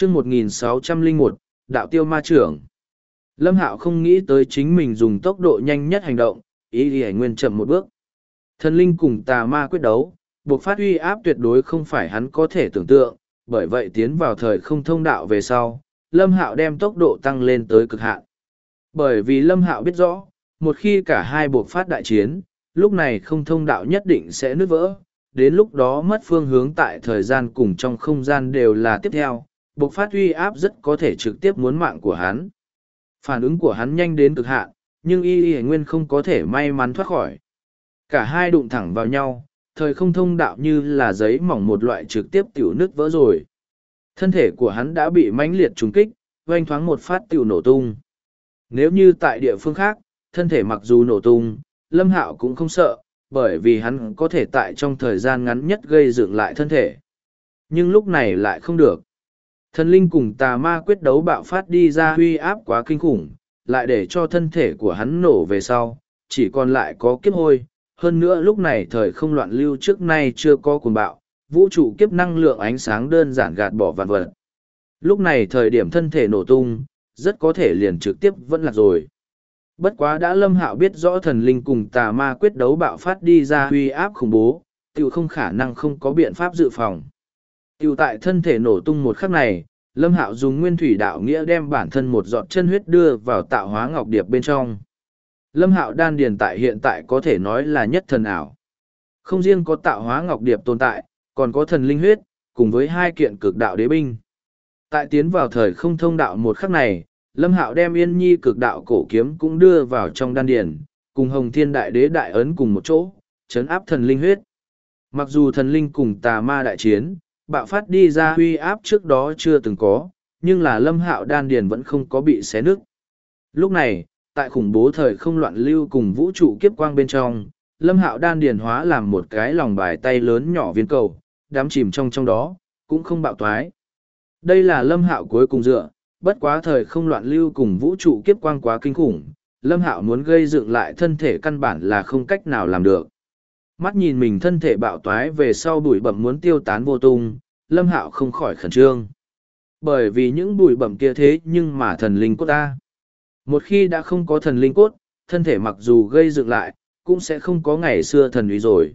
chương 1601, đạo tiêu ma trưởng. Lâm Hạo không nghĩ tới chính mình dùng tốc độ nhanh nhất hành động, ý y nguyên chậm một bước. Thần linh cùng tà ma quyết đấu, buộc phát uy áp tuyệt đối không phải hắn có thể tưởng tượng, bởi vậy tiến vào thời không thông đạo về sau, Lâm Hạo đem tốc độ tăng lên tới cực hạn. Bởi vì Lâm Hạo biết rõ, một khi cả hai buộc phát đại chiến, lúc này không thông đạo nhất định sẽ nứt vỡ, đến lúc đó mất phương hướng tại thời gian cùng trong không gian đều là tiếp theo, buộc phát uy áp rất có thể trực tiếp muốn mạng của hắn. Phản ứng của hắn nhanh đến cực hạn, nhưng y nguyên không có thể may mắn thoát khỏi. Cả hai đụng thẳng vào nhau, thời không thông đạo như là giấy mỏng một loại trực tiếp tiểu nứt vỡ rồi. Thân thể của hắn đã bị mãnh liệt trúng kích, oanh thoáng một phát tiểu nổ tung. Nếu như tại địa phương khác, thân thể mặc dù nổ tung, Lâm Hạo cũng không sợ, bởi vì hắn có thể tại trong thời gian ngắn nhất gây dựng lại thân thể. Nhưng lúc này lại không được. Thần linh cùng tà ma quyết đấu bạo phát đi ra huy áp quá kinh khủng, lại để cho thân thể của hắn nổ về sau, chỉ còn lại có kiếp hôi. Hơn nữa lúc này thời không loạn lưu trước nay chưa có cuồng bạo, vũ trụ kiếp năng lượng ánh sáng đơn giản gạt bỏ vạn vật. Lúc này thời điểm thân thể nổ tung, rất có thể liền trực tiếp vẫn lạc rồi. Bất quá đã Lâm Hạo biết rõ thần linh cùng tà ma quyết đấu bạo phát đi ra huy áp khủng bố, tiểu không khả năng không có biện pháp dự phòng. Tiểu tại thân thể nổ tung một khắc này, Lâm Hạo dùng nguyên thủy đạo nghĩa đem bản thân một giọt chân huyết đưa vào tạo hóa ngọc điệp bên trong. Lâm Hạo đan điền tại hiện tại có thể nói là nhất thần ảo. Không riêng có tạo hóa ngọc điệp tồn tại, còn có thần linh huyết, cùng với hai kiện cực đạo đế binh. Tại tiến vào thời không thông đạo một khắc này, Lâm Hạo đem Yên Nhi cực đạo cổ kiếm cũng đưa vào trong đan điền, cùng Hồng Thiên Đại Đế đại ấn cùng một chỗ, chấn áp thần linh huyết. Mặc dù thần linh cùng tà ma đại chiến, bạo phát đi ra huy áp trước đó chưa từng có, nhưng là Lâm Hạo đan điền vẫn không có bị xé nứt. Lúc này, tại khủng bố thời không loạn lưu cùng vũ trụ kiếp quang bên trong, Lâm Hạo đan điền hóa làm một cái lòng bài tay lớn nhỏ viên cầu, đắm chìm trong đó, cũng không bạo toái. Đây là Lâm Hạo cuối cùng dựa, bất quá thời không loạn lưu cùng vũ trụ kiếp quang quá kinh khủng, Lâm Hạo muốn gây dựng lại thân thể căn bản là không cách nào làm được. Mắt nhìn mình thân thể bạo toái về sau bụi bẩm muốn tiêu tán vô tung, Lâm Hạo không khỏi khẩn trương. Bởi vì những bụi bẩm kia thế nhưng mà thần linh cốt ta. Một khi đã không có thần linh cốt, thân thể mặc dù gây dựng lại, cũng sẽ không có ngày xưa thần uy rồi.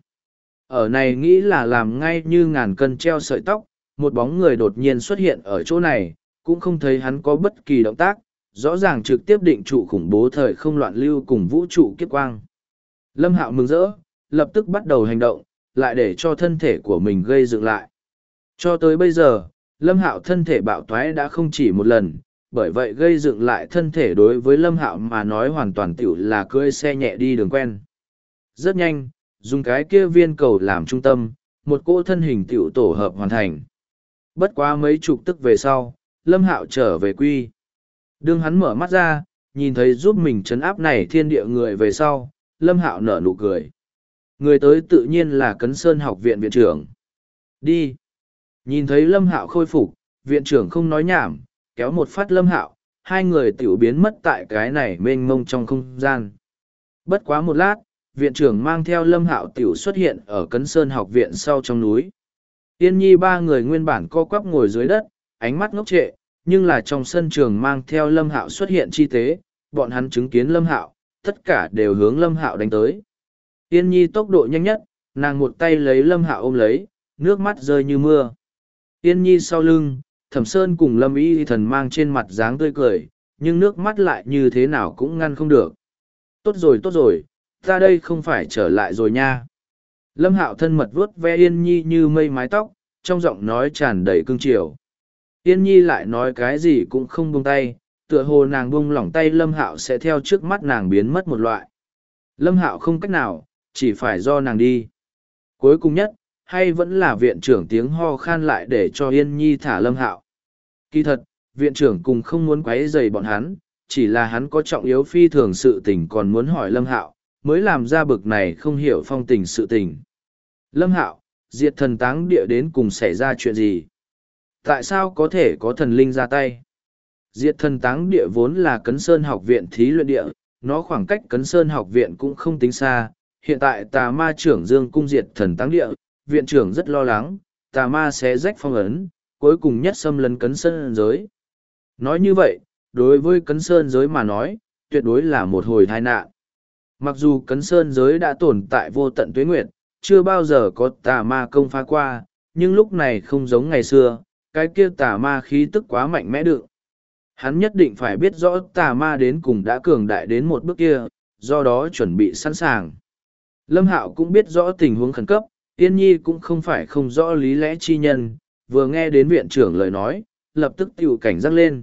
Ở này nghĩ là làm ngay như ngàn cân treo sợi tóc, một bóng người đột nhiên xuất hiện ở chỗ này, cũng không thấy hắn có bất kỳ động tác, rõ ràng trực tiếp định trụ khủng bố thời không loạn lưu cùng vũ trụ kiếp quang. Lâm Hạo mừng rỡ, lập tức bắt đầu hành động, lại để cho thân thể của mình gây dựng lại. Cho tới bây giờ, Lâm Hạo thân thể bạo toái đã không chỉ một lần, bởi vậy gây dựng lại thân thể đối với Lâm Hạo mà nói hoàn toàn tiểu là cưỡi xe nhẹ đi đường quen. Rất nhanh, dùng cái kia viên cầu làm trung tâm, một cỗ thân hình tiểu tổ hợp hoàn thành. Bất quá mấy chục tức về sau, Lâm Hạo trở về quy. Đương hắn mở mắt ra, nhìn thấy giúp mình trấn áp này thiên địa người về sau, Lâm Hạo nở nụ cười. Người tới tự nhiên là Cấn Sơn học viện viện trưởng. Đi. Nhìn thấy Lâm Hạo khôi phục, viện trưởng không nói nhảm, kéo một phát Lâm Hạo, hai người tiểu biến mất tại cái này mênh mông trong không gian. Bất quá một lát, viện trưởng mang theo Lâm Hạo tiểu xuất hiện ở Cấn Sơn học viện sau trong núi. Tiên Nhi ba người nguyên bản co quắp ngồi dưới đất, ánh mắt ngốc trệ, nhưng là trong sân trường mang theo Lâm Hạo xuất hiện chi tế, bọn hắn chứng kiến Lâm Hạo, tất cả đều hướng Lâm Hạo đánh tới. Tiên Nhi tốc độ nhanh nhất, nàng một tay lấy Lâm Hạo ôm lấy, nước mắt rơi như mưa. Tiên Nhi sau lưng, Thẩm Sơn cùng Lâm Y Thần mang trên mặt dáng tươi cười, nhưng nước mắt lại như thế nào cũng ngăn không được. Tốt rồi, ta đây không phải trở lại rồi nha. Lâm Hạo thân mật vuốt ve Yên Nhi như mây mái tóc, trong giọng nói tràn đầy cương triều. Yên Nhi lại nói cái gì cũng không buông tay, tựa hồ nàng buông lỏng tay Lâm Hạo sẽ theo trước mắt nàng biến mất một loại. Lâm Hạo không cách nào, chỉ phải do nàng đi. Cuối cùng nhất, hay vẫn là viện trưởng tiếng ho khan lại để cho Yên Nhi thả Lâm Hạo. Kỳ thật, viện trưởng cùng không muốn quấy rầy bọn hắn, chỉ là hắn có trọng yếu phi thường sự tình còn muốn hỏi Lâm Hạo, mới làm ra bực này không hiểu phong tình sự tình. Lâm Hạo, diệt thần táng địa đến cùng xảy ra chuyện gì? Tại sao có thể có thần linh ra tay? Diệt thần táng địa vốn là Cấn Sơn học viện thí luyện địa, nó khoảng cách Cấn Sơn học viện cũng không tính xa. Hiện tại tà ma trưởng Dương cung diệt thần táng địa, viện trưởng rất lo lắng, tà ma sẽ rách phong ấn, cuối cùng nhất xâm lấn Cấn Sơn giới. Nói như vậy, đối với Cấn Sơn giới mà nói, tuyệt đối là một hồi tai nạn. Mặc dù Cấn Sơn giới đã tồn tại vô tận tuế nguyệt, chưa bao giờ có tà ma công phá qua, nhưng lúc này không giống ngày xưa, cái kia tà ma khí tức quá mạnh mẽ đựng. Hắn nhất định phải biết rõ tà ma đến cùng đã cường đại đến một bước kia, do đó chuẩn bị sẵn sàng. Lâm Hạo cũng biết rõ tình huống khẩn cấp, Yên Nhi cũng không phải không rõ lý lẽ chi nhân, vừa nghe đến viện trưởng lời nói, lập tức tiểu cảnh giác lên.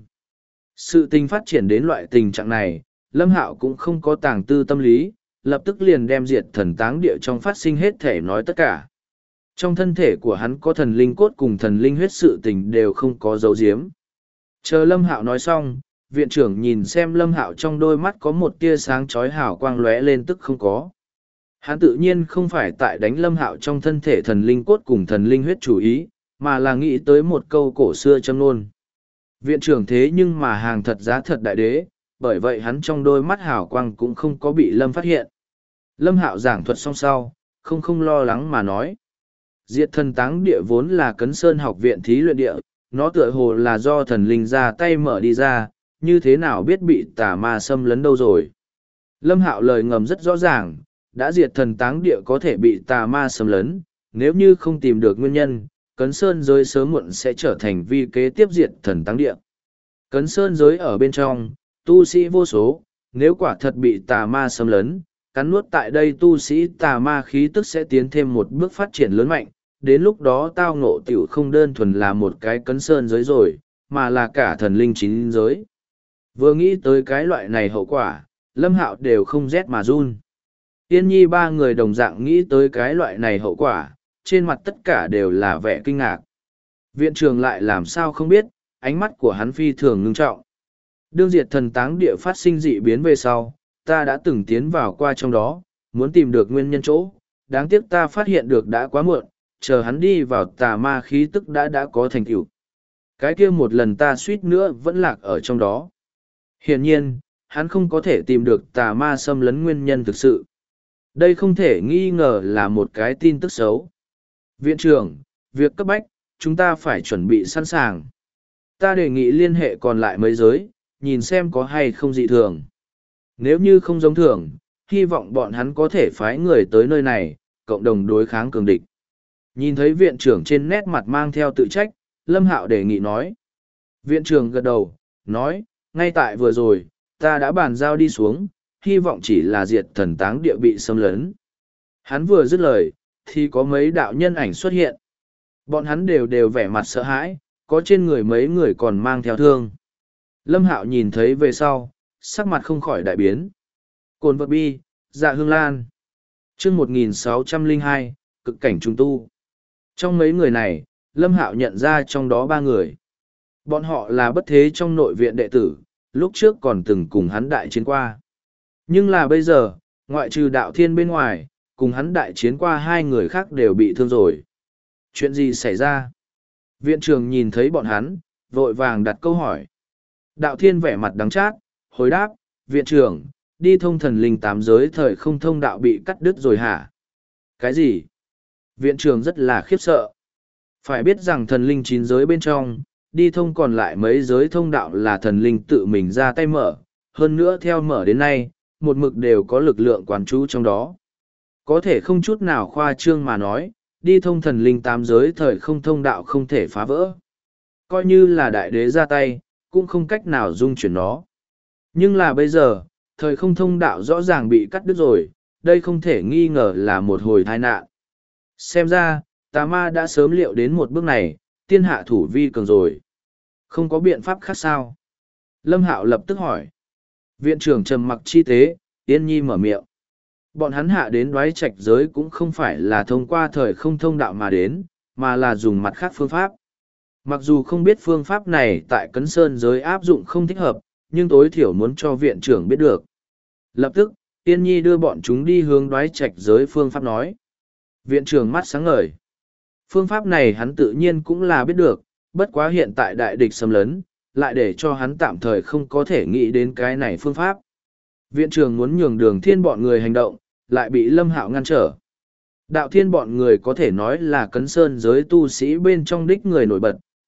Sự tình phát triển đến loại tình trạng này, Lâm Hạo cũng không có tàng tư tâm lý, lập tức liền đem diệt thần táng địa trong phát sinh hết thể nói tất cả. Trong thân thể của hắn có thần linh cốt cùng thần linh huyết, sự tình đều không có dấu diếm. Chờ Lâm Hạo nói xong, viện trưởng nhìn xem Lâm Hạo trong đôi mắt có một tia sáng chói hào quang lóe lên tức không có. Hắn tự nhiên không phải tại đánh Lâm Hạo trong thân thể thần linh cốt cùng thần linh huyết chủ ý, mà là nghĩ tới một câu cổ xưa châm nôn. Viện trưởng thế nhưng mà hàng thật giá thật đại đế, bởi vậy hắn trong đôi mắt hào quang cũng không có bị Lâm phát hiện. Lâm Hạo giảng thuật xong sau, không lo lắng mà nói. Diệt thần táng địa vốn là Cấn Sơn học viện thí luyện địa, nó tựa hồ là do thần linh ra tay mở đi ra, như thế nào biết bị tà ma xâm lấn đâu rồi. Lâm Hạo lời ngầm rất rõ ràng, đã diệt thần táng địa có thể bị tà ma xâm lấn, nếu như không tìm được nguyên nhân, Cấn Sơn giới sớm muộn sẽ trở thành vi kế tiếp diệt thần táng địa. Cấn Sơn giới ở bên trong, tu sĩ vô số, nếu quả thật bị tà ma xâm lấn, cắn nuốt tại đây tu sĩ tà ma khí tức sẽ tiến thêm một bước phát triển lớn mạnh, đến lúc đó tao ngộ tiểu không đơn thuần là một cái Cấn Sơn giới rồi, mà là cả thần linh chín giới. Vừa nghĩ tới cái loại này hậu quả, Lâm Hạo đều không rét mà run. Tiên Nhi ba người đồng dạng nghĩ tới cái loại này hậu quả, trên mặt tất cả đều là vẻ kinh ngạc. Viện trưởng lại làm sao không biết, ánh mắt của hắn phi thường ngưng trọng. Đương diệt thần táng địa phát sinh dị biến về sau, ta đã từng tiến vào qua trong đó, muốn tìm được nguyên nhân chỗ, đáng tiếc ta phát hiện được đã quá muộn, chờ hắn đi vào tà ma khí tức đã có thành tựu. Cái kia một lần ta suýt nữa vẫn lạc ở trong đó. Hiển nhiên, hắn không có thể tìm được tà ma xâm lấn nguyên nhân thực sự. Đây không thể nghi ngờ là một cái tin tức xấu. Viện trưởng, việc cấp bách, chúng ta phải chuẩn bị sẵn sàng. Ta đề nghị liên hệ còn lại mấy giới, nhìn xem có hay không dị thường. Nếu như không giống thường, hy vọng bọn hắn có thể phái người tới nơi này, cộng đồng đối kháng cường địch. Nhìn thấy viện trưởng trên nét mặt mang theo tự trách, Lâm Hạo đề nghị nói. Viện trưởng gật đầu, nói, ngay tại vừa rồi, ta đã bàn giao đi xuống, hy vọng chỉ là diệt thần táng địa bị xâm lấn. Hắn vừa dứt lời, thì có mấy đạo nhân ảnh xuất hiện. Bọn hắn đều vẻ mặt sợ hãi, có trên người mấy người còn mang theo thương. Lâm Hạo nhìn thấy về sau, sắc mặt không khỏi đại biến. Cồn vật bi, dạ hương lan. chương 1602, cực cảnh trung tu. Trong mấy người này, Lâm Hạo nhận ra trong đó ba người. Bọn họ là bất thế trong nội viện đệ tử, lúc trước còn từng cùng hắn đại chiến qua. Nhưng là bây giờ, ngoại trừ đạo thiên bên ngoài, cùng hắn đại chiến qua hai người khác đều bị thương rồi. Chuyện gì xảy ra? Viện trưởng nhìn thấy bọn hắn, vội vàng đặt câu hỏi. Đạo thiên vẻ mặt đắng chát, hồi đáp, viện trưởng, đi thông thần linh tám giới thời không thông đạo bị cắt đứt rồi hả? Cái gì? Viện trưởng rất là khiếp sợ. Phải biết rằng thần linh chín giới bên trong, đi thông còn lại mấy giới thông đạo là thần linh tự mình ra tay mở, hơn nữa theo mở đến nay, một mực đều có lực lượng quán trú trong đó. Có thể không chút nào khoa trương mà nói, đi thông thần linh tám giới thời không thông đạo không thể phá vỡ. Coi như là đại đế ra tay, cũng không cách nào dung chuyển nó. Nhưng là bây giờ, thời không thông đạo rõ ràng bị cắt đứt rồi, đây không thể nghi ngờ là một hồi tai nạn. Xem ra, tà ma đã sớm liệu đến một bước này, tiên hạ thủ vi cường rồi. Không có biện pháp khác sao? Lâm Hạo lập tức hỏi. Viện trưởng trầm mặc chi tế, Yên Nhi mở miệng. Bọn hắn hạ đến đoái trạch giới cũng không phải là thông qua thời không thông đạo mà đến, mà là dùng mặt khác phương pháp. Mặc dù không biết phương pháp này tại Cấn Sơn giới áp dụng không thích hợp, nhưng tối thiểu muốn cho viện trưởng biết được. Lập tức, Yên Nhi đưa bọn chúng đi hướng đoái trạch giới phương pháp nói. Viện trưởng mắt sáng ngời. Phương pháp này hắn tự nhiên cũng là biết được, bất quá hiện tại đại địch xâm lấn, lại để cho hắn tạm thời không có thể nghĩ đến cái này phương pháp. Viện trưởng muốn nhường Đường Thiên bọn người hành động, lại bị Lâm Hạo ngăn trở. Đạo Thiên bọn người có thể nói là Cấn Sơn giới tu sĩ bên trong đích người nổi bật,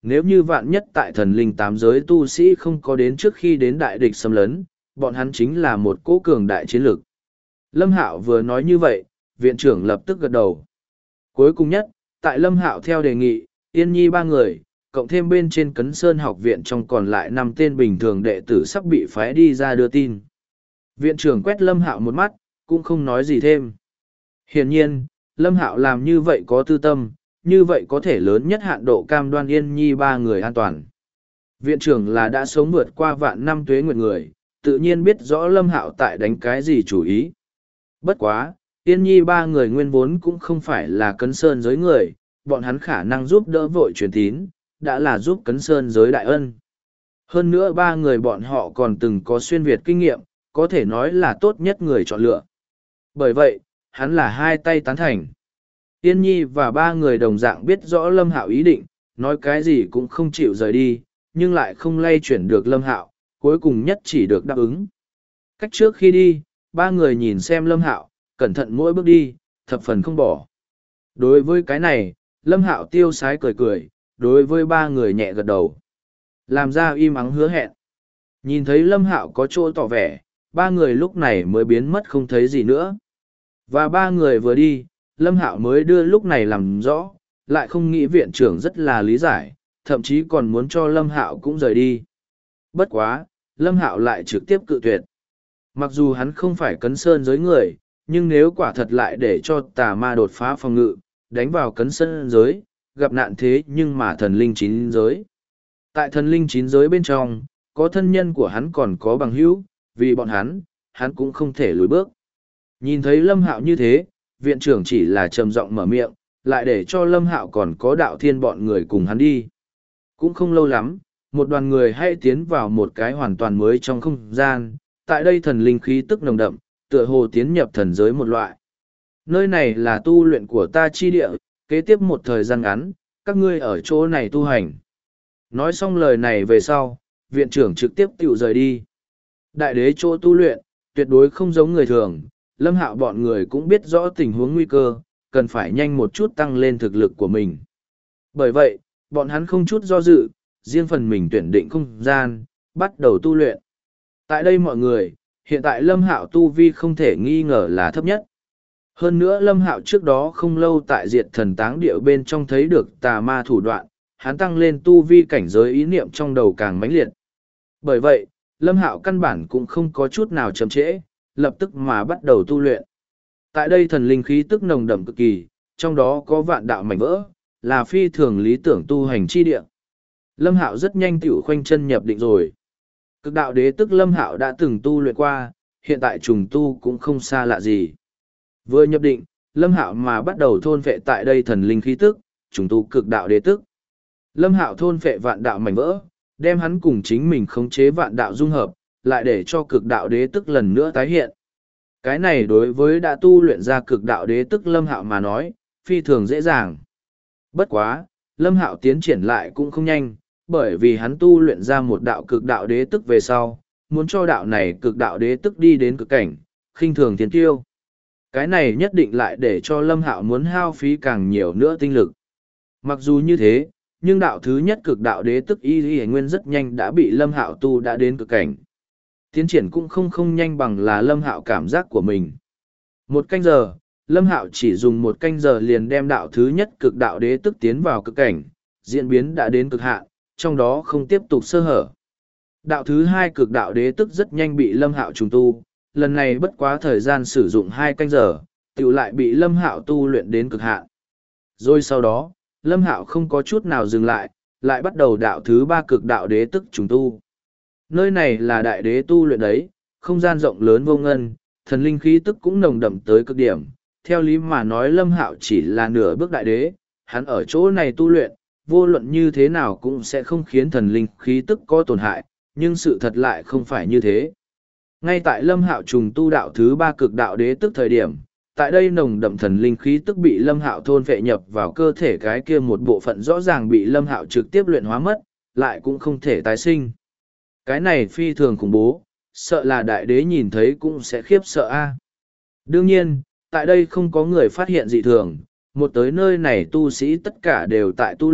nếu như vạn nhất tại thần linh tám giới tu sĩ không có đến trước khi đến đại địch xâm lấn, bọn hắn chính là một cỗ cường đại chiến lực. Lâm Hạo vừa nói như vậy, viện trưởng lập tức gật đầu. Cuối cùng nhất, tại Lâm Hạo theo đề nghị, Yên Nhi ba người, cộng thêm bên trên Cấn Sơn học viện trong còn lại 5 tên bình thường đệ tử sắp bị phái đi ra đưa tin. Viện trưởng quét Lâm Hạo một mắt, cũng không nói gì thêm. Hiển nhiên, Lâm Hạo làm như vậy có tư tâm, như vậy có thể lớn nhất hạn độ cam đoan Yên Nhi ba người an toàn. Viện trưởng là đã sống vượt qua vạn năm tuế nguyệt người, tự nhiên biết rõ Lâm Hạo tại đánh cái gì chủ ý. Bất quá, Yên Nhi ba người nguyên vốn cũng không phải là Cấn Sơn giới người, bọn hắn khả năng giúp đỡ vội truyền tín, đã là giúp Cấn Sơn giới đại ân. Hơn nữa ba người bọn họ còn từng có xuyên Việt kinh nghiệm, có thể nói là tốt nhất người chọn lựa. Bởi vậy, hắn là hai tay tán thành. Yên Nhi và ba người đồng dạng biết rõ Lâm Hạo ý định, nói cái gì cũng không chịu rời đi, nhưng lại không lay chuyển được Lâm Hạo, cuối cùng nhất chỉ được đáp ứng. Cách trước khi đi, ba người nhìn xem Lâm Hạo, cẩn thận mỗi bước đi, thập phần không bỏ. Đối với cái này, Lâm Hạo tiêu sái cười cười, đối với ba người nhẹ gật đầu. Làm ra im ắng hứa hẹn. Nhìn thấy Lâm Hạo có chỗ tỏ vẻ, ba người lúc này mới biến mất không thấy gì nữa. Và ba người vừa đi, Lâm Hạo mới đưa lúc này làm rõ, lại không nghĩ viện trưởng rất là lý giải, thậm chí còn muốn cho Lâm Hạo cũng rời đi. Bất quá, Lâm Hạo lại trực tiếp cự tuyệt. Mặc dù hắn không phải Cấn Sơn giới người, nhưng nếu quả thật lại để cho tà ma đột phá phòng ngự, đánh vào Cấn Sơn giới, gặp nạn thế nhưng mà thần linh chín giới. Tại thần linh chín giới bên trong, có thân nhân của hắn còn có bằng hữu, vì bọn hắn cũng không thể lùi bước. Nhìn thấy Lâm Hạo như thế, viện trưởng chỉ là trầm giọng mở miệng, lại để cho Lâm Hạo còn có đạo thiên bọn người cùng hắn đi. Cũng không lâu lắm, một đoàn người hay tiến vào một cái hoàn toàn mới trong không gian, tại đây thần linh khí tức nồng đậm, tựa hồ tiến nhập thần giới một loại. Nơi này là tu luyện của ta chi địa, kế tiếp một thời gian ngắn, các ngươi ở chỗ này tu hành. Nói xong lời này về sau, viện trưởng trực tiếp tự rời đi. Đại đế chỗ tu luyện, tuyệt đối không giống người thường, Lâm Hạo bọn người cũng biết rõ tình huống nguy cơ, cần phải nhanh một chút tăng lên thực lực của mình. Bởi vậy, bọn hắn không chút do dự, riêng phần mình tuyển định không gian, bắt đầu tu luyện. Tại đây mọi người, hiện tại Lâm Hạo tu vi không thể nghi ngờ là thấp nhất. Hơn nữa Lâm Hạo trước đó không lâu tại diệt thần táng địa bên trong thấy được tà ma thủ đoạn, hắn tăng lên tu vi cảnh giới ý niệm trong đầu càng mãnh liệt. Bởi vậy, Lâm Hạo căn bản cũng không có chút nào chậm trễ, lập tức mà bắt đầu tu luyện. Tại đây thần linh khí tức nồng đậm cực kỳ, trong đó có vạn đạo mảnh vỡ, là phi thường lý tưởng tu hành chi địa. Lâm Hạo rất nhanh tiểu khoanh chân nhập định rồi. Cực đạo đế tức Lâm Hạo đã từng tu luyện qua, hiện tại trùng tu cũng không xa lạ gì. Vừa nhập định, Lâm Hạo mà bắt đầu thôn phệ tại đây thần linh khí tức, trùng tu cực đạo đế tức. Lâm Hạo thôn phệ vạn đạo mảnh vỡ, đem hắn cùng chính mình khống chế vạn đạo dung hợp, lại để cho cực đạo đế tức lần nữa tái hiện. Cái này đối với đã tu luyện ra cực đạo đế tức Lâm Hạo mà nói, phi thường dễ dàng. Bất quá, Lâm Hạo tiến triển lại cũng không nhanh, bởi vì hắn tu luyện ra một đạo cực đạo đế tức về sau, muốn cho đạo này cực đạo đế tức đi đến cực cảnh, khinh thường thiên tiêu. Cái này nhất định lại để cho Lâm Hạo muốn hao phí càng nhiều nữa tinh lực. Mặc dù như thế, nhưng đạo thứ nhất cực đạo đế tức y nguyên rất nhanh đã bị Lâm Hạo tu đã đến cực cảnh. Tiến triển cũng không nhanh bằng là Lâm Hạo cảm giác của mình. Một canh giờ, Lâm Hạo chỉ dùng một canh giờ liền đem đạo thứ nhất cực đạo đế tức tiến vào cực cảnh, diễn biến đã đến cực hạn, trong đó không tiếp tục sơ hở. Đạo thứ hai cực đạo đế tức rất nhanh bị Lâm Hạo trùng tu, lần này bất quá thời gian sử dụng 2 canh giờ, tiểu lại bị Lâm Hạo tu luyện đến cực hạn. Rồi sau đó, Lâm Hạo không có chút nào dừng lại bắt đầu đạo thứ 3 cực đạo đế tức trùng tu. Nơi này là đại đế tu luyện đấy, không gian rộng lớn vô ngân, thần linh khí tức cũng nồng đậm tới cực điểm. Theo lý mà nói Lâm Hạo chỉ là nửa bước đại đế, hắn ở chỗ này tu luyện, vô luận như thế nào cũng sẽ không khiến thần linh khí tức có tổn hại, nhưng sự thật lại không phải như thế. Ngay tại Lâm Hạo trùng tu đạo thứ 3 cực đạo đế tức thời điểm, tại đây nồng đậm thần linh khí tức bị Lâm Hạo thôn phệ nhập vào cơ thể cái kia một bộ phận rõ ràng bị Lâm Hạo trực tiếp luyện hóa mất, lại cũng không thể tái sinh. Cái này phi thường khủng bố, sợ là đại đế nhìn thấy cũng sẽ khiếp sợ a. Đương nhiên, tại đây không có người phát hiện dị thường, một tới nơi này tu sĩ tất cả đều tại tu luyện,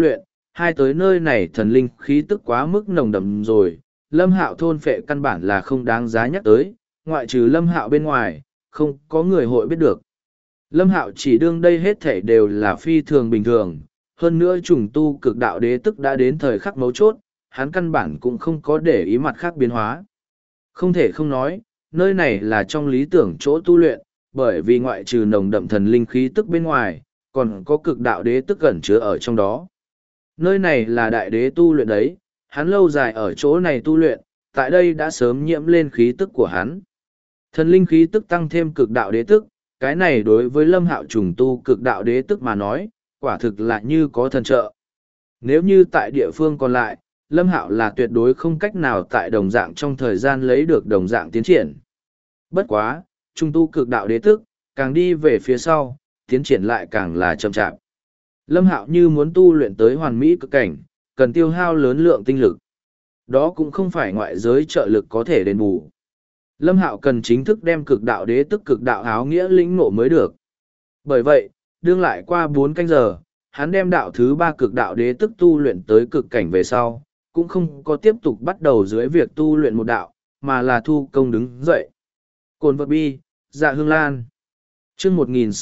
hai tới nơi này thần linh khí tức quá mức nồng đậm rồi, Lâm Hạo thôn phệ căn bản là không đáng giá nhắc tới, ngoại trừ Lâm Hạo bên ngoài, không có người hội biết được. Lâm Hạo chỉ đương đây hết thể đều là phi thường bình thường, hơn nữa trùng tu cực đạo đế tức đã đến thời khắc mấu chốt, hắn căn bản cũng không có để ý mặt khác biến hóa. Không thể không nói, nơi này là trong lý tưởng chỗ tu luyện, bởi vì ngoại trừ nồng đậm thần linh khí tức bên ngoài, còn có cực đạo đế tức gần chứa ở trong đó. Nơi này là đại đế tu luyện đấy, hắn lâu dài ở chỗ này tu luyện, tại đây đã sớm nhiễm lên khí tức của hắn. Thần linh khí tức tăng thêm cực đạo đế tức, cái này đối với Lâm Hạo trùng tu cực đạo đế tức mà nói, quả thực là như có thần trợ. Nếu như tại địa phương còn lại, Lâm Hạo là tuyệt đối không cách nào tại đồng dạng trong thời gian lấy được đồng dạng tiến triển. Bất quá, trùng tu cực đạo đế tức, càng đi về phía sau, tiến triển lại càng là chậm chạp. Lâm Hạo như muốn tu luyện tới hoàn mỹ cực cảnh, cần tiêu hao lớn lượng tinh lực. Đó cũng không phải ngoại giới trợ lực có thể đền bù. Lâm Hạo cần chính thức đem cực đạo đế tức cực đạo áo nghĩa lĩnh ngộ mới được. Bởi vậy, đương lại qua 4 canh giờ, hắn đem đạo thứ 3 cực đạo đế tức tu luyện tới cực cảnh về sau, cũng không có tiếp tục bắt đầu dưới việc tu luyện một đạo, mà là thu công đứng dậy. Cồn vật bi, dạ hương lan. Chương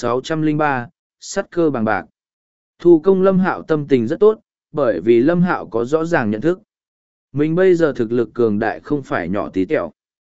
1603, sắt cơ bằng bạc. Thu công Lâm Hạo tâm tình rất tốt, bởi vì Lâm Hạo có rõ ràng nhận thức. Mình bây giờ thực lực cường đại không phải nhỏ tí tẹo.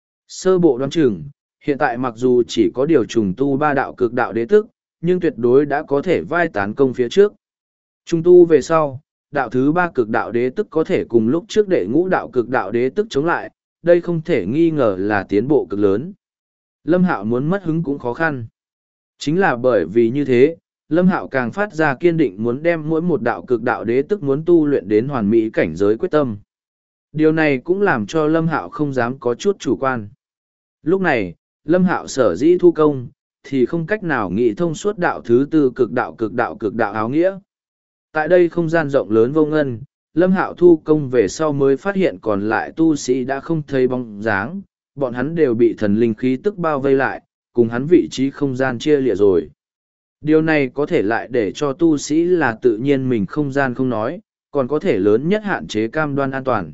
Sơ bộ đoán chừng, hiện tại mặc dù chỉ có điều trùng tu 3 đạo cực đạo đế tức, nhưng tuyệt đối đã có thể vai tán công phía trước. Trùng tu về sau, đạo thứ 3 cực đạo đế tức có thể cùng lúc trước đệ ngũ đạo cực đạo đế tức chống lại, đây không thể nghi ngờ là tiến bộ cực lớn. Lâm Hạo muốn mất hứng cũng khó khăn. Chính là bởi vì như thế, Lâm Hạo càng phát ra kiên định muốn đem mỗi một đạo cực đạo đế tức muốn tu luyện đến hoàn mỹ cảnh giới quyết tâm. Điều này cũng làm cho Lâm Hạo không dám có chút chủ quan. Lúc này, Lâm Hạo sở dĩ thu công, thì không cách nào nghĩ thông suốt đạo thứ 4 cực đạo áo nghĩa. Tại đây không gian rộng lớn vô ngân, Lâm Hạo thu công về sau mới phát hiện còn lại tu sĩ đã không thấy bóng dáng, bọn hắn đều bị thần linh khí tức bao vây lại, cùng hắn vị trí không gian chia lìa rồi. Điều này có thể lại để cho tu sĩ là tự nhiên mình không gian không nói, còn có thể lớn nhất hạn chế cam đoan an toàn.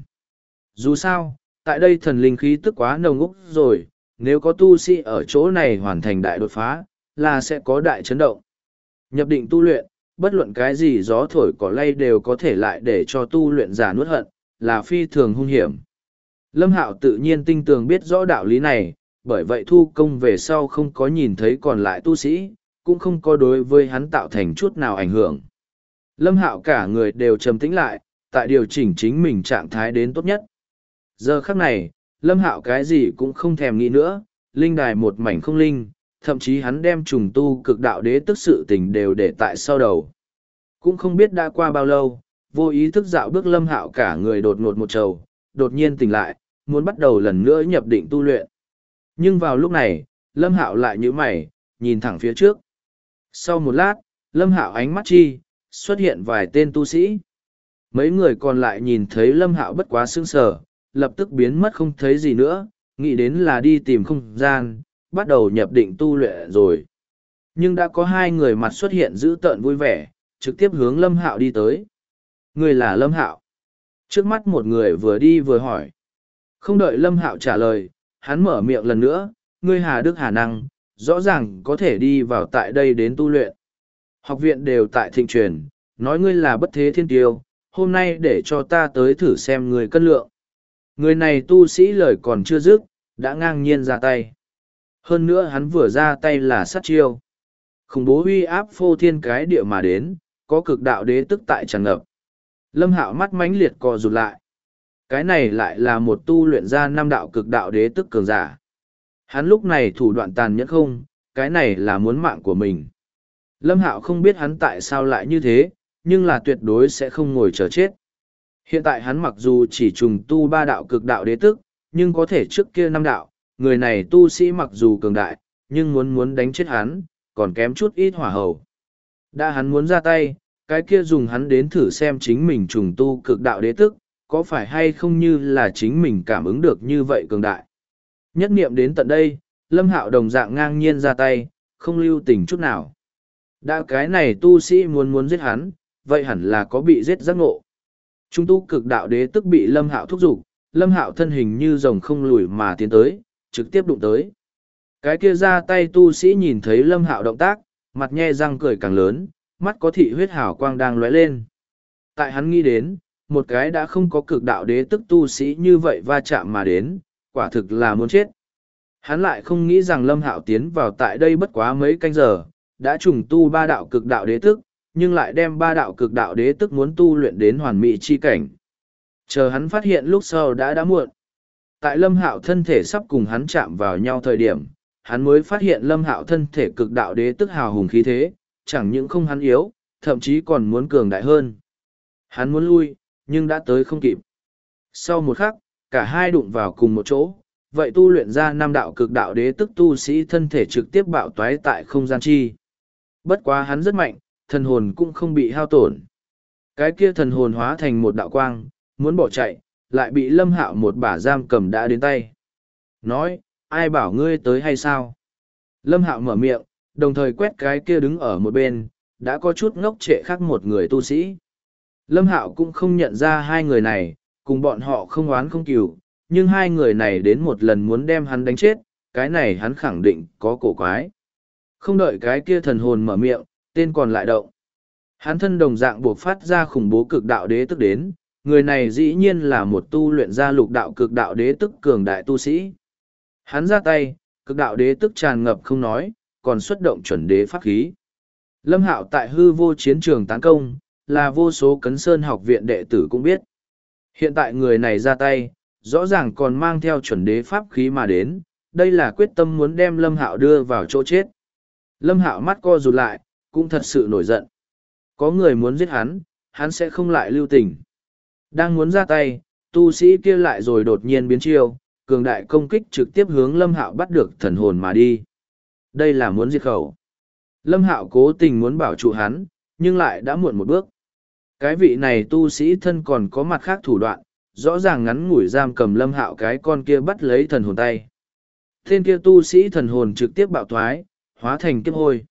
Dù sao, tại đây thần linh khí tức quá nồng úc rồi, nếu có tu sĩ ở chỗ này hoàn thành đại đột phá, là sẽ có đại chấn động. Nhập định tu luyện, bất luận cái gì gió thổi cỏ lay đều có thể lại để cho tu luyện giả nuốt hận, là phi thường hung hiểm. Lâm Hạo tự nhiên tinh tường biết rõ đạo lý này, bởi vậy thu công về sau không có nhìn thấy còn lại tu sĩ, cũng không có đối với hắn tạo thành chút nào ảnh hưởng. Lâm Hạo cả người đều trầm tĩnh lại, tại điều chỉnh chính mình trạng thái đến tốt nhất. Giờ khắc này, Lâm Hạo cái gì cũng không thèm nghĩ nữa, linh đài một mảnh không linh, thậm chí hắn đem trùng tu cực đạo đế tức sự tình đều để tại sau đầu. Cũng không biết đã qua bao lâu, vô ý thức dạo bước Lâm Hạo cả người đột ngột một trầu, đột nhiên tỉnh lại, muốn bắt đầu lần nữa nhập định tu luyện. Nhưng vào lúc này, Lâm Hạo lại nhíu mày, nhìn thẳng phía trước. Sau một lát, Lâm Hạo ánh mắt chi, xuất hiện vài tên tu sĩ. Mấy người còn lại nhìn thấy Lâm Hạo bất quá sững sờ, lập tức biến mất không thấy gì nữa, nghĩ đến là đi tìm không gian, bắt đầu nhập định tu luyện rồi. Nhưng đã có 2 người mặt xuất hiện dữ tợn vui vẻ, trực tiếp hướng Lâm Hạo đi tới. Người là Lâm Hạo. Trước mắt một người vừa đi vừa hỏi. Không đợi Lâm Hạo trả lời, hắn mở miệng lần nữa, ngươi Hà Đức Hà Năng, rõ ràng có thể đi vào tại đây đến tu luyện. Học viện đều tại thịnh truyền, nói ngươi là bất thế thiên tiêu, hôm nay để cho ta tới thử xem người cân lượng. Người này tu sĩ lời còn chưa dứt, đã ngang nhiên ra tay. Hơn nữa hắn vừa ra tay là sát chiêu. Khủng bố uy áp phô thiên cái địa mà đến, có cực đạo đế tức tại tràn ngập. Lâm Hạo mắt mãnh liệt co rụt lại. Cái này lại là một tu luyện ra 5 đạo cực đạo đế tức cường giả. Hắn lúc này thủ đoạn tàn nhẫn không, cái này là muốn mạng của mình. Lâm Hạo không biết hắn tại sao lại như thế, nhưng là tuyệt đối sẽ không ngồi chờ chết. Hiện tại hắn mặc dù chỉ trùng tu 3 đạo cực đạo đế tức, nhưng có thể trước kia 5 đạo, người này tu sĩ mặc dù cường đại, nhưng muốn đánh chết hắn, còn kém chút ít hỏa hầu. Đã hắn muốn ra tay, cái kia dùng hắn đến thử xem chính mình trùng tu cực đạo đế tức, có phải hay không như là chính mình cảm ứng được như vậy cường đại. Nhất niệm đến tận đây, Lâm Hạo đồng dạng ngang nhiên ra tay, không lưu tình chút nào. Đã cái này tu sĩ muốn giết hắn, vậy hẳn là có bị giết giác ngộ. Trung tu cực đạo đế tức bị Lâm Hạo thúc giục, Lâm Hạo thân hình như rồng không lùi mà tiến tới, trực tiếp đụng tới. Cái kia ra tay tu sĩ nhìn thấy Lâm Hạo động tác, mặt nhe răng cười càng lớn, mắt có thị huyết hào quang đang lóe lên. Tại hắn nghĩ đến, một cái đã không có cực đạo đế tức tu sĩ như vậy va chạm mà đến, quả thực là muốn chết. Hắn lại không nghĩ rằng Lâm Hạo tiến vào tại đây bất quá mấy canh giờ, đã trùng tu ba đạo cực đạo đế tức, nhưng lại đem ba đạo cực đạo đế tức muốn tu luyện đến hoàn mỹ chi cảnh. Chờ hắn phát hiện lúc sau đã muộn. Tại Lâm Hạo thân thể sắp cùng hắn chạm vào nhau thời điểm, hắn mới phát hiện Lâm Hạo thân thể cực đạo đế tức hào hùng khí thế, chẳng những không hắn yếu, thậm chí còn muốn cường đại hơn. Hắn muốn lui, nhưng đã tới không kịp. Sau một khắc, cả hai đụng vào cùng một chỗ, vậy tu luyện ra năm đạo cực đạo đế tức tu sĩ thân thể trực tiếp bạo toái tại không gian chi. Bất quá hắn rất mạnh, thần hồn cũng không bị hao tổn. Cái kia thần hồn hóa thành một đạo quang, muốn bỏ chạy, lại bị Lâm Hạo một bả giam cầm đã đến tay. Nói, ai bảo ngươi tới hay sao? Lâm Hạo mở miệng, đồng thời quét cái kia đứng ở một bên, đã có chút ngốc trệ khác một người tu sĩ. Lâm Hạo cũng không nhận ra hai người này, cùng bọn họ không oán không cừu, nhưng hai người này đến một lần muốn đem hắn đánh chết, cái này hắn khẳng định có cổ quái. Không đợi cái kia thần hồn mở miệng, tên còn lại động. Hắn thân đồng dạng buộc phát ra khủng bố cực đạo đế tức đến, người này dĩ nhiên là một tu luyện ra lục đạo cực đạo đế tức cường đại tu sĩ. Hắn ra tay, cực đạo đế tức tràn ngập không nói, còn xuất động chuẩn đế pháp khí. Lâm Hạo tại hư vô chiến trường tán công, là vô số Cấn Sơn học viện đệ tử cũng biết. Hiện tại người này ra tay, rõ ràng còn mang theo chuẩn đế pháp khí mà đến, đây là quyết tâm muốn đem Lâm Hạo đưa vào chỗ chết. Lâm Hạo mắt co rụt lại, cũng thật sự nổi giận. Có người muốn giết hắn sẽ không lại lưu tình. Đang muốn ra tay, tu sĩ kia lại rồi đột nhiên biến chiêu, cường đại công kích trực tiếp hướng Lâm Hạo bắt được thần hồn mà đi. Đây là muốn diệt khẩu. Lâm Hạo cố tình muốn bảo trụ hắn, nhưng lại đã muộn một bước. Cái vị này tu sĩ thân còn có mặt khác thủ đoạn, rõ ràng ngắn ngủi giam cầm Lâm Hạo cái con kia bắt lấy thần hồn tay. Tên kia tu sĩ thần hồn trực tiếp bạo thoái, hóa thành kiếp hôi.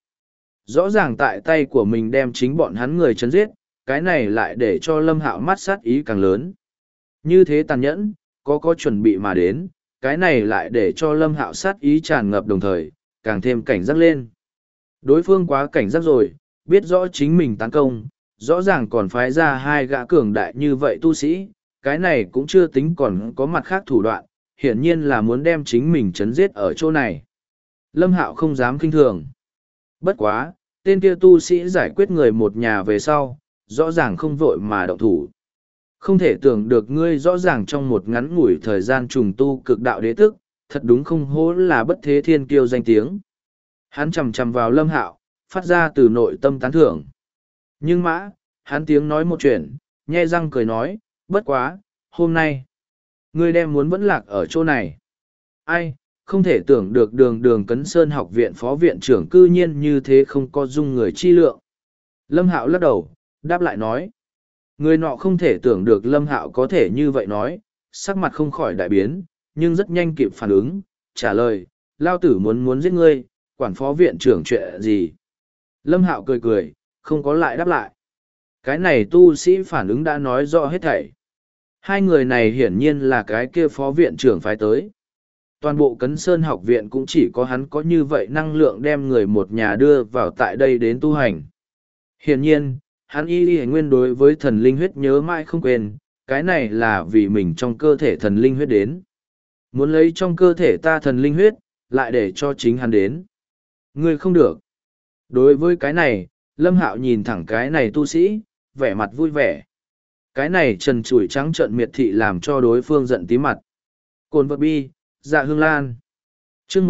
Rõ ràng tại tay của mình đem chính bọn hắn người chấn giết, cái này lại để cho Lâm Hạo mắt sát ý càng lớn. Như thế tàn nhẫn, có chuẩn bị mà đến, cái này lại để cho Lâm Hạo sát ý tràn ngập đồng thời, càng thêm cảnh giác lên. Đối phương quá cảnh giác rồi, biết rõ chính mình tấn công, rõ ràng còn phái ra hai gã cường đại như vậy tu sĩ, cái này cũng chưa tính còn có mặt khác thủ đoạn, hiển nhiên là muốn đem chính mình chấn giết ở chỗ này. Lâm Hạo không dám kinh thường. Bất quá, tên kia tu sĩ giải quyết người một nhà về sau, rõ ràng không vội mà động thủ. Không thể tưởng được ngươi rõ ràng trong một ngắn ngủi thời gian trùng tu cực đạo đế tức, thật đúng không hố là bất thế thiên kiêu danh tiếng. Hắn chầm chầm vào Lâm Hạo, phát ra từ nội tâm tán thưởng. Nhưng mã, hắn tiếng nói một chuyện, nhe răng cười nói, bất quá, hôm nay, ngươi đem muốn vẫn lạc ở chỗ này. Ai, không thể tưởng được đường Cấn Sơn học viện phó viện trưởng cư nhiên như thế không có dung người chi lượng. Lâm Hạo lắc đầu, đáp lại nói. Người nọ không thể tưởng được Lâm Hạo có thể như vậy nói, sắc mặt không khỏi đại biến, nhưng rất nhanh kịp phản ứng, trả lời, lao tử muốn giết ngươi, quản phó viện trưởng chuyện gì. Lâm Hạo cười cười, không có lại đáp lại. Cái này tu sĩ phản ứng đã nói rõ hết thảy. Hai người này hiển nhiên là cái kia phó viện trưởng phái tới. Toàn bộ Cấn Sơn học viện cũng chỉ có hắn có như vậy năng lượng đem người một nhà đưa vào tại đây đến tu hành. Hiển nhiên, hắn y nguyên đối với thần linh huyết nhớ mãi không quên, cái này là vì mình trong cơ thể thần linh huyết đến. Muốn lấy trong cơ thể ta thần linh huyết, lại để cho chính hắn đến. Ngươi không được. Đối với cái này, Lâm Hạo nhìn thẳng cái này tu sĩ, vẻ mặt vui vẻ. Cái này trần trụi trắng trợn miệt thị làm cho đối phương giận tí mặt. Cồn vật bi, dạ hương lan. Chương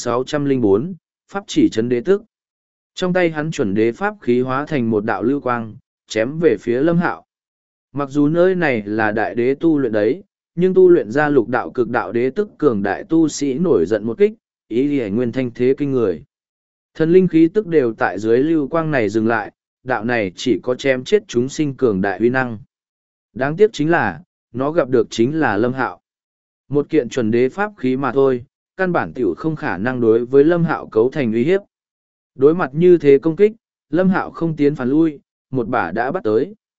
1604, Pháp chỉ chấn đế tức. Trong tay hắn chuẩn đế pháp khí hóa thành một đạo lưu quang, chém về phía Lâm Hạo. Mặc dù nơi này là đại đế tu luyện đấy, nhưng tu luyện ra lục đạo cực đạo đế tức cường đại tu sĩ nổi giận một kích, ý liễu nguyên thanh thế kinh người. Thần linh khí tức đều tại dưới lưu quang này dừng lại, đạo này chỉ có chém chết chúng sinh cường đại uy năng. Đáng tiếc chính là, nó gặp được chính là Lâm Hạo. Một kiện chuẩn đế pháp khí mà thôi, căn bản tiểu không khả năng đối với Lâm Hạo cấu thành uy hiếp. Đối mặt như thế công kích, Lâm Hạo không tiến phản lui, một bả đã bắt tới.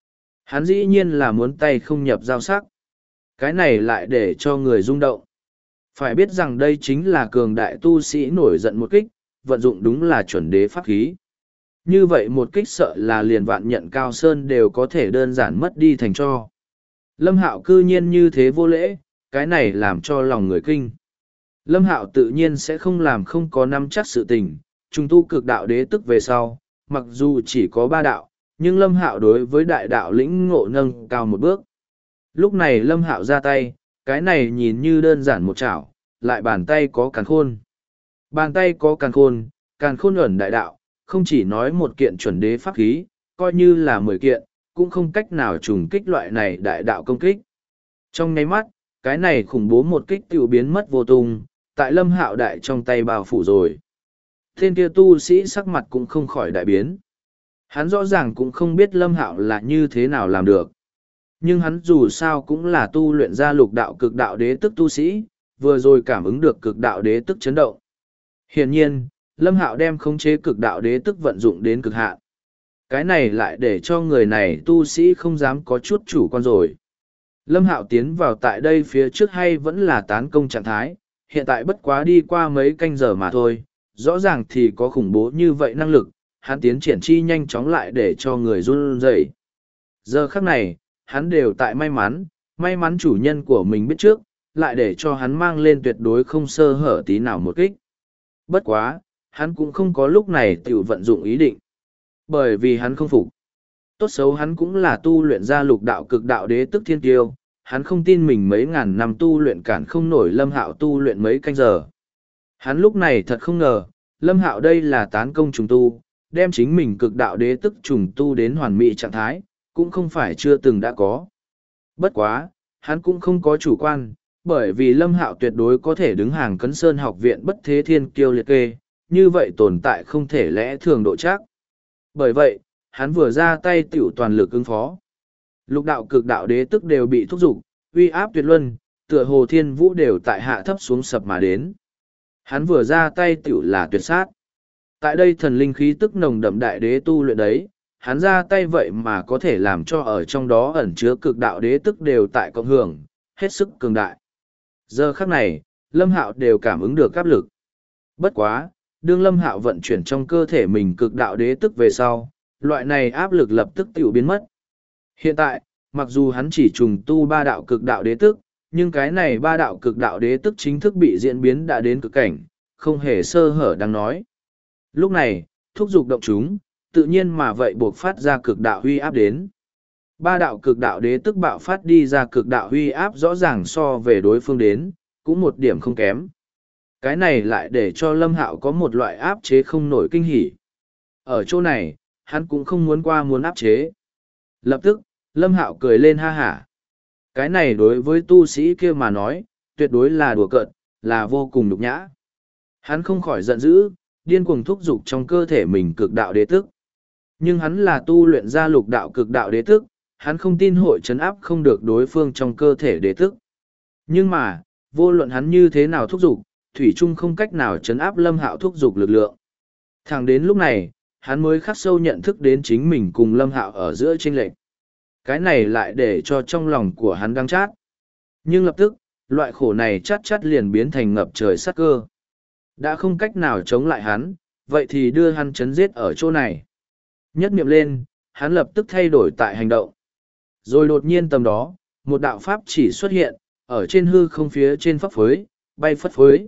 Hắn dĩ nhiên là muốn tay không nhập giao sắc. Cái này lại để cho người rung động. Phải biết rằng đây chính là cường đại tu sĩ nổi giận một kích, vận dụng đúng là chuẩn đế pháp khí. Như vậy một kích sợ là liền vạn nhận cao sơn đều có thể đơn giản mất đi thành cho. Lâm Hạo cư nhiên như thế vô lễ, cái này làm cho lòng người kinh. Lâm Hạo tự nhiên sẽ không làm không có nắm chắc sự tình, trùng tu cực đạo đế tức về sau, mặc dù chỉ có 3 đạo, nhưng Lâm Hạo đối với đại đạo lĩnh ngộ nâng cao một bước. Lúc này Lâm Hạo ra tay, cái này nhìn như đơn giản một chảo, lại bàn tay có càn khôn. Bàn tay có càn khôn ẩn đại đạo, không chỉ nói một kiện chuẩn đế pháp khí, coi như là 10 kiện, cũng không cách nào trùng kích loại này đại đạo công kích. Trong nháy mắt, cái này khủng bố một kích tiêu biến mất vô tung, tại Lâm Hạo đại trong tay bao phủ rồi. Tên kia tu sĩ sắc mặt cũng không khỏi đại biến. Hắn rõ ràng cũng không biết Lâm Hạo là như thế nào làm được. Nhưng hắn dù sao cũng là tu luyện ra lục đạo cực đạo đế tức tu sĩ, vừa rồi cảm ứng được cực đạo đế tức chấn động. Hiển nhiên, Lâm Hạo đem khống chế cực đạo đế tức vận dụng đến cực hạn. Cái này lại để cho người này tu sĩ không dám có chút chủ quan rồi. Lâm Hạo tiến vào tại đây phía trước hay vẫn là tán công trạng thái, hiện tại bất quá đi qua mấy canh giờ mà thôi, rõ ràng thì có khủng bố như vậy năng lực, hắn tiến triển chi nhanh chóng lại để cho người run rẩy. Giờ khắc này, hắn đều tại may mắn chủ nhân của mình biết trước, lại để cho hắn mang lên tuyệt đối không sơ hở tí nào một kích. Bất quá, hắn cũng không có lúc này tự vận dụng ý định. Bởi vì hắn không phục. Tốt xấu hắn cũng là tu luyện ra lục đạo cực đạo đế tức thiên kiêu, hắn không tin mình mấy ngàn năm tu luyện cản không nổi Lâm Hạo tu luyện mấy canh giờ. Hắn lúc này thật không ngờ, Lâm Hạo đây là tán công trùng tu, đem chính mình cực đạo đế tức trùng tu đến hoàn mỹ trạng thái, cũng không phải chưa từng đã có. Bất quá, hắn cũng không có chủ quan, bởi vì Lâm Hạo tuyệt đối có thể đứng hàng Cấn Sơn học viện bất thế thiên kiêu liệt kê, như vậy tồn tại không thể lẽ thường độ chắc. Bởi vậy, hắn vừa ra tay tiểu toàn lực ứng phó. Lục đạo cực đạo đế tức đều bị thúc giục, uy áp tuyệt luân, tựa hồ thiên vũ đều tại hạ thấp xuống sập mà đến. Hắn vừa ra tay tiểu là tuyệt sát. Tại đây thần linh khí tức nồng đậm đại đế tu luyện đấy, hắn ra tay vậy mà có thể làm cho ở trong đó ẩn chứa cực đạo đế tức đều tại cộng hưởng, hết sức cường đại. Giờ khắc này, Lâm Hạo đều cảm ứng được áp lực. Bất quá, đương Lâm Hạo vận chuyển trong cơ thể mình cực đạo đế tức về sau, loại này áp lực lập tức tiểu biến mất. Hiện tại, mặc dù hắn chỉ trùng tu 3 đạo cực đạo đế tức, nhưng cái này 3 đạo cực đạo đế tức chính thức bị diễn biến đã đến cực cảnh, không hề sơ hở đang nói. Lúc này, thúc giục động chúng, tự nhiên mà vậy buộc phát ra cực đạo huy áp đến. 3 đạo cực đạo đế tức bạo phát đi ra cực đạo huy áp rõ ràng so về đối phương đến, cũng một điểm không kém. Cái này lại để cho Lâm Hạo có một loại áp chế không nổi kinh hỉ. Ở chỗ này, hắn cũng không muốn qua muốn áp chế. Lập tức, Lâm Hạo cười lên ha hả. Cái này đối với tu sĩ kia mà nói, tuyệt đối là đùa cợt, là vô cùng nhục nhã. Hắn không khỏi giận dữ, điên cuồng thúc giục trong cơ thể mình cực đạo đế tức. Nhưng hắn là tu luyện ra lục đạo cực đạo đế tức, hắn không tin hội trấn áp không được đối phương trong cơ thể đế tức. Nhưng mà, vô luận hắn như thế nào thúc giục, thủy chung không cách nào trấn áp Lâm Hạo thúc giục lực lượng. Thẳng đến lúc này, hắn mới khắc sâu nhận thức đến chính mình cùng Lâm Hạo ở giữa chênh lệch. Cái này lại để cho trong lòng của hắn đắng chát. Nhưng lập tức, loại khổ này chát chát liền biến thành ngập trời sát cơ. Đã không cách nào chống lại hắn, vậy thì đưa hắn chấn giết ở chỗ này. Nhất niệm lên, hắn lập tức thay đổi tại hành động. Rồi đột nhiên tầm đó, một đạo pháp chỉ xuất hiện, ở trên hư không phía trên pháp phới, bay phất phới.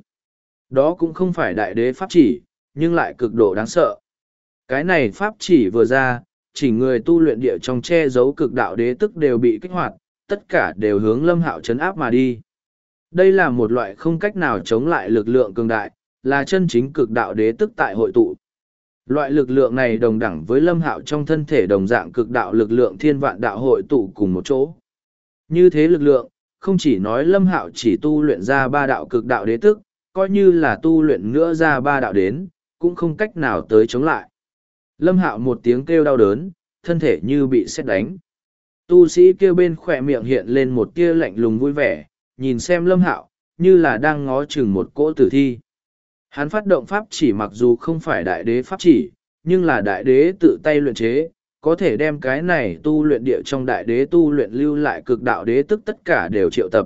Đó cũng không phải đại đế pháp chỉ, nhưng lại cực độ đáng sợ. Cái này pháp chỉ vừa ra, chỉ người tu luyện địa trong che giấu cực đạo đế tức đều bị kích hoạt, tất cả đều hướng Lâm Hạo trấn áp mà đi. Đây là một loại không cách nào chống lại lực lượng cường đại, là chân chính cực đạo đế tức tại hội tụ. Loại lực lượng này đồng đẳng với Lâm Hạo trong thân thể đồng dạng cực đạo lực lượng thiên vạn đạo hội tụ cùng một chỗ. Như thế lực lượng, không chỉ nói Lâm Hạo chỉ tu luyện ra 3 đạo cực đạo đế tức, coi như là tu luyện nữa ra 3 đạo đến, cũng không cách nào tới chống lại. Lâm Hạo một tiếng kêu đau đớn, thân thể như bị sét đánh. Tu sĩ kêu bên khỏe miệng hiện lên một tia lạnh lùng vui vẻ, nhìn xem Lâm Hạo, như là đang ngó chừng một cỗ tử thi. Hắn phát động pháp chỉ mặc dù không phải đại đế pháp chỉ, nhưng là đại đế tự tay luyện chế, có thể đem cái này tu luyện địa trong đại đế tu luyện lưu lại cực đạo đế tức tất cả đều triệu tập.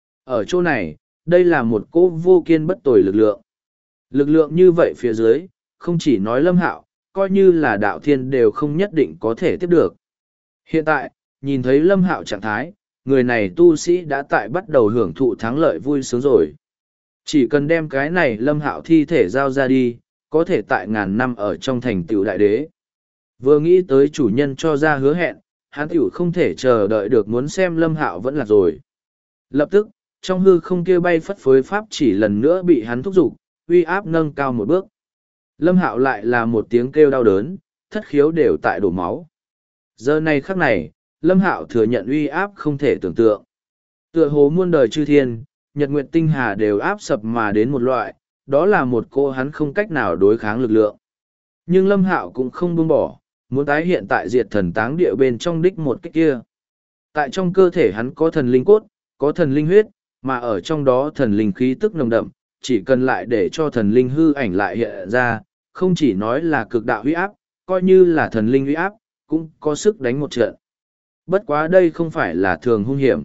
Ở chỗ này, đây là một cỗ vô kiên bất tồi lực lượng. Lực lượng như vậy phía dưới, không chỉ nói Lâm Hạo, coi như là đạo thiên đều không nhất định có thể tiếp được. Hiện tại, nhìn thấy Lâm Hạo trạng thái, người này tu sĩ đã tại bắt đầu hưởng thụ thắng lợi vui sướng rồi. Chỉ cần đem cái này Lâm Hạo thi thể giao ra đi, có thể tại ngàn năm ở trong thành tựu đại đế. Vừa nghĩ tới chủ nhân cho ra hứa hẹn, hắn tiểu không thể chờ đợi được muốn xem Lâm Hạo vẫn là rồi. Lập tức, trong hư không kia bay phất phới pháp chỉ lần nữa bị hắn thúc giục, uy áp nâng cao một bước. Lâm Hạo lại là một tiếng kêu đau đớn, thất khiếu đều tại đổ máu. Giờ này khắc này, Lâm Hạo thừa nhận uy áp không thể tưởng tượng. Tựa hồ muôn đời chư thiên, nhật nguyệt tinh hà đều áp sập mà đến một loại, đó là một cô hắn không cách nào đối kháng lực lượng. Nhưng Lâm Hạo cũng không buông bỏ, muốn tái hiện tại diệt thần táng địa bên trong đích một cái kia. Tại trong cơ thể hắn có thần linh cốt, có thần linh huyết, mà ở trong đó thần linh khí tức nồng đậm, chỉ cần lại để cho thần linh hư ảnh lại hiện ra, không chỉ nói là cực đạo uy áp, coi như là thần linh uy áp, cũng có sức đánh một trận. Bất quá đây không phải là thường hung hiểm.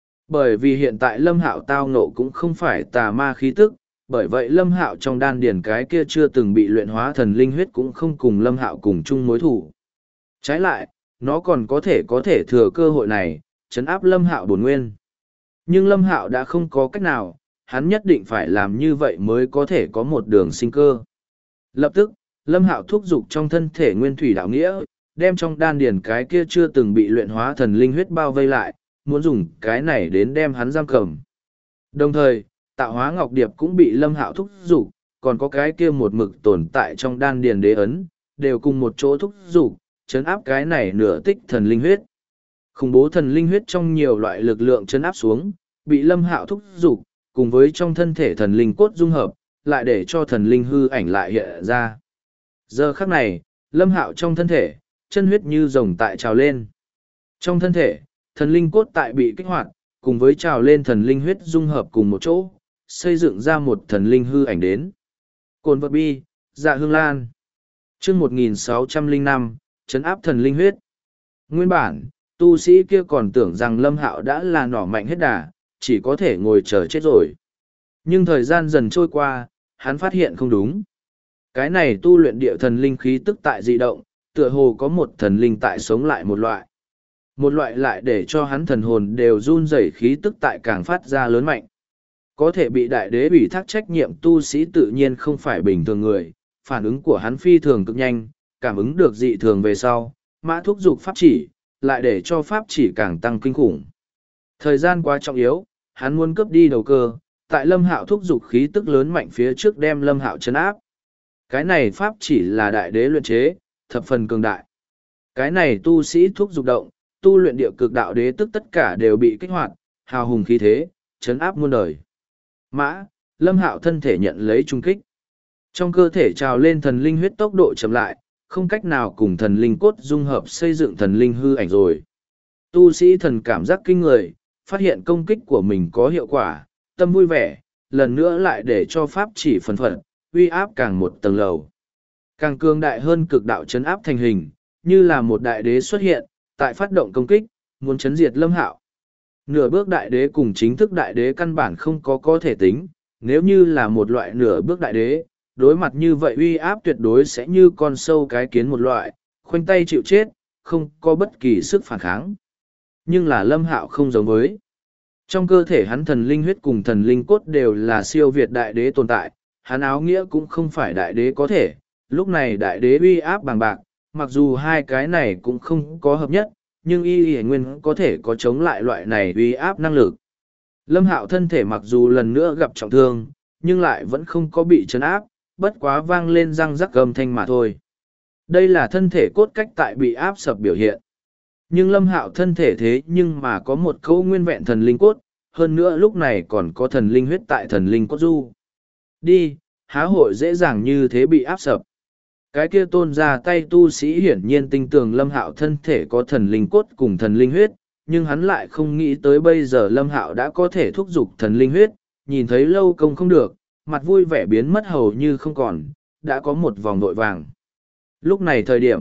Bởi vì hiện tại Lâm Hạo tao ngộ cũng không phải tà ma khí tức, bởi vậy Lâm Hạo trong đan điền cái kia chưa từng bị luyện hóa thần linh huyết cũng không cùng Lâm Hạo cùng chung mối thủ. Trái lại, nó còn có thể thừa cơ hội này, trấn áp Lâm Hạo bổn nguyên. Nhưng Lâm Hạo đã không có cách nào, hắn nhất định phải làm như vậy mới có thể có một đường sinh cơ. Lập tức, Lâm Hạo thúc giục trong thân thể nguyên thủy đạo nghĩa, đem trong đan điền cái kia chưa từng bị luyện hóa thần linh huyết bao vây lại, muốn dùng cái này đến đem hắn giam cầm. Đồng thời, tạo hóa ngọc điệp cũng bị Lâm Hạo thúc giục, còn có cái kia một mực tồn tại trong đan điền đế ấn, đều cùng một chỗ thúc giục, chấn áp cái này nửa tích thần linh huyết. Khủng bố thần linh huyết trong nhiều loại lực lượng chấn áp xuống, bị Lâm Hạo thúc giục, cùng với trong thân thể thần linh cốt dung hợp, lại để cho thần linh hư ảnh lại hiện ra. Giờ khắc này, Lâm Hạo trong thân thể, chân huyết như rồng tại trào lên. Trong thân thể, thần linh cốt tại bị kích hoạt, cùng với trào lên thần linh huyết dung hợp cùng một chỗ, xây dựng ra một thần linh hư ảnh đến. Cồn vật bi, dạ hương lan. Chương 1605, trấn áp thần linh huyết. Nguyên bản, tu sĩ kia còn tưởng rằng Lâm Hạo đã là nỏ mạnh hết đà, chỉ có thể ngồi chờ chết rồi. Nhưng thời gian dần trôi qua, hắn phát hiện không đúng. Cái này tu luyện địa thần linh khí tức tại dị động, tựa hồ có một thần linh tại sống lại một loại. Một loại lại để cho hắn thần hồn đều run rẩy khí tức tại càng phát ra lớn mạnh. Có thể bị đại đế ủy thác trách nhiệm tu sĩ tự nhiên không phải bình thường người, phản ứng của hắn phi thường cực nhanh, cảm ứng được dị thường về sau, mã thúc giục pháp chỉ, lại để cho pháp chỉ càng tăng kinh khủng. Thời gian quá trọng yếu, hắn muốn cướp đi đầu cơ, tại Lâm Hạo thúc giục khí tức lớn mạnh phía trước đem Lâm Hạo trấn áp. Cái này pháp chỉ là đại đế luyện chế, thập phần cường đại. Cái này tu sĩ thúc giục động, tu luyện địa cực đạo đế tức tất cả đều bị kích hoạt, hào hùng khí thế, trấn áp muôn đời. Mã, Lâm Hạo thân thể nhận lấy trung kích. Trong cơ thể trào lên thần linh huyết tốc độ chậm lại, không cách nào cùng thần linh cốt dung hợp xây dựng thần linh hư ảnh rồi. Tu sĩ thần cảm giác kinh người, phát hiện công kích của mình có hiệu quả, tâm vui vẻ, lần nữa lại để cho pháp chỉ phần phận, uy áp càng một tầng lầu. Càng cường đại hơn cực đạo chấn áp thành hình, như là một đại đế xuất hiện, tại phát động công kích, muốn chấn diệt Lâm Hạo. Nửa bước đại đế cùng chính thức đại đế căn bản không có thể tính, nếu như là một loại nửa bước đại đế, đối mặt như vậy uy áp tuyệt đối sẽ như con sâu cái kiến một loại, khoanh tay chịu chết, không có bất kỳ sức phản kháng. Nhưng là Lâm Hạo không giống với. Trong cơ thể hắn thần linh huyết cùng thần linh cốt đều là siêu việt đại đế tồn tại, hắn áo nghĩa cũng không phải đại đế có thể, lúc này đại đế uy áp bằng bạc, mặc dù hai cái này cũng không có hợp nhất, nhưng y nguyên có thể có chống lại loại này uy áp năng lực. Lâm Hạo thân thể mặc dù lần nữa gặp trọng thương, nhưng lại vẫn không có bị chấn áp, bất quá vang lên răng rắc gầm thanh mà thôi. Đây là thân thể cốt cách tại bị áp sập biểu hiện. Nhưng Lâm Hạo thân thể thế nhưng mà có một câu nguyên vẹn thần linh cốt, hơn nữa lúc này còn có thần linh huyết tại thần linh cốt du. Đi, há hội dễ dàng như thế bị áp sập. Cái kia tôn ra tay tu sĩ hiển nhiên tinh tường Lâm Hạo thân thể có thần linh cốt cùng thần linh huyết, nhưng hắn lại không nghĩ tới bây giờ Lâm Hạo đã có thể thúc giục thần linh huyết, nhìn thấy lâu công không được, mặt vui vẻ biến mất hầu như không còn, đã có một vòng vội vàng. Lúc này thời điểm,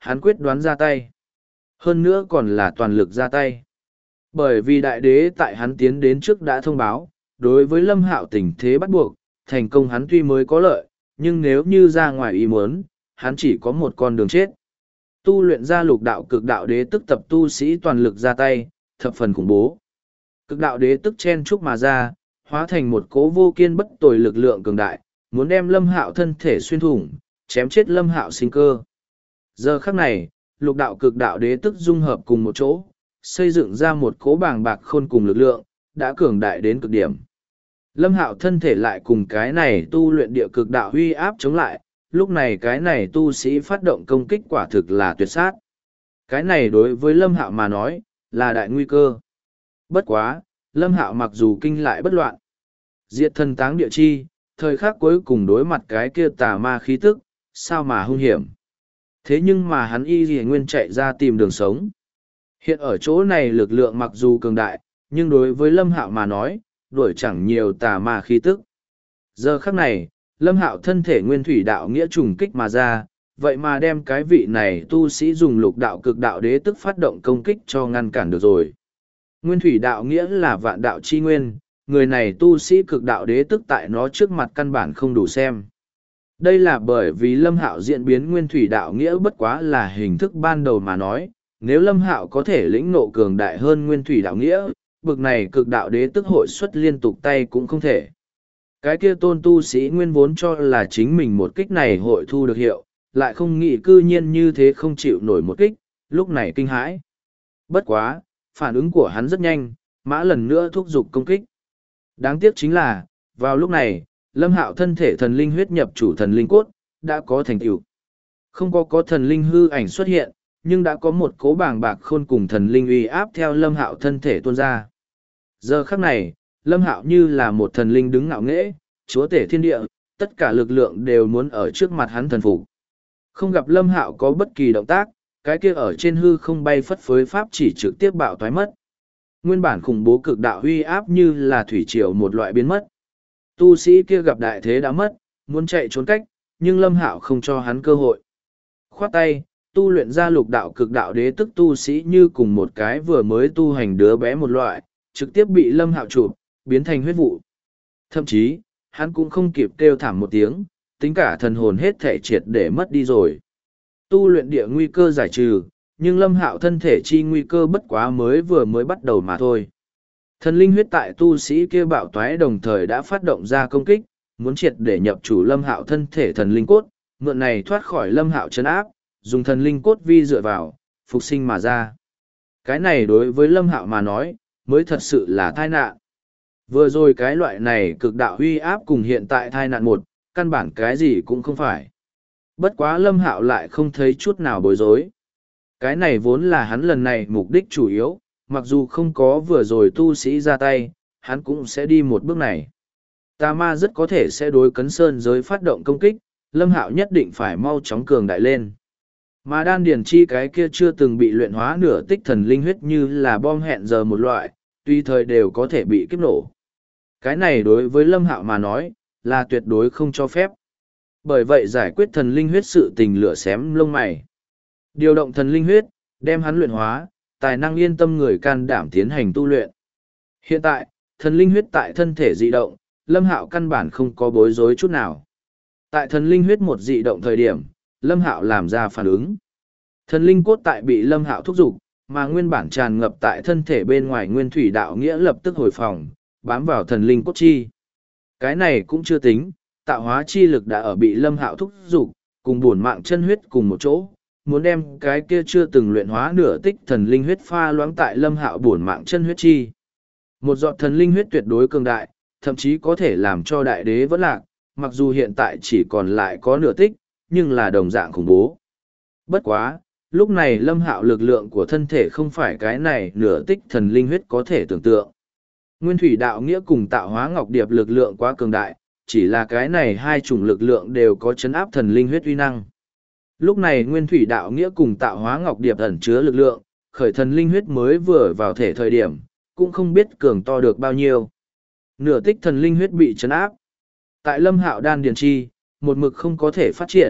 hắn quyết đoán ra tay. Hơn nữa còn là toàn lực ra tay. Bởi vì đại đế tại hắn tiến đến trước đã thông báo, đối với Lâm Hạo tình thế bắt buộc, thành công hắn tuy mới có lợi, nhưng nếu như ra ngoài ý muốn, hắn chỉ có một con đường chết. Tu luyện ra lục đạo cực đạo đế tức tập tu sĩ toàn lực ra tay, thập phần khủng bố. Cực đạo đế tức chen chúc mà ra, hóa thành một cố vô kiên bất tồi lực lượng cường đại, muốn đem Lâm Hạo thân thể xuyên thủng, chém chết Lâm Hạo sinh cơ. Giờ khắc này, lục đạo cực đạo đế tức dung hợp cùng một chỗ, xây dựng ra một cố bàng bạc khôn cùng lực lượng, đã cường đại đến cực điểm. Lâm Hạo thân thể lại cùng cái này tu luyện địa cực đạo huy áp chống lại, lúc này cái này tu sĩ phát động công kích quả thực là tuyệt sát. Cái này đối với Lâm Hạo mà nói, là đại nguy cơ. Bất quá, Lâm Hạo mặc dù kinh lại bất loạn, diệt thân táng địa chi, thời khắc cuối cùng đối mặt cái kia tà ma khí tức, sao mà hung hiểm. Thế nhưng mà hắn y gì nguyên chạy ra tìm đường sống. Hiện ở chỗ này lực lượng mặc dù cường đại, nhưng đối với Lâm Hạo mà nói, đuổi chẳng nhiều tà ma khí tức. Giờ khắc này, Lâm Hạo thân thể nguyên thủy đạo nghĩa trùng kích mà ra, vậy mà đem cái vị này tu sĩ dùng lục đạo cực đạo đế tức phát động công kích cho ngăn cản được rồi. Nguyên thủy đạo nghĩa là vạn đạo chi nguyên, người này tu sĩ cực đạo đế tức tại nó trước mặt căn bản không đủ xem. Đây là bởi vì Lâm Hạo diễn biến nguyên thủy đạo nghĩa bất quá là hình thức ban đầu mà nói, nếu Lâm Hạo có thể lĩnh ngộ cường đại hơn nguyên thủy đạo nghĩa, bực này cực đạo đế tức hội xuất liên tục tay cũng không thể. Cái kia tôn tu sĩ nguyên vốn cho là chính mình một kích này hội thu được hiệu, lại không nghĩ cư nhiên như thế không chịu nổi một kích, lúc này kinh hãi. Bất quá, phản ứng của hắn rất nhanh, mã lần nữa thúc giục công kích. Đáng tiếc chính là, vào lúc này, Lâm Hạo thân thể thần linh huyết nhập chủ thần linh cốt, đã có thành tựu. Không có thần linh hư ảnh xuất hiện, nhưng đã có một cố bàng bạc khôn cùng thần linh uy áp theo Lâm Hạo thân thể tuôn ra. Giờ khắc này, Lâm Hạo như là một thần linh đứng ngạo nghễ, chúa tể thiên địa, tất cả lực lượng đều muốn ở trước mặt hắn thần phục. Không gặp Lâm Hạo có bất kỳ động tác, cái kia ở trên hư không bay phất phới pháp chỉ trực tiếp bạo toái mất. Nguyên bản khủng bố cực đạo uy áp như là thủy triều một loại biến mất. Tu sĩ kia gặp đại thế đã mất, muốn chạy trốn cách, nhưng Lâm Hạo không cho hắn cơ hội. Khoát tay, tu luyện ra lục đạo cực đạo đế tức tu sĩ như cùng một cái vừa mới tu hành đứa bé một loại, trực tiếp bị Lâm Hạo chụp, biến thành huyết vụ. Thậm chí, hắn cũng không kịp kêu thảm một tiếng, tính cả thần hồn hết thể triệt để mất đi rồi. Tu luyện địa nguy cơ giải trừ, nhưng Lâm Hạo thân thể chi nguy cơ bất quá vừa mới bắt đầu mà thôi. Thần linh huyết tại tu sĩ kia bạo toái đồng thời đã phát động ra công kích, muốn triệt để nhập chủ Lâm Hạo thân thể thần linh cốt, mượn này thoát khỏi Lâm Hạo trấn áp, dùng thần linh cốt vi dựa vào, phục sinh mà ra. Cái này đối với Lâm Hạo mà nói, mới thật sự là tai nạn. Vừa rồi cái loại này cực đạo huy áp cùng hiện tại tai nạn một, căn bản cái gì cũng không phải. Bất quá Lâm Hạo lại không thấy chút nào bối rối. Cái này vốn là hắn lần này mục đích chủ yếu, mặc dù không có vừa rồi tu sĩ ra tay, hắn cũng sẽ đi một bước này. Tà ma rất có thể sẽ đối cấn sơn giới phát động công kích, Lâm Hạo nhất định phải mau chóng cường đại lên. Mà đan điền chi cái kia chưa từng bị luyện hóa nửa tích thần linh huyết như là bom hẹn giờ một loại, tùy thời đều có thể bị kiếp nổ. Cái này đối với Lâm Hạo mà nói, là tuyệt đối không cho phép. Bởi vậy giải quyết thần linh huyết sự tình lửa xém lông mày. Điều động thần linh huyết, đem hắn luyện hóa, tài năng yên tâm người can đảm tiến hành tu luyện. Hiện tại, thần linh huyết tại thân thể dị động, Lâm Hạo căn bản không có bối rối chút nào. Tại thần linh huyết một dị động thời điểm, Lâm Hạo làm ra phản ứng. Thần linh cốt tại bị Lâm Hạo thúc giục, mà nguyên bản tràn ngập tại thân thể bên ngoài nguyên thủy đạo nghĩa lập tức hồi phòng, bám vào thần linh cốt chi. Cái này cũng chưa tính, tạo hóa chi lực đã ở bị Lâm Hạo thúc giục, cùng bổn mạng chân huyết cùng một chỗ, muốn đem cái kia chưa từng luyện hóa nửa tích thần linh huyết pha loãng tại Lâm Hạo bổn mạng chân huyết chi. Một giọt thần linh huyết tuyệt đối cường đại, thậm chí có thể làm cho đại đế vẫn lạc, mặc dù hiện tại chỉ còn lại có nửa tích, nhưng là đồng dạng khủng bố. Bất quá, lúc này Lâm Hạo lực lượng của thân thể không phải cái này nửa tích thần linh huyết có thể tưởng tượng. Nguyên thủy đạo nghĩa cùng tạo hóa ngọc điệp lực lượng quá cường đại, chỉ là cái này hai chủng lực lượng đều có chấn áp thần linh huyết uy năng. Lúc này nguyên thủy đạo nghĩa cùng tạo hóa ngọc điệp ẩn chứa lực lượng, khởi thần linh huyết mới vừa vào thể thời điểm, cũng không biết cường to được bao nhiêu. Nửa tích thần linh huyết bị chấn áp. Tại Lâm Hạo đan điền chi, một mực không có thể phát triển,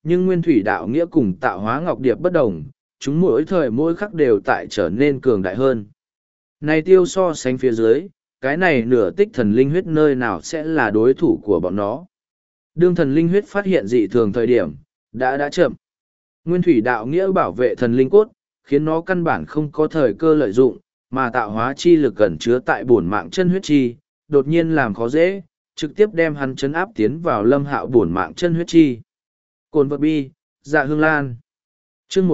Nhưng nguyên thủy đạo nghĩa cùng tạo hóa ngọc điệp bất đồng, chúng mỗi thời mỗi khắc đều tại trở nên cường đại hơn. Này tiêu so sánh phía dưới, cái này nửa tích thần linh huyết nơi nào sẽ là đối thủ của bọn nó. Đương thần linh huyết phát hiện dị thường thời điểm, đã chậm. Nguyên thủy đạo nghĩa bảo vệ thần linh cốt, khiến nó căn bản không có thời cơ lợi dụng, mà tạo hóa chi lực gần chứa tại bổn mạng chân huyết chi, đột nhiên làm khó dễ, trực tiếp đem hắn chấn áp tiến vào Lâm Hạo bổn mạng chân huyết chi. Cồn vật bi, dạ hương lan. Chương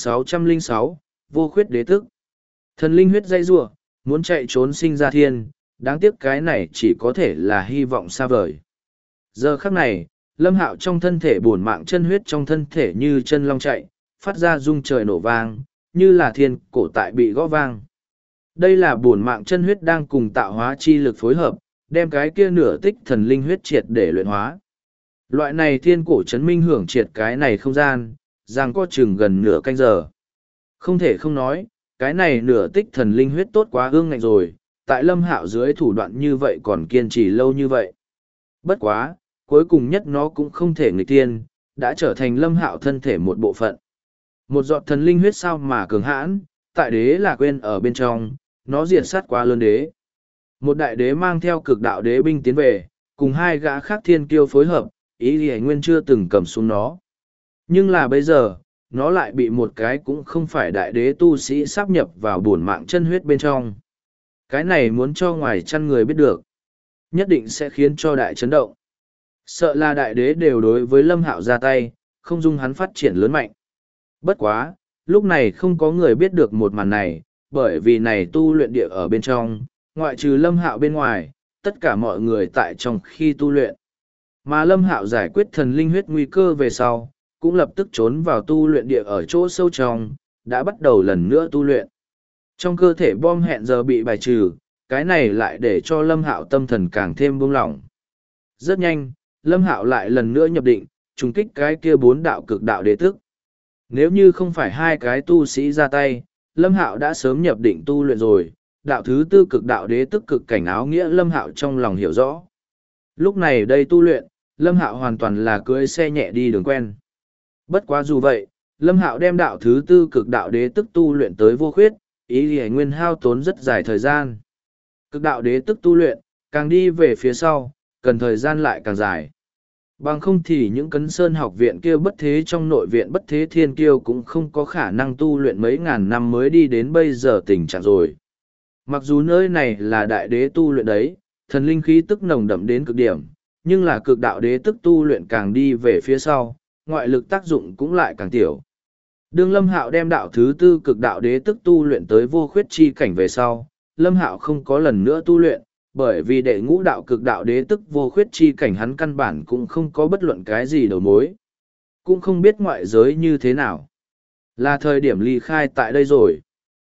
1606, vô khuyết đế tức. Thần linh huyết dây rủa, muốn chạy trốn sinh ra thiên, đáng tiếc cái này chỉ có thể là hy vọng xa vời. Giờ khắc này, Lâm Hạo trong thân thể bổn mạng chân huyết trong thân thể như chân long chạy, phát ra rung trời nổ vang, như là thiên cổ tại bị gõ vang. Đây là bổn mạng chân huyết đang cùng tạo hóa chi lực phối hợp, đem cái kia nửa tích thần linh huyết triệt để luyện hóa. Loại này thiên cổ chấn minh hưởng triệt cái này không gian, rằng có chừng gần nửa canh giờ. Không thể không nói, cái này nửa tích thần linh huyết tốt quá ương ngạnh rồi, tại Lâm Hạo dưới thủ đoạn như vậy còn kiên trì lâu như vậy. Bất quá, cuối cùng nhất nó cũng không thể nghịch tiên, đã trở thành Lâm Hạo thân thể một bộ phận. Một giọt thần linh huyết sao mà cường hãn, tại đế là quên ở bên trong, nó diệt sát quá lớn đế. Một đại đế mang theo cực đạo đế binh tiến về, cùng hai gã khác thiên kiêu phối hợp, ý thì nguyên chưa từng cầm xuống nó. Nhưng là bây giờ, nó lại bị một cái cũng không phải đại đế tu sĩ sáp nhập vào bổn mạng chân huyết bên trong. Cái này muốn cho ngoài chăn người biết được, nhất định sẽ khiến cho đại chấn động. Sợ là đại đế đều đối với Lâm Hạo ra tay, không dung hắn phát triển lớn mạnh. Bất quá, lúc này không có người biết được một màn này, bởi vì này tu luyện địa ở bên trong, ngoại trừ Lâm Hạo bên ngoài, tất cả mọi người tại trong khi tu luyện. Mà Lâm Hạo giải quyết thần linh huyết nguy cơ về sau, cũng lập tức trốn vào tu luyện địa ở chỗ sâu trong, đã bắt đầu lần nữa tu luyện. Trong cơ thể bom hẹn giờ bị bài trừ, cái này lại để cho Lâm Hạo tâm thần càng thêm buông lỏng. Rất nhanh, Lâm Hạo lại lần nữa nhập định, trùng kích cái kia 4 đạo cực đạo đế tức. Nếu như không phải hai cái tu sĩ ra tay, Lâm Hạo đã sớm nhập định tu luyện rồi, đạo thứ 4 cực đạo đế tức cực cảnh áo nghĩa Lâm Hạo trong lòng hiểu rõ. Lúc này đây tu luyện, Lâm Hạo hoàn toàn là cưỡi xe nhẹ đi đường quen. Bất quá dù vậy, Lâm Hạo đem đạo thứ 4 cực đạo đế tức tu luyện tới vô khuyết, ý thì nguyên hao tốn rất dài thời gian. Cực đạo đế tức tu luyện, càng đi về phía sau, cần thời gian lại càng dài. Bằng không thì những cấn sơn học viện kia bất thế trong nội viện bất thế thiên kiêu cũng không có khả năng tu luyện mấy ngàn năm mới đi đến bây giờ tình trạng rồi. Mặc dù nơi này là đại đế tu luyện đấy, thần linh khí tức nồng đậm đến cực điểm, nhưng là cực đạo đế tức tu luyện càng đi về phía sau, ngoại lực tác dụng cũng lại càng tiểu. Đương Lâm Hạo đem đạo thứ 4 cực đạo đế tức tu luyện tới vô khuyết chi cảnh về sau, Lâm Hạo không có lần nữa tu luyện, bởi vì đệ ngũ đạo cực đạo đế tức vô khuyết chi cảnh hắn căn bản cũng không có bất luận cái gì đầu mối. Cũng không biết ngoại giới như thế nào. Là thời điểm ly khai tại đây rồi.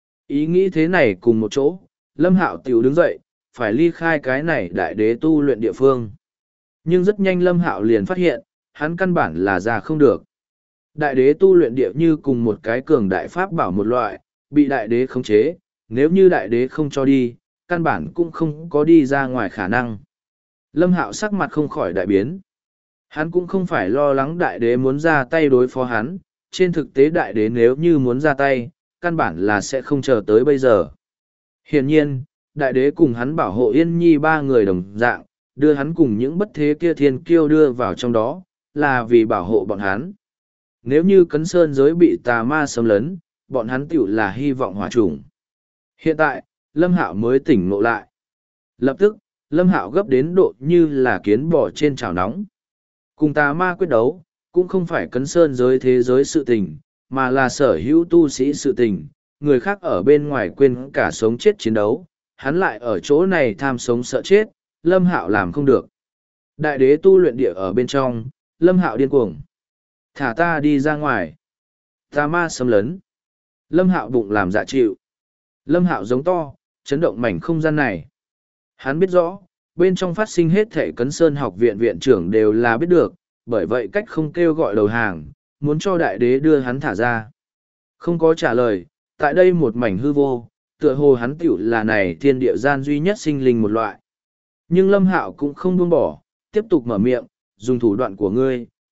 Ý nghĩ thế này cùng một chỗ, Lâm Hạo tiểu đứng dậy, phải ly khai cái này đại đế tu luyện địa phương. Nhưng rất nhanh Lâm Hạo liền phát hiện, hắn căn bản là ra không được. Đại đế tu luyện địa như cùng một cái cường đại pháp bảo một loại, bị đại đế khống chế, nếu như đại đế không cho đi, căn bản cũng không có đi ra ngoài khả năng. Lâm Hạo sắc mặt không khỏi đại biến. Hắn cũng không phải lo lắng đại đế muốn ra tay đối phó hắn, trên thực tế đại đế nếu như muốn ra tay, căn bản là sẽ không chờ tới bây giờ. Hiển nhiên, đại đế cùng hắn bảo hộ Yên Nhi 3 người đồng dạng, đưa hắn cùng những bất thế kia thiên kiêu đưa vào trong đó, là vì bảo hộ bọn hắn. Nếu như cấn sơn giới bị tà ma xâm lấn, bọn hắn tiểu là hy vọng hỏa chủng. Hiện tại, Lâm Hạo mới tỉnh ngộ lại. Lập tức, Lâm Hạo gấp đến độ như là kiến bò trên chảo nóng. Cùng tà ma quyết đấu, cũng không phải cấn sơn giới thế giới sự tình, mà là sở hữu tu sĩ sự tình. Người khác ở bên ngoài quên cả sống chết chiến đấu, hắn lại ở chỗ này tham sống sợ chết, Lâm Hạo làm không được. Đại đế tu luyện địa ở bên trong, Lâm Hạo điên cuồng. Thả ta đi ra ngoài. Tà ma xâm lấn. Lâm Hạo bụng làm dạ chịu. Lâm Hạo giống to, chấn động mảnh không gian này. Hắn biết rõ, bên trong phát sinh hết thể cấn sơn học viện viện trưởng đều là biết được, bởi vậy cách không kêu gọi đầu hàng, muốn cho đại đế đưa hắn thả ra. Không có trả lời, tại đây một mảnh hư vô, tựa hồ hắn tiểu là này thiên địa gian duy nhất sinh linh một loại. Nhưng Lâm Hạo cũng không buông bỏ, tiếp tục mở miệng, dùng thủ đoạn của ngươi,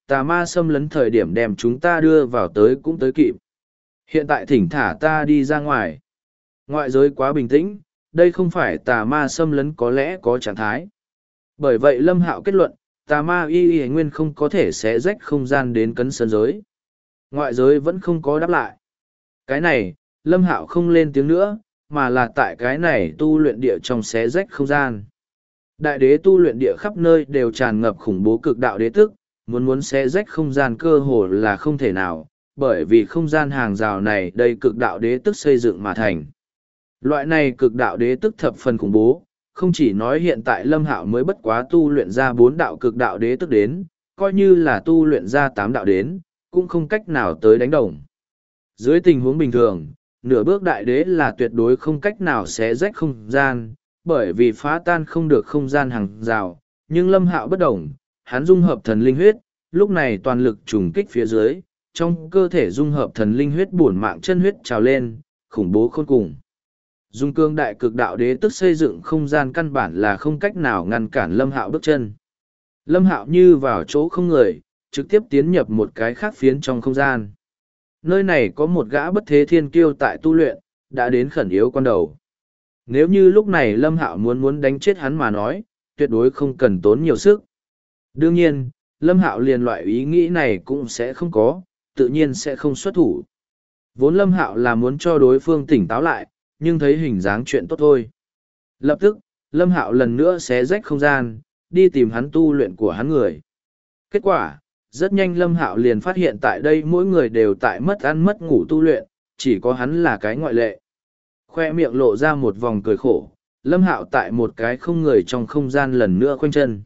tà ma xâm lấn thời điểm đem chúng ta đưa vào tới cũng tới kịp. Hiện tại thỉnh thả ta đi ra ngoài. Ngoại giới quá bình tĩnh, đây không phải tà ma xâm lấn có lẽ có trạng thái. Bởi vậy Lâm Hạo kết luận, tà ma y nguyên không có thể xé rách không gian đến cấn sơn giới. Ngoại giới vẫn không có đáp lại. Cái này, Lâm Hạo không lên tiếng nữa, mà là tại cái này tu luyện địa trong xé rách không gian. Đại đế tu luyện địa khắp nơi đều tràn ngập khủng bố cực đạo đế tức, muốn xé rách không gian cơ hồ là không thể nào, bởi vì không gian hàng rào này đây cực đạo đế tức xây dựng mà thành. Loại này cực đạo đế tức thập phần khủng bố, không chỉ nói hiện tại Lâm Hạo mới bất quá tu luyện ra 4 đạo cực đạo đế tức đến, coi như là tu luyện ra 8 đạo đến, cũng không cách nào tới đánh đồng. Dưới tình huống bình thường, nửa bước đại đế là tuyệt đối không cách nào xé rách không gian, bởi vì phá tan không được không gian hàng rào, nhưng Lâm Hạo bất đồng, hắn dung hợp thần linh huyết, lúc này toàn lực trùng kích phía dưới, trong cơ thể dung hợp thần linh huyết bổn mạng chân huyết trào lên, khủng bố khôn cùng. Dung cương đại cực đạo đế tức xây dựng không gian căn bản là không cách nào ngăn cản Lâm Hạo bước chân. Lâm Hạo như vào chỗ không người, trực tiếp tiến nhập một cái khác phiến trong không gian. Nơi này có một gã bất thế thiên kiêu tại tu luyện, đã đến khẩn yếu quan đầu. Nếu như lúc này Lâm Hạo muốn đánh chết hắn mà nói, tuyệt đối không cần tốn nhiều sức. Đương nhiên, Lâm Hạo liền loại ý nghĩ này cũng sẽ không có, tự nhiên sẽ không xuất thủ. Vốn Lâm Hạo là muốn cho đối phương tỉnh táo lại, nhưng thấy hình dáng chuyện tốt thôi. Lập tức, Lâm Hạo lần nữa xé rách không gian, đi tìm hắn tu luyện của hắn người. Kết quả, rất nhanh Lâm Hạo liền phát hiện tại đây mỗi người đều tại mất ăn mất ngủ tu luyện, chỉ có hắn là cái ngoại lệ. Khoe miệng lộ ra một vòng cười khổ, Lâm Hạo tại một cái không người trong không gian lần nữa khoanh chân.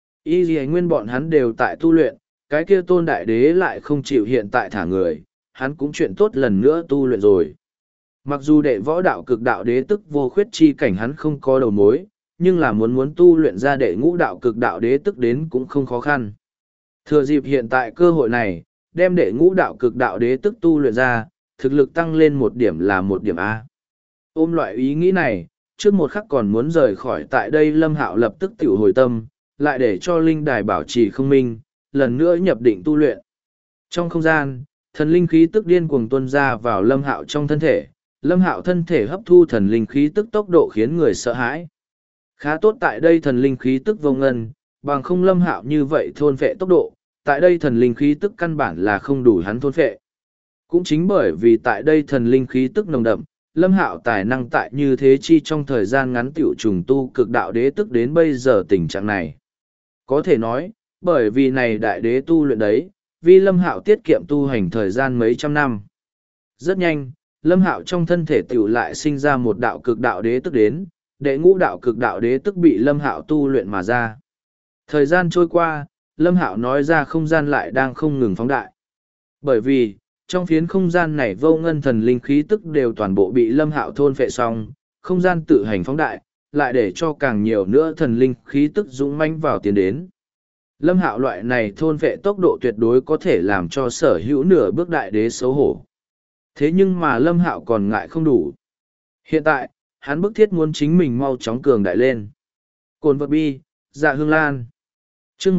Y gì nguyên bọn hắn đều tại tu luyện, cái kia tôn đại đế lại không chịu hiện tại thả người, hắn cũng chuyện tốt lần nữa tu luyện rồi. Mặc dù đệ võ đạo cực đạo đế tức vô khuyết chi cảnh hắn không có đầu mối, nhưng là muốn tu luyện ra đệ ngũ đạo cực đạo đế tức đến cũng không khó khăn. Thừa dịp hiện tại cơ hội này, đem đệ ngũ đạo cực đạo đế tức tu luyện ra, thực lực tăng lên một điểm là một điểm A. Ôm loại ý nghĩ này, trước một khắc còn muốn rời khỏi tại đây Lâm Hạo lập tức tiểu hồi tâm, lại để cho linh đài bảo trì không minh, lần nữa nhập định tu luyện. Trong không gian, thần linh khí tức điên cuồng tuôn ra vào Lâm Hạo trong thân thể, Lâm Hạo thân thể hấp thu thần linh khí tức tốc độ khiến người sợ hãi. Khá tốt tại đây thần linh khí tức vô ngân, bằng không Lâm Hạo như vậy thôn phệ tốc độ, tại đây thần linh khí tức căn bản là không đủ hắn thôn phệ. Cũng chính bởi vì tại đây thần linh khí tức nồng đậm, Lâm Hạo tài năng tại như thế chi trong thời gian ngắn tiểu trùng tu cực đạo đế tức đến bây giờ tình trạng này. Có thể nói, bởi vì này đại đế tu luyện đấy, vì Lâm Hạo tiết kiệm tu hành thời gian mấy trăm năm. Rất nhanh, Lâm Hạo trong thân thể tiểu lại sinh ra một đạo cực đạo đế tức đến, đệ ngũ đạo cực đạo đế tức bị Lâm Hạo tu luyện mà ra. Thời gian trôi qua, Lâm Hạo nói ra không gian lại đang không ngừng phóng đại. Bởi vì, trong phiến không gian này vô ngân thần linh khí tức đều toàn bộ bị Lâm Hạo thôn phệ xong, không gian tự hành phóng đại, lại để cho càng nhiều nữa thần linh khí tức dũng mãnh vào tiến đến. Lâm Hạo loại này thôn phệ tốc độ tuyệt đối có thể làm cho sở hữu nửa bước đại đế xấu hổ. Thế nhưng mà Lâm Hạo còn ngại không đủ. Hiện tại, hắn bức thiết muốn chính mình mau chóng cường đại lên. Cồn vật bi, dạ hương lan. Chương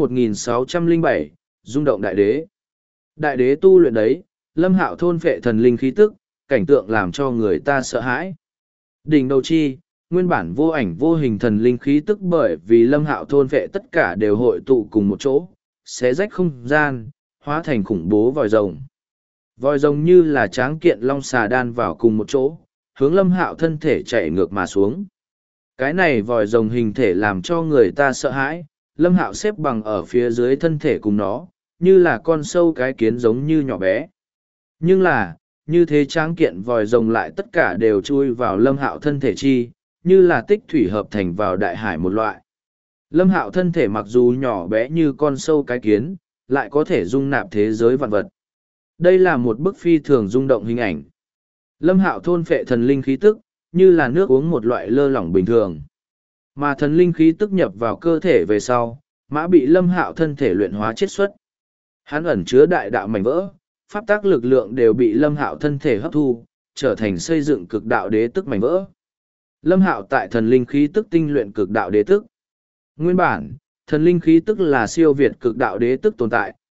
1607, rung động đại đế. Đại đế tu luyện đấy, Lâm Hạo thôn phệ thần linh khí tức, cảnh tượng làm cho người ta sợ hãi. Đỉnh đầu chi, nguyên bản vô ảnh vô hình thần linh khí tức bởi vì Lâm Hạo thôn phệ tất cả đều hội tụ cùng một chỗ, xé rách không gian, hóa thành khủng bố vòi rồng. Vòi rồng như là tráng kiện long xà đan vào cùng một chỗ, hướng Lâm Hạo thân thể chạy ngược mà xuống. Cái này vòi rồng hình thể làm cho người ta sợ hãi, Lâm Hạo xếp bằng ở phía dưới thân thể cùng nó, như là con sâu cái kiến giống như nhỏ bé. Nhưng là, như thế tráng kiện vòi rồng lại tất cả đều chui vào Lâm Hạo thân thể chi, như là tích thủy hợp thành vào đại hải một loại. Lâm Hạo thân thể mặc dù nhỏ bé như con sâu cái kiến, lại có thể dung nạp thế giới vạn vật. Đây là một bức phi thường rung động hình ảnh. Lâm Hạo thôn phệ thần linh khí tức, như là nước uống một loại lơ lỏng bình thường. Mà thần linh khí tức nhập vào cơ thể về sau, mã bị Lâm Hạo thân thể luyện hóa chiết xuất. Hắn ẩn chứa đại đạo mảnh vỡ, pháp tác lực lượng đều bị Lâm Hạo thân thể hấp thu, trở thành xây dựng cực đạo đế tức mảnh vỡ. Lâm Hạo tại thần linh khí tức tinh luyện cực đạo đế tức. Nguyên bản, thần linh khí tức là siêu việt cực đạo đế tức tồn tại,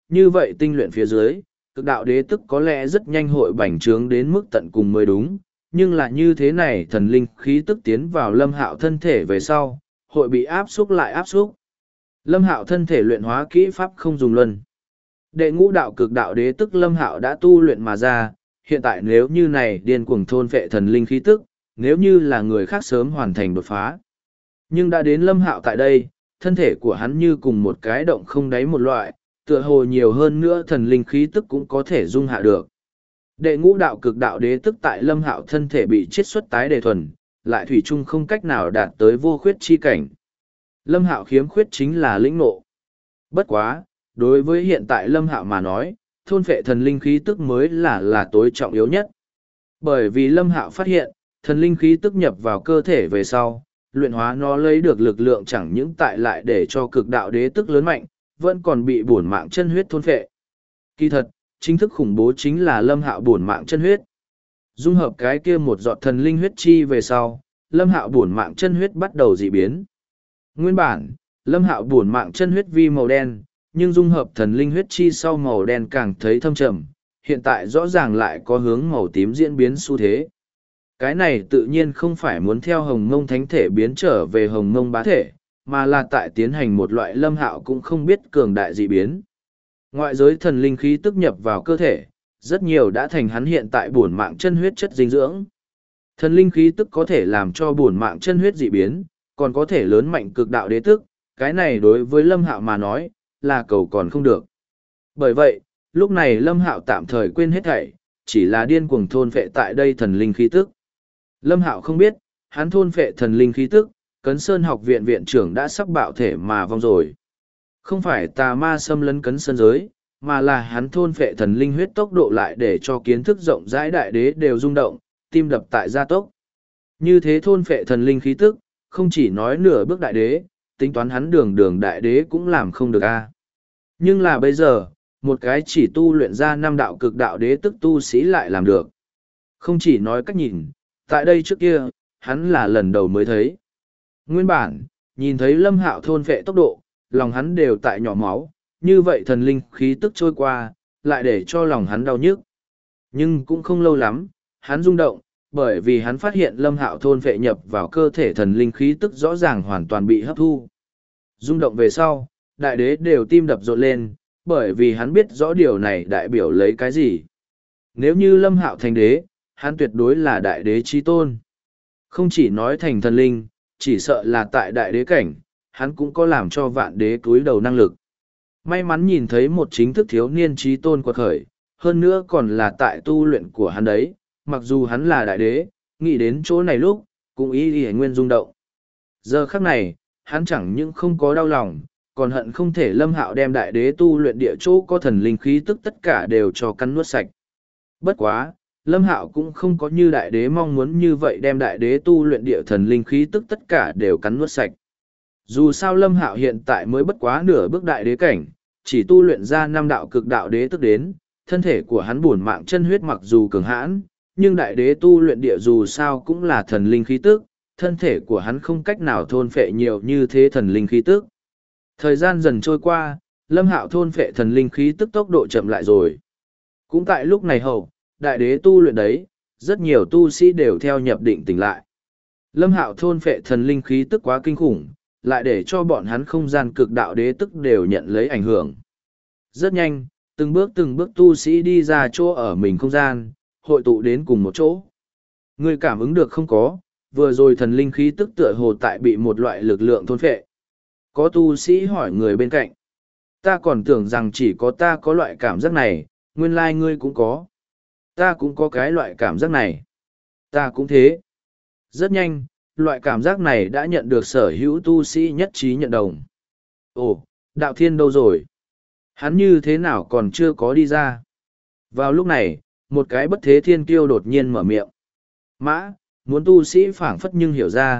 như vậy tinh luyện phía dưới, cực đạo đế tức có lẽ rất nhanh hội bành trướng đến mức tận cùng mới đúng, nhưng là như thế này thần linh khí tức tiến vào Lâm Hạo thân thể về sau, hội bị áp xúc lại áp xúc. Lâm Hạo thân thể luyện hóa kỹ pháp không dùng luân. Đệ ngũ đạo cực đạo đế tức Lâm Hạo đã tu luyện mà ra, hiện tại nếu như này điên cuồng thôn phệ thần linh khí tức, nếu như là người khác sớm hoàn thành đột phá. Nhưng đã đến Lâm Hạo tại đây, thân thể của hắn như cùng một cái động không đáy một loại, tựa hồ nhiều hơn nữa thần linh khí tức cũng có thể dung hạ được. Đệ ngũ đạo cực đạo đế tức tại Lâm Hạo thân thể bị chiết xuất tái đề thuần, lại thủy chung không cách nào đạt tới vô khuyết chi cảnh. Lâm Hạo khiếm khuyết chính là lĩnh ngộ. Bất quá, đối với hiện tại Lâm Hạo mà nói, thôn phệ thần linh khí tức mới là tối trọng yếu nhất. Bởi vì Lâm Hạo phát hiện, thần linh khí tức nhập vào cơ thể về sau, luyện hóa nó lấy được lực lượng chẳng những tại lại để cho cực đạo đế tức lớn mạnh, vẫn còn bị bổn mạng chân huyết thôn phệ. Kỳ thật, chính thức khủng bố chính là Lâm Hạo bổn mạng chân huyết. Dung hợp cái kia một giọt thần linh huyết chi về sau, Lâm Hạo bổn mạng chân huyết bắt đầu dị biến. Nguyên bản, Lâm Hạo bổn mạng chân huyết vi màu đen, nhưng dung hợp thần linh huyết chi sau màu đen càng thấy thâm trầm, hiện tại rõ ràng lại có hướng màu tím diễn biến xu thế. Cái này tự nhiên không phải muốn theo hồng mông thánh thể biến trở về hồng mông bá thể, mà là tại tiến hành một loại Lâm Hạo cũng không biết cường đại dị biến. Ngoại giới thần linh khí tức nhập vào cơ thể, rất nhiều đã thành hắn hiện tại bổn mạng chân huyết chất dinh dưỡng. Thần linh khí tức có thể làm cho bổn mạng chân huyết dị biến, còn có thể lớn mạnh cực đạo đế tức, cái này đối với Lâm Hạo mà nói, là cầu còn không được. Bởi vậy, lúc này Lâm Hạo tạm thời quên hết thảy, chỉ là điên cuồng thôn phệ tại đây thần linh khí tức. Lâm Hạo không biết, hắn thôn phệ thần linh khí tức, Cấn Sơn học viện viện trưởng đã sắp bạo thể mà vong rồi. Không phải tà ma xâm lấn Cấn Sơn giới, mà là hắn thôn phệ thần linh huyết tốc độ lại để cho kiến thức rộng rãi đại đế đều rung động, tim đập tại gia tốc. Như thế thôn phệ thần linh khí tức, không chỉ nói nửa bước đại đế, tính toán hắn đường đại đế cũng làm không được a. Nhưng là bây giờ, một cái chỉ tu luyện ra 5 đạo cực đạo đế tức tu sĩ lại làm được. Không chỉ nói cách nhìn, tại đây trước kia, hắn là lần đầu mới thấy. Nguyên bản, nhìn thấy Lâm Hạo thôn phệ tốc độ, lòng hắn đều tại nhỏ máu, như vậy thần linh khí tức trôi qua, lại để cho lòng hắn đau nhức. Nhưng cũng không lâu lắm, hắn rung động, bởi vì hắn phát hiện Lâm Hạo thôn phệ nhập vào cơ thể thần linh khí tức rõ ràng hoàn toàn bị hấp thu. Rung động về sau, đại đế đều tim đập rộn lên, bởi vì hắn biết rõ điều này đại biểu lấy cái gì. Nếu như Lâm Hạo thành đế, hắn tuyệt đối là đại đế chí tôn. Không chỉ nói thành thần linh, chỉ sợ là tại đại đế cảnh, hắn cũng có làm cho vạn đế cúi đầu năng lực. May mắn nhìn thấy một chính thức thiếu niên chí tôn quật khởi, hơn nữa còn là tại tu luyện của hắn đấy, mặc dù hắn là đại đế, nghĩ đến chỗ này lúc, cũng ý nguyên rung động. Giờ khắc này, hắn chẳng những không có đau lòng, còn hận không thể Lâm Hạo đem đại đế tu luyện địa chỗ có thần linh khí tức tất cả đều cho cắn nuốt sạch. Bất quá, Lâm Hạo cũng không có như đại đế mong muốn như vậy đem đại đế tu luyện địa thần linh khí tức tất cả đều cắn nuốt sạch. Dù sao Lâm Hạo hiện tại mới bất quá nửa bước đại đế cảnh, chỉ tu luyện ra 5 đạo cực đạo đế tức đến, thân thể của hắn bổn mạng chân huyết mặc dù cường hãn, nhưng đại đế tu luyện địa dù sao cũng là thần linh khí tức, thân thể của hắn không cách nào thôn phệ nhiều như thế thần linh khí tức. Thời gian dần trôi qua, Lâm Hạo thôn phệ thần linh khí tức tốc độ chậm lại rồi. Cũng tại lúc này hậu, đại đế tu luyện đấy, rất nhiều tu sĩ đều theo nhập định tỉnh lại. Lâm Hạo thôn phệ thần linh khí tức quá kinh khủng, lại để cho bọn hắn không gian cực đạo đế tức đều nhận lấy ảnh hưởng. Rất nhanh, từng bước tu sĩ đi ra chỗ ở mình không gian, hội tụ đến cùng một chỗ. Người cảm ứng được không có, vừa rồi thần linh khí tức tựa hồ tại bị một loại lực lượng thôn phệ. Có tu sĩ hỏi người bên cạnh. Ta còn tưởng rằng chỉ có ta có loại cảm giác này, nguyên lai ngươi cũng có. Ta cũng có cái loại cảm giác này. Ta cũng thế. Rất nhanh, loại cảm giác này đã nhận được sở hữu tu sĩ nhất trí nhận đồng. Ồ, đạo thiên đâu rồi? Hắn như thế nào còn chưa có đi ra? Vào lúc này, một cái bất thế thiên kiêu đột nhiên mở miệng. Mã, muốn tu sĩ phảng phất nhưng hiểu ra,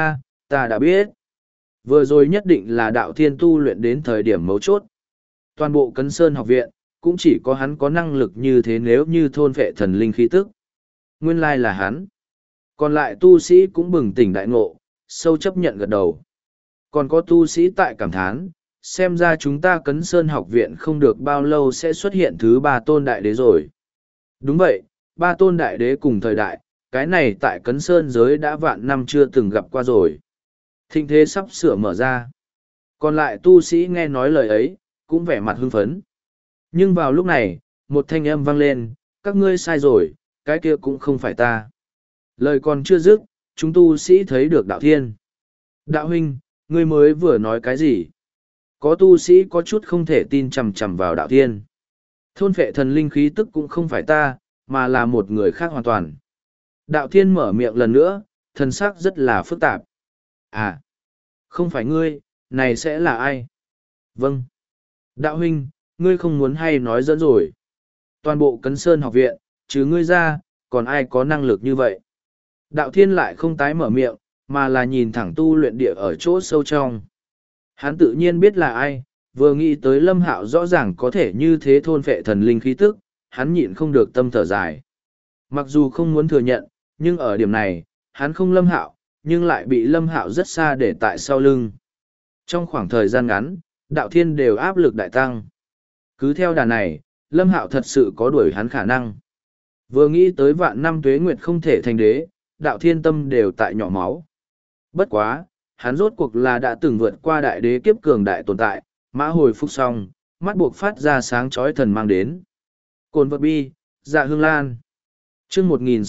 ta đã biết. Vừa rồi nhất định là đạo thiên tu luyện đến thời điểm mấu chốt. Toàn bộ Cấn Sơn học viện, cũng chỉ có hắn có năng lực như thế nếu như thôn phệ thần linh khí tức. Nguyên lai là hắn. Còn lại tu sĩ cũng bừng tỉnh đại ngộ, sâu chấp nhận gật đầu. Còn có tu sĩ tại cảm thán, xem ra chúng ta Cấn Sơn học viện không được bao lâu sẽ xuất hiện thứ ba tôn đại đế rồi. Đúng vậy, ba tôn đại đế cùng thời đại, cái này tại Cấn Sơn giới đã vạn năm chưa từng gặp qua rồi. Thịnh thế sắp sửa mở ra. Còn lại tu sĩ nghe nói lời ấy, cũng vẻ mặt hưng phấn. Nhưng vào lúc này, một thanh âm vang lên, các ngươi sai rồi, cái kia cũng không phải ta. Lời còn chưa dứt, chúng tu sĩ thấy được đạo thiên. Đạo huynh, ngươi mới vừa nói cái gì? Có tu sĩ có chút không thể tin chằm chằm vào đạo thiên. Thôn phệ thần linh khí tức cũng không phải ta, mà là một người khác hoàn toàn. Đạo thiên mở miệng lần nữa, thần sắc rất là phức tạp. À, không phải ngươi, này sẽ là ai? Vâng. Đạo huynh, ngươi không muốn hay nói dẫn rồi. Toàn bộ Cấn Sơn học viện, trừ ngươi ra, còn ai có năng lực như vậy? Đạo thiên lại không tái mở miệng, mà là nhìn thẳng tu luyện địa ở chỗ sâu trong. Hắn tự nhiên biết là ai, vừa nghĩ tới Lâm Hạo rõ ràng có thể như thế thôn phệ thần linh khí tức, hắn nhịn không được tâm thở dài. Mặc dù không muốn thừa nhận, nhưng ở điểm này, hắn không Lâm Hạo, nhưng lại bị Lâm Hạo rất xa để tại sau lưng. Trong khoảng thời gian ngắn, đạo thiên đều áp lực đại tăng. Cứ theo đà này, Lâm Hạo thật sự có đuổi hắn khả năng. Vừa nghĩ tới vạn năm tuế nguyệt không thể thành đế, đạo thiên tâm đều tại nhỏ máu. Bất quá, hắn rốt cuộc là đã từng vượt qua đại đế kiếp cường đại tồn tại, mã hồi phục xong, mắt buộc phát ra sáng chói thần mang đến. Cồn vật bi, dạ hương lan. Chương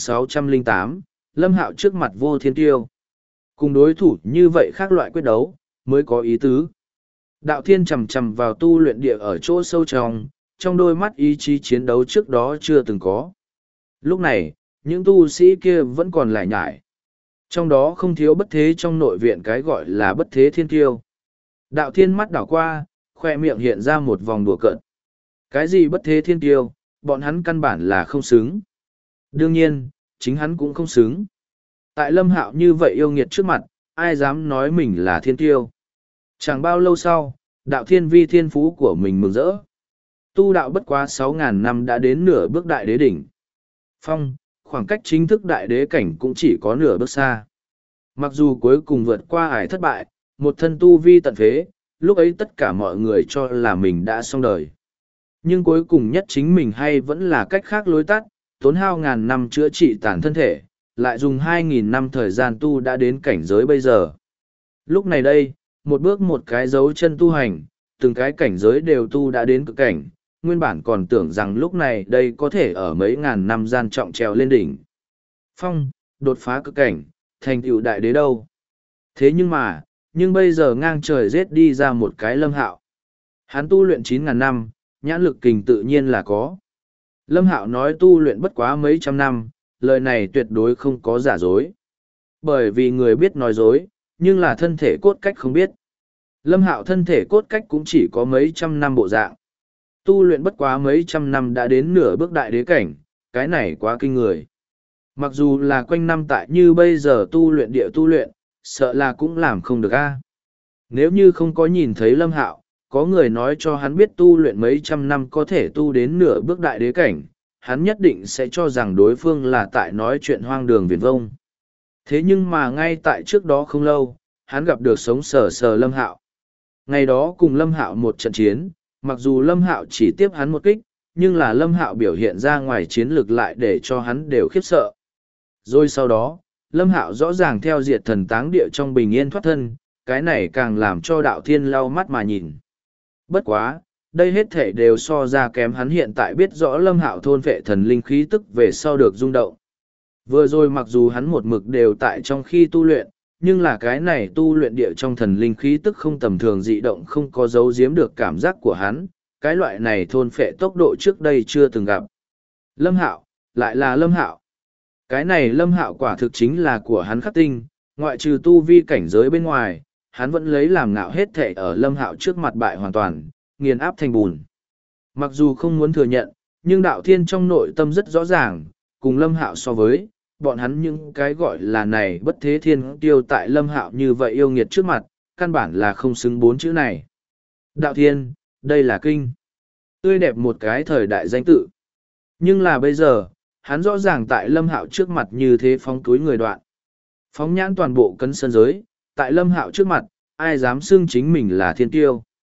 1608, Lâm Hạo trước mặt vô thiên tiêu. Cùng đối thủ như vậy khác loại quyết đấu, mới có ý tứ. Đạo thiên chầm chầm vào tu luyện địa ở chỗ sâu trong đôi mắt ý chí chiến đấu trước đó chưa từng có. Lúc này, những tu sĩ kia vẫn còn lải nhải. Trong đó không thiếu bất thế trong nội viện cái gọi là bất thế thiên tiêu. Đạo thiên mắt đảo qua, khoe miệng hiện ra một vòng đùa cợt. Cái gì bất thế thiên tiêu, bọn hắn căn bản là không xứng. Đương nhiên, chính hắn cũng không xứng. Tại Lâm Hạo như vậy yêu nghiệt trước mặt, ai dám nói mình là thiên tiêu. Chẳng bao lâu sau, đạo thiên vi thiên phú của mình mừng rỡ. Tu đạo bất quá 6.000 năm đã đến nửa bước đại đế đỉnh. Phong, khoảng cách chính thức đại đế cảnh cũng chỉ có nửa bước xa. Mặc dù cuối cùng vượt qua ải thất bại, một thân tu vi tận phế, lúc ấy tất cả mọi người cho là mình đã xong đời. Nhưng cuối cùng nhất chính mình hay vẫn là cách khác lối tắt, tốn hao ngàn năm chữa trị tàn thân thể, lại dùng 2.000 năm thời gian tu đã đến cảnh giới bây giờ. Lúc này đây, một bước một cái dấu chân tu hành, từng cái cảnh giới đều tu đã đến cực cảnh, nguyên bản còn tưởng rằng lúc này đây có thể ở mấy ngàn năm gian trọng trèo lên đỉnh. Phong, đột phá cực cảnh, thành tựu đại đế đâu. Thế nhưng bây giờ ngang trời giết đi ra một cái Lâm Hạo. Hắn tu luyện 9.000 năm, nhãn lực kình tự nhiên là có. Lâm Hạo nói tu luyện bất quá mấy trăm năm, lời này tuyệt đối không có giả dối. Bởi vì người biết nói dối, nhưng là thân thể cốt cách không biết. Lâm Hạo thân thể cốt cách cũng chỉ có mấy trăm năm bộ dạng. Tu luyện bất quá mấy trăm năm đã đến nửa bước đại đế cảnh, cái này quá kinh người. Mặc dù là quanh năm tại như bây giờ tu luyện địa tu luyện, sợ là cũng làm không được a. Nếu như không có nhìn thấy Lâm Hạo, có người nói cho hắn biết tu luyện mấy trăm năm có thể tu đến nửa bước đại đế cảnh, hắn nhất định sẽ cho rằng đối phương là tại nói chuyện hoang đường viển vông. Thế nhưng mà ngay tại trước đó không lâu, hắn gặp được sống sờ sờ Lâm Hạo. Ngày đó cùng Lâm Hạo một trận chiến, mặc dù Lâm Hạo chỉ tiếp hắn một kích, nhưng là Lâm Hạo biểu hiện ra ngoài chiến lược lại để cho hắn đều khiếp sợ. Rồi sau đó, Lâm Hạo rõ ràng theo diệt thần táng địa trong bình yên thoát thân, cái này càng làm cho đạo thiên lau mắt mà nhìn. Bất quá, đây hết thể đều so ra kém hắn hiện tại biết rõ Lâm Hạo thôn vệ thần linh khí tức về sau được rung động. Vừa rồi mặc dù hắn một mực đều tại trong khi tu luyện, nhưng là cái này tu luyện địa trong thần linh khí tức không tầm thường dị động không có giấu giếm được cảm giác của hắn, cái loại này thôn phệ tốc độ trước đây chưa từng gặp. Lâm Hạo, lại là Lâm Hạo. Cái này Lâm Hạo quả thực chính là của hắn khắc tinh, ngoại trừ tu vi cảnh giới bên ngoài, hắn vẫn lấy làm ngạo hết thể ở Lâm Hạo trước mặt bại hoàn toàn, nghiền áp thành bùn. Mặc dù không muốn thừa nhận, nhưng đạo thiên trong nội tâm rất rõ ràng, cùng Lâm Hạo so với, bọn hắn những cái gọi là này bất thế thiên tiêu tại Lâm Hạo như vậy yêu nghiệt trước mặt, căn bản là không xứng bốn chữ này. Đạo thiên, đây là kinh. Tươi đẹp một cái thời đại danh tự. Nhưng là bây giờ, hắn rõ ràng tại Lâm Hạo trước mặt như thế phóng túi người đoạn. Phóng nhãn toàn bộ cấn sơn giới, tại Lâm Hạo trước mặt, ai dám xưng chính mình là thiên tiêu.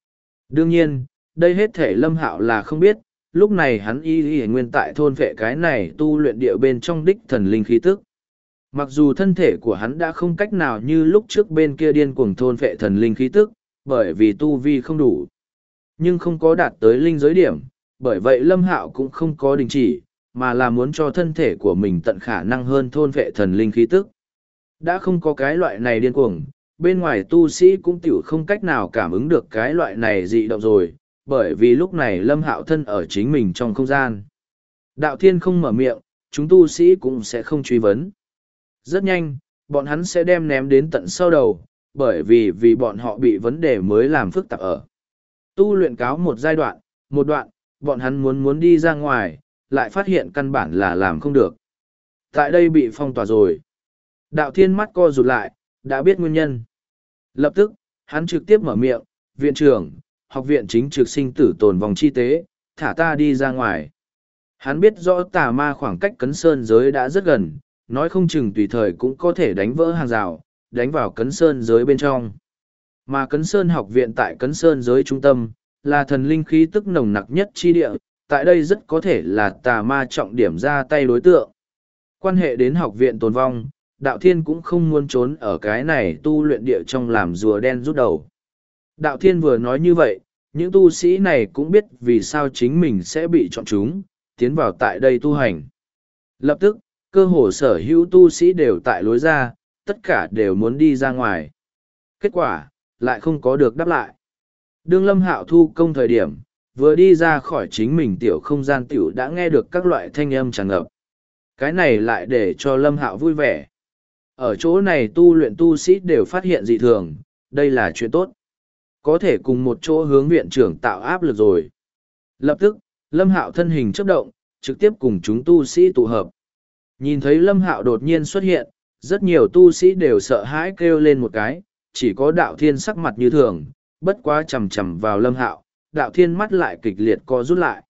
Đương nhiên, đây hết thể Lâm Hạo là không biết, lúc này hắn y nguyên tại thôn vệ cái này tu luyện địa bên trong đích thần linh khí tức. Mặc dù thân thể của hắn đã không cách nào như lúc trước bên kia điên cuồng thôn vệ thần linh khí tức, bởi vì tu vi không đủ, nhưng không có đạt tới linh giới điểm, bởi vậy Lâm Hạo cũng không có đình chỉ, mà là muốn cho thân thể của mình tận khả năng hơn thôn vệ thần linh khí tức. Đã không có cái loại này điên cuồng, bên ngoài tu sĩ cũng tiểu không cách nào cảm ứng được cái loại này dị động rồi, bởi vì lúc này Lâm Hạo thân ở chính mình trong không gian. Đạo Thiên không mở miệng, chúng tu sĩ cũng sẽ không truy vấn. Rất nhanh, bọn hắn sẽ đem ném đến tận sau đầu, bởi vì bọn họ bị vấn đề mới làm phức tạp ở. Tu luyện cáo một giai đoạn, một đoạn, bọn hắn muốn đi ra ngoài, lại phát hiện căn bản là làm không được. Tại đây bị phong tỏa rồi. Đạo Thiên mắt co rụt lại, đã biết nguyên nhân. Lập tức, hắn trực tiếp mở miệng, viện trưởng, học viện chính trực sinh tử tồn vòng chi tế, thả ta đi ra ngoài. Hắn biết rõ tà ma khoảng cách cấn sơn giới đã rất gần, nói không chừng tùy thời cũng có thể đánh vỡ hàng rào, đánh vào cấn sơn giới bên trong. Mà cấn sơn học viện tại cấn sơn giới trung tâm, là thần linh khí tức nồng nặc nhất chi địa, tại đây rất có thể là tà ma trọng điểm ra tay đối tượng. Quan hệ đến học viện tồn vong, Đạo Thiên cũng không muốn trốn ở cái này tu luyện địa trong làm rùa đen rút đầu. Đạo Thiên vừa nói như vậy, những tu sĩ này cũng biết vì sao chính mình sẽ bị chọn chúng, tiến vào tại đây tu hành. Lập tức, cơ hồ sở hữu tu sĩ đều tại lối ra, tất cả đều muốn đi ra ngoài. Kết quả, lại không có được đáp lại. Đương Lâm Hạo thu công thời điểm, vừa đi ra khỏi chính mình tiểu không gian tiểu đã nghe được các loại thanh âm tràn ngập. Cái này lại để cho Lâm Hạo vui vẻ. Ở chỗ này tu luyện tu sĩ đều phát hiện dị thường, đây là chuyện tốt. Có thể cùng một chỗ hướng viện trưởng tạo áp lực rồi. Lập tức, Lâm Hạo thân hình chớp động, trực tiếp cùng chúng tu sĩ tụ hợp. Nhìn thấy Lâm Hạo đột nhiên xuất hiện, rất nhiều tu sĩ đều sợ hãi kêu lên một cái, chỉ có Đạo Thiên sắc mặt như thường, bất quá chầm chầm vào Lâm Hạo, Đạo Thiên mắt lại kịch liệt co rút lại.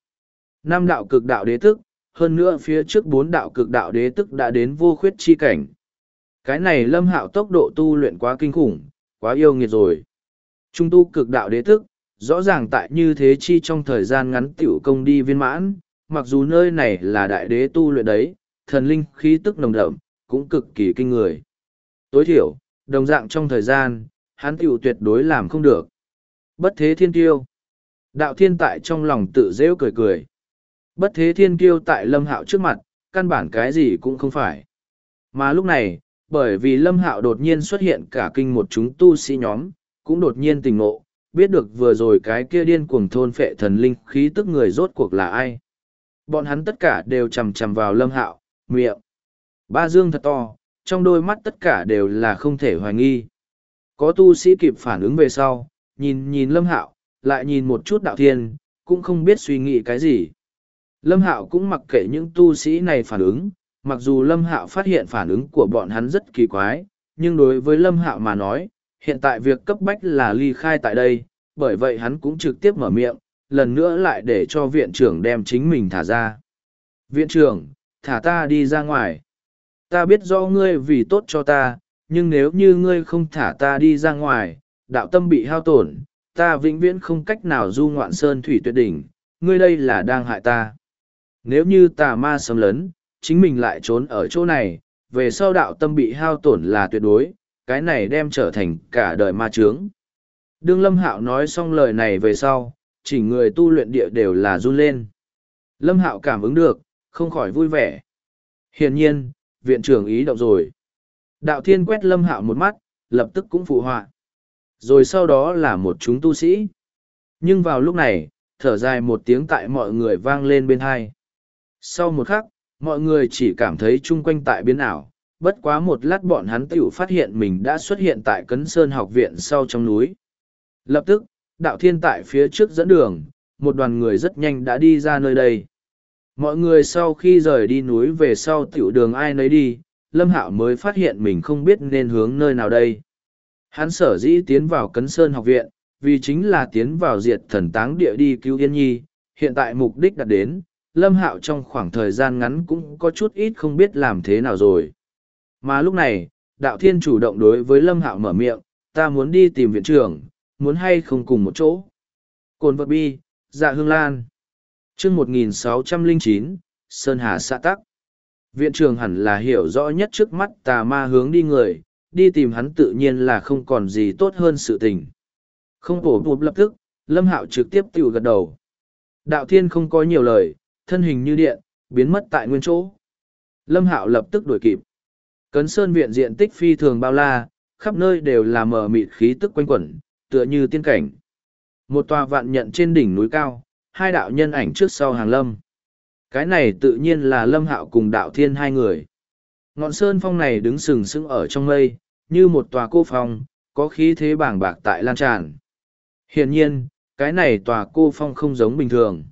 5 đạo cực đạo đế tức, hơn nữa phía trước 4 đạo cực đạo đế tức đã đến vô khuyết chi cảnh. Cái này Lâm Hạo tốc độ tu luyện quá kinh khủng, quá yêu nghiệt rồi. Trung tu cực đạo đế tức, rõ ràng tại như thế chi trong thời gian ngắn tiểu công đi viên mãn, mặc dù nơi này là đại đế tu luyện đấy, thần linh khí tức nồng đậm, cũng cực kỳ kinh người. Tối thiểu, đồng dạng trong thời gian, hắn tiểu tuyệt đối làm không được. Bất thế thiên kiêu. Đạo Thiên tại trong lòng tự rêu cười cười. Bất thế thiên kiêu tại Lâm Hạo trước mặt, căn bản cái gì cũng không phải. Mà lúc này, bởi vì Lâm Hạo đột nhiên xuất hiện cả kinh một chúng tu sĩ nhóm, cũng đột nhiên tỉnh ngộ, biết được vừa rồi cái kia điên cuồng thôn phệ thần linh khí tức người rốt cuộc là ai. Bọn hắn tất cả đều chằm chằm vào Lâm Hạo, miệng ba dương thật to, trong đôi mắt tất cả đều là không thể hoài nghi. Có tu sĩ kịp phản ứng về sau, nhìn Lâm Hạo, lại nhìn một chút Đạo Thiên, cũng không biết suy nghĩ cái gì. Lâm Hạo cũng mặc kệ những tu sĩ này phản ứng, mặc dù Lâm Hạo phát hiện phản ứng của bọn hắn rất kỳ quái, nhưng đối với Lâm Hạo mà nói, hiện tại việc cấp bách là ly khai tại đây, bởi vậy hắn cũng trực tiếp mở miệng, lần nữa lại để cho viện trưởng đem chính mình thả ra. Viện trưởng, thả ta đi ra ngoài. Ta biết do ngươi vì tốt cho ta, nhưng nếu như ngươi không thả ta đi ra ngoài, đạo tâm bị hao tổn, ta vĩnh viễn không cách nào du ngoạn sơn thủy tuyệt đỉnh, ngươi đây là đang hại ta. Nếu như tà ma xâm lấn, chính mình lại trốn ở chỗ này, về sau đạo tâm bị hao tổn là tuyệt đối, cái này đem trở thành cả đời ma chướng. Đương Lâm Hạo nói xong lời này về sau, chỉ người tu luyện địa đều là run lên. Lâm Hạo cảm ứng được, không khỏi vui vẻ. Hiển nhiên, viện trưởng ý động rồi. Đạo Thiên quét Lâm Hạo một mắt, lập tức cũng phụ họa. Rồi sau đó là một chúng tu sĩ. Nhưng vào lúc này, thở dài một tiếng tại mọi người vang lên bên hai. Sau một khắc, mọi người chỉ cảm thấy chung quanh tại biến ảo, bất quá một lát bọn hắn tiểu phát hiện mình đã xuất hiện tại Cấn Sơn học viện sau trong núi. Lập tức, Đạo Thiên tại phía trước dẫn đường, một đoàn người rất nhanh đã đi ra nơi đây. Mọi người sau khi rời đi núi về sau tiểu đường ai nấy đi, Lâm Hạo mới phát hiện mình không biết nên hướng nơi nào đây. Hắn sở dĩ tiến vào Cấn Sơn học viện, vì chính là tiến vào diệt thần táng địa đi cứu Yên Nhi, hiện tại mục đích đạt đến, Lâm Hạo trong khoảng thời gian ngắn cũng có chút ít không biết làm thế nào rồi. Mà lúc này, Đạo Thiên chủ động đối với Lâm Hạo mở miệng, ta muốn đi tìm viện trưởng, muốn hay không cùng một chỗ. Cồn vật bi, dạ hương lan. Chương 1609, Sơn Hà xã tắc. Viện trưởng hẳn là hiểu rõ nhất trước mắt tà ma hướng đi người, đi tìm hắn tự nhiên là không còn gì tốt hơn sự tình. Không bổ bụp lập tức, Lâm Hạo trực tiếp tiểu gật đầu. Đạo Thiên không có nhiều lời, thân hình như điện, biến mất tại nguyên chỗ. Lâm Hạo lập tức đuổi kịp. Cấn Sơn viện diện tích phi thường bao la, khắp nơi đều là mờ mịt khí tức quanh quẩn, tựa như tiên cảnh. Một tòa vạn nhận trên đỉnh núi cao, hai đạo nhân ảnh trước sau hàng lâm. Cái này tự nhiên là Lâm Hạo cùng Đạo Thiên hai người. Ngọn sơn phong này đứng sừng sững ở trong mây, như một tòa cô phong, có khí thế bàng bạc tại lan tràn. Hiển nhiên, cái này tòa cô phong không giống bình thường.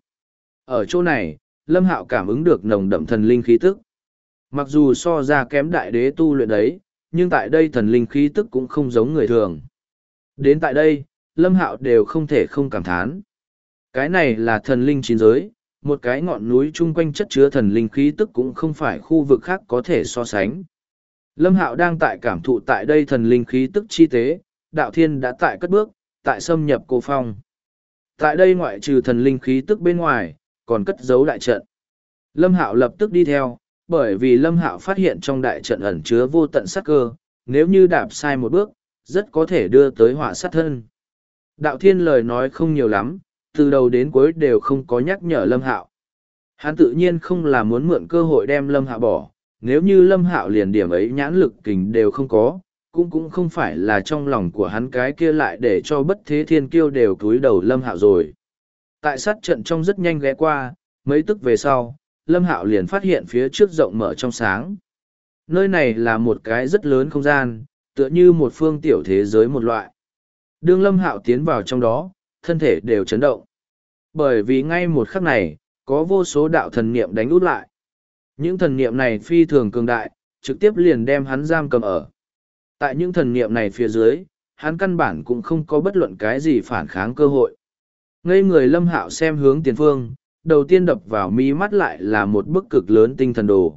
Ở chỗ này, Lâm Hạo cảm ứng được nồng đậm thần linh khí tức. Mặc dù so ra kém đại đế tu luyện đấy, nhưng tại đây thần linh khí tức cũng không giống người thường. Đến tại đây, Lâm Hạo đều không thể không cảm thán. Cái này là thần linh chín giới, một cái ngọn núi chung quanh chất chứa thần linh khí tức cũng không phải khu vực khác có thể so sánh. Lâm Hạo đang tại cảm thụ tại đây thần linh khí tức chi tế, Đạo Thiên đã tại cất bước, tại xâm nhập cô phong. Tại đây ngoại trừ thần linh khí tức bên ngoài, còn cất giấu đại trận. Lâm Hạo lập tức đi theo, bởi vì Lâm Hạo phát hiện trong đại trận ẩn chứa vô tận sát cơ, nếu như đạp sai một bước, rất có thể đưa tới họa sát thân. Đạo Thiên lời nói không nhiều lắm, từ đầu đến cuối đều không có nhắc nhở Lâm Hạo. Hắn tự nhiên không là muốn mượn cơ hội đem Lâm Hạo bỏ, nếu như Lâm Hạo liền điểm ấy nhãn lực kình đều không có, cũng không phải là trong lòng của hắn cái kia lại để cho bất thế thiên kiêu đều cúi đầu Lâm Hạo rồi. Tại sát trận trong rất nhanh ghé qua, mấy tức về sau, Lâm Hạo liền phát hiện phía trước rộng mở trong sáng. Nơi này là một cái rất lớn không gian, tựa như một phương tiểu thế giới một loại. Đương Lâm Hạo tiến vào trong đó, thân thể đều chấn động. Bởi vì ngay một khắc này, có vô số đạo thần niệm đánh út lại. Những thần niệm này phi thường cường đại, trực tiếp liền đem hắn giam cầm ở. Tại những thần niệm này phía dưới, hắn căn bản cũng không có bất luận cái gì phản kháng cơ hội. Ngây người Lâm Hạo xem hướng tiền phương, đầu tiên đập vào mi mắt lại là một bức cực lớn tinh thần đồ.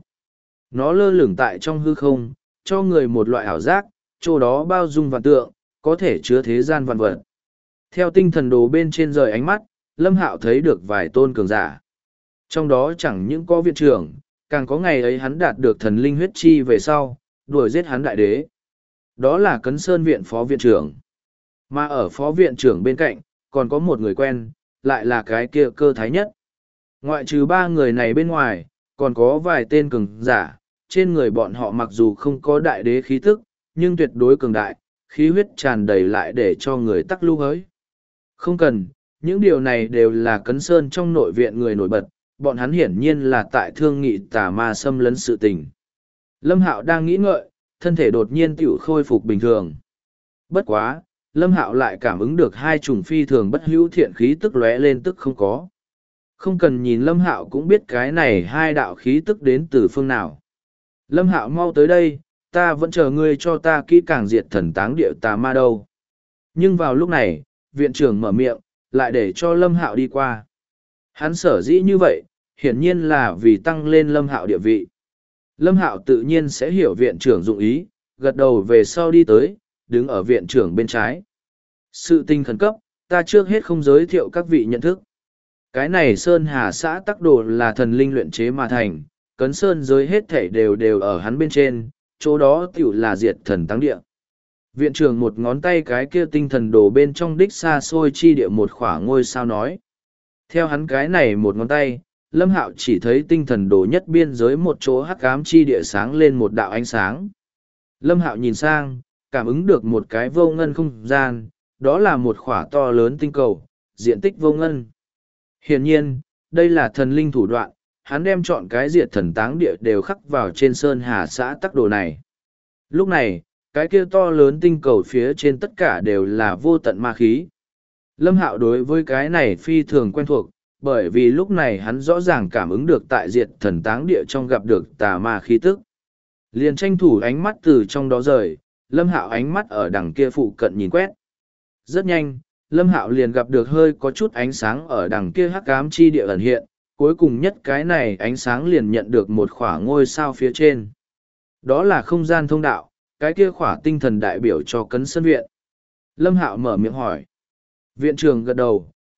Nó lơ lửng tại trong hư không, cho người một loại ảo giác, chỗ đó bao dung vạn tượng, có thể chứa thế gian vạn vật. Theo tinh thần đồ bên trên rời ánh mắt, Lâm Hạo thấy được vài tôn cường giả. Trong đó chẳng những có viện trưởng, càng có ngày ấy hắn đạt được thần linh huyết chi về sau, đuổi giết hắn đại đế. Đó là Cấn Sơn viện phó viện trưởng. Mà ở phó viện trưởng bên cạnh, còn có một người quen, lại là cái kia Cơ Thái Nhất. Ngoại trừ ba người này bên ngoài, còn có vài tên cường giả, trên người bọn họ mặc dù không có đại đế khí tức, nhưng tuyệt đối cường đại, khí huyết tràn đầy lại để cho người tắc lưu hới. Không cần, những điều này đều là Cấn Sơn trong nội viện người nổi bật, bọn hắn hiển nhiên là tại thương nghị tà ma xâm lấn sự tình. Lâm Hạo đang nghĩ ngợi, thân thể đột nhiên tiểu khôi phục bình thường. Bất quá, Lâm Hạo lại cảm ứng được hai chủng phi thường bất hữu thiện khí tức lóe lên tức không có. Không cần nhìn Lâm Hạo cũng biết cái này hai đạo khí tức đến từ phương nào. Lâm Hạo mau tới đây, ta vẫn chờ ngươi cho ta kỹ càng diệt thần táng địa tà ma đâu. Nhưng vào lúc này, viện trưởng mở miệng, lại để cho Lâm Hạo đi qua. Hắn sở dĩ như vậy, hiển nhiên là vì tăng lên Lâm Hạo địa vị. Lâm Hạo tự nhiên sẽ hiểu viện trưởng dụng ý, gật đầu về sau đi tới, đứng ở viện trưởng bên trái. Sự tình khẩn cấp, ta trước hết không giới thiệu các vị nhận thức. Cái này Sơn Hà xã tắc đồ là thần linh luyện chế mà thành, Cấn Sơn giới hết thảy đều ở hắn bên trên, chỗ đó tiểu là diệt thần táng địa. Viện trưởng một ngón tay cái kia tinh thần đồ bên trong đích xa xôi chi địa một khỏa ngôi sao nói. Theo hắn cái này một ngón tay, Lâm Hạo chỉ thấy tinh thần đồ nhất biên giới một chỗ hắc ám chi địa sáng lên một đạo ánh sáng. Lâm Hạo nhìn sang, cảm ứng được một cái vô ngân không gian, đó là một khỏa to lớn tinh cầu, diện tích vô ngân. Hiển nhiên, đây là thần linh thủ đoạn, hắn đem chọn cái diệt thần táng địa đều khắc vào trên Sơn Hà xã tắc đồ này. Lúc này, cái kia to lớn tinh cầu phía trên tất cả đều là vô tận ma khí. Lâm Hạo đối với cái này phi thường quen thuộc, bởi vì lúc này hắn rõ ràng cảm ứng được tại diệt thần táng địa trong gặp được tà ma khí tức. Liền tranh thủ ánh mắt từ trong đó rời, Lâm Hạo ánh mắt ở đằng kia phụ cận nhìn quét. Rất nhanh, Lâm Hạo liền gặp được hơi có chút ánh sáng ở đằng kia hắc ám chi địa ẩn hiện, cuối cùng nhất cái này ánh sáng liền nhận được một khỏa ngôi sao phía trên. Đó là không gian thông đạo, cái kia khỏa tinh thần đại biểu cho Cấn Sơn viện. Lâm Hạo mở miệng hỏi. Viện trưởng gật đầu,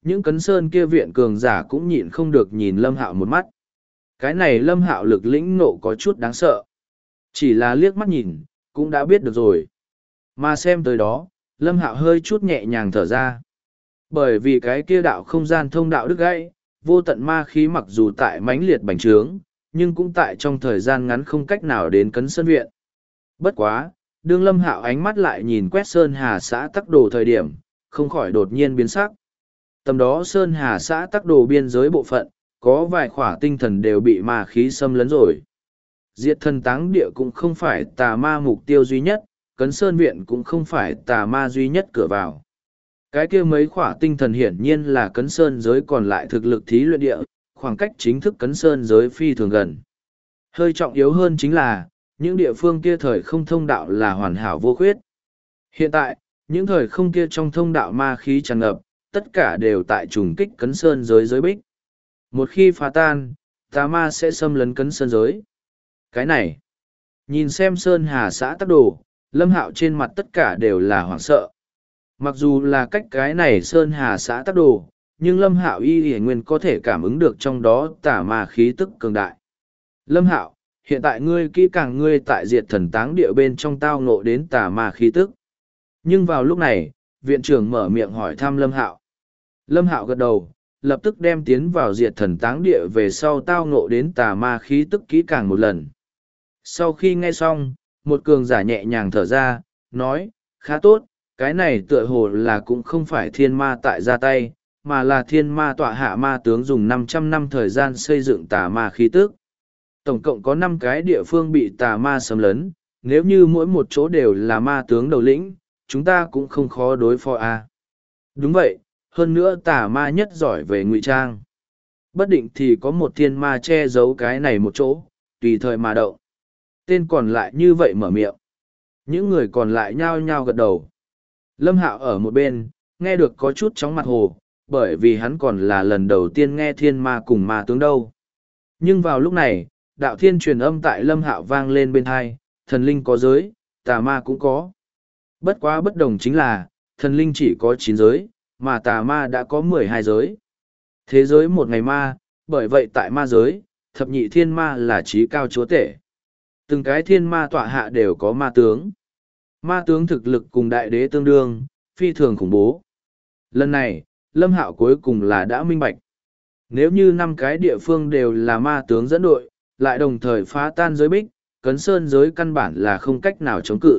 những cấn sơn kia viện cường giả cũng nhịn không được nhìn Lâm Hạo một mắt. Cái này Lâm Hạo lực lĩnh nộ có chút đáng sợ. Chỉ là liếc mắt nhìn, cũng đã biết được rồi. Mà xem tới đó, Lâm Hạo hơi chút nhẹ nhàng thở ra. Bởi vì cái kia đạo không gian thông đạo đứt gãy, vô tận ma khí mặc dù tại mãnh liệt bành trướng, nhưng cũng tại trong thời gian ngắn không cách nào đến cấn sơn viện. Bất quá, đương Lâm Hạo ánh mắt lại nhìn quét Sơn Hà xã Tắc Đồ thời điểm, không khỏi đột nhiên biến sắc. Tầm đó Sơn Hà xã Tắc Đồ biên giới bộ phận, có vài khỏa tinh thần đều bị ma khí xâm lấn rồi. Diệt thần táng địa cũng không phải tà ma mục tiêu duy nhất, cấn sơn viện cũng không phải tà ma duy nhất cửa vào. Cái kia mấy khỏa tinh thần hiển nhiên là cấn sơn giới còn lại thực lực thí luyện địa, khoảng cách chính thức cấn sơn giới phi thường gần. Hơi trọng yếu hơn chính là, những địa phương kia thời không thông đạo là hoàn hảo vô khuyết. Hiện tại, những thời không kia trong thông đạo ma khí tràn ngập, tất cả đều tại trùng kích cấn sơn giới giới bích. Một khi phá tan, tà ma sẽ xâm lấn cấn sơn giới. Cái này, nhìn xem Sơn Hà xã Tắc Đồ, Lâm Hạo trên mặt tất cả đều là hoảng sợ. Mặc dù là cách cái này Sơn Hà xã Tắc Đồ, nhưng Lâm Hạo y nguyên có thể cảm ứng được trong đó tà ma khí tức cường đại. Lâm Hạo, hiện tại ngươi kỹ càng ngươi tại diệt thần táng địa bên trong tao ngộ đến tà ma khí tức. Nhưng vào lúc này, viện trưởng mở miệng hỏi thăm Lâm Hạo. Lâm Hạo gật đầu, lập tức đem tiến vào diệt thần táng địa về sau tao ngộ đến tà ma khí tức kỹ càng một lần. Sau khi nghe xong, một cường giả nhẹ nhàng thở ra, nói, khá tốt, cái này tựa hồ là cũng không phải thiên ma tại ra tay, mà là thiên ma tọa hạ ma tướng dùng 500 năm thời gian xây dựng tà ma khí tức. Tổng cộng có 5 cái địa phương bị tà ma xâm lấn, nếu như mỗi một chỗ đều là ma tướng đầu lĩnh, chúng ta cũng không khó đối phó a. Đúng vậy, hơn nữa tà ma nhất giỏi về ngụy trang. Bất định thì có một thiên ma che giấu cái này một chỗ, tùy thời mà động. Tên còn lại như vậy mở miệng. Những người còn lại nhao nhao gật đầu. Lâm Hạo ở một bên, nghe được có chút chóng mặt hồ, bởi vì hắn còn là lần đầu tiên nghe thiên ma cùng ma tướng đâu. Nhưng vào lúc này, đạo thiên truyền âm tại Lâm Hạo vang lên bên tai, thần linh có giới, tà ma cũng có. Bất quá bất đồng chính là, thần linh chỉ có 9 giới, mà tà ma đã có 12 giới. Thế giới một ngày ma, bởi vậy tại ma giới, thập nhị thiên ma là trí cao chúa tể. Từng cái thiên ma tọa hạ đều có ma tướng. Ma tướng thực lực cùng đại đế tương đương, phi thường khủng bố. Lần này, Lâm Hạo cuối cùng là đã minh bạch. Nếu như 5 cái địa phương đều là ma tướng dẫn đội, lại đồng thời phá tan giới bích, cấn sơn giới căn bản là không cách nào chống cự.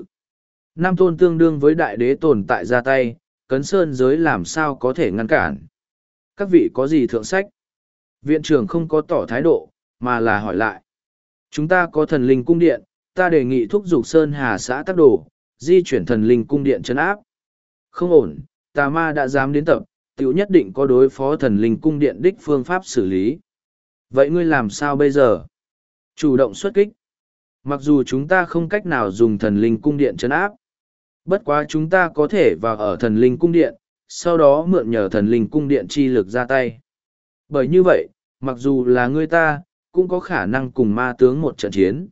5 tôn tương đương với đại đế tồn tại ra tay, cấn sơn giới làm sao có thể ngăn cản. Các vị có gì thượng sách? Viện trưởng không có tỏ thái độ, mà là hỏi lại. Chúng ta có thần linh cung điện, ta đề nghị thúc giục Sơn Hà xã Tắc Đồ, di chuyển thần linh cung điện trấn áp. Không ổn, tà ma đã dám đến tập, tiểu nhất định có đối phó thần linh cung điện đích phương pháp xử lý. Vậy ngươi làm sao bây giờ? Chủ động xuất kích. Mặc dù chúng ta không cách nào dùng thần linh cung điện trấn áp, bất quá chúng ta có thể vào ở thần linh cung điện, sau đó mượn nhờ thần linh cung điện chi lực ra tay. Bởi như vậy, mặc dù là ngươi ta, cũng có khả năng cùng ma tướng một trận chiến.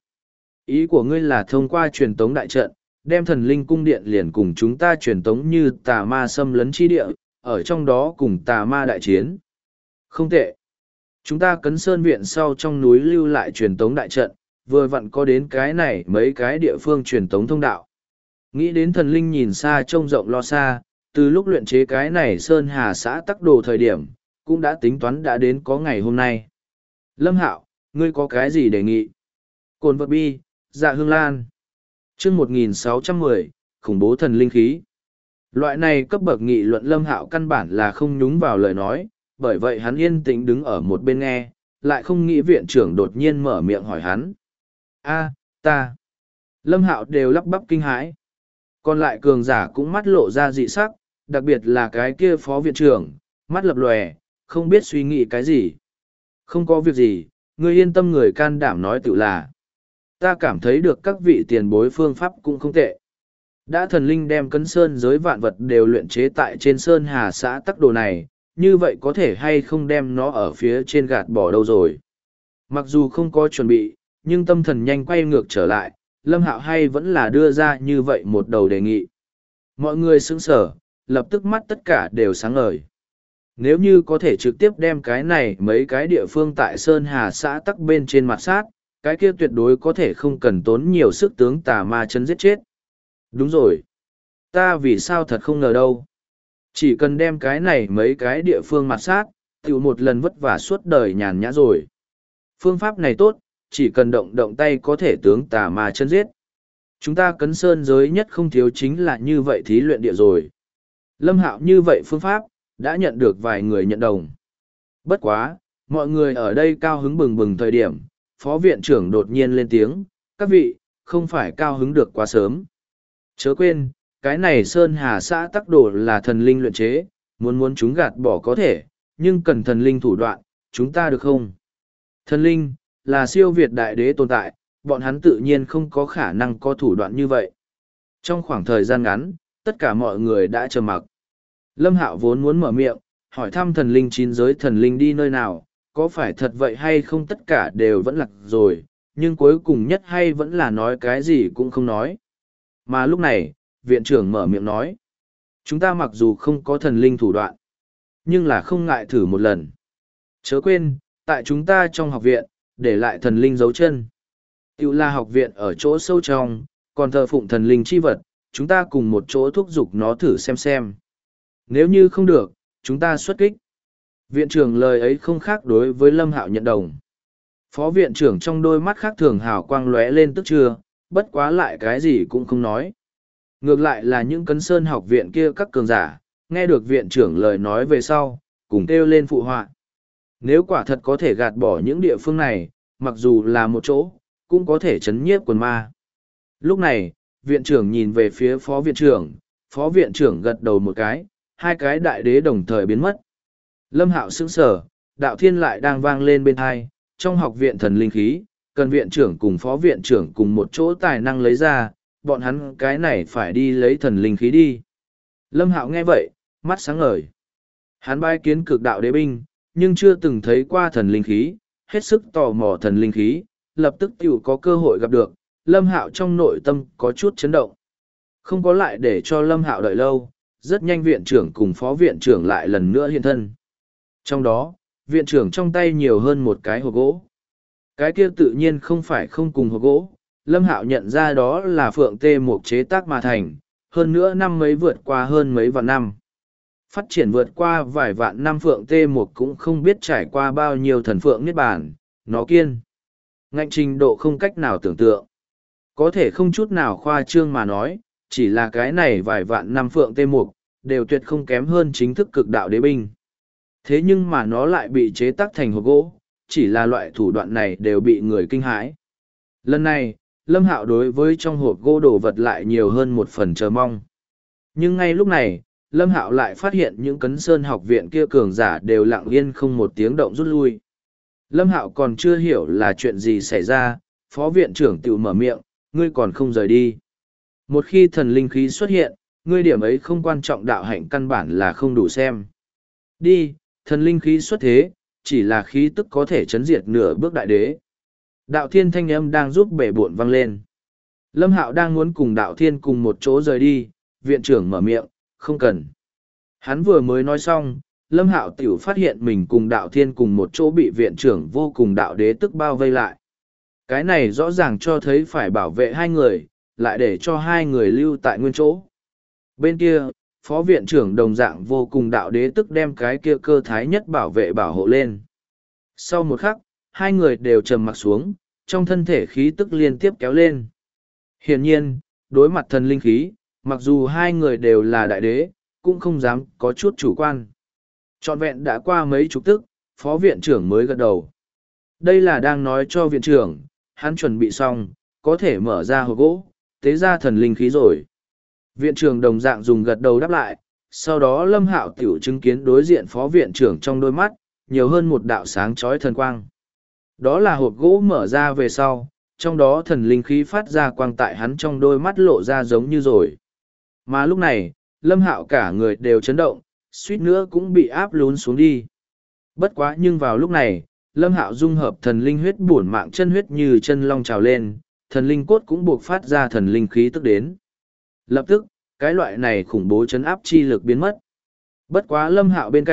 Ý của ngươi là thông qua truyền tống đại trận, đem thần linh cung điện liền cùng chúng ta truyền tống như tà ma xâm lấn chi địa, ở trong đó cùng tà ma đại chiến. Không tệ. Chúng ta cấn sơn viện sau trong núi lưu lại truyền tống đại trận, vừa vặn có đến cái này mấy cái địa phương truyền tống thông đạo. Nghĩ đến thần linh nhìn xa trông rộng lo xa, từ lúc luyện chế cái này Sơn Hà xã Tắc Đồ thời điểm, cũng đã tính toán đã đến có ngày hôm nay. Lâm Hạo, ngươi có cái gì đề nghị? Cồn vật bi, dạ hương lan. chương 1610, khủng bố thần linh khí. Loại này cấp bậc nghị luận Lâm Hạo căn bản là không nhúng vào lời nói, bởi vậy hắn yên tĩnh đứng ở một bên nghe, lại không nghĩ viện trưởng đột nhiên mở miệng hỏi hắn. Ta. Lâm Hạo đều lắp bắp kinh hãi. Còn lại cường giả cũng mắt lộ ra dị sắc, đặc biệt là cái kia phó viện trưởng, mắt lập lòe, không biết suy nghĩ cái gì. Không có việc gì, ngươi yên tâm, người can đảm nói tự là. Ta cảm thấy được các vị tiền bối phương pháp cũng không tệ. Đã thần linh đem cấn sơn giới vạn vật đều luyện chế tại trên Sơn Hà xã Tắc Đồ này, như vậy có thể hay không đem nó ở phía trên gạt bỏ đâu rồi. Mặc dù không có chuẩn bị, nhưng tâm thần nhanh quay ngược trở lại, Lâm Hạo hay vẫn là đưa ra như vậy một đầu đề nghị. Mọi người sững sở, lập tức mắt tất cả đều sáng ngời. Nếu như có thể trực tiếp đem cái này mấy cái địa phương tại Sơn Hà xã tắc bên trên mặt sát, cái kia tuyệt đối có thể không cần tốn nhiều sức tướng tà ma chân giết chết. Đúng rồi. Ta vì sao thật không ngờ đâu. Chỉ cần đem cái này mấy cái địa phương mặt sát, tiểu một lần vất vả suốt đời nhàn nhã rồi. Phương pháp này tốt, chỉ cần động động tay có thể tướng tà ma chân giết. Chúng ta Cấn Sơn giới nhất không thiếu chính là như vậy thí luyện địa rồi. Lâm Hạo như vậy phương pháp, đã nhận được vài người nhận đồng. Bất quá, mọi người ở đây cao hứng bừng bừng thời điểm, phó viện trưởng đột nhiên lên tiếng, các vị, không phải cao hứng được quá sớm. Chớ quên, cái này Sơn Hà xã tắc đồ là thần linh luyện chế, muốn chúng gạt bỏ có thể, nhưng cần thần linh thủ đoạn, chúng ta được không? Thần linh, là siêu việt đại đế tồn tại, bọn hắn tự nhiên không có khả năng có thủ đoạn như vậy. Trong khoảng thời gian ngắn, tất cả mọi người đã trầm mặc. Lâm Hạo vốn muốn mở miệng, hỏi thăm thần linh chín giới thần linh đi nơi nào, có phải thật vậy hay không tất cả đều vẫn lạc rồi, nhưng cuối cùng nhất hay vẫn là nói cái gì cũng không nói. Mà lúc này, viện trưởng mở miệng nói, chúng ta mặc dù không có thần linh thủ đoạn, nhưng là không ngại thử một lần. Chớ quên, tại chúng ta trong học viện, để lại thần linh dấu chân. Tiểu là học viện ở chỗ sâu trong, còn thờ phụng thần linh chi vật, chúng ta cùng một chỗ thúc giục nó thử xem. Nếu như không được, chúng ta xuất kích. Viện trưởng lời ấy không khác đối với Lâm Hạo nhận đồng. Phó viện trưởng trong đôi mắt khác thường hào quang lóe lên tức chưa, bất quá lại cái gì cũng không nói. Ngược lại là những Cấn Sơn học viện kia các cường giả, nghe được viện trưởng lời nói về sau, cùng kêu lên phụ họa. Nếu quả thật có thể gạt bỏ những địa phương này, mặc dù là một chỗ, cũng có thể chấn nhiếp quần ma. Lúc này, viện trưởng nhìn về phía phó viện trưởng gật đầu một cái, hai cái đại đế đồng thời biến mất. Lâm Hạo sững sờ, đạo thiên lại đang vang lên bên tai, trong học viện thần linh khí, cần viện trưởng cùng phó viện trưởng cùng một chỗ tài năng lấy ra, bọn hắn cái này phải đi lấy thần linh khí đi. Lâm Hạo nghe vậy, mắt sáng ngời. Hắn bái kiến cực đạo đế binh, nhưng chưa từng thấy qua thần linh khí, hết sức tò mò thần linh khí, lập tức tiểu có cơ hội gặp được, Lâm Hạo trong nội tâm có chút chấn động. Không có lại để cho Lâm Hạo đợi lâu, rất nhanh viện trưởng cùng phó viện trưởng lại lần nữa hiện thân. Trong đó, viện trưởng trong tay nhiều hơn một cái hộp gỗ. Cái kia tự nhiên không phải không cùng hộp gỗ, Lâm Hạo nhận ra đó là phượng tê mục chế tác mà thành, hơn nữa năm mấy vượt qua hơn mấy vạn năm. Phát triển vượt qua vài vạn năm phượng tê mục cũng không biết trải qua bao nhiêu thần phượng niết bàn, nó kiên. Ngạnh trình độ không cách nào tưởng tượng. Có thể không chút nào khoa trương mà nói, chỉ là cái này vài vạn năm phượng tê mục, đều tuyệt không kém hơn chính thức cực đạo đế binh. Thế nhưng mà nó lại bị chế tác thành hộp gỗ, chỉ là loại thủ đoạn này đều bị người kinh hãi. Lần này, Lâm Hạo đối với trong hộp gỗ đồ vật lại nhiều hơn một phần chờ mong. Nhưng ngay lúc này, Lâm Hạo lại phát hiện những Cấn Sơn học viện kia cường giả đều lặng yên không một tiếng động rút lui. Lâm Hạo còn chưa hiểu là chuyện gì xảy ra, phó viện trưởng tự mở miệng, ngươi còn không rời đi. Một khi thần linh khí xuất hiện, ngươi điểm ấy không quan trọng đạo hạnh căn bản là không đủ xem. Đi, thần linh khí xuất thế, chỉ là khí tức có thể chấn diệt nửa bước đại đế. Đạo thiên thanh âm đang giúp bể bộn vang lên. Lâm Hạo đang muốn cùng đạo thiên cùng một chỗ rời đi, viện trưởng mở miệng, không cần. Hắn vừa mới nói xong, Lâm Hạo tiểu phát hiện mình cùng đạo thiên cùng một chỗ bị viện trưởng vô cùng đạo đế tức bao vây lại. Cái này rõ ràng cho thấy phải bảo vệ hai người, lại để cho hai người lưu tại nguyên chỗ. Bên kia, phó viện trưởng đồng dạng vô cùng đạo đế tức đem cái kia cơ thái nhất bảo vệ bảo hộ lên. Sau một khắc, hai người đều trầm mặc xuống, trong thân thể khí tức liên tiếp kéo lên. Hiển nhiên, đối mặt thần linh khí, mặc dù hai người đều là đại đế, cũng không dám có chút chủ quan. Trọn vẹn đã qua mấy chục tức, phó viện trưởng mới gật đầu. Đây là đang nói cho viện trưởng, hắn chuẩn bị xong, có thể mở ra hộp gỗ, tế ra thần linh khí rồi. Viện trưởng đồng dạng dùng gật đầu đáp lại, sau đó Lâm Hạo tiểu chứng kiến đối diện phó viện trưởng trong đôi mắt, nhiều hơn một đạo sáng chói thần quang. Đó là hộp gỗ mở ra về sau, trong đó thần linh khí phát ra quang tại hắn trong đôi mắt lộ ra giống như rồi. Mà lúc này, Lâm Hạo cả người đều chấn động, suýt nữa cũng bị áp lún xuống đi. Bất quá nhưng vào lúc này, Lâm Hạo dung hợp thần linh huyết bổn mạng chân huyết như chân long trào lên, thần linh cốt cũng buộc phát ra thần linh khí tức đến. Lập tức, cái loại này khủng bố chấn áp chi lực biến mất. Bất quá Lâm Hạo bên cạnh,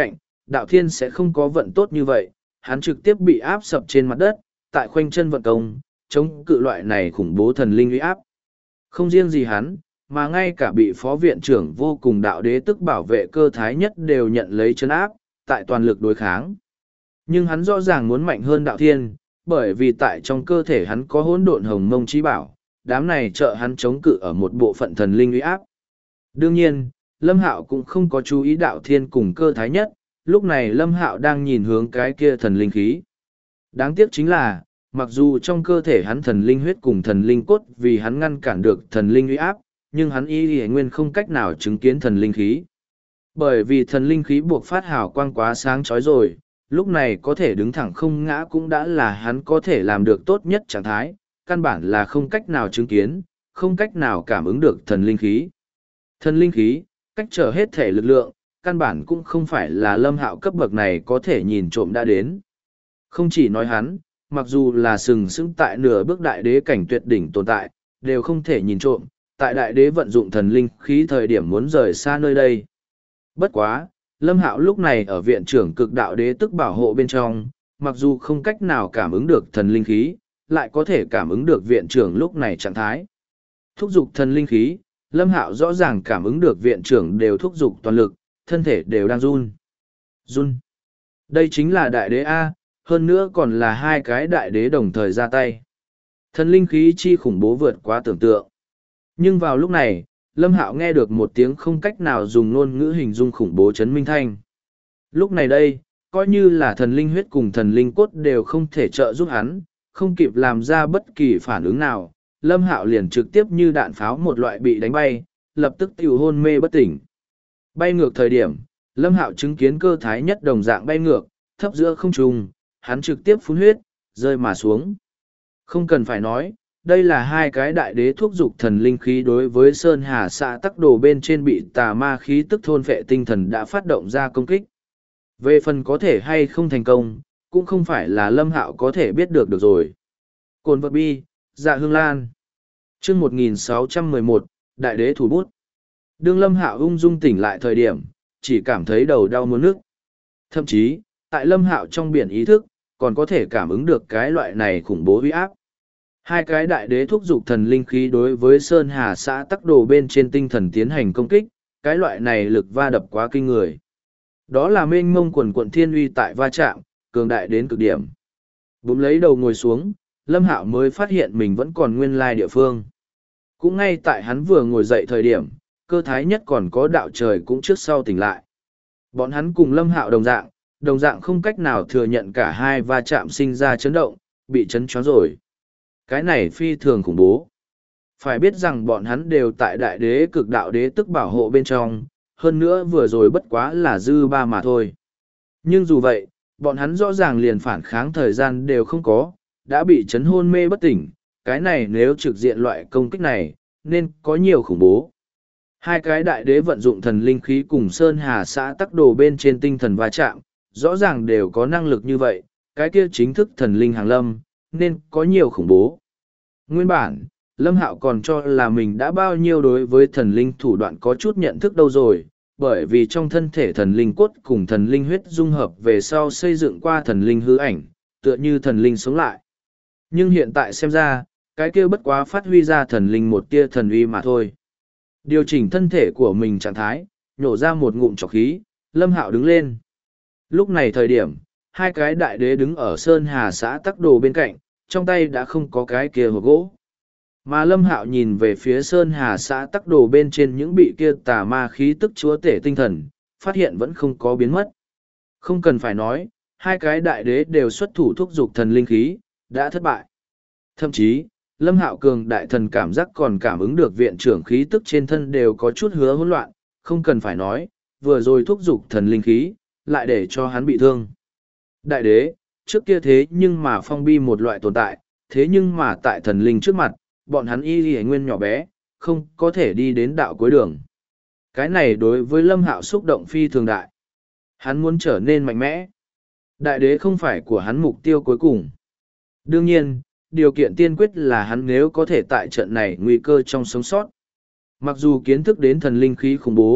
Đạo Thiên sẽ không có vận tốt như vậy, hắn trực tiếp bị áp sập trên mặt đất, tại khoanh chân vận công, chống cự loại này khủng bố thần linh uy áp. Không riêng gì hắn, mà ngay cả bị phó viện trưởng vô cùng đạo đế tức bảo vệ cơ thái nhất đều nhận lấy chân áp, tại toàn lực đối kháng. Nhưng hắn rõ ràng muốn mạnh hơn đạo thiên, bởi vì tại trong cơ thể hắn có hỗn độn hồng mông trí bảo, đám này trợ hắn chống cự ở một bộ phận thần linh uy áp. Đương nhiên, Lâm Hạo cũng không có chú ý đạo thiên cùng cơ thái nhất, lúc này Lâm Hạo đang nhìn hướng cái kia thần linh khí. Đáng tiếc chính là, mặc dù trong cơ thể hắn thần linh huyết cùng thần linh cốt vì hắn ngăn cản được thần linh uy áp, nhưng hắn y nguyên không cách nào chứng kiến thần linh khí. Bởi vì thần linh khí buộc phát hào quang quá sáng chói rồi, lúc này có thể đứng thẳng không ngã cũng đã là hắn có thể làm được tốt nhất trạng thái, căn bản là không cách nào chứng kiến, không cách nào cảm ứng được thần linh khí. Thần linh khí, cách trở hết thể lực lượng, căn bản cũng không phải là Lâm Hạo cấp bậc này có thể nhìn trộm đã đến. Không chỉ nói hắn, mặc dù là sừng sững tại nửa bước đại đế cảnh tuyệt đỉnh tồn tại, đều không thể nhìn trộm, tại đại đế vận dụng thần linh khí thời điểm muốn rời xa nơi đây. Bất quá, Lâm Hạo lúc này ở viện trưởng cực đạo đế tức bảo hộ bên trong, mặc dù không cách nào cảm ứng được thần linh khí, lại có thể cảm ứng được viện trưởng lúc này trạng thái. Thúc giục thần linh khí, Lâm Hạo rõ ràng cảm ứng được viện trưởng đều thúc giục toàn lực, thân thể đều đang run. Run. Đây chính là đại đế A, hơn nữa còn là hai cái đại đế đồng thời ra tay. Thần linh khí chi khủng bố vượt quá tưởng tượng. Nhưng vào lúc này, Lâm Hạo nghe được một tiếng không cách nào dùng ngôn ngữ hình dung khủng bố chấn minh thanh. Lúc này đây, coi như là thần linh huyết cùng thần linh cốt đều không thể trợ giúp hắn, không kịp làm ra bất kỳ phản ứng nào, Lâm Hạo liền trực tiếp như đạn pháo một loại bị đánh bay, lập tức tiểu hôn mê bất tỉnh. Bay ngược thời điểm, Lâm Hạo chứng kiến cơ thái nhất đồng dạng bay ngược, thấp giữa không trung, hắn trực tiếp phun huyết, rơi mà xuống. Không cần phải nói, đây là hai cái đại đế thuốc dục thần linh khí đối với Sơn Hà xã tắc đồ bên trên bị tà ma khí tức thôn phệ tinh thần đã phát động ra công kích. Về phần có thể hay không thành công, cũng không phải là Lâm Hạo có thể biết được rồi. Cồn vật bi, dạ hương lan. Chương 1611, Đại đế thủ bút. Đương Lâm Hạo ung dung tỉnh lại thời điểm, chỉ cảm thấy đầu đau muốn nức. Thậm chí, tại Lâm Hạo trong biển ý thức, còn có thể cảm ứng được cái loại này khủng bố uy áp. Hai cái đại đế thúc giục thần linh khí đối với Sơn Hà xã tắc đồ bên trên tinh thần tiến hành công kích, cái loại này lực va đập quá kinh người. Đó là mênh mông quần quận thiên uy tại va chạm, cường đại đến cực điểm. Búm lấy đầu ngồi xuống, Lâm Hạo mới phát hiện mình vẫn còn nguyên lai địa phương. Cũng ngay tại hắn vừa ngồi dậy thời điểm, cơ thái nhất còn có đạo trời cũng trước sau tỉnh lại. Bọn hắn cùng Lâm Hạo đồng dạng không cách nào thừa nhận cả hai va chạm sinh ra chấn động, bị chấn choáng rồi. Cái này phi thường khủng bố. Phải biết rằng bọn hắn đều tại đại đế cực đạo đế tức bảo hộ bên trong, hơn nữa vừa rồi bất quá là dư ba mà thôi. Nhưng dù vậy, bọn hắn rõ ràng liền phản kháng thời gian đều không có, đã bị chấn hôn mê bất tỉnh, cái này nếu trực diện loại công kích này, nên có nhiều khủng bố. Hai cái đại đế vận dụng thần linh khí cùng Sơn Hà xã tắc đồ bên trên tinh thần va chạm, rõ ràng đều có năng lực như vậy, cái kia chính thức thần linh hàng lâm, nên có nhiều khủng bố. Nguyên bản, Lâm Hạo còn cho là mình đã bao nhiêu đối với thần linh thủ đoạn có chút nhận thức đâu rồi, bởi vì trong thân thể thần linh cốt cùng thần linh huyết dung hợp về sau xây dựng qua thần linh hư ảnh, tựa như thần linh sống lại. Nhưng hiện tại xem ra, cái kia bất quá phát huy ra thần linh một tia thần uy mà thôi. Điều chỉnh thân thể của mình trạng thái, nhổ ra một ngụm trọc khí, Lâm Hạo đứng lên. Lúc này thời điểm, hai cái đại đế đứng ở Sơn Hà xã tắc đồ bên cạnh, trong tay đã không có cái kia hộp gỗ. Mà Lâm Hạo nhìn về phía Sơn Hà xã tắc đồ bên trên những bị kia tà ma khí tức chúa tể tinh thần, phát hiện vẫn không có biến mất. Không cần phải nói, hai cái đại đế đều xuất thủ thúc giục thần linh khí, đã thất bại. Thậm chí, Lâm Hạo cường đại thần cảm giác còn cảm ứng được viện trưởng khí tức trên thân đều có chút hứa hỗn loạn, không cần phải nói, vừa rồi thúc giục thần linh khí, lại để cho hắn bị thương. Đại đế, trước kia thế nhưng mà phong bi một loại tồn tại, thế nhưng mà tại thần linh trước mặt, bọn hắn y nguyên nhỏ bé, không có thể đi đến đạo cuối đường. Cái này đối với Lâm Hạo xúc động phi thường đại. Hắn muốn trở nên mạnh mẽ. Đại đế không phải của hắn mục tiêu cuối cùng. Đương nhiên, điều kiện tiên quyết là hắn nếu có thể tại trận này nguy cơ trong sống sót. Mặc dù kiến thức đến thần linh khí khủng bố,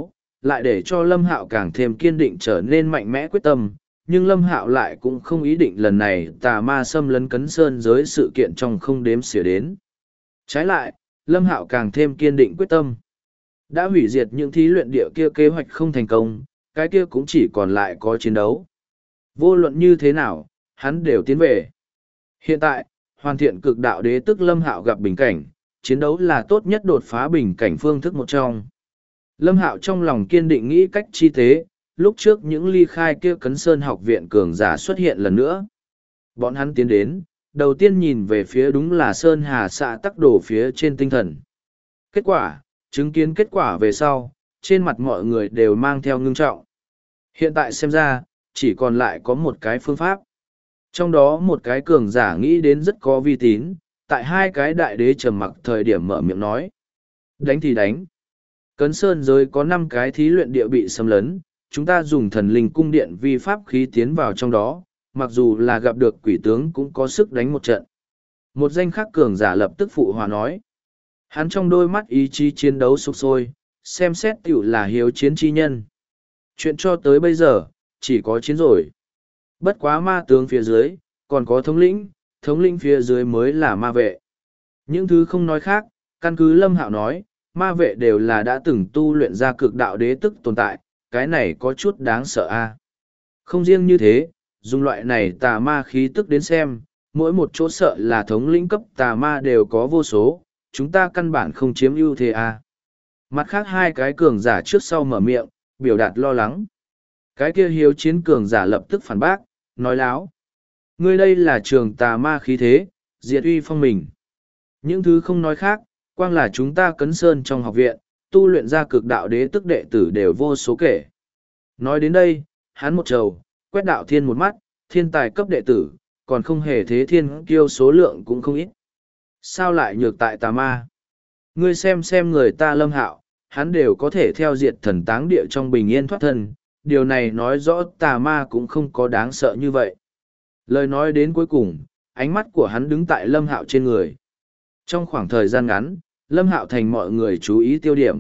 lại để cho Lâm Hạo càng thêm kiên định trở nên mạnh mẽ quyết tâm, nhưng Lâm Hạo lại cũng không ý định lần này tà ma xâm lấn Cấn Sơn giới sự kiện trong không đếm xỉa đến. Trái lại, Lâm Hạo càng thêm kiên định quyết tâm. Đã hủy diệt những thí luyện địa kia kế hoạch không thành công, cái kia cũng chỉ còn lại có chiến đấu. Vô luận như thế nào, hắn đều tiến về. Hiện tại, hoàn thiện cực đạo đế tức Lâm Hạo gặp bình cảnh, chiến đấu là tốt nhất đột phá bình cảnh phương thức một trong. Lâm Hạo trong lòng kiên định nghĩ cách chi tế, lúc trước những ly khai kia Cấn Sơn học viện cường giả xuất hiện lần nữa. Bọn hắn tiến đến, đầu tiên nhìn về phía đúng là Sơn Hà xạ tắc đổ phía trên tinh thần. Kết quả, chứng kiến kết quả về sau, trên mặt mọi người đều mang theo ngưng trọng. Hiện tại xem ra, chỉ còn lại có một cái phương pháp. Trong đó một cái cường giả nghĩ đến rất có uy tín, tại hai cái đại đế trầm mặc thời điểm mở miệng nói. Đánh thì đánh. Cấn Sơn giới có 5 cái thí luyện địa bị xâm lấn, chúng ta dùng thần linh cung điện vi pháp khí tiến vào trong đó, mặc dù là gặp được quỷ tướng cũng có sức đánh một trận. Một danh khắc cường giả lập tức phụ hòa nói. Hắn trong đôi mắt ý chí chiến đấu sục sôi, xem xét tiểu là hiếu chiến chi nhân. Chuyện cho tới bây giờ, chỉ có chiến rồi. Bất quá ma tướng phía dưới, còn có thống lĩnh phía dưới mới là ma vệ. Những thứ không nói khác, căn cứ Lâm Hạo nói, ma vệ đều là đã từng tu luyện ra cực đạo đế tức tồn tại, cái này có chút đáng sợ a. Không riêng như thế, dùng loại này tà ma khí tức đến xem, mỗi một chỗ sợ là thống lĩnh cấp tà ma đều có vô số, chúng ta căn bản không chiếm ưu thế a. Mặt khác hai cái cường giả trước sau mở miệng, biểu đạt lo lắng. Cái kia hiếu chiến cường giả lập tức phản bác, nói láo. Ngươi đây là trường tà ma khí thế, diệt uy phong mình. Những thứ không nói khác, quang là chúng ta Cấn Sơn trong học viện, tu luyện ra cực đạo đế tức đệ tử đều vô số kể. Nói đến đây, hắn một trầu, quét đạo thiên một mắt, thiên tài cấp đệ tử, còn không hề thế thiên kiêu số lượng cũng không ít. Sao lại nhược tại tà ma? Ngươi xem người ta Lâm Hạo, hắn đều có thể theo diệt thần táng địa trong bình yên thoát thân, điều này nói rõ tà ma cũng không có đáng sợ như vậy. Lời nói đến cuối cùng, ánh mắt của hắn đứng tại Lâm Hạo trên người. Trong khoảng thời gian ngắn, Lâm Hạo thành mọi người chú ý tiêu điểm.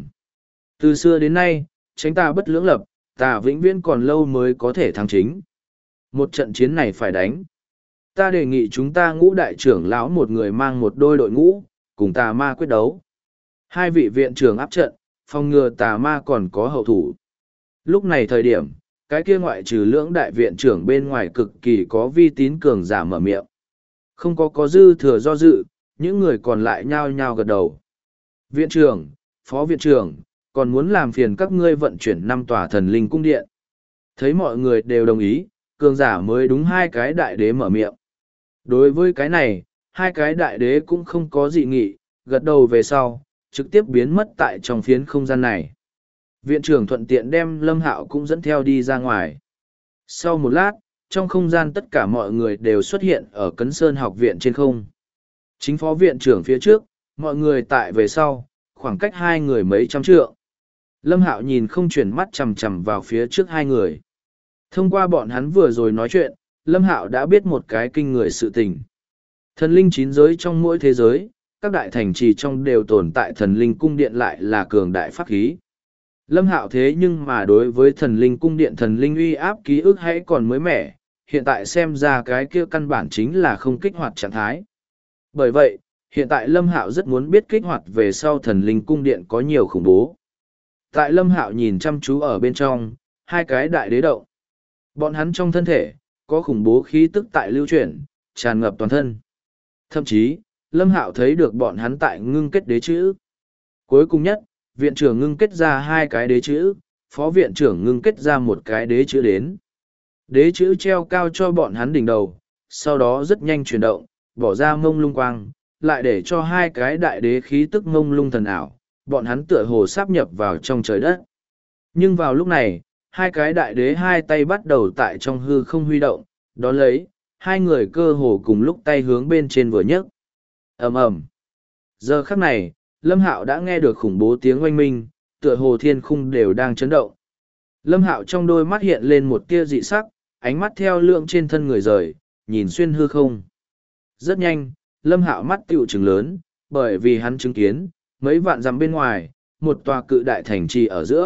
Từ xưa đến nay, tránh tà bất lưỡng lập, tà vĩnh viễn còn lâu mới có thể thắng chính. Một trận chiến này phải đánh. Ta đề nghị chúng ta ngũ đại trưởng lão một người mang một đôi đội ngũ, cùng tà ma quyết đấu. Hai vị viện trưởng áp trận, phòng ngừa tà ma còn có hậu thủ. Lúc này thời điểm, cái kia ngoại trừ lưỡng đại viện trưởng bên ngoài cực kỳ có vi tín cường giả mở miệng. Không có dư thừa do dự, những người còn lại nhao nhao gật đầu. Viện trưởng, phó viện trưởng, còn muốn làm phiền các ngươi vận chuyển 5 tòa thần linh cung điện. Thấy mọi người đều đồng ý, cường giả mới đúng hai cái đại đế mở miệng. Đối với cái này, hai cái đại đế cũng không có dị nghị, gật đầu về sau, trực tiếp biến mất tại trong phiến không gian này. Viện trưởng thuận tiện đem Lâm Hạo cũng dẫn theo đi ra ngoài. Sau một lát, trong không gian tất cả mọi người đều xuất hiện ở Cấn Sơn học viện trên không. Chính phó viện trưởng phía trước, mọi người tại về sau, khoảng cách hai người mấy trăm trượng. Lâm Hạo nhìn không chuyển mắt chằm chằm vào phía trước hai người. Thông qua bọn hắn vừa rồi nói chuyện, Lâm Hạo đã biết một cái kinh người sự tình. Thần linh 9 giới trong mỗi thế giới, các đại thành trì trong đều tồn tại thần linh cung điện lại là cường đại pháp khí. Lâm Hạo thế nhưng mà đối với thần linh cung điện thần linh uy áp ký ức hãy còn mới mẻ, hiện tại xem ra cái kia căn bản chính là không kích hoạt trạng thái. Bởi vậy, hiện tại Lâm Hạo rất muốn biết kích hoạt về sau thần linh cung điện có nhiều khủng bố. Tại Lâm Hạo nhìn chăm chú ở bên trong, hai cái đại đế động. Bọn hắn trong thân thể, có khủng bố khí tức tại lưu chuyển, tràn ngập toàn thân. Thậm chí, Lâm Hạo thấy được bọn hắn tại ngưng kết đế chữ. Cuối cùng nhất, viện trưởng ngưng kết ra 2 cái đế chữ, phó viện trưởng ngưng kết ra một cái đế chữ đến. Đế chữ treo cao cho bọn hắn đỉnh đầu, sau đó rất nhanh chuyển động, bỏ ra mông lung quang, lại để cho 2 cái đại đế khí tức mông lung thần ảo, bọn hắn tựa hồ sáp nhập vào trong trời đất. Nhưng vào lúc này, 2 cái đại đế hai tay bắt đầu tại trong hư không huy động, đón lấy, hai người cơ hồ cùng lúc tay hướng bên trên vừa nhấc. Ầm ầm. Giờ khắc này, Lâm Hạo đã nghe được khủng bố tiếng oanh minh, tựa hồ thiên khung đều đang chấn động. Lâm Hạo trong đôi mắt hiện lên một tia dị sắc, ánh mắt theo lượng trên thân người rời, nhìn xuyên hư không. Rất nhanh, Lâm Hạo mắt tựu trừng lớn, bởi vì hắn chứng kiến, mấy vạn dặm bên ngoài, một tòa cự đại thành trì ở giữa,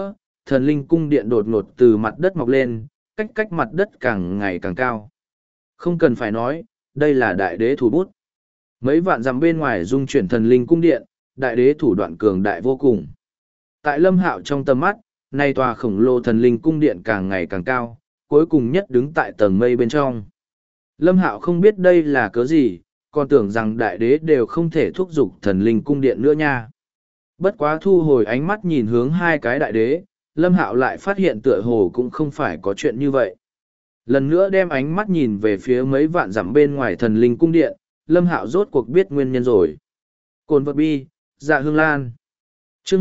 thần linh cung điện đột ngột từ mặt đất mọc lên, cách cách mặt đất càng ngày càng cao. Không cần phải nói, đây là đại đế thủ bút. Mấy vạn dặm bên ngoài dung chuyển thần linh cung điện, đại đế thủ đoạn cường đại vô cùng. Tại Lâm Hạo trong tầm mắt, nay tòa khổng lồ thần linh cung điện càng ngày càng cao, cuối cùng nhất đứng tại tầng mây bên trong. Lâm Hạo không biết đây là cớ gì, còn tưởng rằng đại đế đều không thể thúc giục thần linh cung điện nữa nha. Bất quá thu hồi ánh mắt nhìn hướng hai cái đại đế, Lâm Hạo lại phát hiện tựa hồ cũng không phải có chuyện như vậy. Lần nữa đem ánh mắt nhìn về phía mấy vạn dặm bên ngoài thần linh cung điện, Lâm Hạo rốt cuộc biết nguyên nhân rồi. Cồn vật bi, dạ hương lan. Chương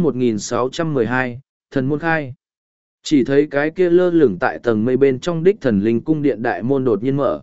1612, thần môn khai. Chỉ thấy cái kia lơ lửng tại tầng mây bên trong đích thần linh cung điện đại môn đột nhiên mở.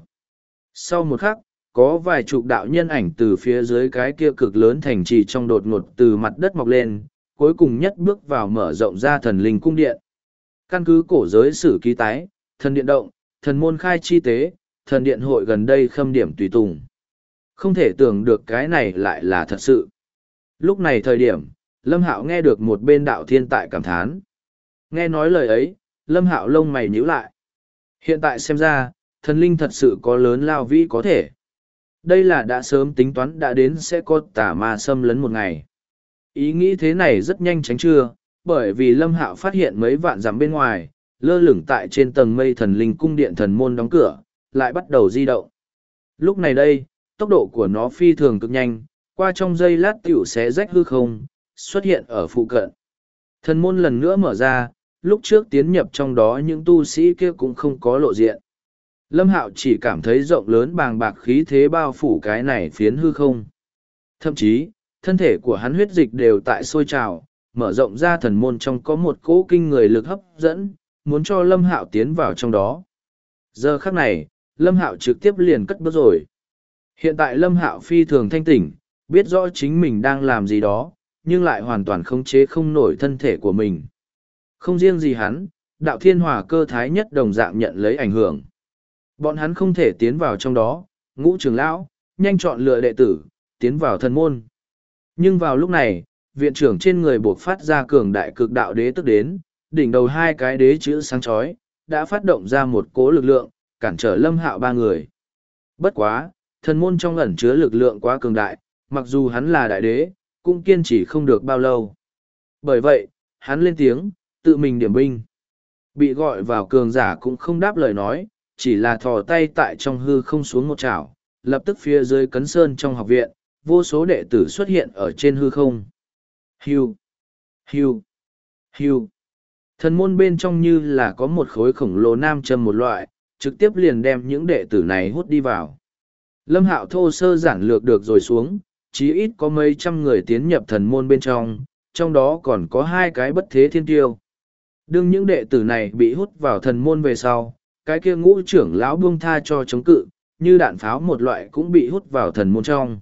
Sau một khắc, có vài chục đạo nhân ảnh từ phía dưới cái kia cực lớn thành trì trong đột ngột từ mặt đất mọc lên, cuối cùng nhất bước vào mở rộng ra thần linh cung điện. Căn cứ cổ giới sử ký tái, thần điện động, thần môn khai chi tế, thần điện hội gần đây khâm điểm tùy tùng. Không thể tưởng được cái này lại là thật sự. Lúc này thời điểm, Lâm Hạo nghe được một bên đạo thiên tại cảm thán. Nghe nói lời ấy, Lâm Hạo lông mày nhíu lại. Hiện tại xem ra, thần linh thật sự có lớn lao vĩ có thể. Đây là đã sớm tính toán đã đến sẽ có tà ma xâm lấn một ngày. Ý nghĩ thế này rất nhanh tránh chưa, bởi vì Lâm Hạo phát hiện mấy vạn dặm bên ngoài, lơ lửng tại trên tầng mây thần linh cung điện thần môn đóng cửa, lại bắt đầu di động. Lúc này đây, tốc độ của nó phi thường cực nhanh, qua trong giây lát tiểu xé rách hư không, xuất hiện ở phụ cận. Thần môn lần nữa mở ra, lúc trước tiến nhập trong đó những tu sĩ kia cũng không có lộ diện. Lâm Hạo chỉ cảm thấy rộng lớn bàng bạc khí thế bao phủ cái này phiến hư không. Thậm chí, thân thể của hắn huyết dịch đều tại sôi trào, mở rộng ra thần môn trong có một cỗ kinh người lực hấp dẫn, muốn cho Lâm Hạo tiến vào trong đó. Giờ khắc này, Lâm Hạo trực tiếp liền cất bước rồi. Hiện tại Lâm Hạo phi thường thanh tỉnh, biết rõ chính mình đang làm gì đó, nhưng lại hoàn toàn khống chế không nổi thân thể của mình. Không riêng gì hắn, đạo thiên hòa cơ thái nhất đồng dạng nhận lấy ảnh hưởng. Bọn hắn không thể tiến vào trong đó, Ngũ trưởng lão, nhanh chọn lựa đệ tử, tiến vào thần môn. Nhưng vào lúc này, viện trưởng trên người buộc phát ra cường đại cực đạo đế tức đến, đỉnh đầu hai cái đế chữ sáng chói, đã phát động ra một cỗ lực lượng, cản trở Lâm Hạo ba người. Bất quá, thần môn trong ẩn chứa lực lượng quá cường đại, mặc dù hắn là đại đế, cũng kiên trì không được bao lâu. Bởi vậy, hắn lên tiếng, tự mình điểm binh. Bị gọi vào cường giả cũng không đáp lời nói, chỉ là thò tay tại trong hư không xuống một chảo, lập tức phía dưới cấn sơn trong học viện, vô số đệ tử xuất hiện ở trên hư không. Hiu, hiu, hiu. Thần môn bên trong như là có một khối khổng lồ nam châm một loại, trực tiếp liền đem những đệ tử này hút đi vào. Lâm Hạo thô sơ giản lược được rồi xuống, chí ít có mấy trăm người tiến nhập thần môn bên trong đó còn có hai cái bất thế thiên tiêu. Đương những đệ tử này bị hút vào thần môn về sau, cái kia Ngũ trưởng lão buông tha cho chống cự, như đạn pháo một loại cũng bị hút vào thần môn trong.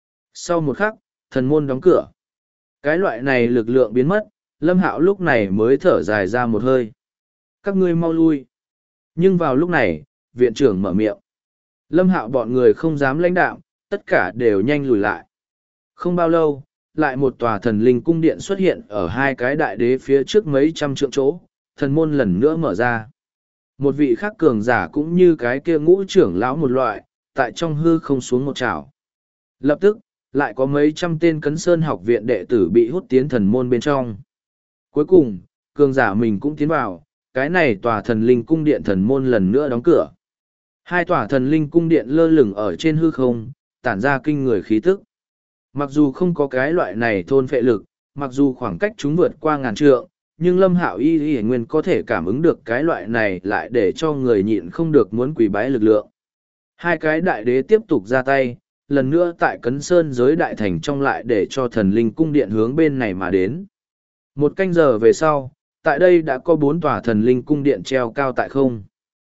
Sau một khắc, thần môn đóng cửa. Cái loại này lực lượng biến mất, Lâm Hạo lúc này mới thở dài ra một hơi. Các ngươi mau lui. Nhưng vào lúc này, viện trưởng mở miệng. Lâm Hạo bọn người không dám lãnh đạo, tất cả đều nhanh lùi lại. Không bao lâu, lại một tòa thần linh cung điện xuất hiện ở hai cái đại đế phía trước mấy trăm trượng chỗ, thần môn lần nữa mở ra. Một vị khác cường giả cũng như cái kia Ngũ trưởng lão một loại, tại trong hư không xuống một chảo. Lập tức, lại có mấy trăm tên cấn sơn học viện đệ tử bị hút tiến thần môn bên trong. Cuối cùng, cường giả mình cũng tiến vào, cái này tòa thần linh cung điện thần môn lần nữa đóng cửa. Hai tòa thần linh cung điện lơ lửng ở trên hư không, tản ra kinh người khí tức. Mặc dù không có cái loại này thôn phệ lực, mặc dù khoảng cách chúng vượt qua ngàn trượng, nhưng Lâm Hạo y nguyên có thể cảm ứng được cái loại này lại để cho người nhịn không được muốn quỳ bái lực lượng. Hai cái đại đế tiếp tục ra tay, lần nữa tại Cấn Sơn giới đại thành trong lại để cho thần linh cung điện hướng bên này mà đến. Một canh giờ về sau, tại đây đã có 4 tòa thần linh cung điện treo cao tại không.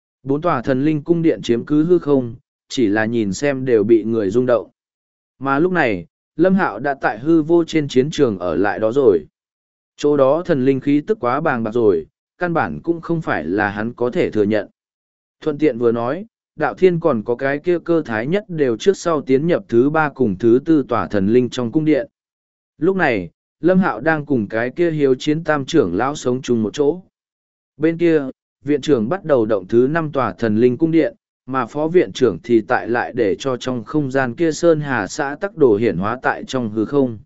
4 tòa thần linh cung điện chiếm cứ hư không, chỉ là nhìn xem đều bị người rung động. Mà lúc này, Lâm Hạo đã tại hư vô trên chiến trường ở lại đó rồi. Chỗ đó thần linh khí tức quá bàng bạc rồi, căn bản cũng không phải là hắn có thể thừa nhận. Thuận tiện vừa nói, đạo thiên còn có cái kia cơ thái nhất đều trước sau tiến nhập thứ 3 cùng thứ 4 tòa thần linh trong cung điện. Lúc này, Lâm Hạo đang cùng cái kia hiếu chiến tam trưởng lão sống chung một chỗ. Bên kia, viện trưởng bắt đầu động thứ 5 tòa thần linh cung điện, mà phó viện trưởng thì tại lại để cho trong không gian kia Sơn Hà xã tắc đồ hiển hóa tại trong hư không.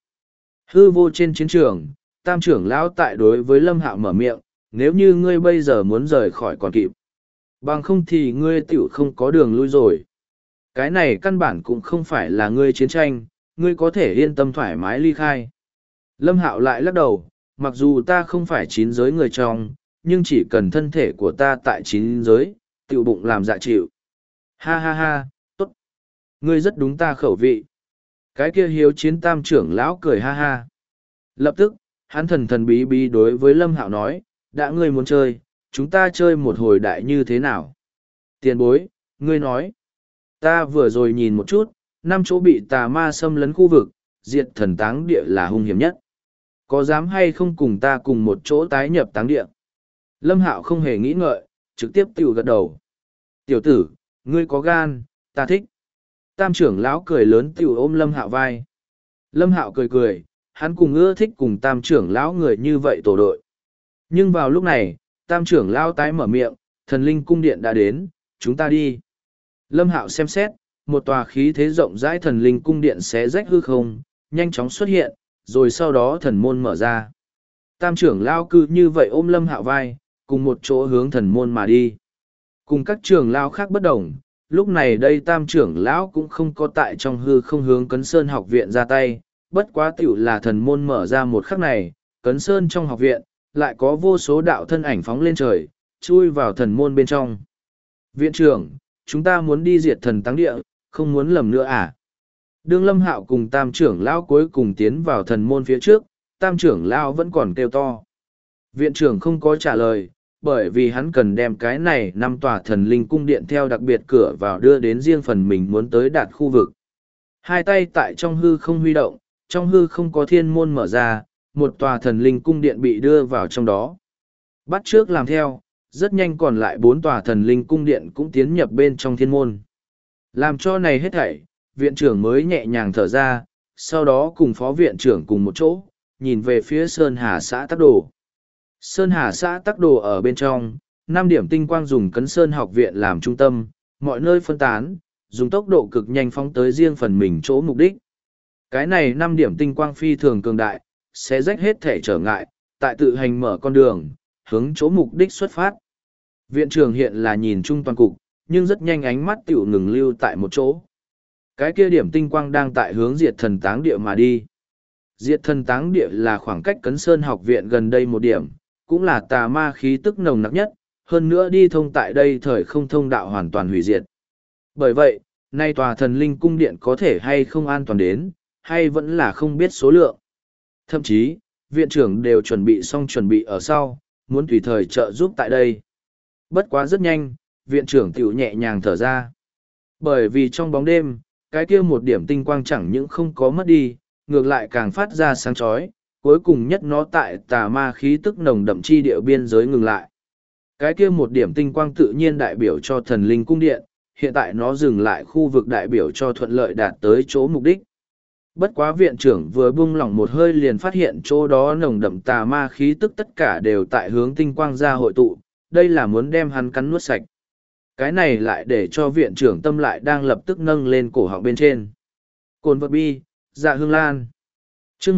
Hư vô trên chiến trường, tam trưởng lão tại đối với Lâm Hạo mở miệng, nếu như ngươi bây giờ muốn rời khỏi còn kịp. Bằng không thì ngươi tiểu không có đường lui rồi. Cái này căn bản cũng không phải là ngươi chiến tranh, ngươi có thể yên tâm thoải mái ly khai. Lâm Hạo lại lắc đầu, mặc dù ta không phải chín giới người trong, nhưng chỉ cần thân thể của ta tại chín giới, tiểu bụng làm dạ chịu. Ha ha ha, tốt. Ngươi rất đúng ta khẩu vị. Cái kia hiếu chiến tam trưởng lão cười ha ha. Lập tức, hắn thần thần bí bí đối với Lâm Hạo nói, đã ngươi muốn chơi, chúng ta chơi một hồi đại như thế nào? Tiền bối, ngươi nói. Ta vừa rồi nhìn một chút, 5 chỗ bị tà ma xâm lấn khu vực, diệt thần táng địa là hung hiểm nhất. Có dám hay không cùng ta cùng một chỗ tái nhập táng địa? Lâm Hạo không hề nghĩ ngợi, trực tiếp tiểu gật đầu. Tiểu tử, ngươi có gan, ta thích. Tam trưởng lão cười lớn tiểu ôm Lâm Hạo vai. Lâm Hạo cười cười, hắn cùng ưa thích cùng tam trưởng lão người như vậy tổ đội. Nhưng vào lúc này, tam trưởng lão tái mở miệng, thần linh cung điện đã đến, chúng ta đi. Lâm Hạo xem xét, một tòa khí thế rộng rãi thần linh cung điện xé rách hư không, nhanh chóng xuất hiện, rồi sau đó thần môn mở ra. Tam trưởng lão cứ như vậy ôm Lâm Hạo vai, cùng một chỗ hướng thần môn mà đi. Cùng các trưởng lão khác bất đồng, lúc này đây tam trưởng lão cũng không có tại trong hư không hướng Cấn Sơn học viện ra tay, bất quá tiểu là thần môn mở ra một khắc này, Cấn Sơn trong học viện, lại có vô số đạo thân ảnh phóng lên trời, chui vào thần môn bên trong. Viện trưởng, chúng ta muốn đi diệt thần táng địa, không muốn lầm nữa à? Đương Lâm Hạo cùng tam trưởng lão cuối cùng tiến vào thần môn phía trước, tam trưởng lão vẫn còn kêu to. Viện trưởng không có trả lời, bởi vì hắn cần đem cái này 5 tòa thần linh cung điện theo đặc biệt cửa vào đưa đến riêng phần mình muốn tới đạt khu vực. Hai tay tại trong hư không huy động, trong hư không có thiên môn mở ra, một tòa thần linh cung điện bị đưa vào trong đó. Bắt trước làm theo, rất nhanh còn lại 4 tòa thần linh cung điện cũng tiến nhập bên trong thiên môn. Làm cho này hết thảy, viện trưởng mới nhẹ nhàng thở ra, sau đó cùng phó viện trưởng cùng một chỗ, nhìn về phía Sơn Hà xã Tắc Đồ. Sơn Hà xã Tắc Đồ ở bên trong, 5 điểm tinh quang dùng Cấn Sơn học viện làm trung tâm, mọi nơi phân tán, dùng tốc độ cực nhanh phóng tới riêng phần mình chỗ mục đích. Cái này 5 điểm tinh quang phi thường cường đại, sẽ rách hết thể trở ngại, tại tự hành mở con đường, hướng chỗ mục đích xuất phát. Viện trưởng hiện là nhìn chung toàn cục, nhưng rất nhanh ánh mắt tiểu ngừng lưu tại một chỗ. Cái kia điểm tinh quang đang tại hướng diệt thần táng địa mà đi. Diệt thần táng địa là khoảng cách Cấn Sơn học viện gần đây một điểm, cũng là tà ma khí tức nồng nặc nhất, hơn nữa đi thông tại đây thời không thông đạo hoàn toàn hủy diệt. Bởi vậy, nay tòa thần linh cung điện có thể hay không an toàn đến, hay vẫn là không biết số lượng. Thậm chí, viện trưởng đều chuẩn bị xong chuẩn bị ở sau, muốn tùy thời trợ giúp tại đây. Bất quá rất nhanh, viện trưởng tiểu nhẹ nhàng thở ra. Bởi vì trong bóng đêm, cái kia một điểm tinh quang chẳng những không có mất đi, ngược lại càng phát ra sáng chói, cuối cùng nhất nó tại tà ma khí tức nồng đậm chi địa biên giới ngừng lại. Cái kia một điểm tinh quang tự nhiên đại biểu cho thần linh cung điện, hiện tại nó dừng lại khu vực đại biểu cho thuận lợi đạt tới chỗ mục đích. Bất quá viện trưởng vừa buông lỏng một hơi liền phát hiện chỗ đó nồng đậm tà ma khí tức tất cả đều tại hướng tinh quang ra hội tụ, đây là muốn đem hắn cắn nuốt sạch. Cái này lại để cho viện trưởng tâm lại đang lập tức nâng lên cổ họng bên trên. Cồn vật bi, dạ hương lan. Chương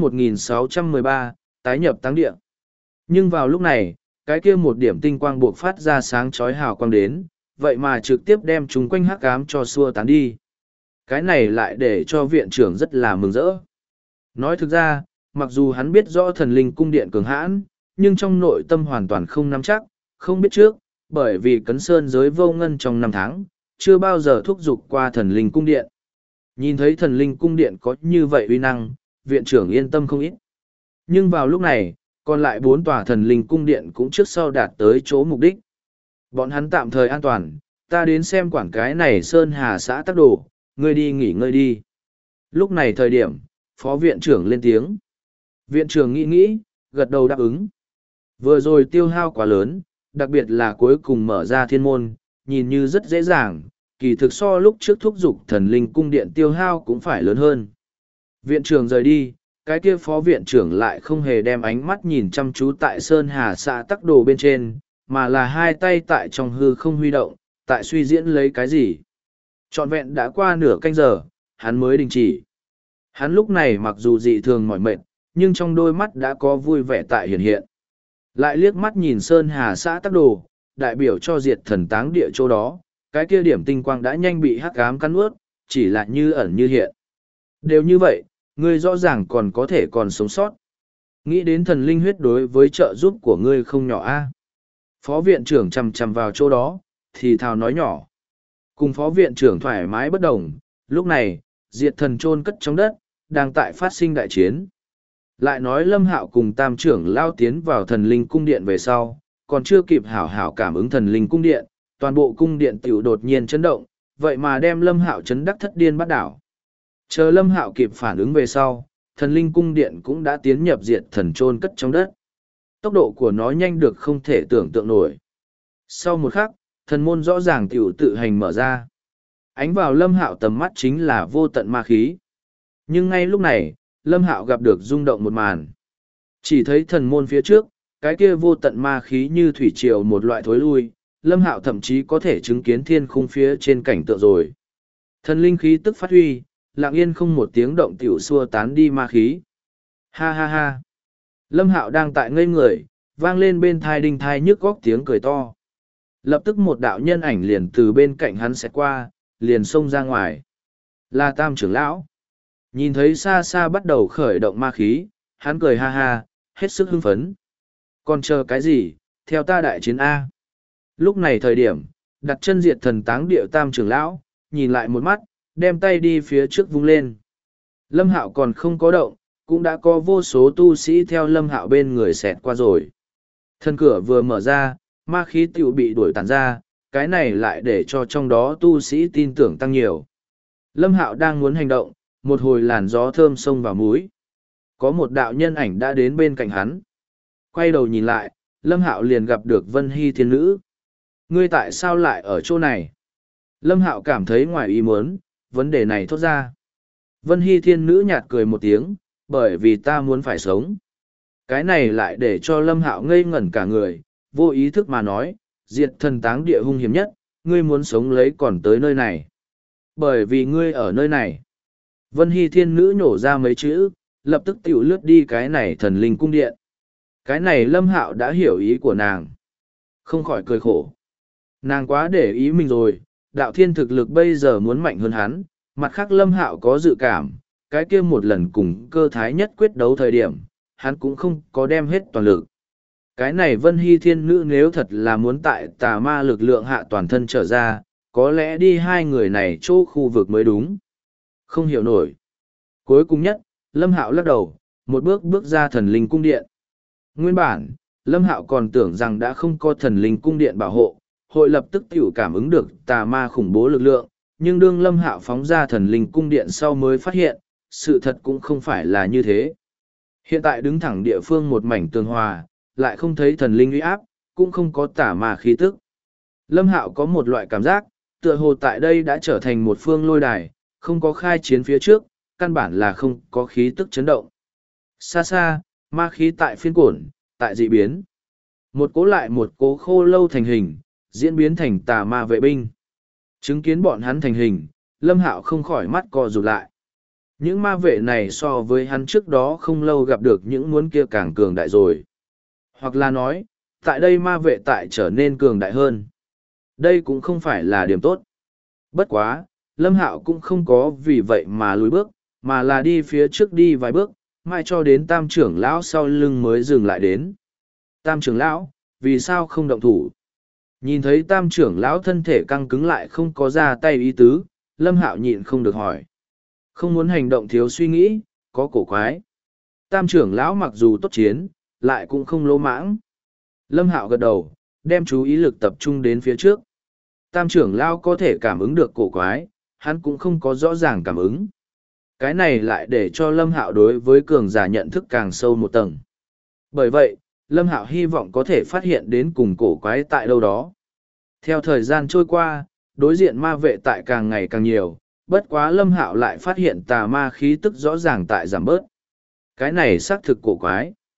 1613, tái nhập táng địa. Nhưng vào lúc này, cái kia một điểm tinh quang buộc phát ra sáng chói hào quang đến, vậy mà trực tiếp đem chúng quanh hắc ám cho xua tán đi. Cái này lại để cho viện trưởng rất là mừng rỡ. Nói thực ra, mặc dù hắn biết rõ thần linh cung điện cường hãn, nhưng trong nội tâm hoàn toàn không nắm chắc, không biết trước, bởi vì Cấn Sơn giới vô ngân trong 5 tháng, chưa bao giờ thúc giục qua thần linh cung điện. Nhìn thấy thần linh cung điện có như vậy uy năng, viện trưởng yên tâm không ít. Nhưng vào lúc này, còn lại 4 tòa thần linh cung điện cũng trước sau đạt tới chỗ mục đích. Bọn hắn tạm thời an toàn, ta đến xem quản cái này Sơn Hà xã Tắc Đồ, ngươi đi nghỉ ngơi đi. Lúc này thời điểm, phó viện trưởng lên tiếng. Viện trưởng nghĩ nghĩ, gật đầu đáp ứng. Vừa rồi tiêu hao quá lớn, đặc biệt là cuối cùng mở ra thiên môn, nhìn như rất dễ dàng, kỳ thực so lúc trước thúc giục thần linh cung điện tiêu hao cũng phải lớn hơn. Viện trưởng rời đi, cái kia phó viện trưởng lại không hề đem ánh mắt nhìn chăm chú tại Sơn Hà xã Tắc Đồ bên trên, mà là hai tay tại trong hư không huy động, tại suy diễn lấy cái gì. Trọn vẹn đã qua nửa canh giờ, hắn mới đình chỉ. Hắn lúc này mặc dù dị thường mỏi mệt, nhưng trong đôi mắt đã có vui vẻ tại hiện hiện. Lại liếc mắt nhìn Sơn Hà xã Tắc Đồ, đại biểu cho diệt thần táng địa chỗ đó, cái kia điểm tinh quang đã nhanh bị hắc ám cắn ướt, chỉ là như ẩn như hiện. Đều như vậy, ngươi rõ ràng còn có thể còn sống sót. Nghĩ đến thần linh huyết đối với trợ giúp của ngươi không nhỏ a. Phó viện trưởng chằm chằm vào chỗ đó, thì thào nói nhỏ. Cùng phó viện trưởng thoải mái bất đồng, lúc này, diệt thần chôn cất trong đất, đang tại phát sinh đại chiến. Lại nói Lâm Hạo cùng tam trưởng lao tiến vào thần linh cung điện về sau, còn chưa kịp hảo hảo cảm ứng thần linh cung điện, toàn bộ cung điện tiểu đột nhiên chấn động, vậy mà đem Lâm Hạo chấn đắc thất điên bắt đảo. Chờ Lâm Hạo kịp phản ứng về sau, thần linh cung điện cũng đã tiến nhập diệt thần chôn cất trong đất. Tốc độ của nó nhanh được không thể tưởng tượng nổi. Sau một khắc, thần môn rõ ràng tiểu tự hành mở ra. Ánh vào Lâm Hạo tầm mắt chính là vô tận ma khí. Nhưng ngay lúc này, Lâm Hạo gặp được rung động một màn. Chỉ thấy thần môn phía trước, cái kia vô tận ma khí như thủy triều một loại thối lui, Lâm Hạo thậm chí có thể chứng kiến thiên khung phía trên cảnh tượng rồi. Thần linh khí tức phát huy, lặng yên không một tiếng động tiểu xua tán đi ma khí. Ha ha ha. Lâm Hạo đang tại ngây người, vang lên bên thai đinh thai nhức góc tiếng cười to. Lập tức một đạo nhân ảnh liền từ bên cạnh hắn xẹt qua, liền xông ra ngoài. Là Tam trưởng lão. Nhìn thấy xa xa bắt đầu khởi động ma khí, hắn cười ha ha, hết sức hưng phấn. Còn chờ cái gì, theo ta đại chiến A. Lúc này thời điểm, đặt chân diệt thần táng địa Tam trưởng lão, nhìn lại một mắt, đem tay đi phía trước vung lên. Lâm Hạo còn không có động, cũng đã có vô số tu sĩ theo Lâm Hạo bên người xẹt qua rồi. Thân cửa vừa mở ra, ma khí tiểu bị đuổi tàn ra, cái này lại để cho trong đó tu sĩ tin tưởng tăng nhiều. Lâm Hạo đang muốn hành động, một hồi làn gió thơm xông vào mũi. Có một đạo nhân ảnh đã đến bên cạnh hắn. Quay đầu nhìn lại, Lâm Hạo liền gặp được Vân Hy Thiên Nữ. Ngươi tại sao lại ở chỗ này? Lâm Hạo cảm thấy ngoài ý muốn, vấn đề này thốt ra. Vân Hy Thiên Nữ nhạt cười một tiếng, bởi vì ta muốn phải sống. Cái này lại để cho Lâm Hạo ngây ngẩn cả người, vô ý thức mà nói, diệt thần táng địa hung hiểm nhất, ngươi muốn sống lấy còn tới nơi này. Bởi vì ngươi ở nơi này. Vân Hy Thiên Nữ nhổ ra mấy chữ, lập tức tiểu lướt đi cái này thần linh cung điện. Cái này Lâm Hạo đã hiểu ý của nàng. Không khỏi cười khổ. Nàng quá để ý mình rồi, đạo thiên thực lực bây giờ muốn mạnh hơn hắn, mặt khác Lâm Hạo có dự cảm, cái kia một lần cùng cơ thái nhất quyết đấu thời điểm, hắn cũng không có đem hết toàn lực. Cái này Vân Hy Thiên Nữ nếu thật là muốn tại tà ma lực lượng hạ toàn thân trở ra, có lẽ đi hai người này chỗ khu vực mới đúng. Không hiểu nổi. Cuối cùng nhất, Lâm Hạo lắc đầu, một bước bước ra thần linh cung điện. Nguyên bản, Lâm Hạo còn tưởng rằng đã không có thần linh cung điện bảo hộ, hội lập tức tiểu cảm ứng được tà ma khủng bố lực lượng, nhưng đương Lâm Hạo phóng ra thần linh cung điện sau mới phát hiện, sự thật cũng không phải là như thế. Hiện tại đứng thẳng địa phương một mảnh tường hòa, lại không thấy thần linh uy áp, cũng không có tà ma khí tức. Lâm Hạo có một loại cảm giác, tựa hồ tại đây đã trở thành một phương lôi đài, không có khai chiến phía trước, căn bản là không có khí tức chấn động. Xa xa, ma khí tại phiên cổn, tại dị biến. Một cố lại một cố khô lâu thành hình, diễn biến thành tà ma vệ binh. Chứng kiến bọn hắn thành hình, Lâm Hạo không khỏi mắt co rụt lại. Những ma vệ này so với hắn trước đó không lâu gặp được những muốn kia càng cường đại rồi. Hoặc là nói, tại đây ma vệ tại trở nên cường đại hơn. Đây cũng không phải là điểm tốt. Bất quá, Lâm Hạo cũng không có vì vậy mà lùi bước, mà là đi phía trước đi vài bước, mai cho đến Tam trưởng lão sau lưng mới dừng lại đến. Tam trưởng lão, vì sao không động thủ? Nhìn thấy Tam trưởng lão thân thể căng cứng lại không có ra tay ý tứ, Lâm Hạo nhịn không được hỏi. Không muốn hành động thiếu suy nghĩ, có cổ quái. Tam trưởng lão mặc dù tốt chiến, lại cũng không lỗ mãng. Lâm Hạo gật đầu, đem chú ý lực tập trung đến phía trước. Tam trưởng lão có thể cảm ứng được cổ quái, hắn cũng không có rõ ràng cảm ứng. Cái này lại để cho Lâm Hạo đối với cường giả nhận thức càng sâu một tầng. Bởi vậy, Lâm Hạo hy vọng có thể phát hiện đến cùng cổ quái tại đâu đó. Theo thời gian trôi qua, đối diện ma vệ tại càng ngày càng nhiều, bất quá Lâm Hạo lại phát hiện tà ma khí tức rõ ràng tại giảm bớt. Cái này xác thực cổ quái.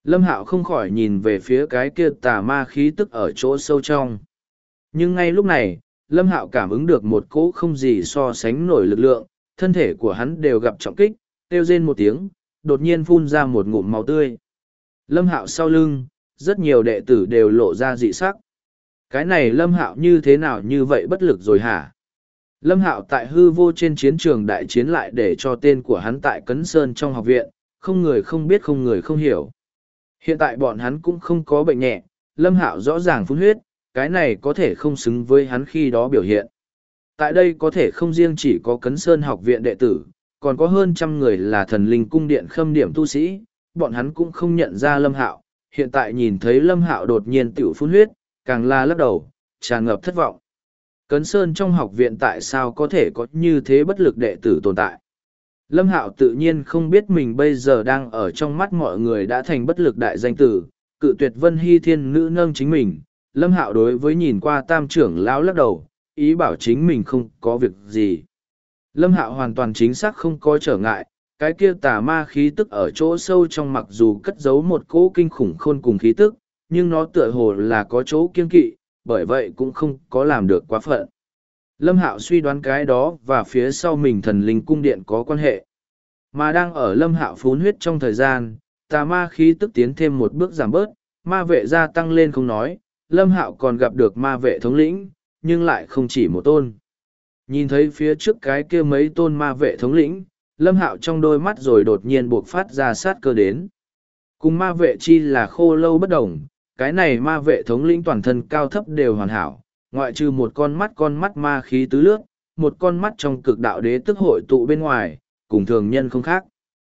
Lâm Hạo không khỏi nhìn về phía cái kia tà ma khí tức ở chỗ sâu trong. Nhưng ngay lúc này, Lâm Hạo cảm ứng được một cỗ không gì so sánh nổi lực lượng, thân thể của hắn đều gặp trọng kích, kêu rên một tiếng, đột nhiên phun ra một ngụm máu tươi. Lâm Hạo sau lưng, rất nhiều đệ tử đều lộ ra dị sắc. Cái này Lâm Hạo như thế nào như vậy bất lực rồi hả? Lâm Hạo tại hư vô trên chiến trường đại chiến lại để cho tên của hắn tại Cấn Sơn trong học viện, không người không biết không người không hiểu. Hiện tại bọn hắn cũng không có bệnh nhẹ, Lâm Hạo rõ ràng phun huyết, cái này có thể không xứng với hắn khi đó biểu hiện. Tại đây có thể không riêng chỉ có Cấn Sơn học viện đệ tử, còn có hơn 100 người là thần linh cung điện khâm điểm tu sĩ, bọn hắn cũng không nhận ra Lâm Hạo, hiện tại nhìn thấy Lâm Hạo đột nhiên tiểu phun huyết, càng là lắc đầu, tràn ngập thất vọng. Cấn Sơn trong học viện tại sao có thể có như thế bất lực đệ tử tồn tại? Lâm Hạo tự nhiên không biết mình bây giờ đang ở trong mắt mọi người đã thành bất lực đại danh tử, cự tuyệt Vân Hy Thiên nữ nâng chính mình. Lâm Hạo đối với nhìn qua tam trưởng lão lắc đầu, ý bảo chính mình không có việc gì. Lâm Hạo hoàn toàn chính xác không có trở ngại, cái kia tà ma khí tức ở chỗ sâu trong mặc dù cất giấu một cỗ kinh khủng khôn cùng khí tức, nhưng nó tựa hồ là có chỗ kiên kỵ, bởi vậy cũng không có làm được quá phận. Lâm Hạo suy đoán cái đó và phía sau mình thần linh cung điện có quan hệ. Mà đang ở Lâm Hạo phun huyết trong thời gian, tà ma khí tức tiến thêm một bước giảm bớt, ma vệ gia tăng lên không nói, Lâm Hạo còn gặp được ma vệ thống lĩnh, nhưng lại không chỉ một tôn. Nhìn thấy phía trước cái kia mấy tôn ma vệ thống lĩnh, Lâm Hạo trong đôi mắt rồi đột nhiên buộc phát ra sát cơ đến. Cùng ma vệ chi là khô lâu bất đồng, cái này ma vệ thống lĩnh toàn thân cao thấp đều hoàn hảo, ngoại trừ một con mắt ma khí tứ lướt, một con mắt trong cực đạo đế tức hội tụ bên ngoài, cùng thường nhân không khác.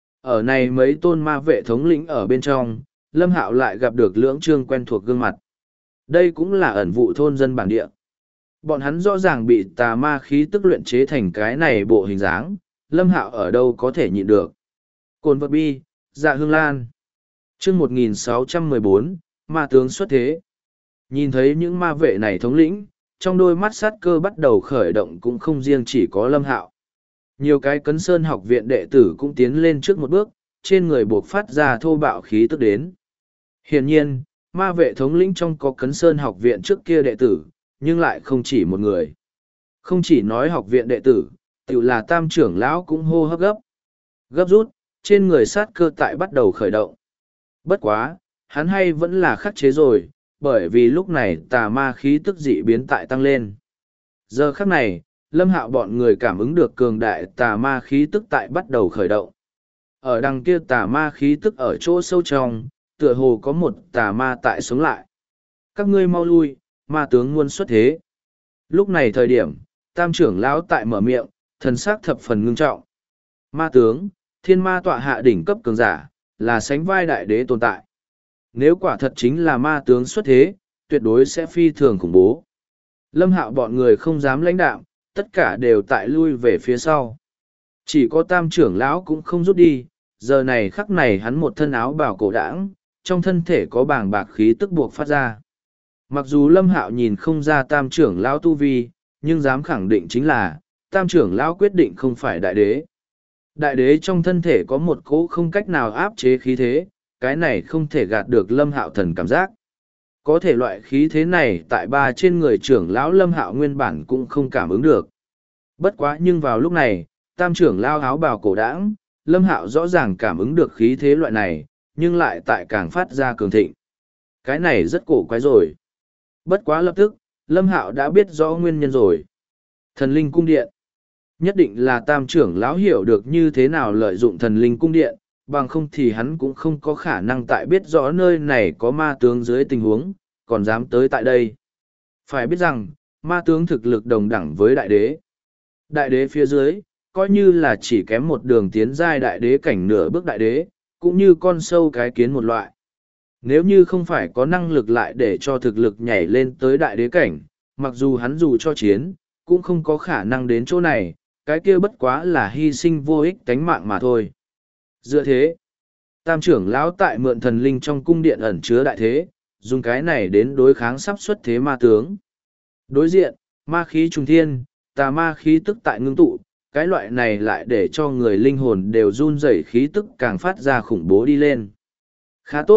Ở này mấy tôn ma vệ thống lĩnh ở bên trong, Lâm Hạo lại gặp được lưỡng trương quen thuộc gương mặt. Đây cũng là ẩn vụ thôn dân bản địa. Bọn hắn rõ ràng bị tà ma khí tức luyện chế thành cái này bộ hình dáng, Lâm Hạo ở đâu có thể nhịn được. Cồn vật bi, dạ hương lan. Chương 1614, ma tướng xuất thế. Nhìn thấy những ma vệ này thống lĩnh, trong đôi mắt sát cơ bắt đầu khởi động cũng không riêng chỉ có Lâm Hạo. Nhiều cái Cấn Sơn học viện đệ tử cũng tiến lên trước một bước, trên người buộc phát ra thô bạo khí tức đến. Hiển nhiên, ma vệ thống lĩnh trong có Cấn Sơn học viện trước kia đệ tử, nhưng lại không chỉ một người. Không chỉ nói học viện đệ tử, tự là tam trưởng lão cũng hô hấp gấp. Gấp rút, trên người sát cơ tại bắt đầu khởi động. Bất quá, hắn hay vẫn là khắc chế rồi, bởi vì lúc này tà ma khí tức dị biến tại tăng lên. Giờ khắc này, Lâm Hạo bọn người cảm ứng được cường đại tà ma khí tức tại bắt đầu khởi động. Ở đằng kia tà ma khí tức ở chỗ sâu trong, tựa hồ có một tà ma tại sống lại. Các ngươi mau lui, ma tướng muốn xuất thế. Lúc này thời điểm, tam trưởng lão tại mở miệng, thần sắc thập phần ngưng trọng. Ma tướng, thiên ma tọa hạ đỉnh cấp cường giả, là sánh vai đại đế tồn tại. Nếu quả thật chính là ma tướng xuất thế, tuyệt đối sẽ phi thường khủng bố. Lâm Hạo bọn người không dám lãnh đạm, tất cả đều tại lui về phía sau. Chỉ có tam trưởng lão cũng không rút đi, giờ này khắc này hắn một thân áo bào cổ đãng, trong thân thể có bàng bạc khí tức buộc phát ra. Mặc dù Lâm Hạo nhìn không ra tam trưởng lão tu vi, nhưng dám khẳng định chính là, tam trưởng lão quyết định không phải đại đế. Đại đế trong thân thể có một cỗ không cách nào áp chế khí thế, cái này không thể gạt được Lâm Hạo thần cảm giác. Có thể loại khí thế này tại ba trên người trưởng lão Lâm Hạo nguyên bản cũng không cảm ứng được. Bất quá nhưng vào lúc này, tam trưởng lão áo bào cổ đãng, Lâm Hạo rõ ràng cảm ứng được khí thế loại này, nhưng lại tại càng phát ra cường thịnh. Cái này rất cổ quái rồi. Bất quá lập tức, Lâm Hạo đã biết rõ nguyên nhân rồi. Thần linh cung điện. Nhất định là tam trưởng lão hiểu được như thế nào lợi dụng thần linh cung điện, bằng không thì hắn cũng không có khả năng tại biết rõ nơi này có ma tướng dưới tình huống, còn dám tới tại đây. Phải biết rằng, ma tướng thực lực đồng đẳng với đại đế. Đại đế phía dưới, coi như là chỉ kém một đường tiến giai đại đế cảnh nửa bước đại đế, cũng như con sâu cái kiến một loại. Nếu như không phải có năng lực lại để cho thực lực nhảy lên tới đại đế cảnh, mặc dù hắn dù cho chiến, cũng không có khả năng đến chỗ này, cái kia bất quá là hy sinh vô ích tánh mạng mà thôi. Dựa thế, tam trưởng lão tại mượn thần linh trong cung điện ẩn chứa đại thế, dùng cái này đến đối kháng sắp xuất thế ma tướng. Đối diện, ma khí trùng thiên, tà ma khí tức tại ngưng tụ, cái loại này lại để cho người linh hồn đều run rẩy khí tức càng phát ra khủng bố đi lên. Khá tốt,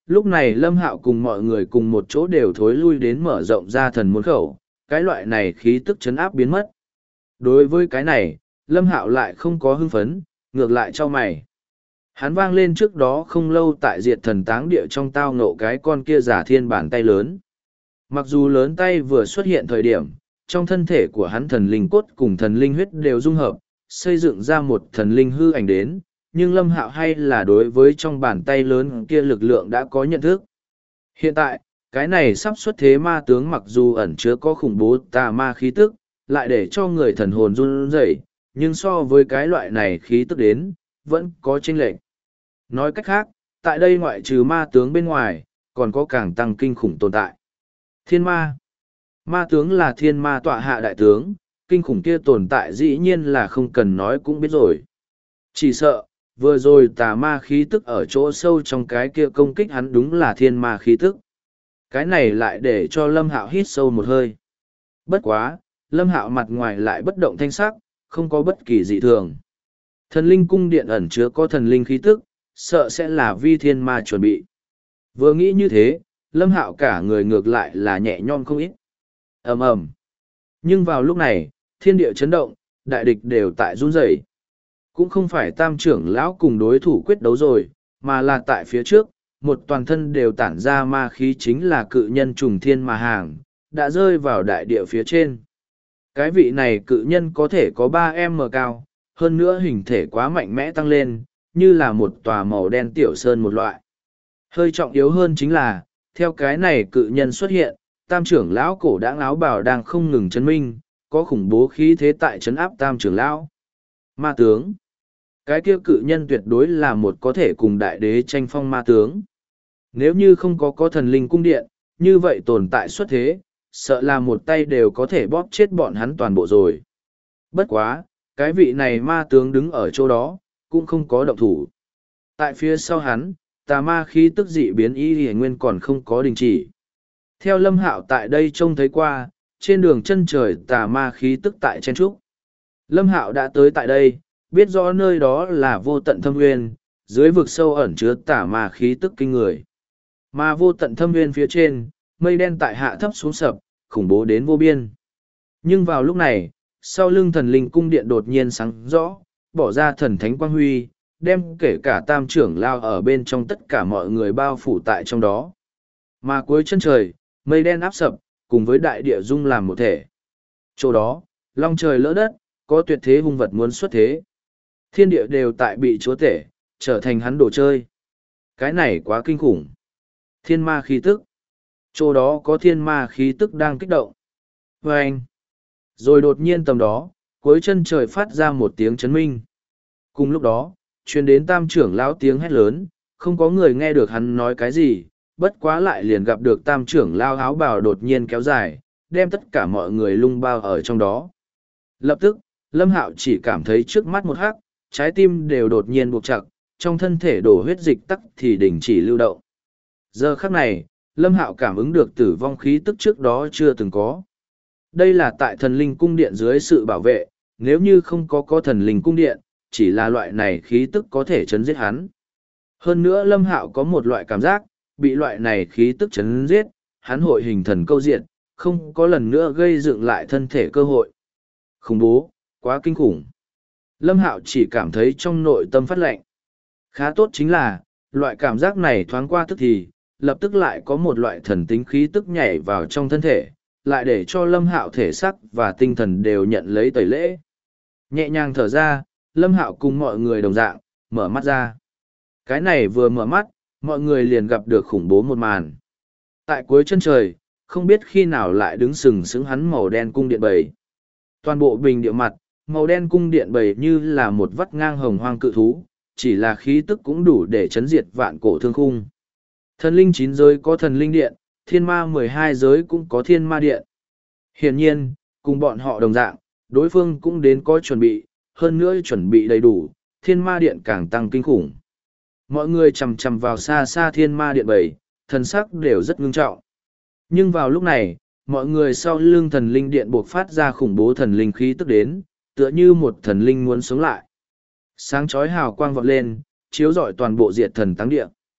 Lúc này Lâm Hạo cùng mọi người cùng một chỗ đều thối lui đến mở rộng ra thần môn khẩu, cái loại này khí tức chấn áp biến mất. Đối với cái này, Lâm Hạo lại không có hưng phấn, ngược lại cho mày. Hắn vang lên trước đó không lâu tại diệt thần táng địa trong tao ngộ cái con kia giả thiên bàn tay lớn. Mặc dù lớn tay vừa xuất hiện thời điểm, trong thân thể của hắn thần linh cốt cùng thần linh huyết đều dung hợp, xây dựng ra một thần linh hư ảnh đến, nhưng Lâm Hạo hay là đối với trong bàn tay lớn kia lực lượng đã có nhận thức. Hiện tại, cái này sắp xuất thế ma tướng mặc dù ẩn chứa có khủng bố tà ma khí tức, lại để cho người thần hồn run rẩy, nhưng so với cái loại này khí tức đến, vẫn có chênh lệch. Nói cách khác, tại đây ngoại trừ ma tướng bên ngoài, còn có càng tăng kinh khủng tồn tại. Thiên ma. Ma tướng là thiên ma tọa hạ đại tướng, kinh khủng kia tồn tại dĩ nhiên là không cần nói cũng biết rồi. Chỉ sợ, vừa rồi tà ma khí tức ở chỗ sâu trong cái kia công kích hắn đúng là thiên ma khí tức. Cái này lại để cho Lâm Hạo hít sâu một hơi. Bất quá, Lâm Hạo mặt ngoài lại bất động thanh sắc, không có bất kỳ dị thường. Thần linh cung điện ẩn chứa có thần linh khí tức, sợ sẽ là vi thiên ma chuẩn bị. Vừa nghĩ như thế, Lâm Hạo cả người ngược lại là nhẹ nhõm không ít. Ầm ầm. Nhưng vào lúc này, thiên địa chấn động, đại địch đều tại run rẩy. Cũng không phải tam trưởng lão cùng đối thủ quyết đấu rồi, mà là tại phía trước, một toàn thân đều tản ra ma khí chính là cự nhân trùng thiên mà hàng, đã rơi vào đại địa phía trên. Cái vị này cự nhân có thể có 3m cao, hơn nữa hình thể quá mạnh mẽ tăng lên, như là một tòa màu đen tiểu sơn một loại. Hơi trọng yếu hơn chính là, theo cái này cự nhân xuất hiện, tam trưởng lão cổ đãng áo bào đang không ngừng chấn minh, có khủng bố khí thế tại chấn áp tam trưởng lão. Ma tướng. Cái kia cự nhân tuyệt đối là một có thể cùng đại đế tranh phong ma tướng. Nếu như không có thần linh cung điện, như vậy tồn tại xuất thế, sợ là một tay đều có thể bóp chết bọn hắn toàn bộ rồi. Bất quá, cái vị này ma tướng đứng ở chỗ đó, cũng không có động thủ. Tại phía sau hắn, tà ma khí tức dị biến y hề nguyên còn không có đình chỉ. Theo Lâm Hạo tại đây trông thấy qua, trên đường chân trời tà ma khí tức tại chen trúc. Lâm Hạo đã tới tại đây, biết rõ nơi đó là vô tận thâm nguyên, dưới vực sâu ẩn chứa tà ma khí tức kinh người. Mà vô tận thâm nguyên phía trên, mây đen tại hạ thấp xuống sập, khủng bố đến vô biên. Nhưng vào lúc này, sau lưng thần linh cung điện đột nhiên sáng rõ, bỏ ra thần thánh quang huy, đem kể cả tam trưởng lao ở bên trong tất cả mọi người bao phủ tại trong đó. Mà cuối chân trời, mây đen áp sập, cùng với đại địa dung làm một thể. Chỗ đó, long trời lỡ đất, có tuyệt thế hung vật muốn xuất thế. Thiên địa đều tại bị chúa tể, trở thành hắn đồ chơi. Cái này quá kinh khủng. Thiên ma khí tức. Chỗ đó có thiên ma khí tức đang kích động. Và anh. Rồi đột nhiên tầm đó, cuối chân trời phát ra một tiếng chấn minh. Cùng lúc đó, truyền đến tam trưởng lão tiếng hét lớn, không có người nghe được hắn nói cái gì, bất quá lại liền gặp được tam trưởng lao áo bào đột nhiên kéo dài, đem tất cả mọi người lung bao ở trong đó. Lập tức, Lâm Hạo chỉ cảm thấy trước mắt một hắc, trái tim đều đột nhiên buộc chặt, trong thân thể đổ huyết dịch tắc thì đình chỉ lưu động. Giờ khắc này, Lâm Hạo cảm ứng được tử vong khí tức trước đó chưa từng có. Đây là tại thần linh cung điện dưới sự bảo vệ, nếu như không có thần linh cung điện, chỉ là loại này khí tức có thể chấn giết hắn. Hơn nữa Lâm Hạo có một loại cảm giác, bị loại này khí tức chấn giết, hắn hội hình thần câu diện, không có lần nữa gây dựng lại thân thể cơ hội. Khủng bố, quá kinh khủng. Lâm Hạo chỉ cảm thấy trong nội tâm phát lạnh. Khá tốt chính là, loại cảm giác này thoáng qua tức thì, lập tức lại có một loại thần tính khí tức nhảy vào trong thân thể, lại để cho Lâm Hạo thể sắc và tinh thần đều nhận lấy tẩy lễ. Nhẹ nhàng thở ra, Lâm Hạo cùng mọi người đồng dạng, mở mắt ra. Cái này vừa mở mắt, mọi người liền gặp được khủng bố một màn. Tại cuối chân trời, không biết khi nào lại đứng sừng sững hắn màu đen cung điện bầy. Toàn bộ bình địa mặt, màu đen cung điện bầy như là một vắt ngang hồng hoang cự thú, chỉ là khí tức cũng đủ để chấn diệt vạn cổ thương khung. Thần linh 9 giới có thần linh điện, thiên ma 12 giới cũng có thiên ma điện. Hiển nhiên, cùng bọn họ đồng dạng, đối phương cũng đến có chuẩn bị, hơn nữa chuẩn bị đầy đủ, thiên ma điện càng tăng kinh khủng. Mọi người chầm chầm vào xa xa thiên ma điện bầy, thần sắc đều rất ngưng trọng. Nhưng vào lúc này, mọi người sau lưng thần linh điện buộc phát ra khủng bố thần linh khí tức đến, tựa như một thần linh muốn sống lại. Sáng chói hào quang vọt lên, chiếu rọi toàn bộ diệt thần táng địa.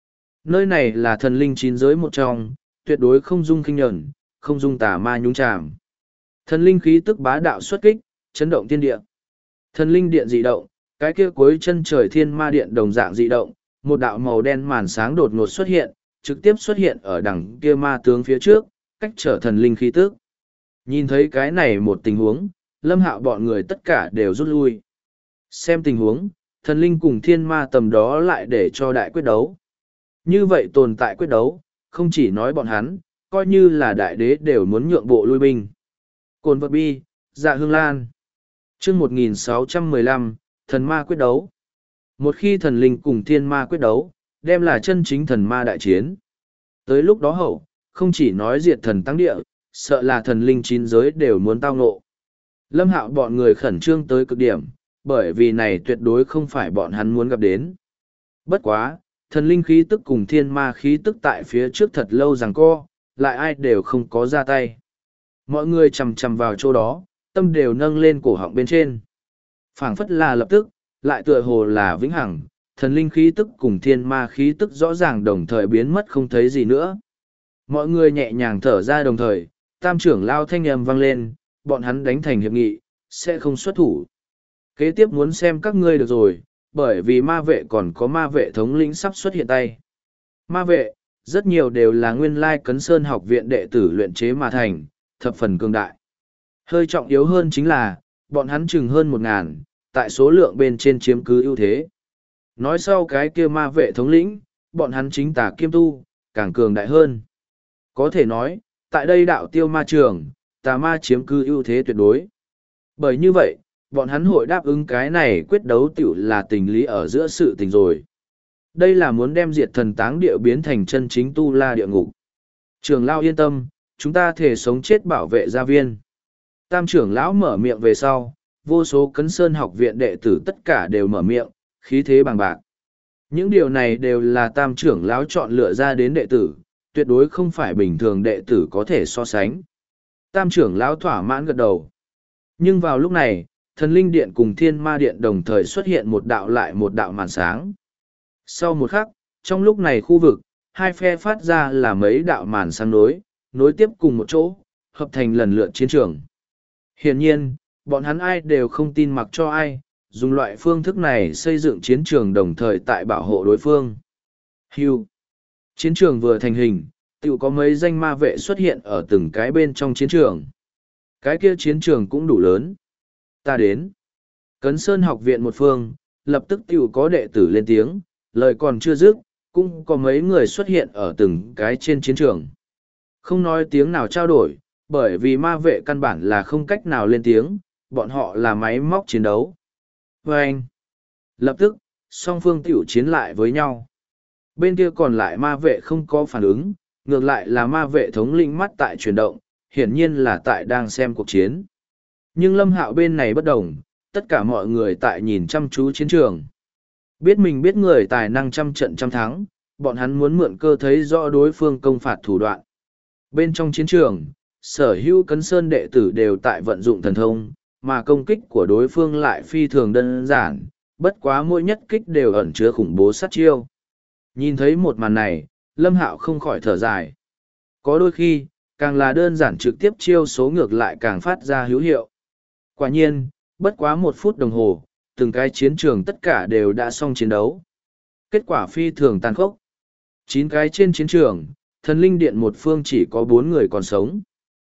Nơi này là thần linh chín giới một trong, tuyệt đối không dung khinh nhẫn, không dung tà ma nhúng chàm. Thần linh khí tức bá đạo xuất kích, chấn động thiên địa. Thần linh điện dị động, cái kia cuối chân trời thiên ma điện đồng dạng dị động, một đạo màu đen màn sáng đột ngột xuất hiện, trực tiếp xuất hiện ở đằng kia ma tướng phía trước, cách trở thần linh khí tức. Nhìn thấy cái này một tình huống, Lâm Hạo bọn người tất cả đều rút lui. Xem tình huống, thần linh cùng thiên ma tầm đó lại để cho đại quyết đấu. Như vậy tồn tại quyết đấu, không chỉ nói bọn hắn, coi như là đại đế đều muốn nhượng bộ lui binh. Cồn vật bi, dạ hương lan. Chương 1615, thần ma quyết đấu. Một khi thần linh cùng thiên ma quyết đấu, đem là chân chính thần ma đại chiến. Tới lúc đó hậu, không chỉ nói diệt thần tăng địa, sợ là thần linh chín giới đều muốn tao ngộ. Lâm Hạo bọn người khẩn trương tới cực điểm, bởi vì này tuyệt đối không phải bọn hắn muốn gặp đến. Bất quá, thần linh khí tức cùng thiên ma khí tức tại phía trước thật lâu rằng co, lại ai đều không có ra tay. Mọi người chầm chầm vào chỗ đó, tâm đều nâng lên cổ họng bên trên. Phảng phất là lập tức, lại tựa hồ là vĩnh hằng, thần linh khí tức cùng thiên ma khí tức rõ ràng đồng thời biến mất không thấy gì nữa. Mọi người nhẹ nhàng thở ra đồng thời, tam trưởng lao thanh âm vang lên, bọn hắn đánh thành hiệp nghị, sẽ không xuất thủ. Kế tiếp muốn xem các ngươi được rồi, bởi vì ma vệ còn có ma vệ thống lĩnh sắp xuất hiện tay. Ma vệ, rất nhiều đều là nguyên lai Cấn Sơn học viện đệ tử luyện chế mà thành, thập phần cường đại. Hơi trọng yếu hơn chính là, bọn hắn chừng hơn 1.000, tại số lượng bên trên chiếm cứ ưu thế. Nói sau cái kia ma vệ thống lĩnh, bọn hắn chính tà kiêm tu, càng cường đại hơn. Có thể nói, tại đây đạo tiêu ma trường, tà ma chiếm cứ ưu thế tuyệt đối. Bởi như vậy, bọn hắn hội đáp ứng cái này quyết đấu tiểu là tình lý ở giữa sự tình rồi. Đây là muốn đem diệt thần táng địa biến thành chân chính tu la địa ngục. Trường lão yên tâm, chúng ta thể sống chết bảo vệ gia viên. Tam trưởng lão mở miệng về sau, vô số Cấn Sơn học viện đệ tử tất cả đều mở miệng, khí thế bằng bạc. Những điều này đều là tam trưởng lão chọn lựa ra đến đệ tử, tuyệt đối không phải bình thường đệ tử có thể so sánh. Tam trưởng lão thỏa mãn gật đầu. Nhưng vào lúc này, thần linh điện cùng thiên ma điện đồng thời xuất hiện một đạo lại một đạo màn sáng. Sau một khắc, trong lúc này khu vực, hai phe phát ra là mấy đạo màn sáng nối tiếp cùng một chỗ, hợp thành lần lượt chiến trường. Hiển nhiên, bọn hắn ai đều không tin mặc cho ai, dùng loại phương thức này xây dựng chiến trường đồng thời tại bảo hộ đối phương. Hưu. Chiến trường vừa thành hình, tự có mấy danh ma vệ xuất hiện ở từng cái bên trong chiến trường. Cái kia chiến trường cũng đủ lớn. Ta đến. Cấn Sơn học viện một phương, lập tức tiểu có đệ tử lên tiếng, lời còn chưa dứt, cũng có mấy người xuất hiện ở từng cái trên chiến trường. Không nói tiếng nào trao đổi, bởi vì ma vệ căn bản là không cách nào lên tiếng, bọn họ là máy móc chiến đấu. Và anh, lập tức, song phương tiểu chiến lại với nhau. Bên kia còn lại ma vệ không có phản ứng, ngược lại là ma vệ thống lĩnh mắt tại chuyển động, hiển nhiên là tại đang xem cuộc chiến. Nhưng Lâm Hạo bên này bất đồng, tất cả mọi người tại nhìn chăm chú chiến trường. Biết mình biết người tài năng trăm trận trăm thắng, bọn hắn muốn mượn cơ thấy rõ đối phương công phạt thủ đoạn. Bên trong chiến trường, sở hữu Cấn Sơn đệ tử đều tại vận dụng thần thông, mà công kích của đối phương lại phi thường đơn giản, bất quá mỗi nhất kích đều ẩn chứa khủng bố sát chiêu. Nhìn thấy một màn này, Lâm Hạo không khỏi thở dài. Có đôi khi, càng là đơn giản trực tiếp chiêu số ngược lại càng phát ra hữu hiệu. Quả nhiên, bất quá 1 phút đồng hồ, từng cái chiến trường tất cả đều đã xong chiến đấu. Kết quả phi thường tàn khốc. 9 cái trên chiến trường, thần linh điện một phương chỉ có 4 người còn sống.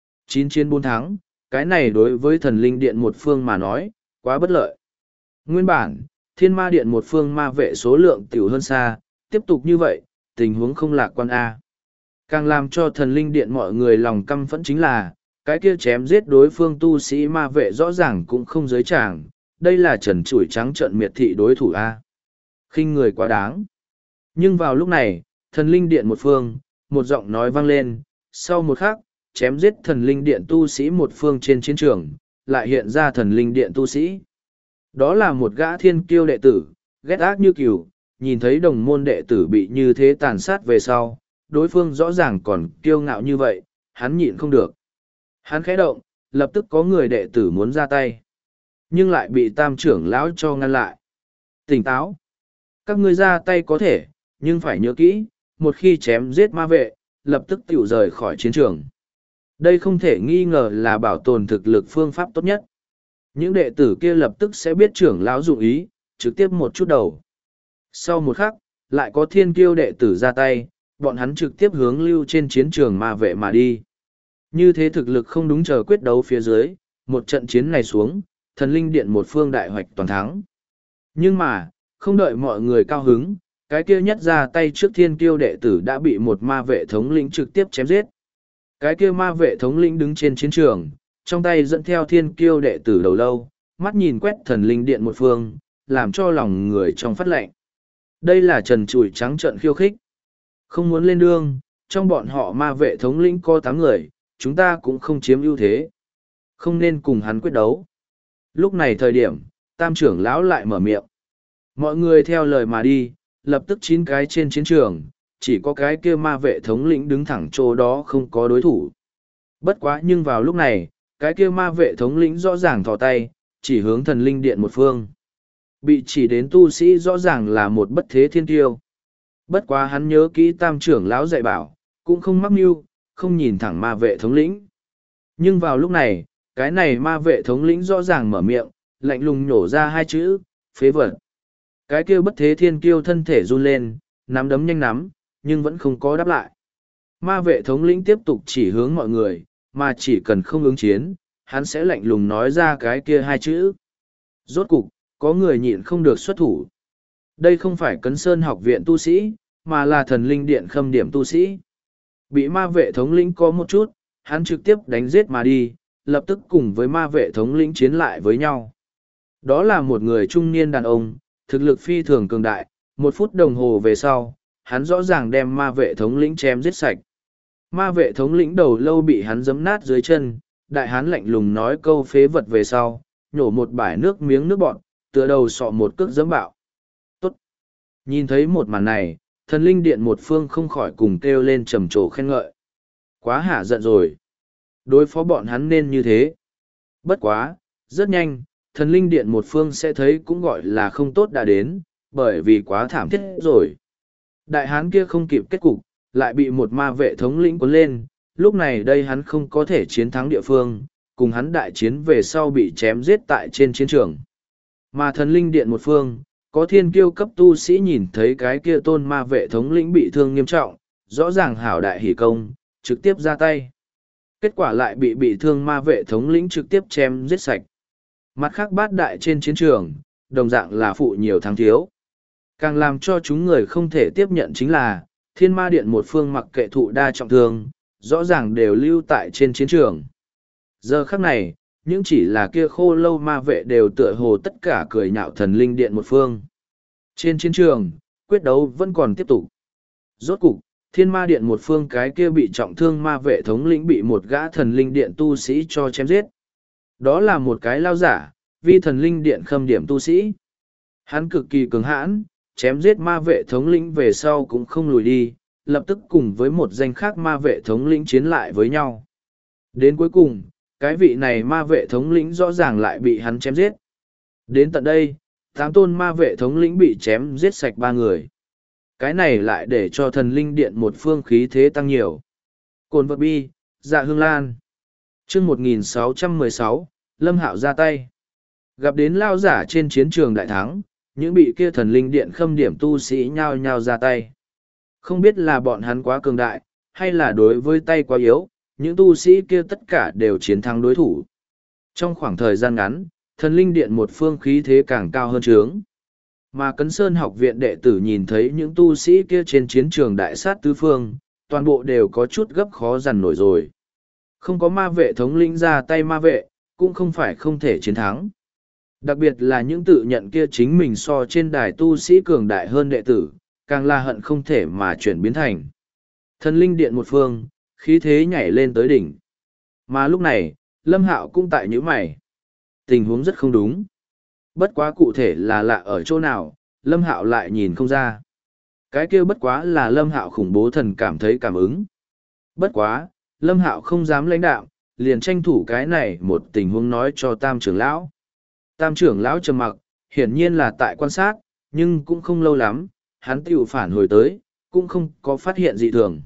9 chiến 4 thắng, cái này đối với thần linh điện một phương mà nói, quá bất lợi. Nguyên bản, thiên ma điện một phương ma vệ số lượng tiểu hơn xa, tiếp tục như vậy, tình huống không lạc quan A. Càng làm cho thần linh điện mọi người lòng căm phẫn chính là, cái kia chém giết đối phương tu sĩ ma vệ rõ ràng cũng không giới tràng, đây là trần trụi trắng trợn miệt thị đối thủ A. Khinh người quá đáng. Nhưng vào lúc này, thần linh điện một phương, một giọng nói vang lên, sau một khắc, chém giết thần linh điện tu sĩ một phương trên chiến trường, lại hiện ra thần linh điện tu sĩ. Đó là một gã thiên kiêu đệ tử, ghét ác như cừu, nhìn thấy đồng môn đệ tử bị như thế tàn sát về sau, đối phương rõ ràng còn kiêu ngạo như vậy, hắn nhịn không được. Hắn khẽ động, lập tức có người đệ tử muốn ra tay, nhưng lại bị tam trưởng lão cho ngăn lại. Tỉnh táo! Các ngươi ra tay có thể, nhưng phải nhớ kỹ, một khi chém giết ma vệ, lập tức tự rời khỏi chiến trường. Đây không thể nghi ngờ là bảo tồn thực lực phương pháp tốt nhất. Những đệ tử kia lập tức sẽ biết trưởng lão dụng ý, trực tiếp một chút đầu. Sau một khắc, lại có thiên kiêu đệ tử ra tay, bọn hắn trực tiếp hướng lưu trên chiến trường ma vệ mà đi. Như thế thực lực không đúng chờ quyết đấu phía dưới, một trận chiến này xuống, thần linh điện một phương đại hoạch toàn thắng. Nhưng mà, không đợi mọi người cao hứng, cái kia nhất ra tay trước thiên kiêu đệ tử đã bị một ma vệ thống lĩnh trực tiếp chém giết. Cái kia ma vệ thống lĩnh đứng trên chiến trường, trong tay dẫn theo thiên kiêu đệ tử đầu lâu, mắt nhìn quét thần linh điện một phương, làm cho lòng người trong phát lệnh. Đây là trần trụi trắng trợn khiêu khích. Không muốn lên đương, trong bọn họ ma vệ thống lĩnh có 8 người, chúng ta cũng không chiếm ưu thế. Không nên cùng hắn quyết đấu. Lúc này thời điểm, tam trưởng lão lại mở miệng. Mọi người theo lời mà đi, lập tức 9 cái trên chiến trường, chỉ có cái kia ma vệ thống lĩnh đứng thẳng chỗ đó không có đối thủ. Bất quá nhưng vào lúc này, cái kia ma vệ thống lĩnh rõ ràng thò tay, chỉ hướng thần linh điện một phương. Bị chỉ đến tu sĩ rõ ràng là một bất thế thiên tiêu. Bất quá hắn nhớ kỹ tam trưởng lão dạy bảo, cũng không mắc mưu, không nhìn thẳng ma vệ thống lĩnh. Nhưng vào lúc này, cái này ma vệ thống lĩnh rõ ràng mở miệng, lạnh lùng nhổ ra 2 chữ, phế vật. Cái kia bất thế thiên kiêu thân thể run lên, nắm đấm nhanh nắm, nhưng vẫn không có đáp lại. Ma vệ thống lĩnh tiếp tục chỉ hướng mọi người, mà chỉ cần không ứng chiến, hắn sẽ lạnh lùng nói ra cái kia 2 chữ. Rốt cục, có người nhịn không được xuất thủ. Đây không phải Cấn Sơn học viện tu sĩ, mà là thần linh điện khâm điểm tu sĩ. Bị ma vệ thống lĩnh có một chút, hắn trực tiếp đánh giết mà đi, lập tức cùng với ma vệ thống lĩnh chiến lại với nhau. Đó là một người trung niên đàn ông, thực lực phi thường cường đại, 1 phút đồng hồ về sau, hắn rõ ràng đem ma vệ thống lĩnh chém giết sạch. Ma vệ thống lĩnh đầu lâu bị hắn giấm nát dưới chân, đại hán lạnh lùng nói câu phế vật về sau, nhổ một bãi nước miếng nước bọn, tựa đầu sọ một cước giấm bạo. Tốt! Nhìn thấy một màn này, thần linh điện một phương không khỏi cùng kêu lên trầm trồ khen ngợi. Quá hả giận rồi! Đối phó bọn hắn nên như thế. Bất quá, rất nhanh, thần linh điện một phương sẽ thấy cũng gọi là không tốt đã đến, bởi vì quá thảm thiết rồi. Đại hán kia không kịp kết cục, lại bị một ma vệ thống lĩnh cuốn lên, lúc này đây hắn không có thể chiến thắng địa phương, cùng hắn đại chiến về sau bị chém giết tại trên chiến trường. Mà thần linh điện một phương, có thiên kiêu cấp tu sĩ nhìn thấy cái kia tôn ma vệ thống lĩnh bị thương nghiêm trọng, rõ ràng hảo đại hỷ công, trực tiếp ra tay. Kết quả lại bị thương ma vệ thống lĩnh trực tiếp chém giết sạch. Mặt khác bát đại trên chiến trường, đồng dạng là phụ nhiều thắng thiếu. Càng làm cho chúng người không thể tiếp nhận chính là, thiên ma điện một phương mặc kệ thụ đa trọng thương, rõ ràng đều lưu tại trên chiến trường. Giờ khắc này, những chỉ là kia khô lâu ma vệ đều tựa hồ tất cả cười nhạo thần linh điện một phương. Trên chiến trường, quyết đấu vẫn còn tiếp tục. Rốt cục, thiên ma điện một phương cái kia bị trọng thương ma vệ thống lĩnh bị một gã thần linh điện tu sĩ cho chém giết. Đó là một cái lao giả, vi thần linh điện khâm điểm tu sĩ. Hắn cực kỳ cứng hãn, chém giết ma vệ thống lĩnh về sau cũng không lùi đi, lập tức cùng với một danh khác ma vệ thống lĩnh chiến lại với nhau. Đến cuối cùng, cái vị này ma vệ thống lĩnh rõ ràng lại bị hắn chém giết. Đến tận đây, 8 tôn ma vệ thống lĩnh bị chém giết sạch 3 người. Cái này lại để cho thần linh điện một phương khí thế tăng nhiều. Cồn vật bi, dạ hương lan. chương 1616, Lâm Hạo ra tay. Gặp đến lao giả trên chiến trường đại thắng, những bị kia thần linh điện khâm điểm tu sĩ nhao nhao ra tay. Không biết là bọn hắn quá cường đại, hay là đối với tay quá yếu, những tu sĩ kia tất cả đều chiến thắng đối thủ. Trong khoảng thời gian ngắn, thần linh điện một phương khí thế càng cao hơn trướng. Mà Cấn Sơn học viện đệ tử nhìn thấy những tu sĩ kia trên chiến trường đại sát tứ phương, toàn bộ đều có chút gấp khó dằn nổi rồi. Không có ma vệ thống lĩnh ra tay ma vệ, cũng không phải không thể chiến thắng. Đặc biệt là những tự nhận kia chính mình so trên đài tu sĩ cường đại hơn đệ tử, càng là hận không thể mà chuyển biến thành. Thần linh điện một phương, khí thế nhảy lên tới đỉnh. Mà lúc này, Lâm Hạo cũng tại nhíu mày. Tình huống rất không đúng. Bất quá cụ thể là lạ ở chỗ nào, Lâm Hạo lại nhìn không ra. Cái kia bất quá là Lâm Hạo khủng bố thần cảm thấy cảm ứng. Bất quá, Lâm Hạo không dám lãnh đạo, liền tranh thủ cái này một tình huống nói cho Tam trưởng lão. Tam trưởng lão trầm mặc, hiển nhiên là tại quan sát, nhưng cũng không lâu lắm, hắn tiểu phản hồi tới, cũng không có phát hiện dị thường.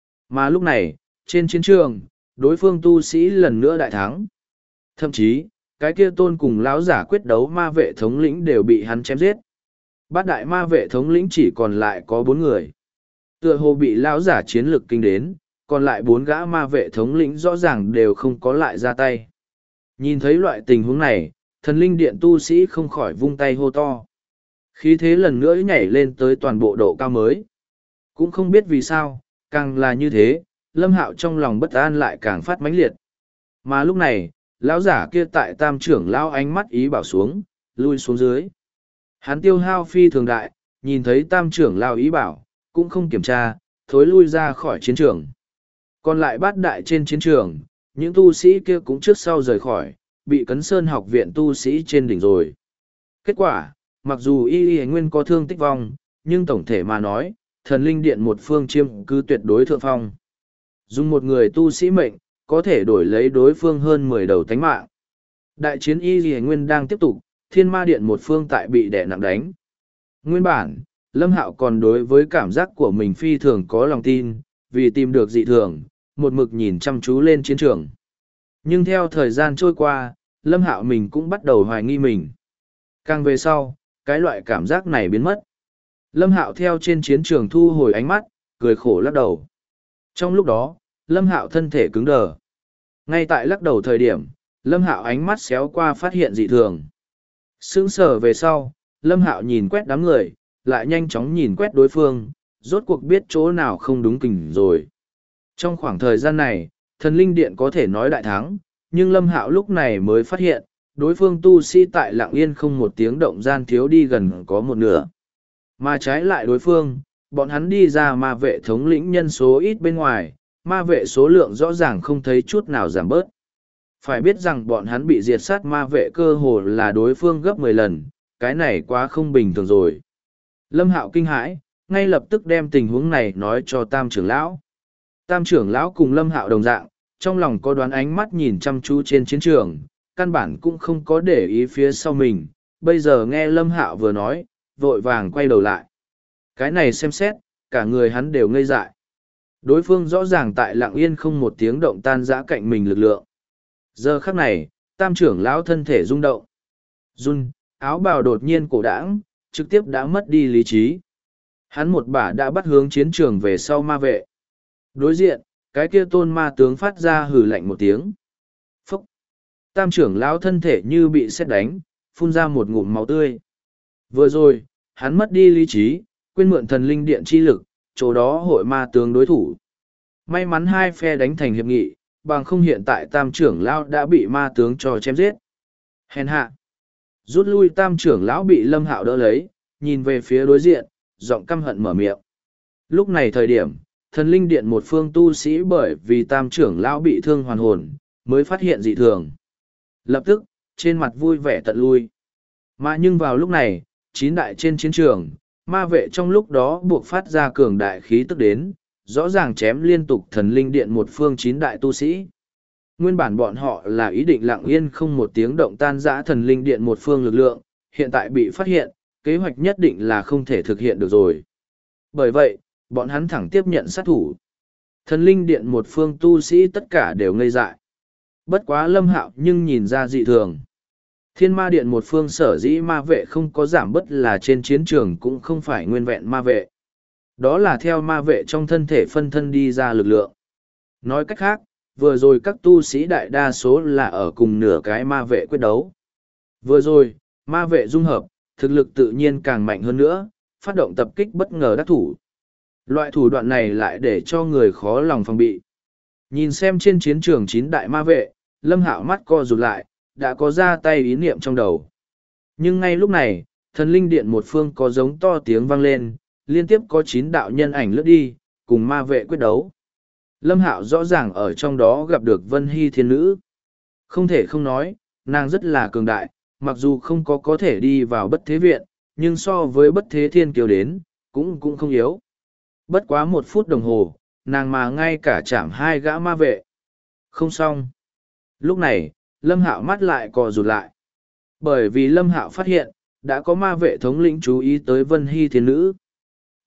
Mà lúc này, trên chiến trường, đối phương tu sĩ lần nữa đại thắng. Thậm chí, cái kia tôn cùng lão giả quyết đấu ma vệ thống lĩnh đều bị hắn chém giết. Bát đại ma vệ thống lĩnh chỉ còn lại có 4 người. Tựa hồ bị lão giả chiến lực kinh đến, còn lại 4 gã ma vệ thống lĩnh rõ ràng đều không có lại ra tay. Nhìn thấy loại tình huống này, thần linh điện tu sĩ không khỏi vung tay hô to. Khí thế lần nữa nhảy lên tới toàn bộ độ cao mới. Cũng không biết vì sao, càng là như thế, Lâm Hạo trong lòng bất an lại càng phát mãnh liệt. Mà lúc này, lão giả kia tại tam trưởng lão ánh mắt ý bảo xuống, lui xuống dưới. Hắn tiêu hao phi thường đại, nhìn thấy tam trưởng lão ý bảo, cũng không kiểm tra, thối lui ra khỏi chiến trường. Còn lại bát đại trên chiến trường, những tu sĩ kia cũng trước sau rời khỏi, bị Cấn Sơn học viện tu sĩ trên đỉnh rồi. Kết quả, mặc dù y nguyên có thương tích vong, nhưng tổng thể mà nói, thần linh điện một phương chiêm cứ tuyệt đối thượng phong. Dùng một người tu sĩ mệnh, có thể đổi lấy đối phương hơn 10 đầu tánh mạng. Đại chiến y nguyên đang tiếp tục, thiên ma điện một phương tại bị đè nặng đánh. Nguyên bản, Lâm Hạo còn đối với cảm giác của mình phi thường có lòng tin, vì tìm được dị thường, một mực nhìn chăm chú lên chiến trường. Nhưng theo thời gian trôi qua, Lâm Hạo mình cũng bắt đầu hoài nghi mình. Càng về sau, cái loại cảm giác này biến mất. Lâm Hạo theo trên chiến trường thu hồi ánh mắt, cười khổ lắc đầu. Trong lúc đó, Lâm Hạo thân thể cứng đờ. Ngay tại lắc đầu thời điểm, Lâm Hạo ánh mắt xéo qua phát hiện dị thường. Sững sờ về sau, Lâm Hạo nhìn quét đám người, lại nhanh chóng nhìn quét đối phương, rốt cuộc biết chỗ nào không đúng kình rồi. Trong khoảng thời gian này, thần linh điện có thể nói đại thắng, nhưng Lâm Hạo lúc này mới phát hiện, đối phương tu sĩ tại lặng yên không một tiếng động gian thiếu đi gần có một nửa. Mà trái lại đối phương, bọn hắn đi ra ma vệ thống lĩnh nhân số ít bên ngoài, ma vệ số lượng rõ ràng không thấy chút nào giảm bớt. Phải biết rằng bọn hắn bị diệt sát ma vệ cơ hồ là đối phương gấp 10 lần, cái này quá không bình thường rồi. Lâm Hạo kinh hãi, ngay lập tức đem tình huống này nói cho Tam trưởng lão. Tam trưởng lão cùng Lâm Hạo đồng dạng, trong lòng có đoán ánh mắt nhìn chăm chú trên chiến trường, căn bản cũng không có để ý phía sau mình, bây giờ nghe Lâm Hạo vừa nói, vội vàng quay đầu lại. Cái này xem xét, cả người hắn đều ngây dại. Đối phương rõ ràng tại lặng yên không một tiếng động tan rã cạnh mình lực lượng. Giờ khắc này, tam trưởng lão thân thể rung động. Run, áo bào đột nhiên cổ đãng, trực tiếp đã mất đi lý trí. Hắn một bả đã bắt hướng chiến trường về sau ma vệ. Đối diện, cái kia tôn ma tướng phát ra hừ lạnh một tiếng. Phúc! Tam trưởng lão thân thể như bị sét đánh, phun ra một ngụm máu tươi. Vừa rồi, hắn mất đi lý trí, quên mượn thần linh điện chi lực, chỗ đó hội ma tướng đối thủ. May mắn hai phe đánh thành hiệp nghị, bằng không hiện tại tam trưởng lão đã bị ma tướng cho chém giết. Hèn hạ! Rút lui tam trưởng lão bị Lâm Hạo đỡ lấy, nhìn về phía đối diện, giọng căm hận mở miệng. Lúc này thời điểm, thần linh điện một phương tu sĩ bởi vì tam trưởng lão bị thương hoàn hồn, mới phát hiện dị thường. Lập tức, trên mặt vui vẻ tận lui. Mà nhưng vào lúc này, 9 đại trên chiến trường, ma vệ trong lúc đó buộc phát ra cường đại khí tức đến, rõ ràng chém liên tục thần linh điện một phương 9 đại tu sĩ. Nguyên bản bọn họ là ý định lặng yên không một tiếng động tan rã thần linh điện một phương lực lượng, hiện tại bị phát hiện, kế hoạch nhất định là không thể thực hiện được rồi. Bởi vậy, bọn hắn thẳng tiếp nhận sát thủ. Thần linh điện một phương tu sĩ tất cả đều ngây dại. Bất quá Lâm Hạo nhưng nhìn ra dị thường. Thiên ma điện một phương sở dĩ ma vệ không có giảm bất là trên chiến trường cũng không phải nguyên vẹn ma vệ. Đó là theo ma vệ trong thân thể phân thân đi ra lực lượng. Nói cách khác, vừa rồi các tu sĩ đại đa số là ở cùng nửa cái ma vệ quyết đấu. Vừa rồi, ma vệ dung hợp, thực lực tự nhiên càng mạnh hơn nữa, phát động tập kích bất ngờ đắc thủ. Loại thủ đoạn này lại để cho người khó lòng phòng bị. Nhìn xem trên chiến trường 9 đại ma vệ, Lâm Hạo mắt co rụt lại, đã có ra tay ý niệm trong đầu. Nhưng ngay lúc này, thần linh điện một phương có giống to tiếng vang lên, liên tiếp có 9 đạo nhân ảnh lướt đi, cùng ma vệ quyết đấu. Lâm Hạo rõ ràng ở trong đó gặp được Vân Hy thiên nữ. Không thể không nói, nàng rất là cường đại, mặc dù không có thể đi vào bất thế viện, nhưng so với bất thế thiên kiều đến, cũng không yếu. Bất quá 1 phút đồng hồ, nàng mà ngay cả chạm 2 gã ma vệ. Không xong. Lúc này, Lâm Hạo mắt lại cò rụt lại. Bởi vì Lâm Hạo phát hiện, đã có ma vệ thống lĩnh chú ý tới Vân Hy thiên nữ.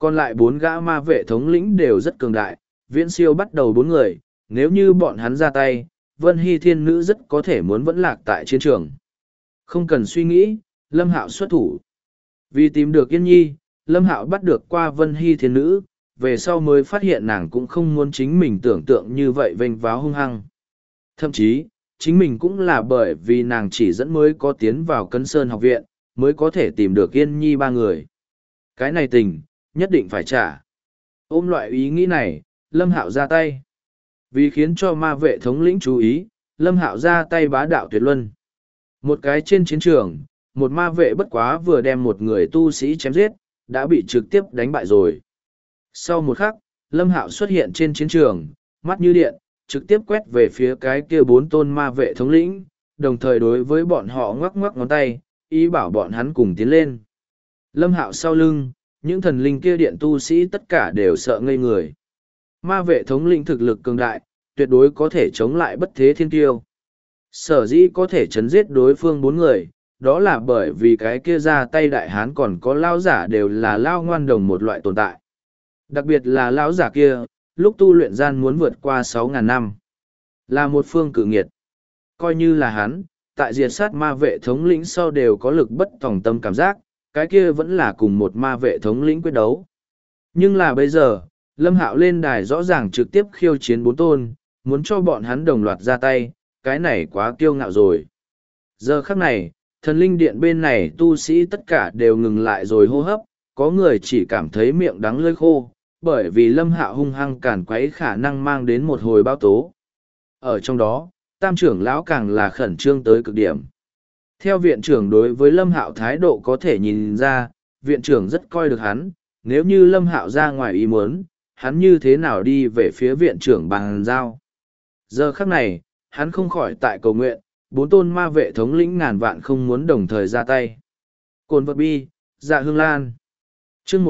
Còn lại 4 gã ma vệ thống lĩnh đều rất cường đại, viễn siêu bắt đầu 4 người, nếu như bọn hắn ra tay, Vân Hy Thiên Nữ rất có thể muốn vẫn lạc tại chiến trường. Không cần suy nghĩ, Lâm Hạo xuất thủ. Vì tìm được Yên Nhi, Lâm Hạo bắt được qua Vân Hy Thiên Nữ, về sau mới phát hiện nàng cũng không muốn chính mình tưởng tượng như vậy vênh váo hung hăng. Thậm chí, chính mình cũng là bởi vì nàng chỉ dẫn mới có tiến vào Cấn Sơn học viện, mới có thể tìm được Yên Nhi 3 người. Cái này tình, nhất định phải trả. Ôm loại ý nghĩ này, Lâm Hạo ra tay. Vì khiến cho ma vệ thống lĩnh chú ý, Lâm Hạo ra tay bá đạo tuyệt luân. Một cái trên chiến trường, một ma vệ bất quá vừa đem một người tu sĩ chém giết, đã bị trực tiếp đánh bại rồi. Sau một khắc, Lâm Hạo xuất hiện trên chiến trường, mắt như điện, trực tiếp quét về phía cái kia 4 tôn ma vệ thống lĩnh, đồng thời đối với bọn họ ngoắc ngoắc ngón tay, ý bảo bọn hắn cùng tiến lên. Lâm Hạo sau lưng, những thần linh kia điện tu sĩ tất cả đều sợ ngây người. Ma vệ thống lĩnh thực lực cường đại, tuyệt đối có thể chống lại bất thế thiên kiêu. Sở dĩ có thể chấn giết đối phương 4 người, đó là bởi vì cái kia ra tay đại hán còn có lao giả đều là lao ngoan đồng một loại tồn tại. Đặc biệt là lão giả kia, lúc tu luyện gian muốn vượt qua 6.000 năm. Là một phương cự nghiệt. Coi như là hắn, tại diệt sát ma vệ thống lĩnh sau đều có lực bất tòng tâm cảm giác, cái kia vẫn là cùng một ma vệ thống lĩnh quyết đấu. Nhưng là bây giờ, Lâm Hạo lên đài rõ ràng trực tiếp khiêu chiến 4 tôn, muốn cho bọn hắn đồng loạt ra tay, cái này quá kiêu ngạo rồi. Giờ khắc này, thần linh điện bên này tu sĩ tất cả đều ngừng lại rồi hô hấp, có người chỉ cảm thấy miệng đắng lưỡi khô, bởi vì Lâm Hạo hung hăng càn quấy khả năng mang đến một hồi bao tố. Ở trong đó, tam trưởng lão càng là khẩn trương tới cực điểm. Theo viện trưởng đối với Lâm Hạo thái độ có thể nhìn ra, viện trưởng rất coi được hắn, nếu như Lâm Hạo ra ngoài ý muốn, hắn như thế nào đi về phía viện trưởng bàn giao. Giờ khắc này, hắn không khỏi tại cầu nguyện, 4 tôn ma vệ thống lĩnh ngàn vạn không muốn đồng thời ra tay. Cồn vật bi, dạ hương lan. Chương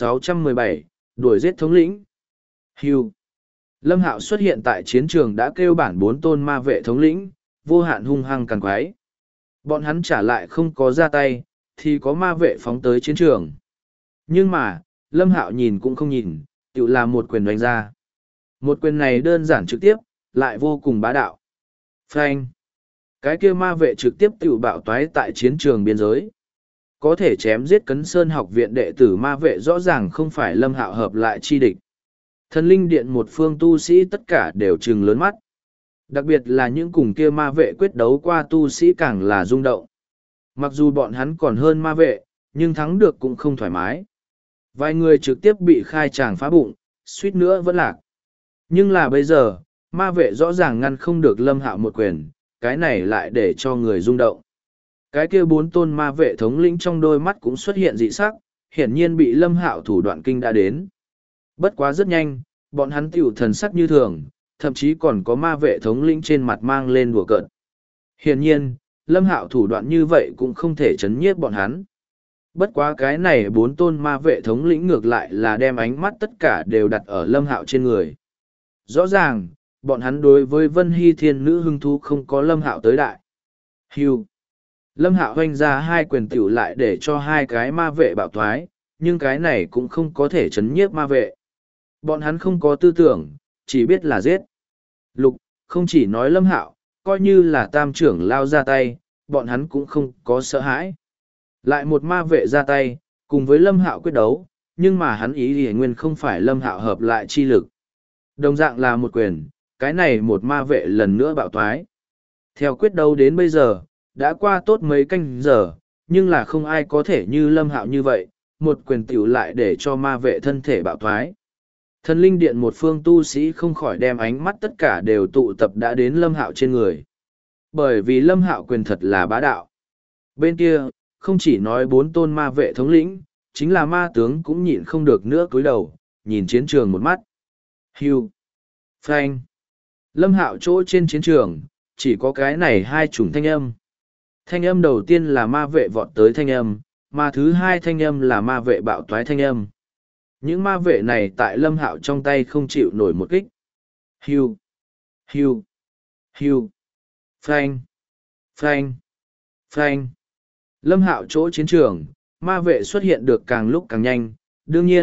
1617, đuổi giết thống lĩnh. Hưu. Lâm Hạo xuất hiện tại chiến trường đã kêu bản 4 tôn ma vệ thống lĩnh, vô hạn hung hăng càn quái. Bọn hắn trả lại không có ra tay, thì có ma vệ phóng tới chiến trường. Nhưng mà, Lâm Hạo nhìn cũng không nhìn, tự làm một quyền đánh ra. Một quyền này đơn giản trực tiếp, lại vô cùng bá đạo. Phanh. Cái kia ma vệ trực tiếp tự bạo toái tại chiến trường biên giới. Có thể chém giết Cấn Sơn học viện đệ tử ma vệ rõ ràng không phải Lâm Hạo hợp lại chi địch. Thần linh điện một phương tu sĩ tất cả đều trừng lớn mắt. Đặc biệt là những cùng kia ma vệ quyết đấu qua tu sĩ càng là rung động. Mặc dù bọn hắn còn hơn ma vệ, nhưng thắng được cũng không thoải mái. Vài người trực tiếp bị khai tràng phá bụng, suýt nữa vẫn lạc. Nhưng là bây giờ, ma vệ rõ ràng ngăn không được Lâm Hạo một quyền, cái này lại để cho người rung động. Cái kia 4 tôn ma vệ thống lĩnh trong đôi mắt cũng xuất hiện dị sắc, hiển nhiên bị Lâm Hạo thủ đoạn kinh đã đến. Bất quá rất nhanh, bọn hắn tiểu thần sắc như thường, thậm chí còn có ma vệ thống lĩnh trên mặt mang lên đùa cợt. Hiển nhiên, Lâm Hạo thủ đoạn như vậy cũng không thể chấn nhiếp bọn hắn. Bất quá cái này 4 tôn ma vệ thống lĩnh ngược lại là đem ánh mắt tất cả đều đặt ở Lâm Hạo trên người. Rõ ràng, bọn hắn đối với Vân Hy Thiên Nữ hứng thú không có Lâm Hạo tới đại. Hưu. Lâm Hạo hoanh ra 2 quyền tiểu lại để cho 2 cái ma vệ bạo thoái, nhưng cái này cũng không có thể chấn nhiếp ma vệ. Bọn hắn không có tư tưởng, chỉ biết là giết. Lục, không chỉ nói Lâm Hạo, coi như là tam trưởng lao ra tay, bọn hắn cũng không có sợ hãi. Lại một ma vệ ra tay, cùng với Lâm Hạo quyết đấu, nhưng mà hắn ý thì nguyên không phải Lâm Hạo hợp lại chi lực. Đồng dạng là một quyền, cái này một ma vệ lần nữa bạo thoái. Theo quyết đấu đến bây giờ, đã qua tốt mấy canh giờ, nhưng là không ai có thể như Lâm Hạo như vậy, một quyền tiểu lại để cho ma vệ thân thể bạo thoái. Thần linh điện một phương tu sĩ không khỏi đem ánh mắt tất cả đều tụ tập đã đến Lâm Hạo trên người. Bởi vì Lâm Hạo quyền thật là bá đạo. Bên kia, không chỉ nói 4 tôn ma vệ thống lĩnh, chính là ma tướng cũng nhịn không được nữa cúi đầu, nhìn chiến trường một mắt. Hưu. Phanh. Lâm Hạo chỗ trên chiến trường, chỉ có cái này 2 chủng thanh âm. Thanh âm đầu tiên là ma vệ vọt tới thanh âm, mà thứ 2 thanh âm là ma vệ bạo toái thanh âm. Những ma vệ này tại Lâm Hạo trong tay không chịu nổi một kích. Hưu. Hưu. Hưu. Phanh. Phanh. Phanh. Lâm Hạo chỗ chiến trường, ma vệ xuất hiện được càng lúc càng nhanh, đương nhiên,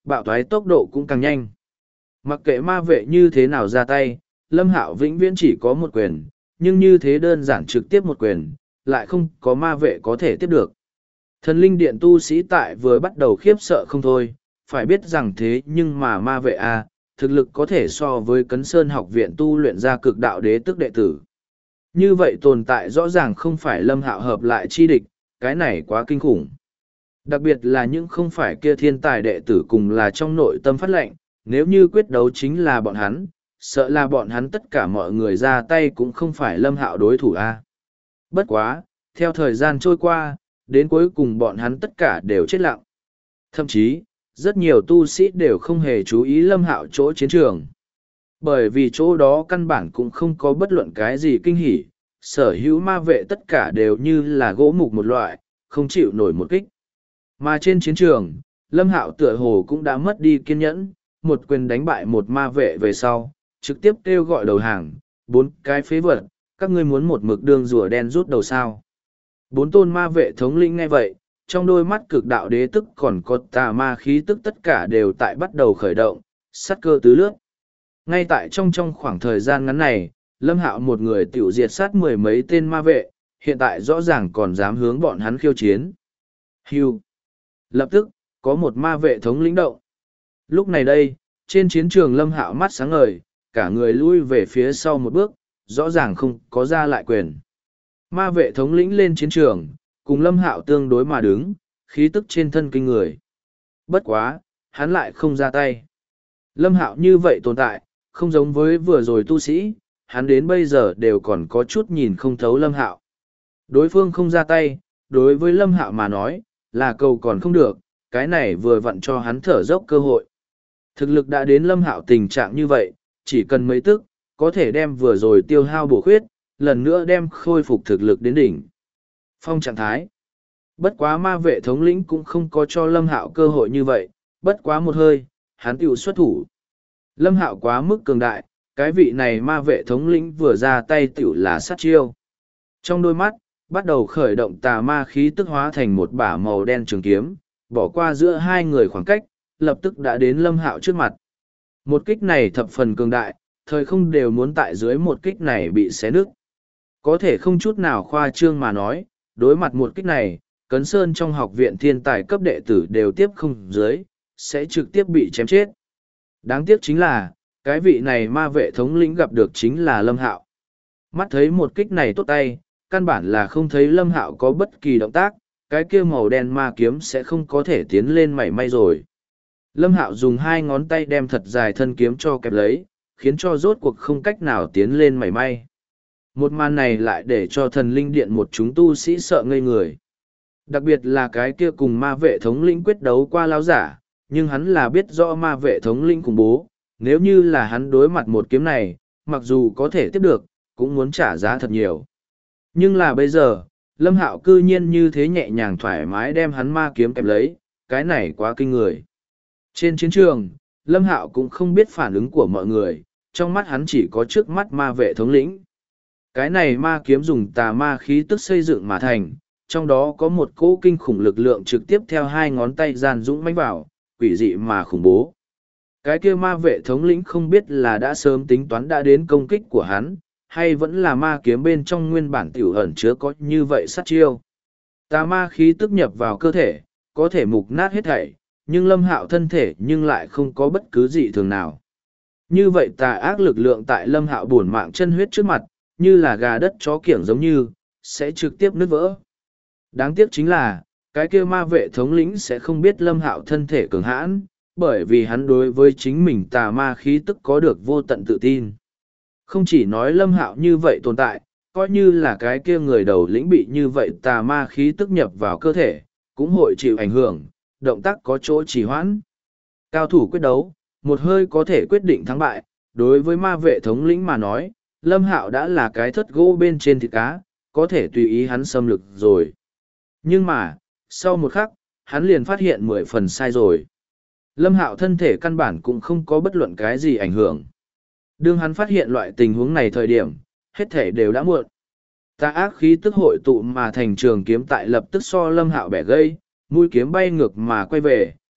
bạo thoái tốc độ cũng càng nhanh. Mặc kệ ma vệ như thế nào ra tay, Lâm Hạo vĩnh viễn chỉ có một quyền, nhưng như thế đơn giản trực tiếp một quyền, lại không có ma vệ có thể tiếp được. Thần linh điện tu sĩ tại vừa bắt đầu khiếp sợ không thôi, phải biết rằng thế nhưng mà ma vệ A, thực lực có thể so với Cấn Sơn học viện tu luyện ra cực đạo đế tức đệ tử. Như vậy tồn tại rõ ràng không phải Lâm Hạo hợp lại chi địch, cái này quá kinh khủng. Đặc biệt là những không phải kia thiên tài đệ tử cùng là trong nội tâm phát lệnh, nếu như quyết đấu chính là bọn hắn, sợ là bọn hắn tất cả mọi người ra tay cũng không phải Lâm Hạo đối thủ A. Bất quá, theo thời gian trôi qua, đến cuối cùng bọn hắn tất cả đều chết lặng. Thậm chí, rất nhiều tu sĩ đều không hề chú ý Lâm Hạo chỗ chiến trường. Bởi vì chỗ đó căn bản cũng không có bất luận cái gì kinh hỉ, sở hữu ma vệ tất cả đều như là gỗ mục một loại, không chịu nổi một kích. Mà trên chiến trường, Lâm Hạo tựa hồ cũng đã mất đi kiên nhẫn, một quyền đánh bại một ma vệ về sau, trực tiếp kêu gọi đầu hàng, 4 cái phế vật, các ngươi muốn một mực đường rùa đen rút đầu sao. 4 tôn ma vệ thống lĩnh nghe vậy, trong đôi mắt cực đạo đế tức còn có tà ma khí tức tất cả đều tại bắt đầu khởi động, sát cơ tứ lướt. Ngay tại trong khoảng thời gian ngắn này, Lâm Hạo một người tiểu diệt sát 10 mấy tên ma vệ, hiện tại rõ ràng còn dám hướng bọn hắn khiêu chiến. Hưu. Lập tức, có một ma vệ thống lĩnh động. Lúc này đây, trên chiến trường Lâm Hạo mắt sáng ngời, cả người lui về phía sau một bước, rõ ràng không có ra lại quyền. Ma vệ thống lĩnh lên chiến trường, cùng Lâm Hạo tương đối mà đứng, khí tức trên thân kinh người. Bất quá, hắn lại không ra tay. Lâm Hạo như vậy tồn tại, không giống với vừa rồi tu sĩ, hắn đến bây giờ đều còn có chút nhìn không thấu Lâm Hạo. Đối phương không ra tay, đối với Lâm Hạo mà nói, là cầu còn không được, cái này vừa vặn cho hắn thở dốc cơ hội. Thực lực đã đến Lâm Hạo tình trạng như vậy, chỉ cần mấy tức, có thể đem vừa rồi tiêu hao bổ khuyết, lần nữa đem khôi phục thực lực đến đỉnh. Phong trạng thái. Bất quá ma vệ thống lĩnh cũng không có cho Lâm Hạo cơ hội như vậy, bất quá một hơi, hắn tiểu xuất thủ. Lâm Hạo quá mức cường đại, cái vị này ma vệ thống lĩnh vừa ra tay tiểu là sát chiêu. Trong đôi mắt, bắt đầu khởi động tà ma khí tức hóa thành một bả màu đen trường kiếm, bỏ qua giữa hai người khoảng cách, lập tức đã đến Lâm Hạo trước mặt. Một kích này thập phần cường đại, thời không đều muốn tại dưới một kích này bị xé nứt. Có thể không chút nào khoa trương mà nói, đối mặt một kích này, Cấn Sơn trong học viện thiên tài cấp đệ tử đều tiếp không dưới, sẽ trực tiếp bị chém chết. Đáng tiếc chính là, cái vị này ma vệ thống lĩnh gặp được chính là Lâm Hạo. Mắt thấy một kích này tốt tay, căn bản là không thấy Lâm Hạo có bất kỳ động tác, cái kia màu đen ma kiếm sẽ không có thể tiến lên mảy may rồi. Lâm Hạo dùng 2 ngón tay đem thật dài thân kiếm cho kẹp lấy, khiến cho rốt cuộc không cách nào tiến lên mảy may. Một màn này lại để cho thần linh điện một chúng tu sĩ sợ ngây người. Đặc biệt là cái kia cùng ma vệ thống lĩnh quyết đấu qua lão giả, nhưng hắn là biết rõ ma vệ thống lĩnh khủng bố, nếu như là hắn đối mặt một kiếm này, mặc dù có thể tiếp được, cũng muốn trả giá thật nhiều. Nhưng là bây giờ, Lâm Hạo cư nhiên như thế nhẹ nhàng thoải mái đem hắn ma kiếm kẹp lấy, cái này quá kinh người. Trên chiến trường, Lâm Hạo cũng không biết phản ứng của mọi người, trong mắt hắn chỉ có trước mắt ma vệ thống lĩnh. Cái này ma kiếm dùng tà ma khí tức xây dựng mà thành, trong đó có một cỗ kinh khủng lực lượng trực tiếp theo 2 ngón tay gian dũng mãnh vào, quỷ dị mà khủng bố. Cái kia ma vệ thống lĩnh không biết là đã sớm tính toán đã đến công kích của hắn, hay vẫn là ma kiếm bên trong nguyên bản tiểu ẩn chứa có như vậy sát chiêu. Tà ma khí tức nhập vào cơ thể, có thể mục nát hết thảy, nhưng Lâm Hạo thân thể nhưng lại không có bất cứ dị thường nào. Như vậy tà ác lực lượng tại Lâm Hạo bổn mạng chân huyết trước mặt, như là gà đất chó kiểng giống như, sẽ trực tiếp nứt vỡ. Đáng tiếc chính là, cái kia ma vệ thống lĩnh sẽ không biết Lâm Hạo thân thể cường hãn, bởi vì hắn đối với chính mình tà ma khí tức có được vô tận tự tin. Không chỉ nói Lâm Hạo như vậy tồn tại, coi như là cái kia người đầu lĩnh bị như vậy tà ma khí tức nhập vào cơ thể, cũng hội chịu ảnh hưởng, động tác có chỗ trì hoãn. Cao thủ quyết đấu, một hơi có thể quyết định thắng bại, đối với ma vệ thống lĩnh mà nói, Lâm Hạo đã là cái thất gỗ bên trên thịt cá, có thể tùy ý hắn xâm lược rồi. Nhưng mà, sau một khắc, hắn liền phát hiện 10 phần sai rồi. Lâm Hạo thân thể căn bản cũng không có bất luận cái gì ảnh hưởng. Đương hắn phát hiện loại tình huống này thời điểm, hết thể đều đã muộn. Tà ác khí tức hội tụ mà thành trường kiếm tại lập tức so Lâm Hạo bẻ gây, mũi kiếm bay ngược mà quay về,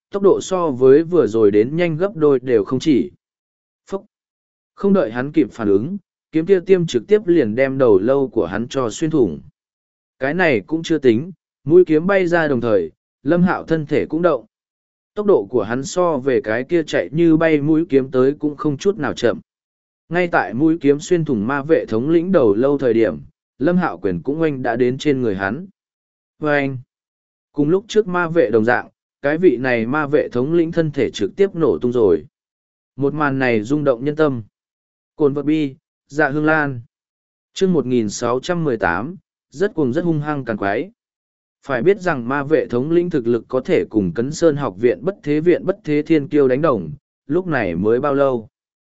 tốc độ so với vừa rồi đến nhanh gấp đôi đều không chỉ. Phúc! Không đợi hắn kịp phản ứng, kiếm kia tiêm trực tiếp liền đem đầu lâu của hắn cho xuyên thủng. Cái này cũng chưa tính, mũi kiếm bay ra đồng thời, Lâm Hạo thân thể cũng động. Tốc độ của hắn so về cái kia chạy như bay mũi kiếm tới cũng không chút nào chậm. Ngay tại mũi kiếm xuyên thủng ma vệ thống lĩnh đầu lâu thời điểm, Lâm Hạo quyền cũng oanh đã đến trên người hắn. Oanh! Cùng lúc trước ma vệ đồng dạng, cái vị này ma vệ thống lĩnh thân thể trực tiếp nổ tung rồi. Một màn này rung động nhân tâm. Cồn vật bi, dạ hương lan. Chương 1618, rất cuồng rất hung hăng càn quái. Phải biết rằng ma vệ thống lĩnh thực lực có thể cùng Cấn Sơn học viện bất thế thiên kiêu đánh đồng, lúc này mới bao lâu.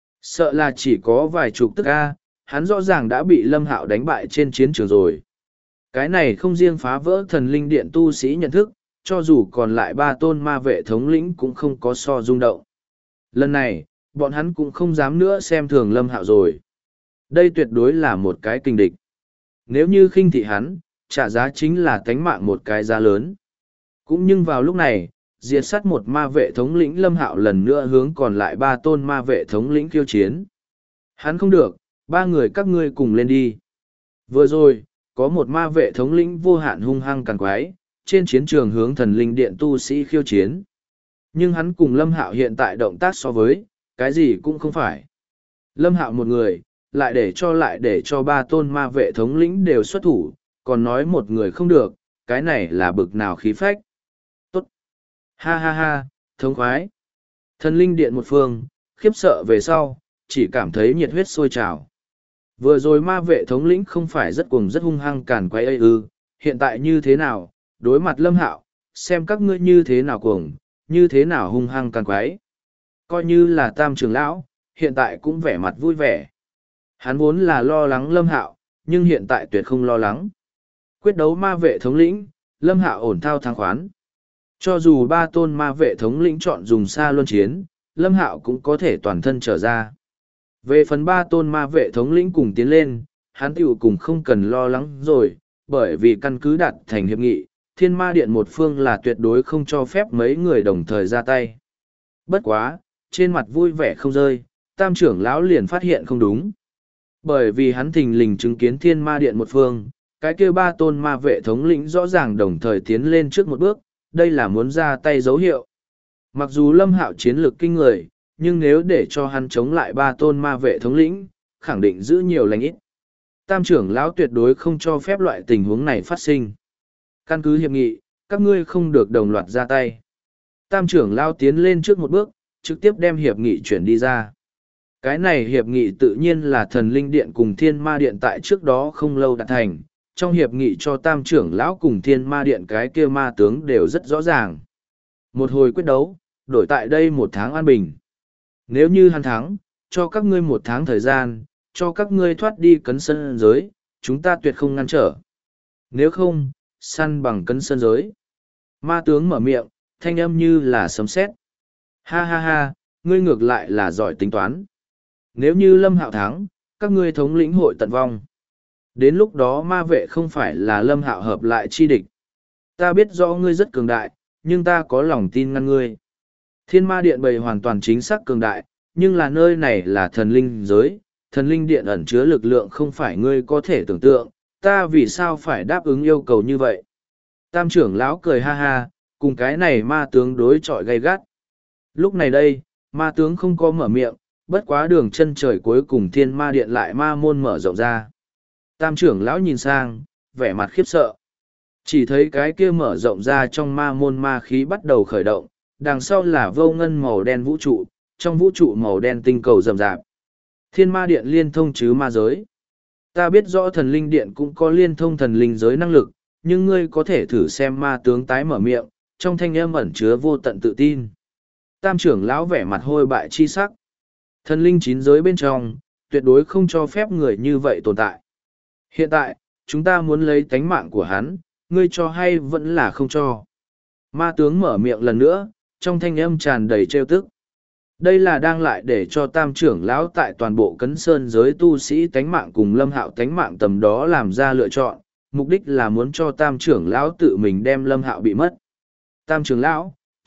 Sợ là chỉ có vài chục tức A, hắn rõ ràng đã bị Lâm Hạo đánh bại trên chiến trường rồi. Cái này không riêng phá vỡ thần linh điện tu sĩ nhận thức, cho dù còn lại ba tôn ma vệ thống lĩnh cũng không có so rung động. Lần này, bọn hắn cũng không dám nữa xem thường Lâm Hạo rồi. Đây tuyệt đối là một cái kình địch. Nếu như khinh thị hắn, trả giá chính là tánh mạng một cái giá lớn. Cũng nhưng vào lúc này, diệt sát một ma vệ thống lĩnh Lâm Hạo lần nữa hướng còn lại ba tôn ma vệ thống lĩnh khiêu chiến. Hắn không được, ba người các ngươi cùng lên đi. Vừa rồi, có một ma vệ thống lĩnh vô hạn hung hăng càn quái, trên chiến trường hướng thần linh điện tu sĩ khiêu chiến. Nhưng hắn cùng Lâm Hạo hiện tại động tác so với, cái gì cũng không phải. Lâm Hạo một người, lại để cho ba tôn ma vệ thống lĩnh đều xuất thủ, còn nói một người không được, cái này là bực nào khí phách. Tốt! Ha ha ha, thống khoái! Thần linh điện một phương, khiếp sợ về sau, chỉ cảm thấy nhiệt huyết sôi trào. Vừa rồi ma vệ thống lĩnh không phải rất cuồng rất hung hăng càn quay ư, hiện tại như thế nào, đối mặt Lâm Hạo, xem các ngươi như thế nào cuồng, như thế nào hung hăng càn quái. Coi như là Tam trưởng lão, hiện tại cũng vẻ mặt vui vẻ. Hắn vốn là lo lắng Lâm Hạo, nhưng hiện tại tuyệt không lo lắng. Quyết đấu ma vệ thống lĩnh, Lâm Hạo ổn thao thắng khoán. Cho dù ba tôn ma vệ thống lĩnh chọn dùng xa luân chiến, Lâm Hạo cũng có thể toàn thân trở ra. Về phần ba tôn ma vệ thống lĩnh cùng tiến lên, hắn tiểu cùng không cần lo lắng rồi, bởi vì căn cứ đạt thành hiệp nghị, Thiên Ma Điện một phương là tuyệt đối không cho phép mấy người đồng thời ra tay. Bất quá, trên mặt vui vẻ không rơi, Tam trưởng lão liền phát hiện không đúng. Bởi vì hắn thình lình chứng kiến Thiên Ma Điện một phương, cái kia ba tôn ma vệ thống lĩnh rõ ràng đồng thời tiến lên trước một bước, đây là muốn ra tay dấu hiệu. Mặc dù Lâm Hạo chiến lược kinh người, nhưng nếu để cho hắn chống lại ba tôn ma vệ thống lĩnh, khẳng định giữ nhiều lành ít. Tam trưởng lão tuyệt đối không cho phép loại tình huống này phát sinh. Căn cứ hiệp nghị, các ngươi không được đồng loạt ra tay. Tam trưởng lão tiến lên trước một bước, trực tiếp đem hiệp nghị chuyển đi ra. Cái này hiệp nghị tự nhiên là thần linh điện cùng thiên ma điện tại trước đó không lâu đạt thành. Trong hiệp nghị cho tam trưởng lão cùng thiên ma điện cái kia ma tướng đều rất rõ ràng. Một hồi quyết đấu, đổi tại đây một tháng an bình. Nếu như hắn thắng, cho các ngươi một tháng thời gian, cho các ngươi thoát đi Cấn Sơn giới, chúng ta tuyệt không ngăn trở. Nếu không, săn bằng Cấn Sơn giới. Ma tướng mở miệng, thanh âm như là sấm sét. Ha ha ha, ngươi ngược lại là giỏi tính toán. Nếu như Lâm Hạo thắng, các ngươi thống lĩnh hội tận vong. Đến lúc đó ma vệ không phải là Lâm Hạo hợp lại chi địch. Ta biết rõ ngươi rất cường đại, nhưng ta có lòng tin ngăn ngươi. Thiên ma điện bày hoàn toàn chính xác cường đại, nhưng là nơi này là thần linh giới, thần linh điện ẩn chứa lực lượng không phải ngươi có thể tưởng tượng, ta vì sao phải đáp ứng yêu cầu như vậy. Tam trưởng lão cười ha ha, cùng cái này ma tướng đối chọi gay gắt. Lúc này đây, ma tướng không có mở miệng, bất quá đường chân trời cuối cùng thiên ma điện lại ma môn mở rộng ra. Tam trưởng lão nhìn sang, vẻ mặt khiếp sợ. Chỉ thấy cái kia mở rộng ra trong ma môn ma khí bắt đầu khởi động, đằng sau là vô ngân màu đen vũ trụ, trong vũ trụ màu đen tinh cầu rầm rạp. Thiên ma điện liên thông chứ ma giới. Ta biết rõ thần linh điện cũng có liên thông thần linh giới năng lực, nhưng ngươi có thể thử xem ma tướng tái mở miệng, trong thanh âm ẩn chứa vô tận tự tin. Tam trưởng lão vẻ mặt hôi bại chi sắc. Thần linh chín giới bên trong, tuyệt đối không cho phép người như vậy tồn tại. Hiện tại, chúng ta muốn lấy tánh mạng của hắn, ngươi cho hay vẫn là không cho. Ma tướng mở miệng lần nữa, trong thanh âm tràn đầy trêu tức. Đây là đang lại để cho tam trưởng lão tại toàn bộ Cấn Sơn giới tu sĩ tánh mạng cùng Lâm Hạo tánh mạng tầm đó làm ra lựa chọn, mục đích là muốn cho tam trưởng lão tự mình đem Lâm Hạo bị mất. Tam trưởng lão,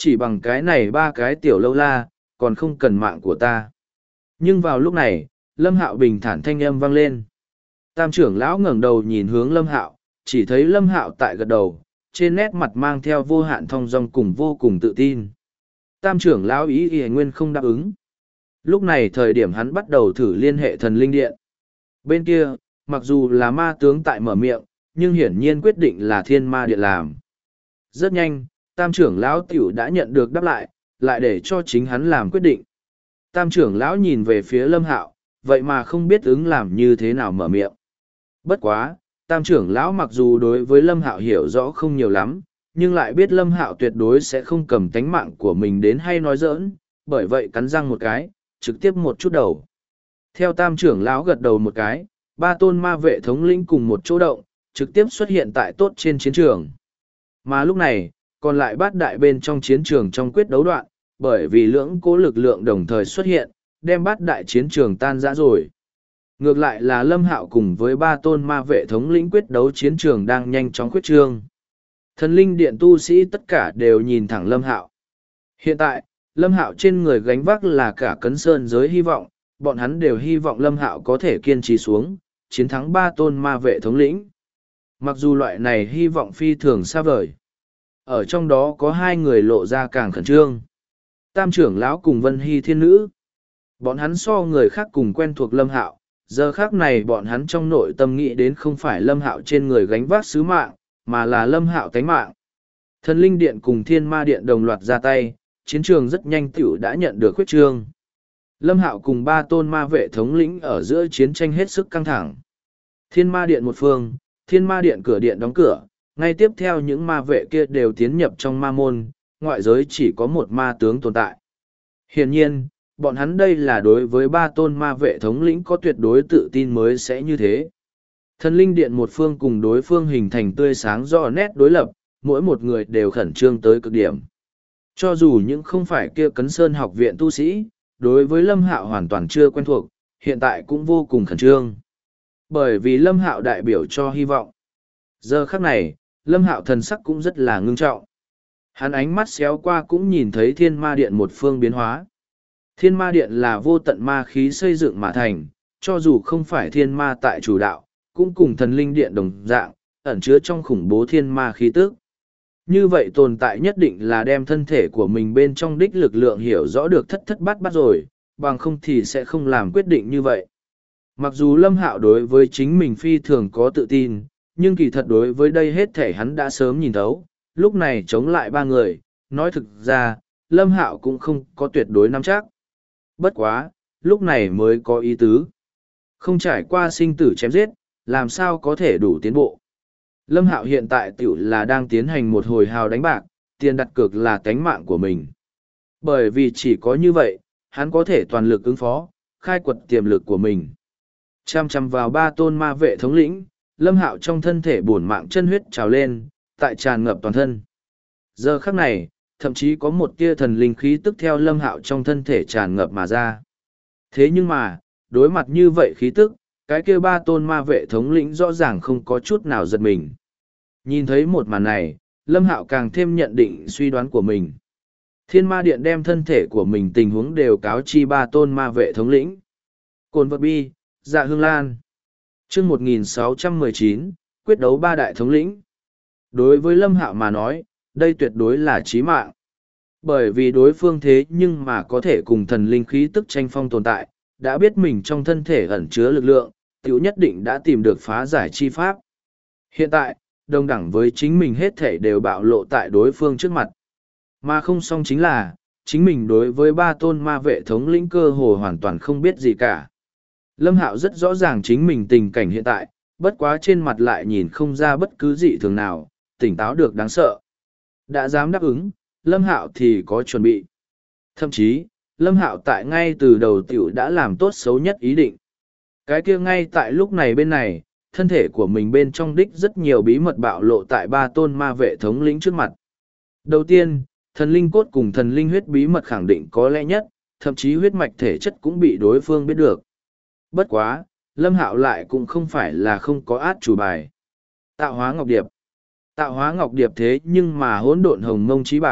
chỉ bằng cái này ba cái tiểu lâu la, còn không cần mạng của ta. Nhưng vào lúc này, Lâm Hạo bình thản thanh âm vang lên. Tam trưởng lão ngẩng đầu nhìn hướng Lâm Hạo, chỉ thấy Lâm Hạo tại gật đầu, trên nét mặt mang theo vô hạn thong dong cùng vô cùng tự tin. Tam trưởng lão ý Y Nguyên không đáp ứng. Lúc này thời điểm hắn bắt đầu thử liên hệ thần linh điện. Bên kia, mặc dù là ma tướng tại mở miệng, nhưng hiển nhiên quyết định là thiên ma điện làm. Rất nhanh, tam trưởng lão tiểu đã nhận được đáp lại để cho chính hắn làm quyết định. Tam trưởng lão nhìn về phía Lâm Hạo, vậy mà không biết ứng làm như thế nào mở miệng. Bất quá, tam trưởng lão mặc dù đối với Lâm Hạo hiểu rõ không nhiều lắm, nhưng lại biết Lâm Hạo tuyệt đối sẽ không cầm tánh mạng của mình đến hay nói giỡn, bởi vậy cắn răng một cái, trực tiếp một chút đầu. Theo tam trưởng lão gật đầu một cái, ba tôn ma vệ thống lĩnh cùng một chỗ động, trực tiếp xuất hiện tại tốt trên chiến trường. Mà lúc này, còn lại bát đại bên trong chiến trường trong quyết đấu đoạn, bởi vì lưỡng cố lực lượng đồng thời xuất hiện, đem bát đại chiến trường tan rã rồi. Ngược lại là Lâm Hạo cùng với ba tôn ma vệ thống lĩnh quyết đấu chiến trường đang nhanh chóng quyết trương. Thần linh điện tu sĩ tất cả đều nhìn thẳng Lâm Hạo. Hiện tại, Lâm Hạo trên người gánh vác là cả cấn sơn giới hy vọng, bọn hắn đều hy vọng Lâm Hạo có thể kiên trì xuống, chiến thắng ba tôn ma vệ thống lĩnh. Mặc dù loại này hy vọng phi thường xa vời. Ở trong đó có hai người lộ ra càng khẩn trương. Tam trưởng lão cùng Vân Hy thiên nữ. Bọn hắn so người khác cùng quen thuộc Lâm Hạo, giờ khác này bọn hắn trong nội tâm nghĩ đến không phải Lâm Hạo trên người gánh vác sứ mạng, mà là Lâm Hạo tánh mạng. Thần linh điện cùng thiên ma điện đồng loạt ra tay, chiến trường rất nhanh tiểu đã nhận được khuyết trương. Lâm Hạo cùng ba tôn ma vệ thống lĩnh ở giữa chiến tranh hết sức căng thẳng. Thiên ma điện một phương, thiên ma điện cửa điện đóng cửa, ngay tiếp theo những ma vệ kia đều tiến nhập trong ma môn, ngoại giới chỉ có một ma tướng tồn tại. Hiển nhiên, bọn hắn đây là đối với ba tôn ma vệ thống lĩnh có tuyệt đối tự tin mới sẽ như thế. Thần linh điện một phương cùng đối phương hình thành tươi sáng rõ nét đối lập, mỗi một người đều khẩn trương tới cực điểm. Cho dù những không phải kia Cấn Sơn học viện tu sĩ, đối với Lâm Hạo hoàn toàn chưa quen thuộc, hiện tại cũng vô cùng khẩn trương. Bởi vì Lâm Hạo đại biểu cho hy vọng. Giờ khắc này, Lâm Hạo thần sắc cũng rất là ngưng trọng. Hắn ánh mắt xéo qua cũng nhìn thấy thiên ma điện một phương biến hóa. Thiên ma điện là vô tận ma khí xây dựng mà thành, cho dù không phải thiên ma tại chủ đạo, cũng cùng thần linh điện đồng dạng, ẩn chứa trong khủng bố thiên ma khí tức. Như vậy tồn tại nhất định là đem thân thể của mình bên trong đích lực lượng hiểu rõ được thất thất bát bát rồi, bằng không thì sẽ không làm quyết định như vậy. Mặc dù Lâm Hạo đối với chính mình phi thường có tự tin, nhưng kỳ thật đối với đây hết thể hắn đã sớm nhìn thấu, lúc này chống lại ba người, nói thực ra, Lâm Hạo cũng không có tuyệt đối nắm chắc. Bất quá, lúc này mới có ý tứ. Không trải qua sinh tử chém giết, làm sao có thể đủ tiến bộ. Lâm Hạo hiện tại tiểu là đang tiến hành một hồi hào đánh bạc, tiền đặt cược là tánh mạng của mình. Bởi vì chỉ có như vậy, hắn có thể toàn lực ứng phó, khai quật tiềm lực của mình. Chăm chăm vào ba tôn ma vệ thống lĩnh, Lâm Hạo trong thân thể bổn mạng chân huyết trào lên, tại tràn ngập toàn thân. Giờ khắc này, thậm chí có một tia thần linh khí tức theo Lâm Hạo trong thân thể tràn ngập mà ra. Thế nhưng mà, đối mặt như vậy khí tức, cái kia ba tôn ma vệ thống lĩnh rõ ràng không có chút nào giật mình. Nhìn thấy một màn này, Lâm Hạo càng thêm nhận định suy đoán của mình. Thiên ma điện đem thân thể của mình tình huống đều cáo chi ba tôn ma vệ thống lĩnh. Cồn vật bi, dạ hương lan. Chương 1619, quyết đấu ba đại thống lĩnh. Đối với Lâm Hạo mà nói, đây tuyệt đối là chí mạng. Bởi vì đối phương thế nhưng mà có thể cùng thần linh khí tức tranh phong tồn tại, đã biết mình trong thân thể ẩn chứa lực lượng, tiểu nhất định đã tìm được phá giải chi pháp. Hiện tại, đồng đẳng với chính mình hết thể đều bạo lộ tại đối phương trước mặt. Mà không xong chính là, chính mình đối với ba tôn ma vệ thống lĩnh cơ hồ hoàn toàn không biết gì cả. Lâm Hạo rất rõ ràng chính mình tình cảnh hiện tại, bất quá trên mặt lại nhìn không ra bất cứ gì thường nào, tỉnh táo được đáng sợ. Đã dám đáp ứng, Lâm Hạo thì có chuẩn bị. Thậm chí, Lâm Hạo tại ngay từ đầu tiểu đã làm tốt xấu nhất ý định. Cái kia ngay tại lúc này bên này, thân thể của mình bên trong đích rất nhiều bí mật bạo lộ tại ba tôn ma vệ thống lĩnh trước mặt. Đầu tiên, thần linh cốt cùng thần linh huyết bí mật khẳng định có lẽ nhất, thậm chí huyết mạch thể chất cũng bị đối phương biết được. Bất quá, Lâm Hạo lại cũng không phải là không có át chủ bài. Tạo hóa ngọc điệp. Tạo hóa ngọc điệp thế nhưng mà hỗn độn hồng mông trí bảo,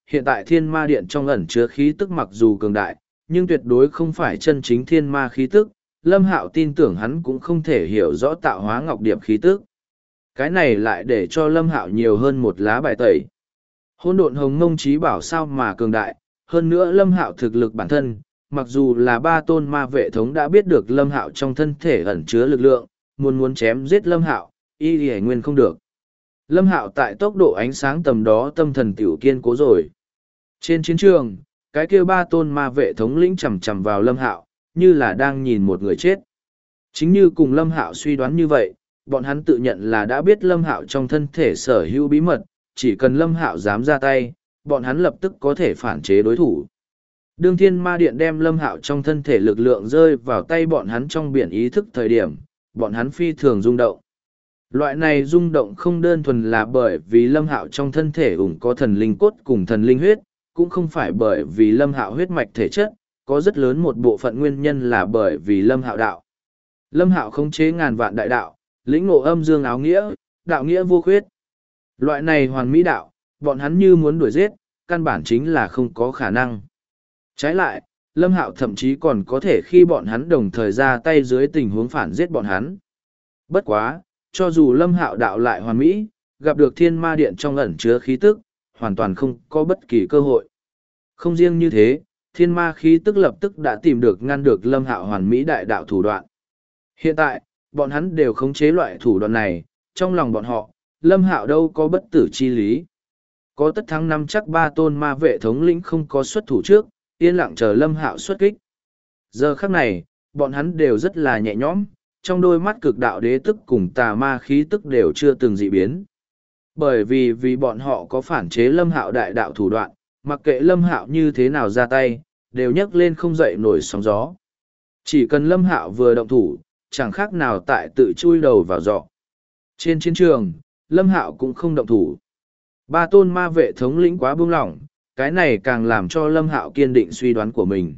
hiện tại thiên ma điện trong ẩn chứa khí tức mặc dù cường đại, nhưng tuyệt đối không phải chân chính thiên ma khí tức, Lâm Hạo tin tưởng hắn cũng không thể hiểu rõ tạo hóa ngọc điệp khí tức. Cái này lại để cho Lâm Hạo nhiều hơn một lá bài tẩy. Hỗn độn hồng mông chí bảo sao mà cường đại, hơn nữa Lâm Hạo thực lực bản thân, mặc dù là ba tôn ma vệ thống đã biết được Lâm Hạo trong thân thể ẩn chứa lực lượng, muốn chém giết Lâm Hạo, y lì nguyên không được. Lâm Hạo tại tốc độ ánh sáng tầm đó tâm thần tiểu kiên cố rồi. Trên chiến trường, cái kia ba tôn ma vệ thống lĩnh chầm chầm vào Lâm Hạo, như là đang nhìn một người chết. Chính như cùng Lâm Hạo suy đoán như vậy, bọn hắn tự nhận là đã biết Lâm Hạo trong thân thể sở hữu bí mật, chỉ cần Lâm Hạo dám ra tay, bọn hắn lập tức có thể phản chế đối thủ. Đương Thiên Ma Điện đem Lâm Hạo trong thân thể lực lượng rơi vào tay bọn hắn trong biển ý thức thời điểm, bọn hắn phi thường rung động. Loại này rung động không đơn thuần là bởi vì Lâm Hạo trong thân thể ủng có thần linh cốt cùng thần linh huyết, cũng không phải bởi vì Lâm Hạo huyết mạch thể chất, có rất lớn một bộ phận nguyên nhân là bởi vì Lâm Hạo đạo. Lâm Hạo khống chế ngàn vạn đại đạo, lĩnh ngộ âm dương áo nghĩa, đạo nghĩa vô khuyết. Loại này hoàn mỹ đạo, bọn hắn như muốn đuổi giết, căn bản chính là không có khả năng. Trái lại, Lâm Hạo thậm chí còn có thể khi bọn hắn đồng thời ra tay dưới tình huống phản giết bọn hắn. Bất quá, cho dù Lâm Hạo đạo lại hoàn mỹ, gặp được Thiên Ma Điện trong ẩn chứa khí tức, hoàn toàn không có bất kỳ cơ hội. Không riêng như thế, thiên ma khí tức lập tức đã tìm được ngăn được Lâm Hạo hoàn mỹ đại đạo thủ đoạn. Hiện tại, bọn hắn đều khống chế loại thủ đoạn này, trong lòng bọn họ, Lâm Hạo đâu có bất tử chi lý. Có tất thắng năm chắc ba tôn ma vệ thống lĩnh không có xuất thủ trước, yên lặng chờ Lâm Hạo xuất kích. Giờ khắc này, bọn hắn đều rất là nhẹ nhõm, trong đôi mắt cực đạo đế tức cùng tà ma khí tức đều chưa từng dị biến. Bởi vì bọn họ có phản chế Lâm Hạo đại đạo thủ đoạn, mặc kệ Lâm Hạo như thế nào ra tay, đều nhấc lên không dậy nổi sóng gió. Chỉ cần Lâm Hạo vừa động thủ, chẳng khác nào tại tự chui đầu vào giọ. Trên chiến trường, Lâm Hạo cũng không động thủ. Ba tôn ma vệ thống lĩnh quá buông lỏng, cái này càng làm cho Lâm Hạo kiên định suy đoán của mình.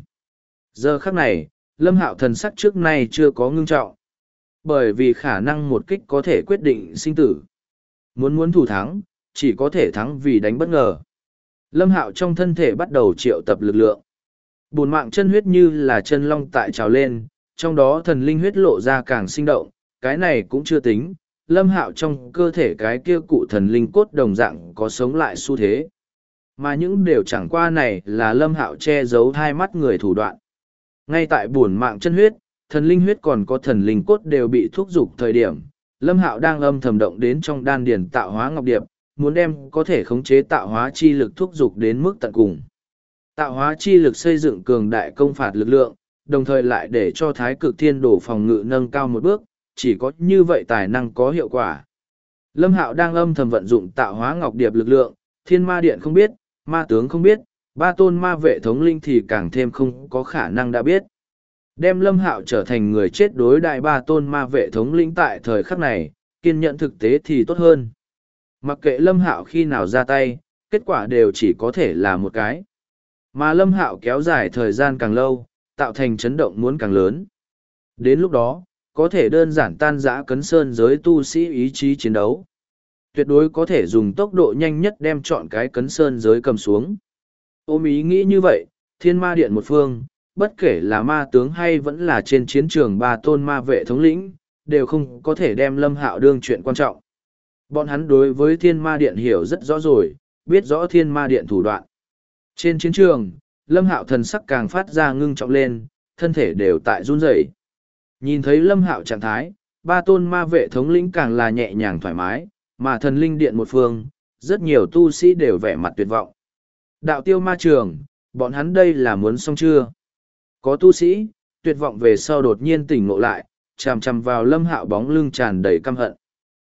Giờ khắc này, Lâm Hạo thần sắc trước nay chưa có ngưng trọng. Bởi vì khả năng một kích có thể quyết định sinh tử. Muốn thủ thắng, chỉ có thể thắng vì đánh bất ngờ. Lâm Hạo trong thân thể bắt đầu triệu tập lực lượng. Bổn mạng chân huyết như là chân long tại trào lên, trong đó thần linh huyết lộ ra càng sinh động, cái này cũng chưa tính. Lâm Hạo trong cơ thể cái kia cụ thần linh cốt đồng dạng có sống lại xu thế. Mà những điều chẳng qua này là Lâm Hạo che giấu hai mắt người thủ đoạn. Ngay tại bổn mạng chân huyết, thần linh huyết còn có thần linh cốt đều bị thúc giục thời điểm, Lâm Hạo đang âm thầm động đến trong đan điền tạo hóa ngọc điệp, muốn đem có thể khống chế tạo hóa chi lực thúc giục đến mức tận cùng. Tạo hóa chi lực xây dựng cường đại công phạt lực lượng, đồng thời lại để cho thái cực thiên đổ phòng ngự nâng cao một bước, chỉ có như vậy tài năng có hiệu quả. Lâm Hạo đang âm thầm vận dụng tạo hóa ngọc điệp lực lượng, thiên ma điện không biết, ma tướng không biết, ba tôn ma vệ thống linh thì càng thêm không có khả năng đã biết. Đem Lâm Hạo trở thành người chết đối đại ba tôn ma vệ thống lĩnh tại thời khắc này, kiên nhẫn thực tế thì tốt hơn. Mặc kệ Lâm Hạo khi nào ra tay, kết quả đều chỉ có thể là một cái. Mà Lâm Hạo kéo dài thời gian càng lâu, tạo thành chấn động muốn càng lớn. Đến lúc đó, có thể đơn giản tan rã cấn sơn giới tu sĩ ý chí chiến đấu. Tuyệt đối có thể dùng tốc độ nhanh nhất đem chọn cái cấn sơn giới cầm xuống. Ôm ý nghĩ như vậy, thiên ma điện một phương, bất kể là ma tướng hay vẫn là trên chiến trường ba tôn ma vệ thống lĩnh, đều không có thể đem Lâm Hạo đương chuyện quan trọng. Bọn hắn đối với thiên ma điện hiểu rất rõ rồi, biết rõ thiên ma điện thủ đoạn. Trên chiến trường, Lâm Hạo thần sắc càng phát ra ngưng trọng lên, thân thể đều tại run rẩy. Nhìn thấy Lâm Hạo trạng thái, ba tôn ma vệ thống lĩnh càng là nhẹ nhàng thoải mái, mà thần linh điện một phương, rất nhiều tu sĩ đều vẻ mặt tuyệt vọng. Đạo tiêu ma trường, bọn hắn đây là muốn xong chưa? Có tu sĩ, tuyệt vọng về sau đột nhiên tỉnh ngộ lại, chằm chằm vào Lâm Hạo bóng lưng tràn đầy căm hận.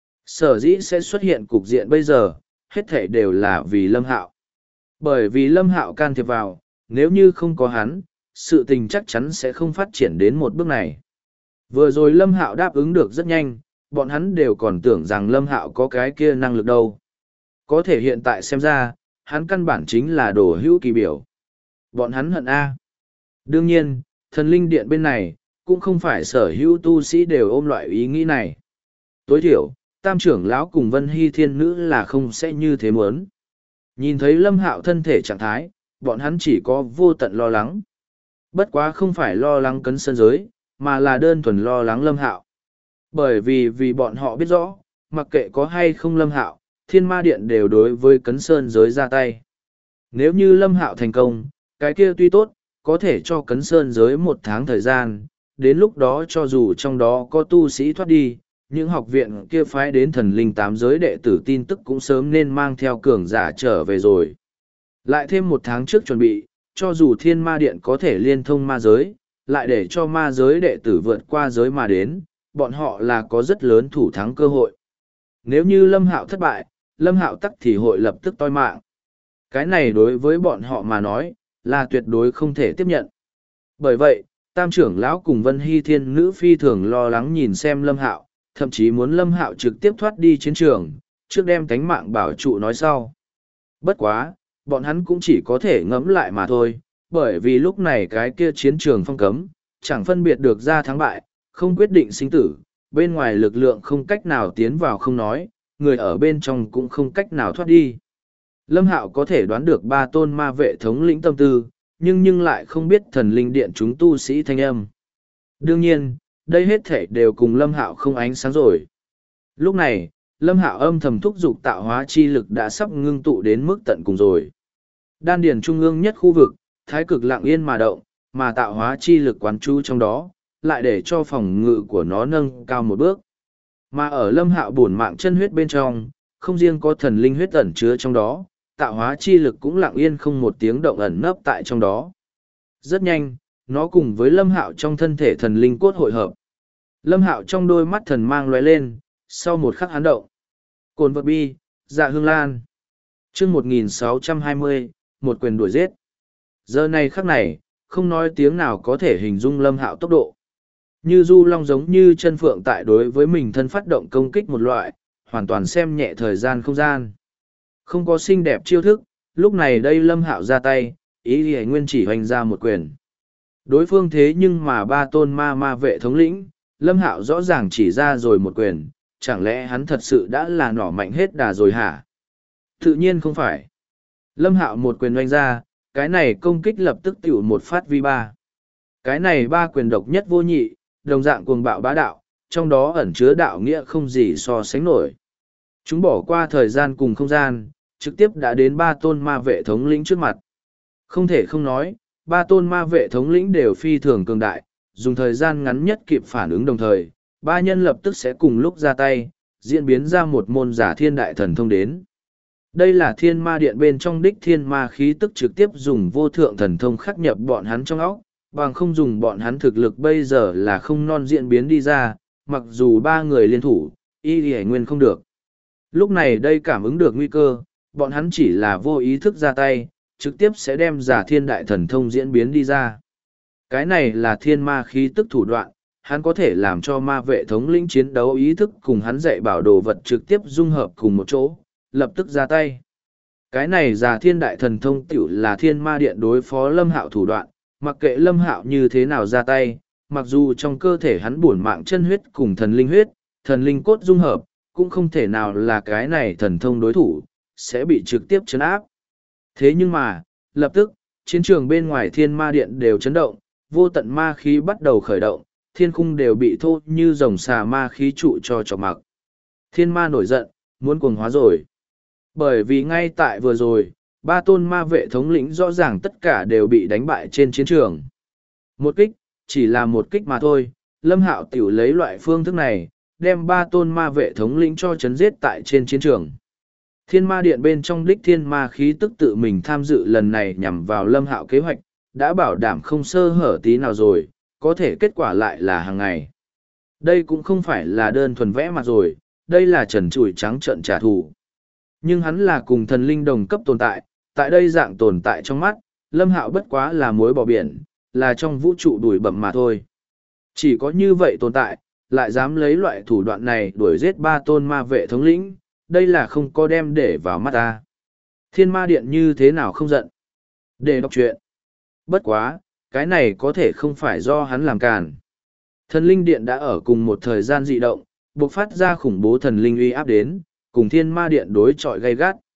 Sở dĩ sẽ xuất hiện cục diện bây giờ, hết thảy đều là vì Lâm Hạo. Bởi vì Lâm Hạo can thiệp vào, nếu như không có hắn, sự tình chắc chắn sẽ không phát triển đến một bước này. Vừa rồi Lâm Hạo đáp ứng được rất nhanh, bọn hắn đều còn tưởng rằng Lâm Hạo có cái kia năng lực đâu. Có thể hiện tại xem ra, hắn căn bản chính là đồ hữu kỳ biểu. Bọn hắn hận A. Đương nhiên, thần linh điện bên này, cũng không phải sở hữu tu sĩ đều ôm loại ý nghĩ này. Tối thiểu, tam trưởng lão cùng Vân Hy Thiên Nữ là không sẽ như thế muốn. Nhìn thấy Lâm Hạo thân thể trạng thái, bọn hắn chỉ có vô tận lo lắng. Bất quá không phải lo lắng Cấn Sơn giới, mà là đơn thuần lo lắng Lâm Hạo. Bởi vì bọn họ biết rõ, mặc kệ có hay không Lâm Hạo, Thiên Ma Điện đều đối với Cấn Sơn giới ra tay. Nếu như Lâm Hạo thành công, cái kia tuy tốt, có thể cho Cấn Sơn giới 1 tháng thời gian, đến lúc đó cho dù trong đó có tu sĩ thoát đi, những học viện kia phái đến thần linh 8 giới đệ tử tin tức cũng sớm nên mang theo cường giả trở về rồi. Lại thêm 1 tháng trước chuẩn bị, cho dù Thiên Ma Điện có thể liên thông ma giới, lại để cho ma giới đệ tử vượt qua giới mà đến, bọn họ là có rất lớn thủ thắng cơ hội. Nếu như Lâm Hạo thất bại, Lâm Hạo tắc thì hội lập tức toi mạng. Cái này đối với bọn họ mà nói, là tuyệt đối không thể tiếp nhận. Bởi vậy, Tam trưởng lão cùng Vân Hy Thiên nữ phi thường lo lắng nhìn xem Lâm Hạo, thậm chí muốn Lâm Hạo trực tiếp thoát đi chiến trường, trước đem tánh mạng bảo trụ nói sau. Bất quá, bọn hắn cũng chỉ có thể ngẫm lại mà thôi, bởi vì lúc này cái kia chiến trường phong cấm, chẳng phân biệt được ra thắng bại, không quyết định sinh tử, bên ngoài lực lượng không cách nào tiến vào không nói, người ở bên trong cũng không cách nào thoát đi. Lâm Hạo có thể đoán được 3 tôn ma vệ thống lĩnh tâm tư, nhưng lại không biết thần linh điện chúng tu sĩ thanh âm. Đương nhiên, đây hết thể đều cùng Lâm Hạo không ánh sáng rồi. Lúc này, Lâm Hạo âm thầm thúc giục tạo hóa chi lực đã sắp ngưng tụ đến mức tận cùng rồi. Đan điền trung ương nhất khu vực, thái cực lặng yên mà động, mà tạo hóa chi lực quán chú trong đó, lại để cho phòng ngự của nó nâng cao một bước. Mà ở Lâm Hạo bổn mạng chân huyết bên trong, không riêng có thần linh huyết ẩn chứa trong đó, tạo hóa chi lực cũng lặng yên không một tiếng động ẩn nấp tại trong đó. Rất nhanh, nó cùng với Lâm Hạo trong thân thể thần linh cốt hội hợp. Lâm Hạo trong đôi mắt thần mang lóe lên, sau một khắc hắn động. Cồn vật bi, dạ hương lan. Chương 1620, một quyền đuổi giết. Giờ này khắc này, không nói tiếng nào có thể hình dung Lâm Hạo tốc độ. Như du long giống như chân phượng tại đối với mình thân phát động công kích một loại, hoàn toàn xem nhẹ thời gian không gian. Không có xinh đẹp chiêu thức, lúc này đây Lâm Hạo ra tay, ý thì nguyên chỉ hoành ra một quyền. Đối phương thế nhưng mà 3 tôn ma vệ thống lĩnh, Lâm Hạo rõ ràng chỉ ra rồi một quyền, chẳng lẽ hắn thật sự đã là nỏ mạnh hết đà rồi hả? Tự nhiên không phải. Lâm Hạo một quyền oanh ra, cái này công kích lập tức tiểu một phát vi 3. Cái này 3 quyền độc nhất vô nhị, đồng dạng cuồng bạo bá đạo, trong đó ẩn chứa đạo nghĩa không gì so sánh nổi. Chúng bỏ qua thời gian cùng không gian, trực tiếp đã đến 3 tôn ma vệ thống lĩnh trước mặt. Không thể không nói, 3 tôn ma vệ thống lĩnh đều phi thường cường đại, dùng thời gian ngắn nhất kịp phản ứng đồng thời, 3 nhân lập tức sẽ cùng lúc ra tay, diễn biến ra một môn giả thiên đại thần thông đến. Đây là thiên ma điện bên trong đích thiên ma khí tức trực tiếp dùng vô thượng thần thông khắc nhập bọn hắn trong óc, bằng không dùng bọn hắn thực lực bây giờ là không non diễn biến đi ra, mặc dù 3 người liên thủ, y hải nguyên không được. Lúc này đây cảm ứng được nguy cơ, bọn hắn chỉ là vô ý thức ra tay, trực tiếp sẽ đem giả thiên đại thần thông diễn biến đi ra. Cái này là thiên ma khí tức thủ đoạn, hắn có thể làm cho ma vệ thống lĩnh chiến đấu ý thức cùng hắn dạy bảo đồ vật trực tiếp dung hợp cùng một chỗ, lập tức ra tay. Cái này giả thiên đại thần thông tiểu là thiên ma điện đối phó Lâm Hạo thủ đoạn, mặc kệ Lâm Hạo như thế nào ra tay, mặc dù trong cơ thể hắn bổn mạng chân huyết cùng thần linh huyết, thần linh cốt dung hợp, cũng không thể nào là cái này thần thông đối thủ, sẽ bị trực tiếp chấn áp. Thế nhưng mà, lập tức, chiến trường bên ngoài thiên ma điện đều chấn động, vô tận ma khí bắt đầu khởi động, thiên khung đều bị thô như rồng xà ma khí trụ cho chọc mặc. Thiên ma nổi giận, muốn cuồng hóa rồi. Bởi vì ngay tại vừa rồi, 3 tôn ma vệ thống lĩnh rõ ràng tất cả đều bị đánh bại trên chiến trường. Một kích, chỉ là một kích mà thôi, Lâm Hạo tiểu lấy loại phương thức này, đem 3 tôn ma vệ thống lĩnh cho chấn giết tại trên chiến trường. Thiên ma điện bên trong đích thiên ma khí tức tự mình tham dự lần này nhằm vào Lâm Hạo kế hoạch, đã bảo đảm không sơ hở tí nào rồi, có thể kết quả lại là hàng ngày. Đây cũng không phải là đơn thuần vẽ mặt rồi, đây là trần trụi trắng trợn trả thù. Nhưng hắn là cùng thần linh đồng cấp tồn tại, tại đây dạng tồn tại trong mắt, Lâm Hạo bất quá là muối bỏ biển, là trong vũ trụ đuổi bẩm mà thôi. Chỉ có như vậy tồn tại, lại dám lấy loại thủ đoạn này đuổi giết 3 tôn ma vệ thống lĩnh, đây là không có đem để vào mắt ta. Thiên ma điện như thế nào không giận? Để đọc chuyện. Bất quá, cái này có thể không phải do hắn làm càn. Thần linh điện đã ở cùng một thời gian dị động, bộc phát ra khủng bố thần linh uy áp đến, cùng thiên ma điện đối chọi gay gắt.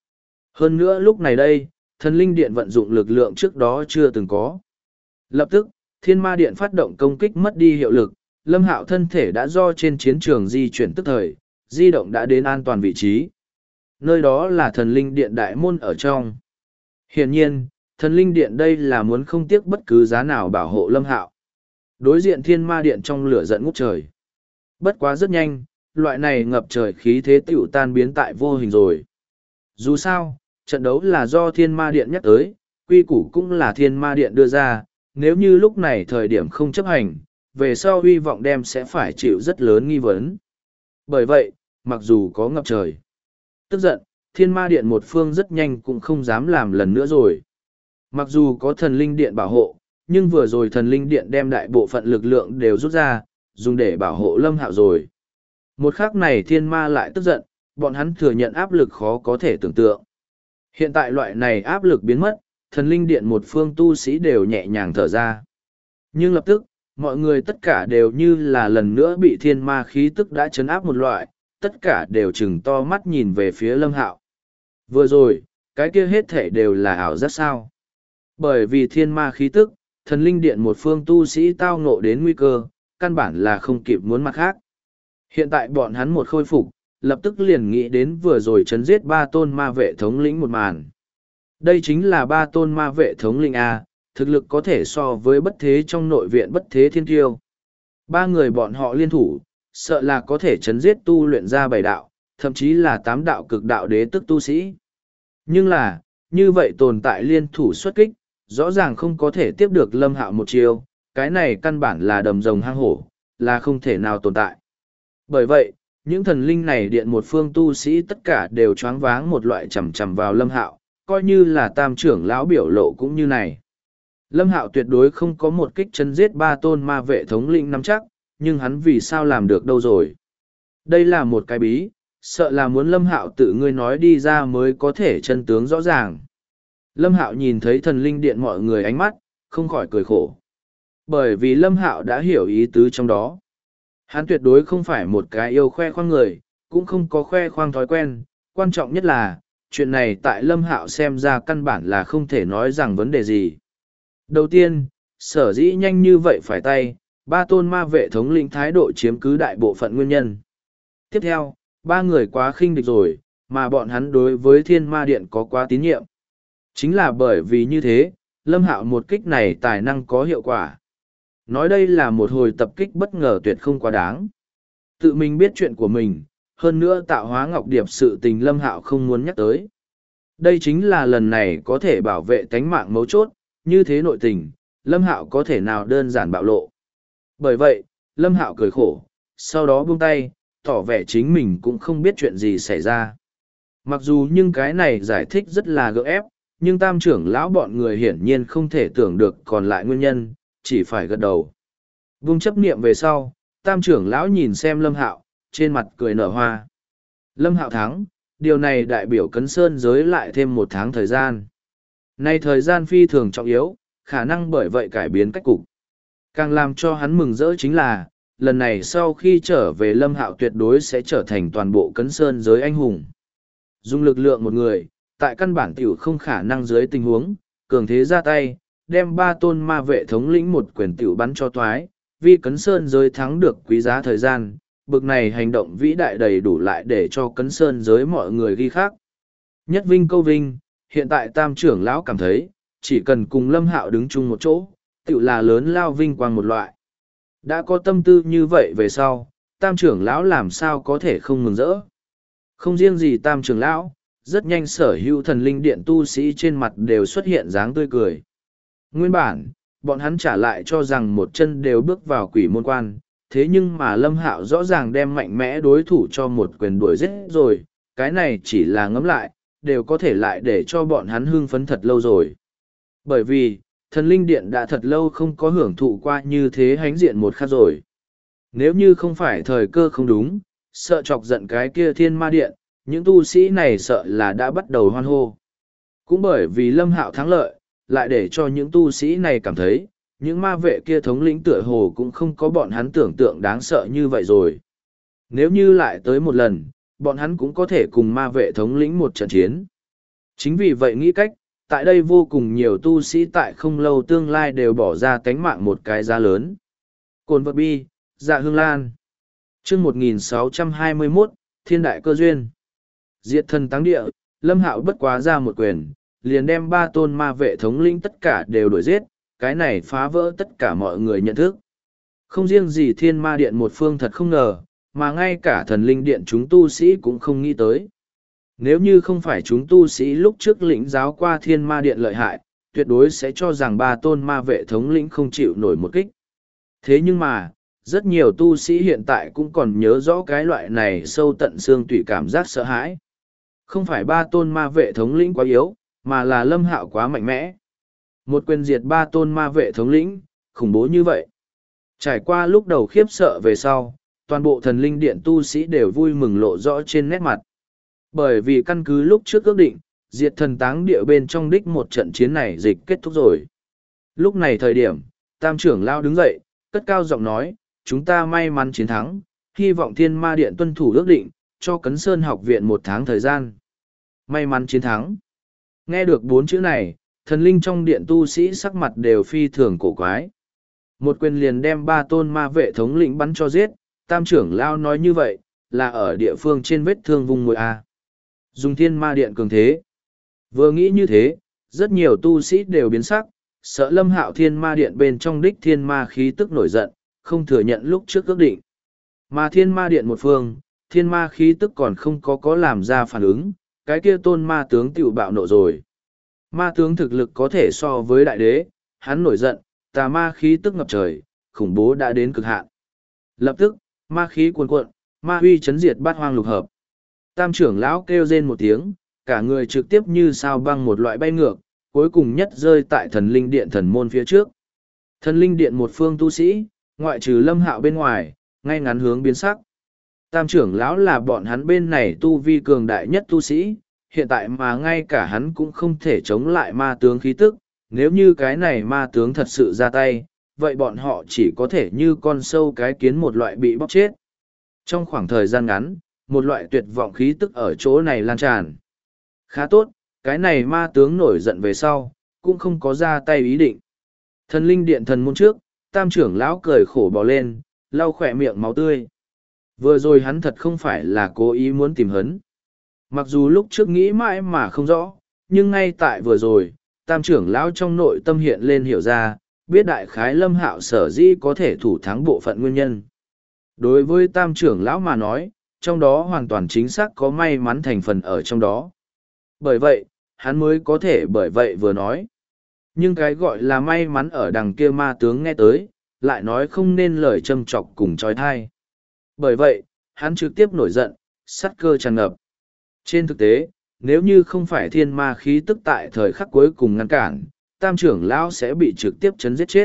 Hơn nữa lúc này đây, thần linh điện vận dụng lực lượng trước đó chưa từng có. Lập tức, thiên ma điện phát động công kích mất đi hiệu lực, Lâm Hạo thân thể đã do trên chiến trường di chuyển tức thời, di động đã đến an toàn vị trí. Nơi đó là thần linh điện đại môn ở trong. Hiển nhiên, thần linh điện đây là muốn không tiếc bất cứ giá nào bảo hộ Lâm Hạo. Đối diện thiên ma điện trong lửa giận ngút trời. Bất quá rất nhanh, loại này ngập trời khí thế tiểu tan biến tại vô hình rồi. Dù sao, trận đấu là do thiên ma điện nhắc tới, quy củ cũng là thiên ma điện đưa ra, nếu như lúc này thời điểm không chấp hành, về sau hy vọng đem sẽ phải chịu rất lớn nghi vấn. Bởi vậy, mặc dù có ngập trời, tức giận, thiên ma điện một phương rất nhanh cũng không dám làm lần nữa rồi. Mặc dù có thần linh điện bảo hộ, nhưng vừa rồi thần linh điện đem đại bộ phận lực lượng đều rút ra, dùng để bảo hộ Lâm Hạo rồi. Một khắc này thiên ma lại tức giận, bọn hắn thừa nhận áp lực khó có thể tưởng tượng. Hiện tại loại này áp lực biến mất, thần linh điện một phương tu sĩ đều nhẹ nhàng thở ra. Nhưng lập tức, mọi người tất cả đều như là lần nữa bị thiên ma khí tức đã chấn áp một loại, tất cả đều chừng to mắt nhìn về phía Lâm Hạo. Vừa rồi, cái kia hết thể đều là ảo giác sao. Bởi vì thiên ma khí tức, thần linh điện một phương tu sĩ tao ngộ đến nguy cơ, căn bản là không kịp muốn mặt khác. Hiện tại bọn hắn một khôi phục, lập tức liền nghĩ đến vừa rồi chấn giết ba tôn ma vệ thống lĩnh một màn. Đây chính là ba tôn ma vệ thống lĩnh A, thực lực có thể so với bất thế trong nội viện bất thế thiên tiêu. Ba người bọn họ liên thủ, sợ là có thể chấn giết tu luyện ra bảy đạo, thậm chí là tám đạo cực đạo đế tức tu sĩ. Nhưng là, như vậy tồn tại liên thủ xuất kích, rõ ràng không có thể tiếp được Lâm Hạo một chiêu, cái này căn bản là đầm rồng hang hổ, là không thể nào tồn tại. Bởi vậy, những thần linh này điện một phương tu sĩ tất cả đều choáng váng một loại chầm chầm vào Lâm Hạo, coi như là tam trưởng lão biểu lộ cũng như này. Lâm Hạo tuyệt đối không có một kích chấn giết ba tôn ma vệ thống lĩnh nắm chắc, nhưng hắn vì sao làm được đâu rồi. Đây là một cái bí, sợ là muốn Lâm Hạo tự ngươi nói đi ra mới có thể chân tướng rõ ràng. Lâm Hạo nhìn thấy thần linh điện mọi người ánh mắt, không khỏi cười khổ. Bởi vì Lâm Hạo đã hiểu ý tứ trong đó. Hắn tuyệt đối không phải một cái yêu khoe khoang người, cũng không có khoe khoang thói quen, quan trọng nhất là, chuyện này tại Lâm Hạo xem ra căn bản là không thể nói rằng vấn đề gì. Đầu tiên, sở dĩ nhanh như vậy phải tay, ba tôn ma vệ thống lĩnh thái độ chiếm cứ đại bộ phận nguyên nhân. Tiếp theo, ba người quá khinh địch rồi, mà bọn hắn đối với thiên ma điện có quá tín nhiệm. Chính là bởi vì như thế, Lâm Hạo một kích này tài năng có hiệu quả. Nói đây là một hồi tập kích bất ngờ tuyệt không quá đáng. Tự mình biết chuyện của mình, hơn nữa tạo hóa ngọc điệp sự tình Lâm Hạo không muốn nhắc tới. Đây chính là lần này có thể bảo vệ tánh mạng mấu chốt, như thế nội tình, Lâm Hạo có thể nào đơn giản bạo lộ. Bởi vậy, Lâm Hạo cười khổ, sau đó buông tay, tỏ vẻ chính mình cũng không biết chuyện gì xảy ra. Mặc dù nhưng cái này giải thích rất là gượng ép, nhưng tam trưởng lão bọn người hiển nhiên không thể tưởng được còn lại nguyên nhân, chỉ phải gật đầu. Vung chấp niệm về sau, tam trưởng lão nhìn xem Lâm Hạo, trên mặt cười nở hoa. Lâm Hạo thắng, điều này đại biểu Cấn Sơn giới lại thêm một tháng thời gian. Nay thời gian phi thường trọng yếu, khả năng bởi vậy cải biến cách cục. Càng làm cho hắn mừng rỡ chính là, lần này sau khi trở về Lâm Hạo tuyệt đối sẽ trở thành toàn bộ Cấn Sơn giới anh hùng. Dùng lực lượng một người, tại căn bản tiểu không khả năng dưới tình huống, cường thế ra tay, đem ba tôn ma vệ thống lĩnh một quyền tiểu bắn cho toái, vì Cấn Sơn giới thắng được quý giá thời gian, bực này hành động vĩ đại đầy đủ lại để cho Cấn Sơn giới mọi người ghi khác. Nhất vinh câu vinh, hiện tại tam trưởng lão cảm thấy, chỉ cần cùng Lâm Hạo đứng chung một chỗ, tiểu là lớn lao vinh quang một loại. Đã có tâm tư như vậy về sau, tam trưởng lão làm sao có thể không mừng rỡ. Không riêng gì tam trưởng lão, rất nhanh sở hữu thần linh điện tu sĩ trên mặt đều xuất hiện dáng tươi cười. Nguyên bản, bọn hắn trả lại cho rằng một chân đều bước vào quỷ môn quan, thế nhưng mà Lâm Hạo rõ ràng đem mạnh mẽ đối thủ cho một quyền đuổi giết rồi, cái này chỉ là ngẫm lại, đều có thể lại để cho bọn hắn hưng phấn thật lâu rồi. Bởi vì, thần linh điện đã thật lâu không có hưởng thụ qua như thế hánh diện một khắc rồi. Nếu như không phải thời cơ không đúng, sợ chọc giận cái kia thiên ma điện, những tu sĩ này sợ là đã bắt đầu hoan hô. Cũng bởi vì Lâm Hạo thắng lợi, lại để cho những tu sĩ này cảm thấy, những ma vệ kia thống lĩnh tựa hồ cũng không có bọn hắn tưởng tượng đáng sợ như vậy rồi. Nếu như lại tới một lần, bọn hắn cũng có thể cùng ma vệ thống lĩnh một trận chiến. Chính vì vậy nghĩ cách, tại đây vô cùng nhiều tu sĩ tại không lâu tương lai đều bỏ ra tánh mạng một cái giá lớn. Cồn vật bi, dạ hương lan. chương 1621, Thiên đại cơ duyên. Diệt thần táng địa, Lâm Hạo bất quá ra một quyền, liền đem 3 tôn ma vệ thống lĩnh tất cả đều đuổi giết, cái này phá vỡ tất cả mọi người nhận thức. Không riêng gì thiên ma điện một phương thật không ngờ, mà ngay cả thần linh điện chúng tu sĩ cũng không nghĩ tới. Nếu như không phải chúng tu sĩ lúc trước lĩnh giáo qua thiên ma điện lợi hại, tuyệt đối sẽ cho rằng 3 tôn ma vệ thống lĩnh không chịu nổi một kích. Thế nhưng mà, rất nhiều tu sĩ hiện tại cũng còn nhớ rõ cái loại này sâu tận xương tủy cảm giác sợ hãi. Không phải 3 tôn ma vệ thống lĩnh quá yếu, mà là Lâm Hạo quá mạnh mẽ. Một quyền diệt 3 tôn ma vệ thống lĩnh, khủng bố như vậy. Trải qua lúc đầu khiếp sợ về sau, toàn bộ thần linh điện tu sĩ đều vui mừng lộ rõ trên nét mặt. Bởi vì căn cứ lúc trước ước định, diệt thần táng địa bên trong đích một trận chiến này dịch kết thúc rồi. Lúc này thời điểm, Tam trưởng lao đứng dậy, cất cao giọng nói, chúng ta may mắn chiến thắng, hy vọng thiên ma điện tuân thủ ước định, cho Cấn Sơn học viện 1 tháng thời gian. May mắn chiến thắng. Nghe được 4 chữ này, thần linh trong điện tu sĩ sắc mặt đều phi thường cổ quái. Một quyền liền đem 3 tôn ma vệ thống lĩnh bắn cho giết, Tam trưởng lao nói như vậy, là ở địa phương trên vết thương vùng môi A. Dùng thiên ma điện cường thế. Vừa nghĩ như thế, rất nhiều tu sĩ đều biến sắc, sợ Lâm Hạo thiên ma điện bên trong đích thiên ma khí tức nổi giận, không thừa nhận lúc trước ước định. Mà thiên ma điện một phương, thiên ma khí tức còn không có làm ra phản ứng, cái kia tôn ma tướng tiểu bạo nộ rồi. Ma tướng thực lực có thể so với đại đế, hắn nổi giận, tà ma khí tức ngập trời, khủng bố đã đến cực hạn. Lập tức, ma khí cuồn cuộn, ma huy chấn diệt bát hoang lục hợp. Tam trưởng lão kêu rên một tiếng, cả người trực tiếp như sao băng một loại bay ngược, cuối cùng nhất rơi tại thần linh điện thần môn phía trước. Thần linh điện một phương tu sĩ, ngoại trừ Lâm Hạo bên ngoài, ngay ngắn hướng biến sắc. Tam trưởng lão là bọn hắn bên này tu vi cường đại nhất tu sĩ, hiện tại mà ngay cả hắn cũng không thể chống lại ma tướng khí tức, nếu như cái này ma tướng thật sự ra tay, vậy bọn họ chỉ có thể như con sâu cái kiến một loại bị bóc chết. Trong khoảng thời gian ngắn, một loại tuyệt vọng khí tức ở chỗ này lan tràn. Khá tốt, cái này ma tướng nổi giận về sau, cũng không có ra tay ý định. Thần linh điện thần môn trước, tam trưởng lão cười khổ bò lên, lau khỏe miệng máu tươi. Vừa rồi hắn thật không phải là cố ý muốn tìm hấn. Mặc dù lúc trước nghĩ mãi mà không rõ, nhưng ngay tại vừa rồi, tam trưởng lão trong nội tâm hiện lên hiểu ra, biết đại khái Lâm Hạo sở dĩ có thể thủ thắng bộ phận nguyên nhân. Đối với tam trưởng lão mà nói, trong đó hoàn toàn chính xác có may mắn thành phần ở trong đó. Bởi vậy, hắn mới có thể bởi vậy vừa nói. Nhưng cái gọi là may mắn ở đằng kia ma tướng nghe tới, lại nói không nên lời châm chọc cùng trói thai. Bởi vậy, hắn trực tiếp nổi giận, sát cơ tràn ngập. Trên thực tế, nếu như không phải thiên ma khí tức tại thời khắc cuối cùng ngăn cản, tam trưởng lão sẽ bị trực tiếp chấn giết chết.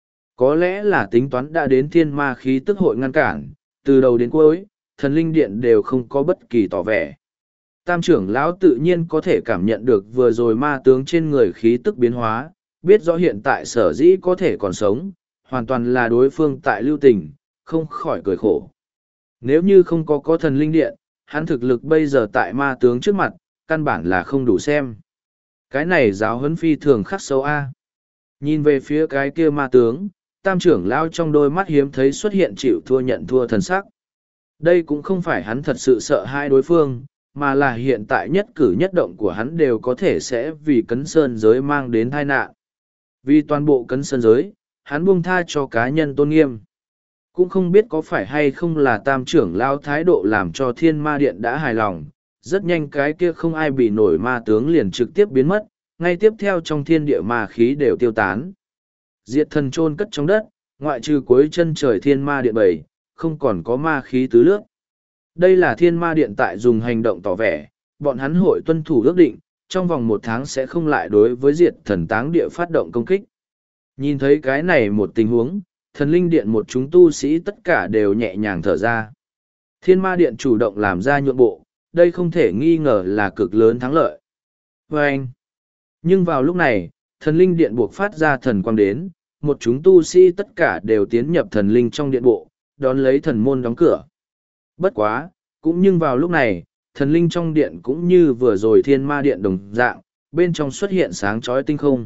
Có lẽ là tính toán đã đến thiên ma khí tức hội ngăn cản, từ đầu đến cuối, thần linh điện đều không có bất kỳ tỏ vẻ. Tam trưởng lão tự nhiên có thể cảm nhận được vừa rồi ma tướng trên người khí tức biến hóa, biết rõ hiện tại sở dĩ có thể còn sống, hoàn toàn là đối phương tại lưu tình, không khỏi cười khổ. Nếu như không có thần linh điện, hắn thực lực bây giờ tại ma tướng trước mặt, căn bản là không đủ xem. Cái này giáo huấn phi thường khắc sâu A. Nhìn về phía cái kia ma tướng, tam trưởng lao trong đôi mắt hiếm thấy xuất hiện chịu thua nhận thua thần sắc. Đây cũng không phải hắn thật sự sợ hai đối phương, mà là hiện tại nhất cử nhất động của hắn đều có thể sẽ vì cấn sơn giới mang đến tai nạn. Vì toàn bộ cấn sơn giới, hắn buông tha cho cá nhân tôn nghiêm. Cũng không biết có phải hay không là tam trưởng lao thái độ làm cho thiên ma điện đã hài lòng, rất nhanh cái kia không ai bị nổi ma tướng liền trực tiếp biến mất, ngay tiếp theo trong thiên địa ma khí đều tiêu tán. Diệt thần chôn cất trong đất, ngoại trừ cuối chân trời thiên ma điện 7, không còn có ma khí tứ lướt. Đây là thiên ma điện tại dùng hành động tỏ vẻ, bọn hắn hội tuân thủ ước định, trong vòng 1 tháng sẽ không lại đối với diệt thần táng địa phát động công kích. Nhìn thấy cái này một tình huống, thần linh điện một chúng tu sĩ tất cả đều nhẹ nhàng thở ra. Thiên ma điện chủ động làm ra nhượng bộ, đây không thể nghi ngờ là cực lớn thắng lợi. Vâng! Nhưng vào lúc này, thần linh điện buộc phát ra thần quang đến, một chúng tu sĩ tất cả đều tiến nhập thần linh trong điện bộ, đón lấy thần môn đóng cửa. Bất quá, cũng nhưng vào lúc này, thần linh trong điện cũng như vừa rồi thiên ma điện đồng dạng, bên trong xuất hiện sáng chói tinh không.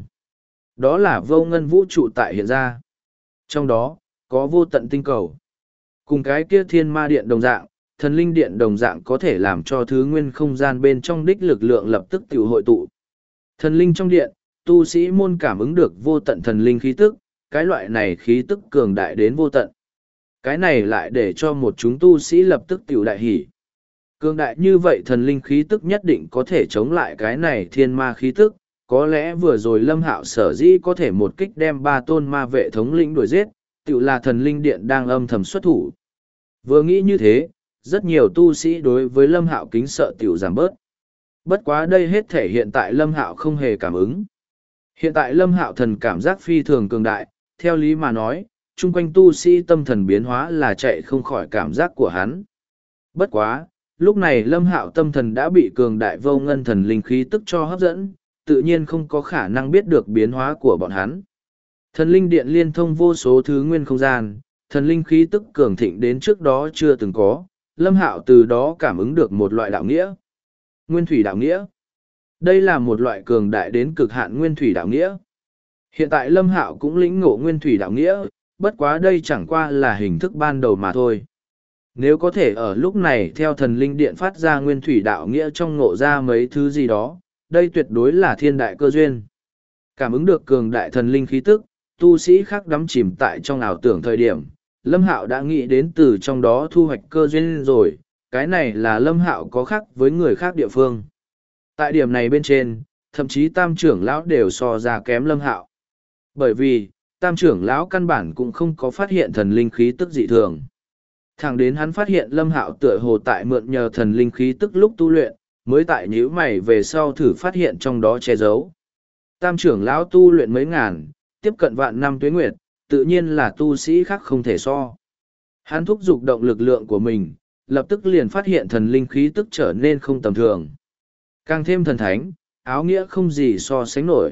Đó là vô ngân vũ trụ tại hiện ra. Trong đó, có vô tận tinh cầu. Cùng cái kia thiên ma điện đồng dạng, thần linh điện đồng dạng có thể làm cho thứ nguyên không gian bên trong đích lực lượng lập tức tự hội tụ. Thần linh trong điện, tu sĩ môn cảm ứng được vô tận thần linh khí tức, cái loại này khí tức cường đại đến vô tận. Cái này lại để cho một chúng tu sĩ lập tức tiểu đại hỉ. Cường đại như vậy thần linh khí tức nhất định có thể chống lại cái này thiên ma khí tức, có lẽ vừa rồi Lâm Hạo sở dĩ có thể một kích đem 3 tôn ma vệ thống lĩnh đuổi giết, tiểu là thần linh điện đang âm thầm xuất thủ. Vừa nghĩ như thế, rất nhiều tu sĩ đối với Lâm Hạo kính sợ tiểu giảm bớt. Bất quá đây hết thể hiện tại Lâm Hạo không hề cảm ứng. Hiện tại Lâm Hạo thần cảm giác phi thường cường đại, theo lý mà nói, chung quanh tu sĩ tâm thần biến hóa là chạy không khỏi cảm giác của hắn. Bất quá, lúc này Lâm Hạo tâm thần đã bị cường đại vô ngân thần linh khí tức cho hấp dẫn, tự nhiên không có khả năng biết được biến hóa của bọn hắn. Thần linh điện liên thông vô số thứ nguyên không gian, thần linh khí tức cường thịnh đến trước đó chưa từng có, Lâm Hạo từ đó cảm ứng được một loại đạo nghĩa. Nguyên thủy đạo nghĩa. Đây là một loại cường đại đến cực hạn nguyên thủy đạo nghĩa. Hiện tại Lâm Hạo cũng lĩnh ngộ nguyên thủy đạo nghĩa, bất quá đây chẳng qua là hình thức ban đầu mà thôi. Nếu có thể ở lúc này theo thần linh điện phát ra nguyên thủy đạo nghĩa trong ngộ ra mấy thứ gì đó, đây tuyệt đối là thiên đại cơ duyên. Cảm ứng được cường đại thần linh khí tức, tu sĩ khác đắm chìm tại trong ảo tưởng thời điểm, Lâm Hạo đã nghĩ đến từ trong đó thu hoạch cơ duyên rồi, cái này là Lâm Hạo có khác với người khác địa phương. Tại điểm này bên trên, thậm chí tam trưởng lão đều so ra kém Lâm Hạo. Bởi vì, tam trưởng lão căn bản cũng không có phát hiện thần linh khí tức dị thường. Thẳng đến hắn phát hiện Lâm Hạo tựa hồ tại mượn nhờ thần linh khí tức lúc tu luyện, mới tại nhíu mày về sau thử phát hiện trong đó che giấu. Tam trưởng lão tu luyện mấy ngàn, tiếp cận vạn năm tuế nguyệt, tự nhiên là tu sĩ khác không thể so. Hắn thúc giục động lực lượng của mình, lập tức liền phát hiện thần linh khí tức trở nên không tầm thường. Càng thêm thần thánh, áo nghĩa không gì so sánh nổi.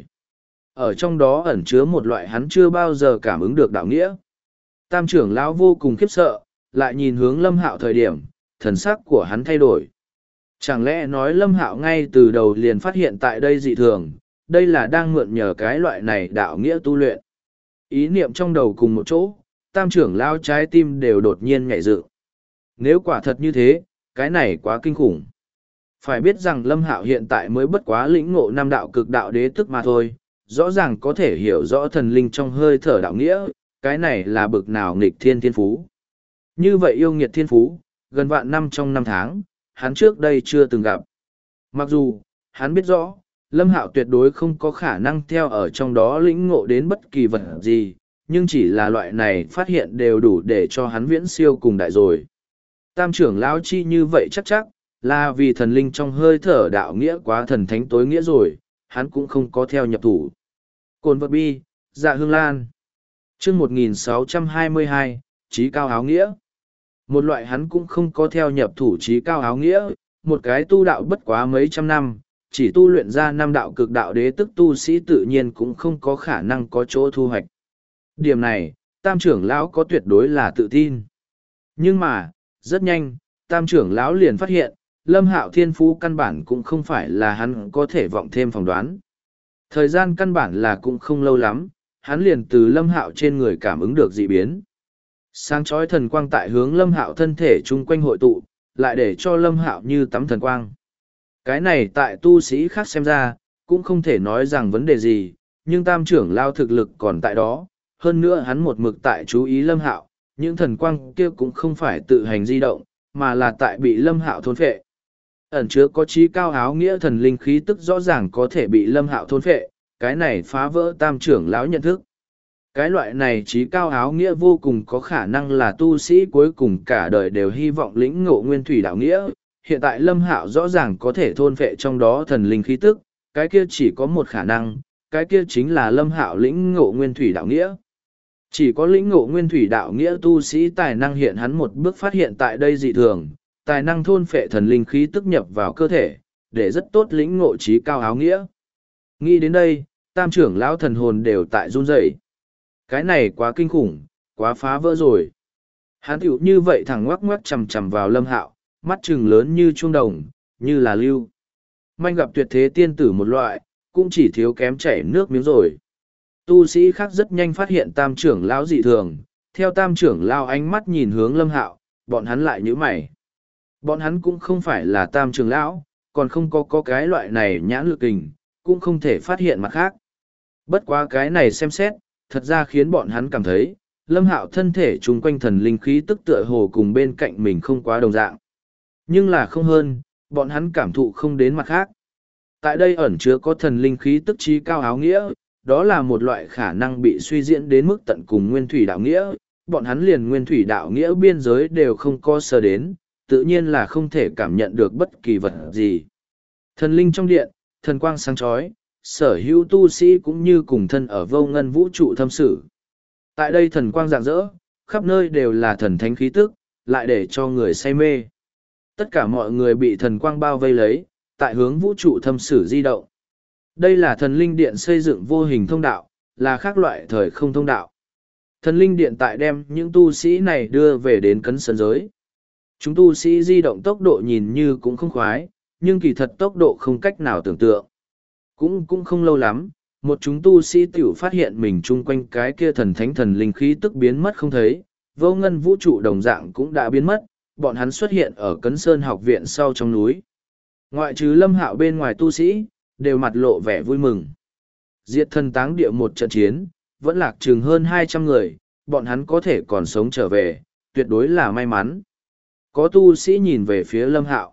Ở trong đó ẩn chứa một loại hắn chưa bao giờ cảm ứng được đạo nghĩa. Tam trưởng lão vô cùng khiếp sợ, lại nhìn hướng Lâm Hạo thời điểm, thần sắc của hắn thay đổi. Chẳng lẽ nói Lâm Hạo ngay từ đầu liền phát hiện tại đây dị thường, đây là đang mượn nhờ cái loại này đạo nghĩa tu luyện. Ý niệm trong đầu cùng một chỗ, tam trưởng lão trái tim đều đột nhiên nhảy dựng. Nếu quả thật như thế, cái này quá kinh khủng. Phải biết rằng Lâm Hạo hiện tại mới bất quá lĩnh ngộ 5 đạo cực đạo đế tức mà thôi, rõ ràng có thể hiểu rõ thần linh trong hơi thở đạo nghĩa, cái này là bực nào nghịch thiên thiên phú. Như vậy yêu nghiệt thiên phú, gần vạn năm trong 5 tháng, hắn trước đây chưa từng gặp. Mặc dù, hắn biết rõ, Lâm Hạo tuyệt đối không có khả năng theo ở trong đó lĩnh ngộ đến bất kỳ vật gì, nhưng chỉ là loại này phát hiện đều đủ để cho hắn viễn siêu cùng đại rồi. Tam trưởng lão chi như vậy chắc là vì thần linh trong hơi thở đạo nghĩa quá thần thánh tối nghĩa rồi, hắn cũng không có theo nhập thủ. Cồn vật bi, dạ hương lan. chương 1622, trí cao áo nghĩa. Một loại hắn cũng không có theo nhập thủ trí cao áo nghĩa, một cái tu đạo bất quá mấy trăm năm, chỉ tu luyện ra 5 đạo cực đạo đế tức tu sĩ tự nhiên cũng không có khả năng có chỗ thu hoạch. Điểm này, tam trưởng lão có tuyệt đối là tự tin. Nhưng mà, rất nhanh, tam trưởng lão liền phát hiện, Lâm Hạo thiên phú căn bản cũng không phải là hắn có thể vọng thêm phỏng đoán. Thời gian căn bản là cũng không lâu lắm, hắn liền từ Lâm Hạo trên người cảm ứng được dị biến. Sáng chói thần quang tại hướng Lâm Hạo thân thể chung quanh hội tụ, lại để cho Lâm Hạo như tắm thần quang. Cái này tại tu sĩ khác xem ra, cũng không thể nói rằng vấn đề gì, nhưng tam trưởng lao thực lực còn tại đó, hơn nữa hắn một mực tại chú ý Lâm Hạo, những thần quang kia cũng không phải tự hành di động, mà là tại bị Lâm Hạo thôn phệ. Ẩn chứa có trí cao áo nghĩa thần linh khí tức rõ ràng có thể bị Lâm Hạo thôn phệ, cái này phá vỡ tam trưởng lão nhận thức. Cái loại này trí cao áo nghĩa vô cùng có khả năng là tu sĩ cuối cùng cả đời đều hy vọng lĩnh ngộ nguyên thủy đạo nghĩa. Hiện tại Lâm Hạo rõ ràng có thể thôn phệ trong đó thần linh khí tức, cái kia chỉ có một khả năng, cái kia chính là Lâm Hạo lĩnh ngộ nguyên thủy đạo nghĩa. Chỉ có lĩnh ngộ nguyên thủy đạo nghĩa tu sĩ tài năng hiện hắn một bước phát hiện tại đây dị thường, tài năng thôn phệ thần linh khí tức nhập vào cơ thể, để rất tốt lĩnh ngộ trí cao áo nghĩa. Nghĩ đến đây, tam trưởng lão thần hồn đều tại run rẩy. Cái này quá kinh khủng, quá phá vỡ rồi. Hắn tiểu như vậy thẳng ngoắc ngoắc chầm chầm vào Lâm Hạo, mắt trừng lớn như chuông đồng, như là lưu. Manh gặp tuyệt thế tiên tử một loại, cũng chỉ thiếu kém chảy nước miếng rồi. Tu sĩ khác rất nhanh phát hiện tam trưởng lão dị thường, theo tam trưởng lão ánh mắt nhìn hướng Lâm Hạo, bọn hắn lại nhíu mày. Bọn hắn cũng không phải là tam trưởng lão, còn không có cái loại này nhãn lực kình, cũng không thể phát hiện mặt khác. Bất quá cái này xem xét, thật ra khiến bọn hắn cảm thấy, Lâm Hạo thân thể chung quanh thần linh khí tức tựa hồ cùng bên cạnh mình không quá đồng dạng. Nhưng là không hơn, bọn hắn cảm thụ không đến mặt khác. Tại đây ẩn chứa có thần linh khí tức trí cao áo nghĩa, đó là một loại khả năng bị suy diễn đến mức tận cùng nguyên thủy đạo nghĩa, bọn hắn liền nguyên thủy đạo nghĩa biên giới đều không có sơ đến, tự nhiên là không thể cảm nhận được bất kỳ vật gì. Thần linh trong điện, thần quang sáng chói, sở hữu tu sĩ cũng như cùng thân ở vô ngân vũ trụ thâm sự. Tại đây thần quang rạng rỡ, khắp nơi đều là thần thánh khí tức, lại để cho người say mê. Tất cả mọi người bị thần quang bao vây lấy, tại hướng vũ trụ thâm sử di động. Đây là thần linh điện xây dựng vô hình thông đạo, là khác loại thời không thông đạo. Thần linh điện tại đem những tu sĩ này đưa về đến cấn sơn giới. Chúng tu sĩ di động tốc độ nhìn như cũng không khoái, nhưng kỳ thật tốc độ không cách nào tưởng tượng. Cũng không lâu lắm, một chúng tu sĩ tiểu phát hiện mình chung quanh cái kia thần thánh thần linh khí tức biến mất không thấy, vô ngân vũ trụ đồng dạng cũng đã biến mất, bọn hắn xuất hiện ở Cấn Sơn học viện sau trong núi. Ngoại trừ Lâm Hạo bên ngoài tu sĩ, đều mặt lộ vẻ vui mừng. Diệt thần táng địa một trận chiến, vẫn lạc chừng hơn 200 người, bọn hắn có thể còn sống trở về, tuyệt đối là may mắn. Có tu sĩ nhìn về phía Lâm Hạo.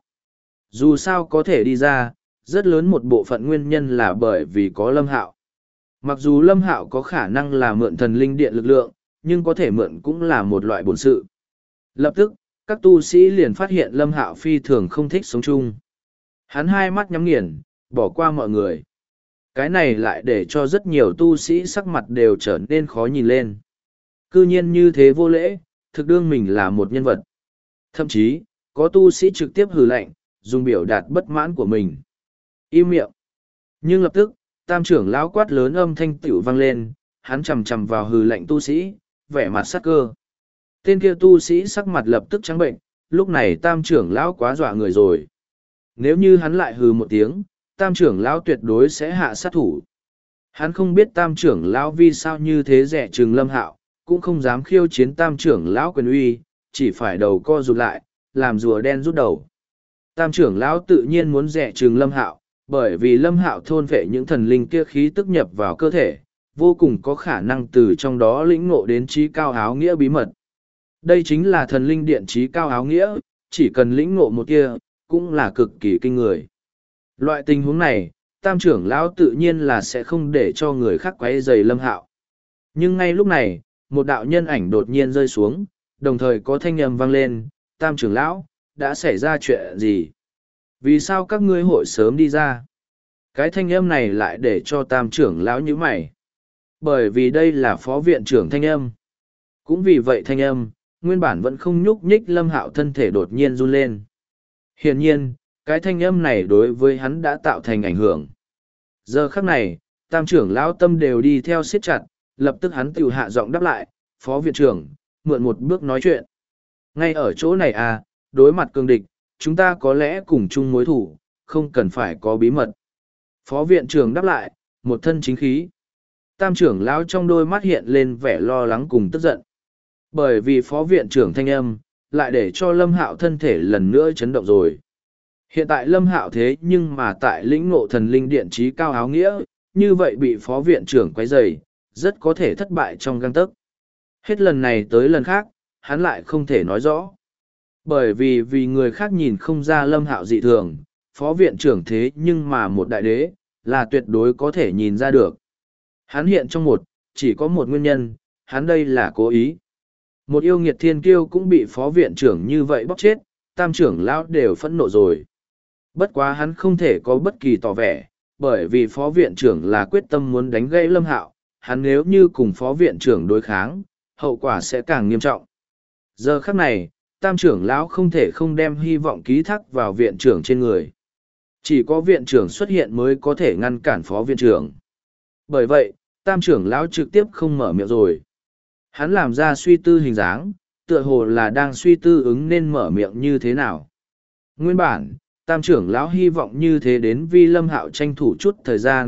Dù sao có thể đi ra, rất lớn một bộ phận nguyên nhân là bởi vì có Lâm Hạo. Mặc dù Lâm Hạo có khả năng là mượn thần linh điện lực lượng, nhưng có thể mượn cũng là một loại bổn sự. Lập tức, các tu sĩ liền phát hiện Lâm Hạo phi thường không thích sống chung. Hắn hai mắt nhắm nghiền, bỏ qua mọi người. Cái này lại để cho rất nhiều tu sĩ sắc mặt đều trở nên khó nhìn lên. Cư nhiên như thế vô lễ, thực đương mình là một nhân vật. Thậm chí, có tu sĩ trực tiếp hừ lạnh, dùng biểu đạt bất mãn của mình. Im miệng. Nhưng lập tức, tam trưởng lão quát lớn âm thanh tiểu vang lên, hắn chầm chầm vào hừ lạnh tu sĩ, vẻ mặt sắc cơ. Tên kia tu sĩ sắc mặt lập tức trắng bệnh, lúc này tam trưởng lão quá dọa người rồi. Nếu như hắn lại hừ một tiếng, tam trưởng lão tuyệt đối sẽ hạ sát thủ. Hắn không biết tam trưởng lão vì sao như thế rẻ trừng Lâm Hạo, cũng không dám khiêu chiến tam trưởng lão quyền uy, chỉ phải đầu co rụt lại, làm rùa đen rút đầu. Tam trưởng lão tự nhiên muốn rẻ trừng Lâm Hạo, bởi vì Lâm Hạo thôn vệ những thần linh kia khí tức nhập vào cơ thể, vô cùng có khả năng từ trong đó lĩnh ngộ đến trí cao áo nghĩa bí mật. Đây chính là thần linh điện trí cao áo nghĩa, chỉ cần lĩnh ngộ một kia, cũng là cực kỳ kinh người. Loại tình huống này, tam trưởng lão tự nhiên là sẽ không để cho người khác quấy rầy Lâm Hạo. Nhưng ngay lúc này, một đạo nhân ảnh đột nhiên rơi xuống, đồng thời có thanh âm vang lên, tam trưởng lão, đã xảy ra chuyện gì? Vì sao các ngươi hội sớm đi ra? Cái thanh âm này lại để cho tam trưởng lão nhíu mày. Bởi vì đây là phó viện trưởng thanh âm. Cũng vì vậy thanh âm, nguyên bản vẫn không nhúc nhích Lâm Hạo thân thể đột nhiên run lên. Hiển nhiên, cái thanh âm này đối với hắn đã tạo thành ảnh hưởng. Giờ khắc này, tam trưởng lão tâm đều đi theo siết chặt, lập tức hắn tự hạ giọng đáp lại, phó viện trưởng, mượn một bước nói chuyện. Ngay ở chỗ này à, đối mặt cương địch, chúng ta có lẽ cùng chung mối thủ, không cần phải có bí mật. Phó viện trưởng đáp lại, một thân chính khí. Tam trưởng lão trong đôi mắt hiện lên vẻ lo lắng cùng tức giận. Bởi vì phó viện trưởng thanh âm, lại để cho Lâm Hạo thân thể lần nữa chấn động rồi. Hiện tại Lâm Hạo thế nhưng mà tại lĩnh ngộ thần linh điện trí cao áo nghĩa, như vậy bị phó viện trưởng quấy rầy, rất có thể thất bại trong gang tấc. Hết lần này tới lần khác, hắn lại không thể nói rõ. Bởi vì người khác nhìn không ra Lâm Hạo dị thường, phó viện trưởng thế nhưng mà một đại đế, là tuyệt đối có thể nhìn ra được. Hắn hiện trong chỉ có một nguyên nhân, hắn đây là cố ý. Một yêu nghiệt thiên kiêu cũng bị phó viện trưởng như vậy bóc chết, tam trưởng lão đều phẫn nộ rồi. Bất quá hắn không thể có bất kỳ tỏ vẻ, bởi vì phó viện trưởng là quyết tâm muốn đánh gãy Lâm Hạo, hắn nếu như cùng phó viện trưởng đối kháng, hậu quả sẽ càng nghiêm trọng. Giờ khắc này, tam trưởng lão không thể không đem hy vọng ký thác vào viện trưởng trên người. Chỉ có viện trưởng xuất hiện mới có thể ngăn cản phó viện trưởng. Bởi vậy, tam trưởng lão trực tiếp không mở miệng rồi. Hắn làm ra suy tư hình dáng, tựa hồ là đang suy tư ứng nên mở miệng như thế nào. Nguyên bản, tam trưởng lão hy vọng như thế đến vì Lâm Hạo tranh thủ chút thời gian,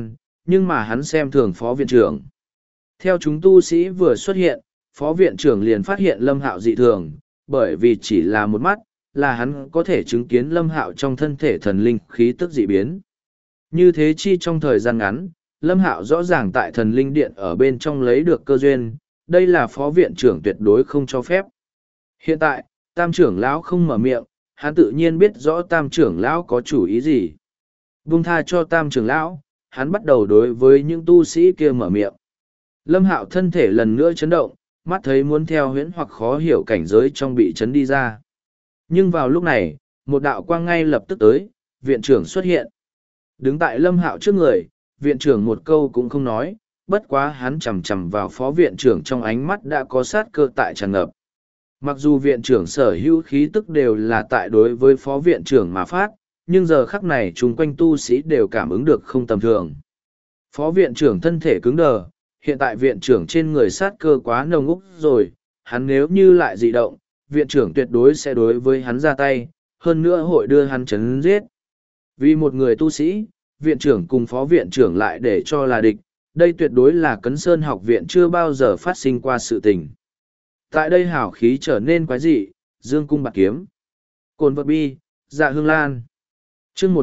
nhưng mà hắn xem thường phó viện trưởng. Theo chúng tu sĩ vừa xuất hiện, phó viện trưởng liền phát hiện Lâm Hạo dị thường, bởi vì chỉ là một mắt, là hắn có thể chứng kiến Lâm Hạo trong thân thể thần linh khí tức dị biến. Như thế chi trong thời gian ngắn, Lâm Hạo rõ ràng tại thần linh điện ở bên trong lấy được cơ duyên, đây là phó viện trưởng tuyệt đối không cho phép. Hiện tại, tam trưởng lão không mở miệng, hắn tự nhiên biết rõ tam trưởng lão có chủ ý gì. Buông tha cho tam trưởng lão, hắn bắt đầu đối với những tu sĩ kia mở miệng. Lâm Hạo thân thể lần nữa chấn động, mắt thấy muốn theo huyễn hoặc khó hiểu cảnh giới trong bị chấn đi ra. Nhưng vào lúc này, một đạo quang ngay lập tức tới, viện trưởng xuất hiện. Đứng tại Lâm Hạo trước người, viện trưởng một câu cũng không nói, bất quá hắn chằm chằm vào phó viện trưởng trong ánh mắt đã có sát cơ tại tràn ngập. Mặc dù viện trưởng sở hữu khí tức đều là tại đối với phó viện trưởng mà phát, nhưng giờ khắc này chung quanh tu sĩ đều cảm ứng được không tầm thường. Phó viện trưởng thân thể cứng đờ, hiện tại viện trưởng trên người sát cơ quá nồng úc rồi, hắn nếu như lại dị động, viện trưởng tuyệt đối sẽ đối với hắn ra tay, hơn nữa hội đưa hắn chấn giết. Vì một người tu sĩ, viện trưởng cùng phó viện trưởng lại để cho là địch, đây tuyệt đối là Cấn Sơn học viện chưa bao giờ phát sinh qua sự tình. Tại đây hào khí trở nên quái dị, dương cung bạc kiếm. Cồn vật bi, dạ hương lan. chương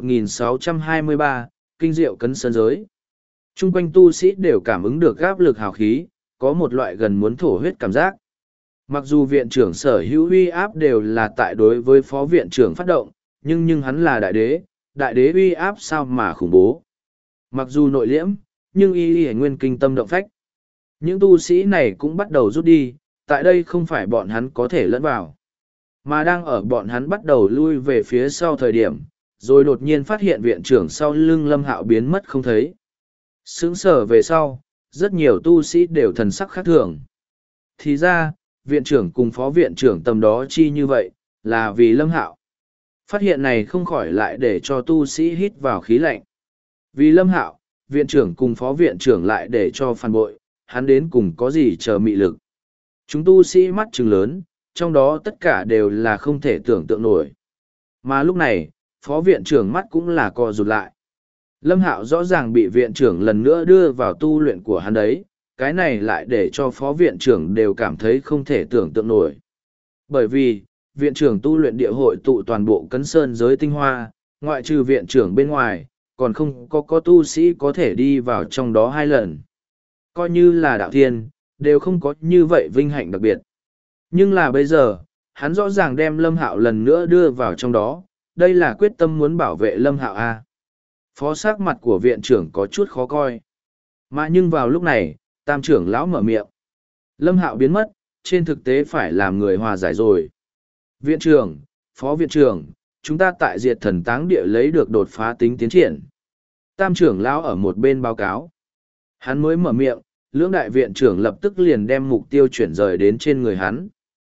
1623, kinh diệu Cấn Sơn giới. Trung quanh tu sĩ đều cảm ứng được áp lực hào khí, có một loại gần muốn thổ huyết cảm giác. Mặc dù viện trưởng sở hữu uy áp đều là tại đối với phó viện trưởng phát động, nhưng hắn là đại đế uy áp sao mà khủng bố. Mặc dù nội liễm, nhưng y nguyên kinh tâm động phách. Những tu sĩ này cũng bắt đầu rút đi, tại đây không phải bọn hắn có thể lẫn vào. Mà đang ở bọn hắn bắt đầu lui về phía sau thời điểm, rồi đột nhiên phát hiện viện trưởng sau lưng Lâm Hạo biến mất không thấy. Sững sờ về sau, rất nhiều tu sĩ đều thần sắc khác thường. Thì ra, viện trưởng cùng phó viện trưởng tầm đó chi như vậy, là vì Lâm Hạo. Phát hiện này không khỏi lại để cho tu sĩ hít vào khí lạnh. Vì Lâm Hạo, viện trưởng cùng phó viện trưởng lại để cho phản bội, hắn đến cùng có gì chờ mị lực. Chúng tu sĩ mắt trừng lớn, trong đó tất cả đều là không thể tưởng tượng nổi. Mà lúc này, phó viện trưởng mắt cũng là co rụt lại. Lâm Hạo rõ ràng bị viện trưởng lần nữa đưa vào tu luyện của hắn đấy, cái này lại để cho phó viện trưởng đều cảm thấy không thể tưởng tượng nổi. Bởi vì, viện trưởng tu luyện địa hội tụ toàn bộ Cấn Sơn giới tinh hoa, ngoại trừ viện trưởng bên ngoài, còn không có tu sĩ có thể đi vào trong đó 2 lần. Coi như là đạo thiên, đều không có như vậy vinh hạnh đặc biệt. Nhưng là bây giờ, hắn rõ ràng đem Lâm Hạo lần nữa đưa vào trong đó, đây là quyết tâm muốn bảo vệ Lâm Hạo A. Phó sắc mặt của viện trưởng có chút khó coi. Mà nhưng vào lúc này, tam trưởng lão mở miệng. Lâm Hạo biến mất, trên thực tế phải làm người hòa giải rồi. Viện trưởng, phó viện trưởng, chúng ta tại Diệt Thần Táng Địa lấy được đột phá tính tiến triển. Tam trưởng lão ở một bên báo cáo. Hắn mới mở miệng, lưỡng đại viện trưởng lập tức liền đem mục tiêu chuyển rời đến trên người hắn.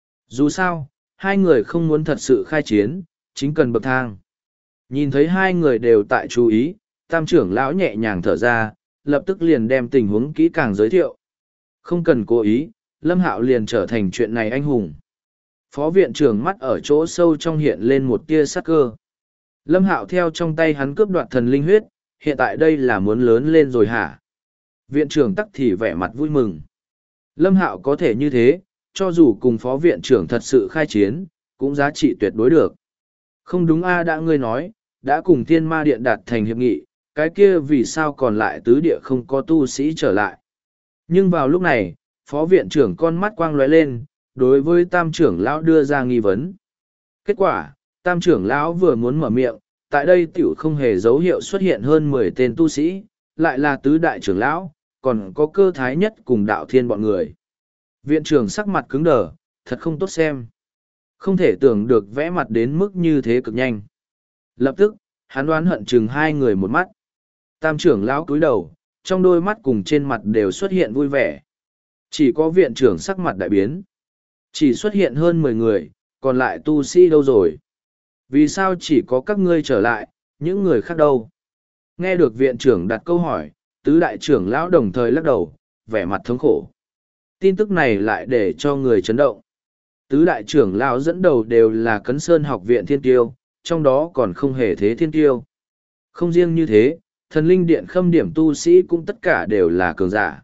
Dù sao, hai người không muốn thật sự khai chiến, chính cần bậc thang. Nhìn thấy hai người đều tại chú ý, tam trưởng lão nhẹ nhàng thở ra, lập tức liền đem tình huống kỹ càng giới thiệu. Không cần cố ý, Lâm Hạo liền trở thành chuyện này anh hùng. Phó viện trưởng mắt ở chỗ sâu trong hiện lên một tia sắc cơ. Lâm Hạo theo trong tay hắn cướp đoạt thần linh huyết, hiện tại đây là muốn lớn lên rồi hả? Viện trưởng tắc thì vẻ mặt vui mừng. Lâm Hạo có thể như thế, cho dù cùng phó viện trưởng thật sự khai chiến, cũng giá trị tuyệt đối được. Không đúng a, đã ngươi nói, đã cùng Thiên Ma Điện đạt thành hiệp nghị, cái kia vì sao còn lại tứ địa không có tu sĩ trở lại. Nhưng vào lúc này, phó viện trưởng con mắt quang lóe lên, đối với tam trưởng lão đưa ra nghi vấn. Kết quả, tam trưởng lão vừa muốn mở miệng, tại đây tiểu không hề dấu hiệu xuất hiện hơn 10 tên tu sĩ, lại là tứ đại trưởng lão, còn có Cơ Thái Nhất cùng Đạo Thiên bọn người. Viện trưởng sắc mặt cứng đờ, thật không tốt xem. Không thể tưởng được vẽ mặt đến mức như thế cực nhanh. Lập tức, hắn đoán hận chừng hai người một mắt. Tam trưởng lão cúi đầu, trong đôi mắt cùng trên mặt đều xuất hiện vui vẻ. Chỉ có viện trưởng sắc mặt đại biến. Chỉ xuất hiện hơn 10 người, còn lại tu sĩ đâu rồi? Vì sao chỉ có các ngươi trở lại, những người khác đâu? Nghe được viện trưởng đặt câu hỏi, tứ đại trưởng lão đồng thời lắc đầu, vẻ mặt thống khổ. Tin tức này lại để cho người chấn động. Tứ đại trưởng lão dẫn đầu đều là Cấn Sơn học viện thiên tiêu, trong đó còn không hề thế thiên tiêu. Không riêng như thế, thần linh điện khâm điểm tu sĩ cũng tất cả đều là cường giả.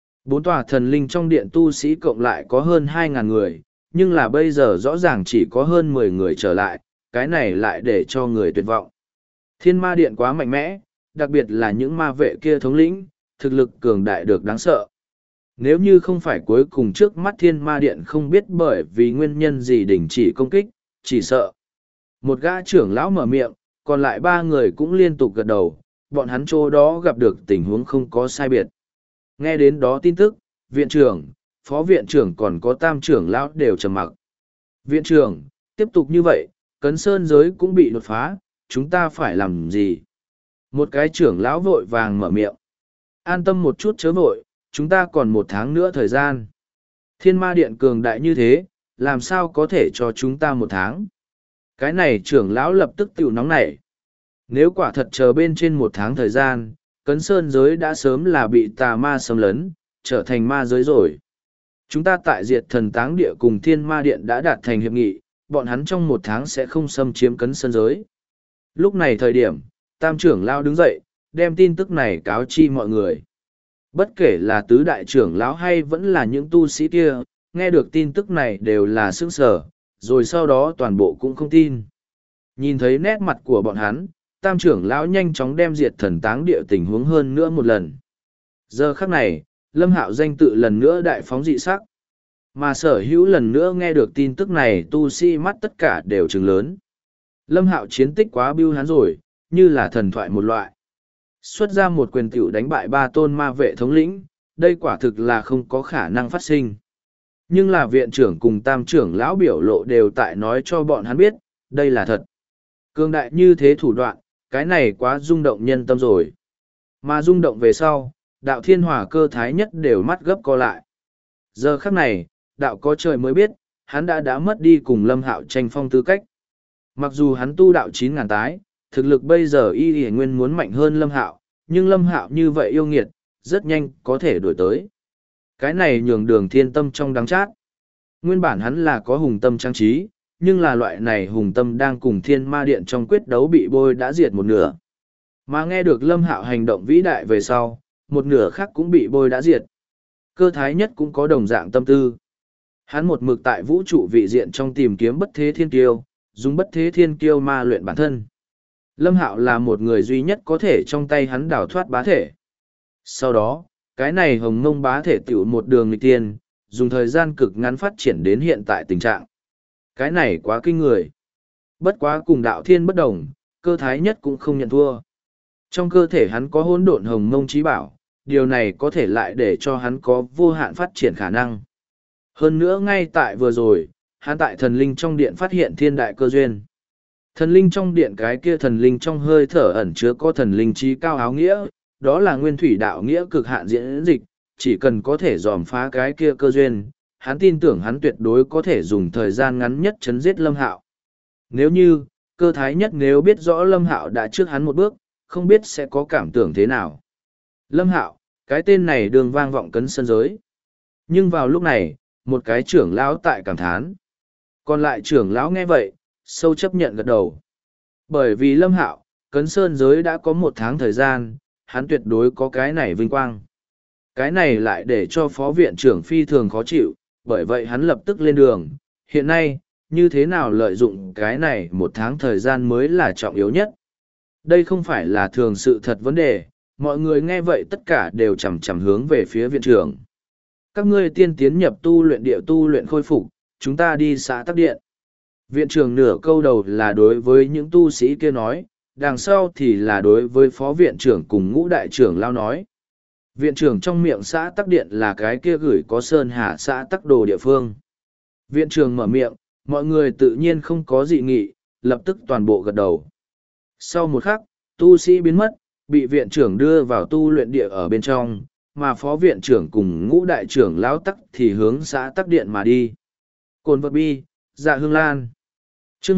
4 tòa thần linh trong điện tu sĩ cộng lại có hơn 2.000 người, nhưng là bây giờ rõ ràng chỉ có hơn 10 người trở lại, cái này lại để cho người tuyệt vọng. Thiên ma điện quá mạnh mẽ, đặc biệt là những ma vệ kia thống lĩnh, thực lực cường đại được đáng sợ. Nếu như không phải cuối cùng trước mắt thiên ma điện không biết bởi vì nguyên nhân gì đình chỉ công kích, chỉ sợ. Một gã trưởng lão mở miệng, còn lại 3 người cũng liên tục gật đầu, bọn hắn chỗ đó gặp được tình huống không có sai biệt. Nghe đến đó tin tức, viện trưởng, phó viện trưởng còn có tam trưởng lão đều trầm mặc. Viện trưởng, tiếp tục như vậy, cấn sơn giới cũng bị đột phá, chúng ta phải làm gì? Một cái trưởng lão vội vàng mở miệng. An tâm một chút chớ vội, chúng ta còn 1 tháng nữa thời gian. Thiên ma điện cường đại như thế, làm sao có thể cho chúng ta 1 tháng? Cái này trưởng lão lập tức tiểu nóng nảy. Nếu quả thật chờ bên trên 1 tháng thời gian, cấn sơn giới đã sớm là bị tà ma xâm lấn, trở thành ma giới rồi. Chúng ta tại diệt thần táng địa cùng thiên ma điện đã đạt thành hiệp nghị, bọn hắn trong 1 tháng sẽ không xâm chiếm cấn sơn giới. Lúc này thời điểm, tam trưởng lão đứng dậy, đem tin tức này cáo chi mọi người. Bất kể là tứ đại trưởng lão hay vẫn là những tu sĩ kia, nghe được tin tức này đều là sững sờ, rồi sau đó toàn bộ cũng không tin. Nhìn thấy nét mặt của bọn hắn, tam trưởng lão nhanh chóng đem diệt thần táng địa tình huống hơn nữa một lần. Giờ khắc này, Lâm Hạo danh tự lần nữa đại phóng dị sắc. Mà sở hữu lần nữa nghe được tin tức này tu sĩ mắt tất cả đều trừng lớn. Lâm Hạo chiến tích quá bưu hắn rồi, như là thần thoại một loại. Xuất ra một quyền tiểu đánh bại 3 tôn ma vệ thống lĩnh, đây quả thực là không có khả năng phát sinh. Nhưng là viện trưởng cùng tam trưởng lão biểu lộ đều tại nói cho bọn hắn biết, đây là thật. Cương đại như thế thủ đoạn, cái này quá rung động nhân tâm rồi. Mà rung động về sau, đạo thiên hỏa cơ thái nhất đều mắt gấp co lại. Giờ khắc này, đạo có trời mới biết, hắn đã mất đi cùng Lâm Hạo tranh phong tư cách. Mặc dù hắn tu đạo 9.000 tái, thực lực bây giờ y nguyên muốn mạnh hơn Lâm Hạo, nhưng Lâm Hạo như vậy yêu nghiệt, rất nhanh có thể đuổi tới. Cái này nhường Đường Thiên Tâm trong đắng chát. Nguyên bản hắn là có hùng tâm trang trí, nhưng là loại này hùng tâm đang cùng thiên ma điện trong quyết đấu bị bôi đã diệt một nửa. Mà nghe được Lâm Hạo hành động vĩ đại về sau, một nửa khác cũng bị bôi đã diệt. Cơ thái nhất cũng có đồng dạng tâm tư. Hắn một mực tại vũ trụ vị diện trong tìm kiếm bất thế thiên kiêu, dùng bất thế thiên kiêu ma luyện bản thân. Lâm Hạo là một người duy nhất có thể trong tay hắn đào thoát bá thể. Sau đó, cái này hồng mông bá thể tiểu một đường nghịch tiên, dùng thời gian cực ngắn phát triển đến hiện tại tình trạng. Cái này quá kinh người. Bất quá cùng đạo thiên bất đồng, cơ thái nhất cũng không nhận thua. Trong cơ thể hắn có hỗn độn hồng mông trí bảo, điều này có thể lại để cho hắn có vô hạn phát triển khả năng. Hơn nữa ngay tại vừa rồi, hắn tại thần linh trong điện phát hiện thiên đại cơ duyên. Thần linh trong điện cái kia thần linh trong hơi thở ẩn chứa có thần linh trí cao áo nghĩa, đó là nguyên thủy đạo nghĩa cực hạn diễn dịch, chỉ cần có thể dòm phá cái kia cơ duyên, hắn tin tưởng hắn tuyệt đối có thể dùng thời gian ngắn nhất chấn giết Lâm Hạo. Nếu như, cơ thái nhất nếu biết rõ Lâm Hạo đã trước hắn một bước, không biết sẽ có cảm tưởng thế nào. Lâm Hạo, cái tên này đường vang vọng cấn sân giới. Nhưng vào lúc này, một cái trưởng lão tại cảm thán. Còn lại trưởng lão nghe vậy, sâu chấp nhận gật đầu. Bởi vì Lâm Hạo, cấn sơn giới đã có 1 tháng thời gian, hắn tuyệt đối có cái này vinh quang. Cái này lại để cho phó viện trưởng phi thường khó chịu, bởi vậy hắn lập tức lên đường. Hiện nay, như thế nào lợi dụng cái này 1 tháng thời gian mới là trọng yếu nhất. Đây không phải là thường sự thật vấn đề, mọi người nghe vậy tất cả đều chằm chằm hướng về phía viện trưởng. Các ngươi tiên tiến nhập tu luyện địa tu luyện khôi phục, chúng ta đi xã tắc điện. Viện trưởng nửa câu đầu là đối với những tu sĩ kia nói, đằng sau thì là đối với phó viện trưởng cùng ngũ đại trưởng lao nói. Viện trưởng trong miệng xã tắc điện là cái kia gửi có sơn hà xã tắc đồ địa phương. Viện trưởng mở miệng, mọi người tự nhiên không có dị nghị, lập tức toàn bộ gật đầu. Sau một khắc, tu sĩ biến mất, bị viện trưởng đưa vào tu luyện địa ở bên trong, mà phó viện trưởng cùng ngũ đại trưởng lão tắc thì hướng xã tắc điện mà đi. Cồn vật bi, dạ hương lan. Chương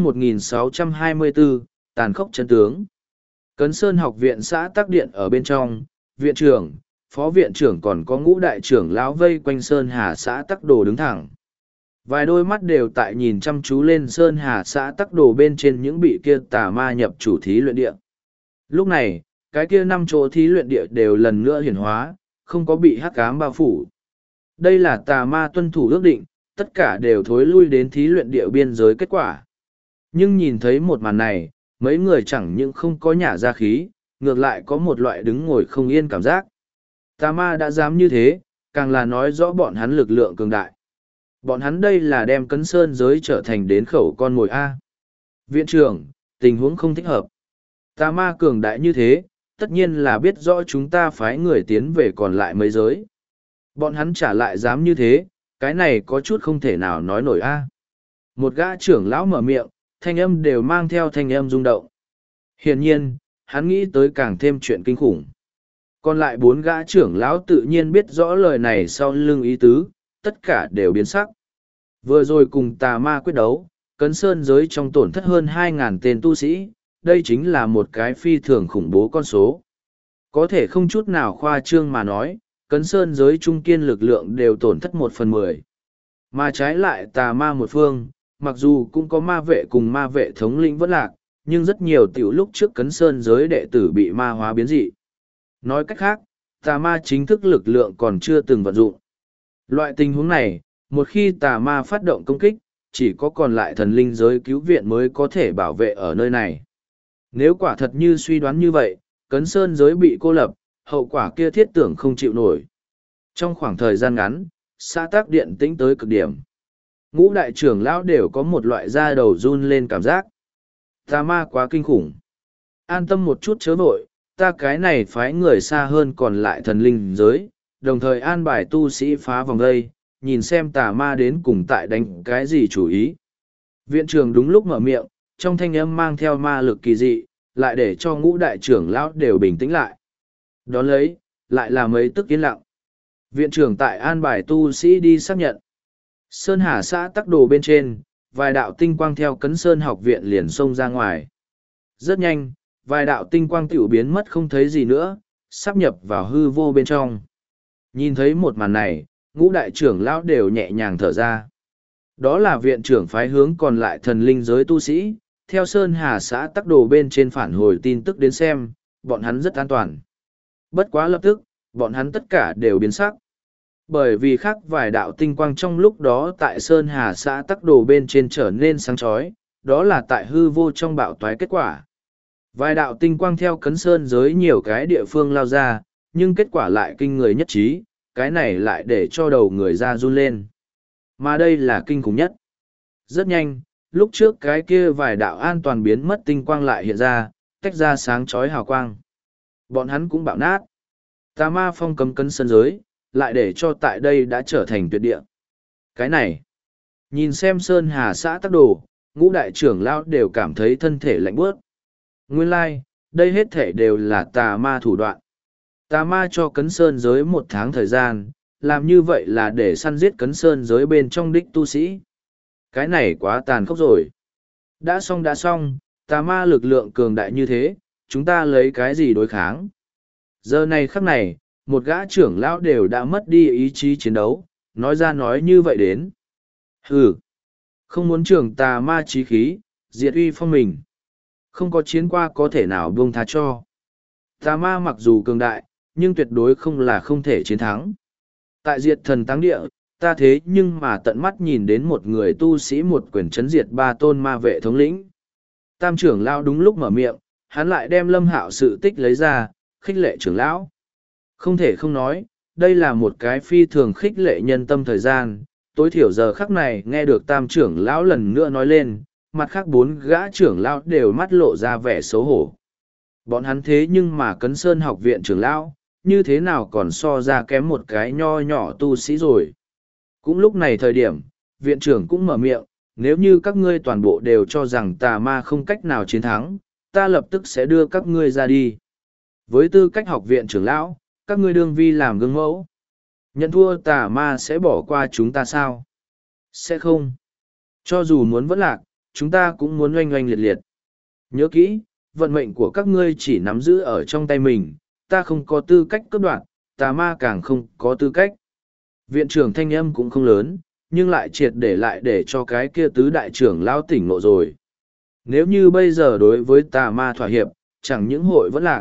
1624, tàn khốc chân tướng. Cấn Sơn học viện xã tắc điện ở bên trong, viện trưởng, phó viện trưởng còn có ngũ đại trưởng lão vây quanh Sơn Hà xã tắc đồ đứng thẳng. Vài đôi mắt đều tại nhìn chăm chú lên Sơn Hà xã tắc đồ bên trên những bị kia tà ma nhập chủ thí luyện địa. Lúc này, cái kia 5 chỗ thí luyện địa đều lần nữa hiển hóa, không có bị hắc ám bao phủ. Đây là tà ma tuân thủ ước định, tất cả đều thối lui đến thí luyện địa biên giới kết quả. Nhưng nhìn thấy một màn này, mấy người chẳng những không có nhả ra khí, ngược lại có một loại đứng ngồi không yên cảm giác. Tà ma đã dám như thế, càng là nói rõ bọn hắn lực lượng cường đại. Bọn hắn đây là đem Cấn Sơn giới trở thành đến khẩu con mồi A. Viện trưởng, tình huống không thích hợp. Tà ma cường đại như thế, tất nhiên là biết rõ chúng ta phái người tiến về còn lại mấy giới. Bọn hắn trả lại dám như thế, cái này có chút không thể nào nói nổi A. Một gã trưởng lão mở miệng, thanh âm đều mang theo thanh âm rung động. Hiển nhiên, hắn nghĩ tới càng thêm chuyện kinh khủng. Còn lại 4 gã trưởng lão tự nhiên biết rõ lời này sau lưng ý tứ, tất cả đều biến sắc. Vừa rồi cùng tà ma quyết đấu, Cấn Sơn giới trong tổn thất hơn 2.000 tên tu sĩ, đây chính là một cái phi thường khủng bố con số. Có thể không chút nào khoa trương mà nói, Cấn Sơn giới trung kiên lực lượng đều tổn thất 1/10. Mà trái lại tà ma một phương, mặc dù cũng có ma vệ cùng ma vệ thống lĩnh vẫn lạc, nhưng rất nhiều tiểu lúc trước Cấn Sơn giới đệ tử bị ma hóa biến dị. Nói cách khác, tà ma chính thức lực lượng còn chưa từng vận dụng. Loại tình huống này, một khi tà ma phát động công kích, chỉ có còn lại thần linh giới cứu viện mới có thể bảo vệ ở nơi này. Nếu quả thật như suy đoán như vậy, Cấn Sơn giới bị cô lập, hậu quả kia thiết tưởng không chịu nổi. Trong khoảng thời gian ngắn, xã tác điện tĩnh tới cực điểm. Ngũ đại trưởng lão đều có một loại da đầu run lên cảm giác. Tà ma quá kinh khủng. An tâm một chút chớ vội, ta cái này phái người xa hơn còn lại thần linh giới, đồng thời an bài tu sĩ phá vòng đây, nhìn xem tà ma đến cùng tại đánh cái gì chủ ý. Viện trưởng đúng lúc mở miệng, trong thanh âm mang theo ma lực kỳ dị, lại để cho ngũ đại trưởng lão đều bình tĩnh lại. Đón lấy, lại là mấy tức yên lặng. Viện trưởng tại an bài tu sĩ đi xác nhận. Sơn Hà xã tắc đồ bên trên, vài đạo tinh quang theo Cấn Sơn học viện liền xông ra ngoài. Rất nhanh, vài đạo tinh quang tiểu biến mất không thấy gì nữa, sắp nhập vào hư vô bên trong. Nhìn thấy một màn này, ngũ đại trưởng lão đều nhẹ nhàng thở ra. Đó là viện trưởng phái hướng còn lại thần linh giới tu sĩ, theo Sơn Hà xã tắc đồ bên trên phản hồi tin tức đến xem, bọn hắn rất an toàn. Bất quá lập tức, bọn hắn tất cả đều biến sắc. Bởi vì khác vài đạo tinh quang trong lúc đó tại Sơn Hà xã tắc đồ bên trên trở nên sáng chói, đó là tại hư vô trong bạo toái kết quả. Vài đạo tinh quang theo Cấn Sơn giới nhiều cái địa phương lao ra, nhưng kết quả lại kinh người nhất trí, cái này lại để cho đầu người ra run lên. Mà đây là kinh khủng nhất. Rất nhanh, lúc trước cái kia vài đạo an toàn biến mất tinh quang lại hiện ra, tách ra sáng chói hào quang. Bọn hắn cũng bạo nát. Tà ma phong cấm Cấn Sơn giới, lại để cho tại đây đã trở thành tuyệt địa. Cái này, nhìn xem Sơn Hà xã tắc đồ, ngũ đại trưởng lão đều cảm thấy thân thể lạnh bước. Nguyên lai, đây hết thể đều là tà ma thủ đoạn. Tà ma cho Cấn Sơn giới 1 tháng thời gian, làm như vậy là để săn giết Cấn Sơn giới bên trong đích tu sĩ. Cái này quá tàn khốc rồi. Đã xong, tà ma lực lượng cường đại như thế, chúng ta lấy cái gì đối kháng? Giờ này khắc này, một gã trưởng lão đều đã mất đi ý chí chiến đấu, nói ra nói như vậy đến. Hừ, không muốn trưởng tà ma chí khí, diệt uy phong mình. Không có chiến qua có thể nào buông tha cho. Tà ma mặc dù cường đại, nhưng tuyệt đối không là không thể chiến thắng. Tại diệt thần táng địa, ta thế nhưng mà tận mắt nhìn đến một người tu sĩ một quyền chấn diệt 3 tôn ma vệ thống lĩnh. Tam trưởng lão đúng lúc mở miệng, hắn lại đem Lâm Hạo sự tích lấy ra, khích lệ trưởng lão. Không thể không nói, đây là một cái phi thường khích lệ nhân tâm thời gian, tối thiểu giờ khắc này nghe được tam trưởng lão lần nữa nói lên, mặt khác 4 gã trưởng lão đều mắt lộ ra vẻ xấu hổ. Bọn hắn thế nhưng mà Cấn Sơn học viện trưởng lão, như thế nào còn so ra kém một cái nho nhỏ tu sĩ rồi. Cũng lúc này thời điểm, viện trưởng cũng mở miệng, nếu như các ngươi toàn bộ đều cho rằng tà ma không cách nào chiến thắng, ta lập tức sẽ đưa các ngươi ra đi. Với tư cách học viện trưởng lão, các ngươi đương vi làm gương mẫu. Nhận thua tà ma sẽ bỏ qua chúng ta sao? Sẽ không. Cho dù muốn vẫn lạc, chúng ta cũng muốn oanh oanh liệt liệt. Nhớ kỹ, vận mệnh của các ngươi chỉ nắm giữ ở trong tay mình, ta không có tư cách cướp đoạt, tà ma càng không có tư cách. Viện trưởng thanh âm cũng không lớn, nhưng lại triệt để cho cái kia tứ đại trưởng lao tỉnh ngộ rồi. Nếu như bây giờ đối với tà ma thỏa hiệp, chẳng những hội vẫn lạc,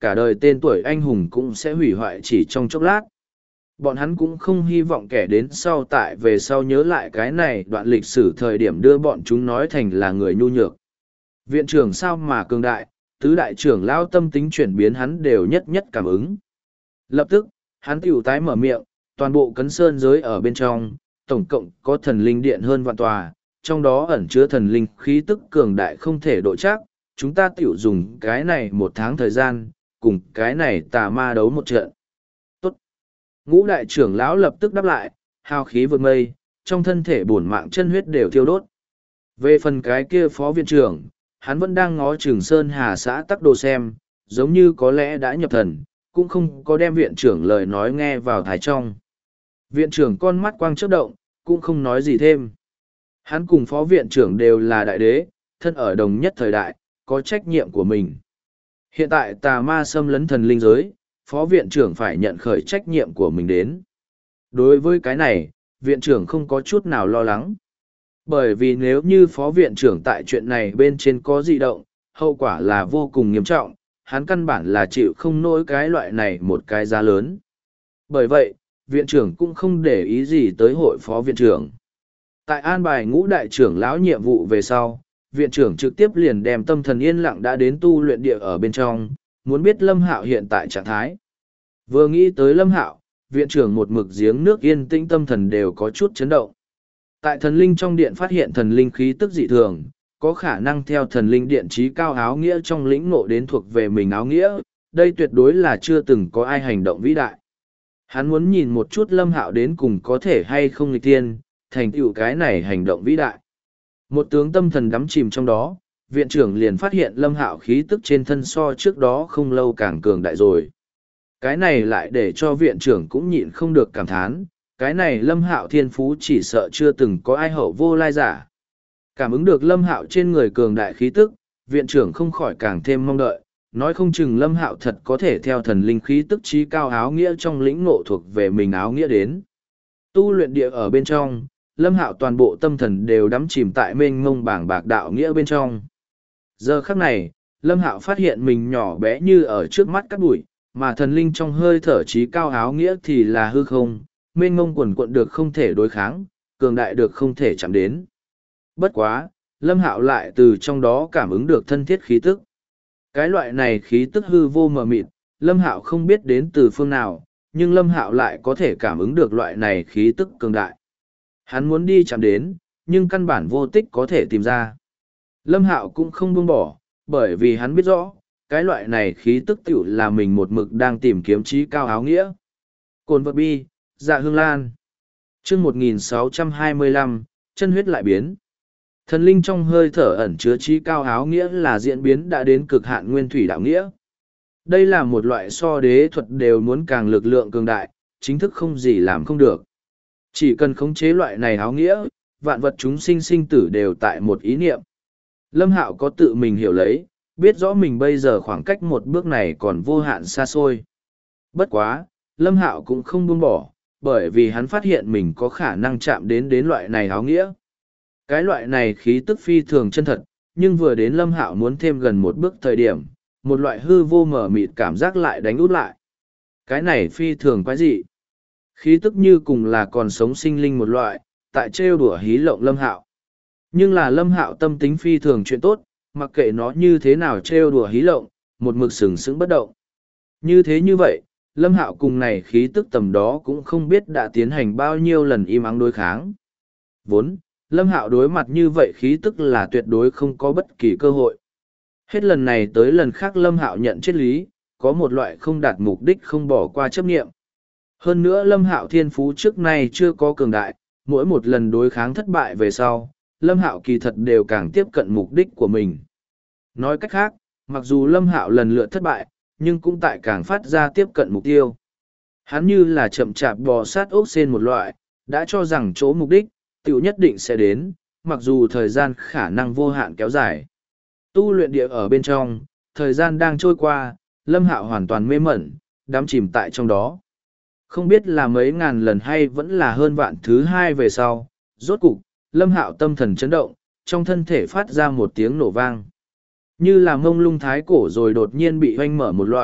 cả đời tên tuổi anh hùng cũng sẽ hủy hoại chỉ trong chốc lát. Bọn hắn cũng không hy vọng kẻ đến sau tại về sau nhớ lại cái này đoạn lịch sử thời điểm đưa bọn chúng nói thành là người nhu nhược. Viện trưởng sao mà cường đại, tứ đại trưởng lao tâm tính chuyển biến hắn đều nhất nhất cảm ứng. Lập tức, hắn tiểu tái mở miệng, toàn bộ cấn sơn giới ở bên trong, tổng cộng có thần linh điện hơn vạn tòa, trong đó ẩn chứa thần linh khí tức cường đại không thể độ chắc, chúng ta tiểu dùng cái này 1 tháng thời gian, cùng cái này tà ma đấu một trận. Tốt. Ngũ đại trưởng lão lập tức đáp lại, hào khí vượt mây, trong thân thể bổn mạng chân huyết đều thiêu đốt. Về phần cái kia phó viện trưởng, hắn vẫn đang ngó Trường Sơn Hà xã tắc đồ xem, giống như có lẽ đã nhập thần, cũng không có đem viện trưởng lời nói nghe vào thái trong. Viện trưởng con mắt quang chớp động, cũng không nói gì thêm. Hắn cùng phó viện trưởng đều là đại đế, thân ở đồng nhất thời đại, có trách nhiệm của mình. Hiện tại tà ma xâm lấn thần linh giới, phó viện trưởng phải nhận khởi trách nhiệm của mình đến. Đối với cái này, viện trưởng không có chút nào lo lắng. Bởi vì nếu như phó viện trưởng tại chuyện này bên trên có dị động, hậu quả là vô cùng nghiêm trọng, hắn căn bản là chịu không nổi cái loại này một cái giá lớn. Bởi vậy, viện trưởng cũng không để ý gì tới hội phó viện trưởng. Tại an bài ngũ đại trưởng lão nhiệm vụ về sau, viện trưởng trực tiếp liền đem tâm thần yên lặng đã đến tu luyện địa ở bên trong, muốn biết Lâm Hạo hiện tại trạng thái. Vừa nghĩ tới Lâm Hạo, viện trưởng một mực giếng nước yên tĩnh tâm thần đều có chút chấn động. Tại thần linh trong điện phát hiện thần linh khí tức dị thường, có khả năng theo thần linh điện trí cao áo nghĩa trong lĩnh ngộ đến thuộc về mình áo nghĩa, đây tuyệt đối là chưa từng có ai hành động vĩ đại. Hắn muốn nhìn một chút Lâm Hạo đến cùng có thể hay không nghịch tiên, thành tựu cái này hành động vĩ đại. Một tướng tâm thần đắm chìm trong đó, viện trưởng liền phát hiện Lâm Hạo khí tức trên thân so trước đó không lâu càng cường đại rồi. Cái này lại để cho viện trưởng cũng nhịn không được cảm thán, cái này Lâm Hạo thiên phú chỉ sợ chưa từng có ai hậu vô lai giả. Cảm ứng được Lâm Hạo trên người cường đại khí tức, viện trưởng không khỏi càng thêm mong đợi, nói không chừng Lâm Hạo thật có thể theo thần linh khí tức trí cao áo nghĩa trong lĩnh ngộ thuộc về mình áo nghĩa đến. Tu luyện địa ở bên trong, Lâm Hạo toàn bộ tâm thần đều đắm chìm tại mênh mông bảng bạc đạo nghĩa bên trong. Giờ khắc này, Lâm Hạo phát hiện mình nhỏ bé như ở trước mắt các bụi, mà thần linh trong hơi thở trí cao áo nghĩa thì là hư không, mênh mông quần quận được không thể đối kháng, cường đại được không thể chạm đến. Bất quá, Lâm Hạo lại từ trong đó cảm ứng được thân thiết khí tức. Cái loại này khí tức hư vô mờ mịt, Lâm Hạo không biết đến từ phương nào, nhưng Lâm Hạo lại có thể cảm ứng được loại này khí tức cường đại. Hắn muốn đi chạm đến, nhưng căn bản vô tích có thể tìm ra. Lâm Hạo cũng không buông bỏ, bởi vì hắn biết rõ, cái loại này khí tức tiểu là mình một mực đang tìm kiếm trí cao áo nghĩa. Cồn vật bi, dạ hương lan. Chương 1625, chân huyết lại biến. Thần linh trong hơi thở ẩn chứa trí cao áo nghĩa là diễn biến đã đến cực hạn nguyên thủy đạo nghĩa. Đây là một loại so đế thuật đều muốn càng lực lượng cường đại, chính thức không gì làm không được. Chỉ cần khống chế loại này áo nghĩa, vạn vật chúng sinh sinh tử đều tại một ý niệm. Lâm Hạo có tự mình hiểu lấy, biết rõ mình bây giờ khoảng cách một bước này còn vô hạn xa xôi. Bất quá, Lâm Hạo cũng không buông bỏ, bởi vì hắn phát hiện mình có khả năng chạm đến loại này áo nghĩa. Cái loại này khí tức phi thường chân thật, nhưng vừa đến Lâm Hạo muốn thêm gần một bước thời điểm, một loại hư vô mở mịt cảm giác lại đánh út lại. Cái này phi thường quái dị. Khí tức như cùng là còn sống sinh linh một loại, tại trêu đùa hí lộng Lâm Hạo. Nhưng là Lâm Hạo tâm tính phi thường chuyện tốt, mặc kệ nó như thế nào trêu đùa hí lộng, một mực sừng sững bất động. Như thế như vậy, Lâm Hạo cùng này khí tức tầm đó cũng không biết đã tiến hành bao nhiêu lần im ắng đối kháng. Vốn, Lâm Hạo đối mặt như vậy khí tức là tuyệt đối không có bất kỳ cơ hội. Hết lần này tới lần khác Lâm Hạo nhận triết lý, có một loại không đạt mục đích không bỏ qua chấp niệm. Hơn nữa Lâm Hạo thiên phú trước nay chưa có cường đại, mỗi một lần đối kháng thất bại về sau, Lâm Hạo kỳ thật đều càng tiếp cận mục đích của mình. Nói cách khác, mặc dù Lâm Hạo lần lượt thất bại, nhưng cũng tại càng phát ra tiếp cận mục tiêu. Hắn như là chậm chạp bò sát ốc sên một loại, đã cho rằng chỗ mục đích, tiểu nhất định sẽ đến, mặc dù thời gian khả năng vô hạn kéo dài. Tu luyện địa ở bên trong, thời gian đang trôi qua, Lâm Hạo hoàn toàn mê mẩn, đắm chìm tại trong đó. Không biết là mấy ngàn lần hay vẫn là hơn vạn thứ hai về sau, rốt cục, Lâm Hạo tâm thần chấn động, trong thân thể phát ra một tiếng nổ vang. Như là mông lung thái cổ rồi đột nhiên bị hoanh mở một loại,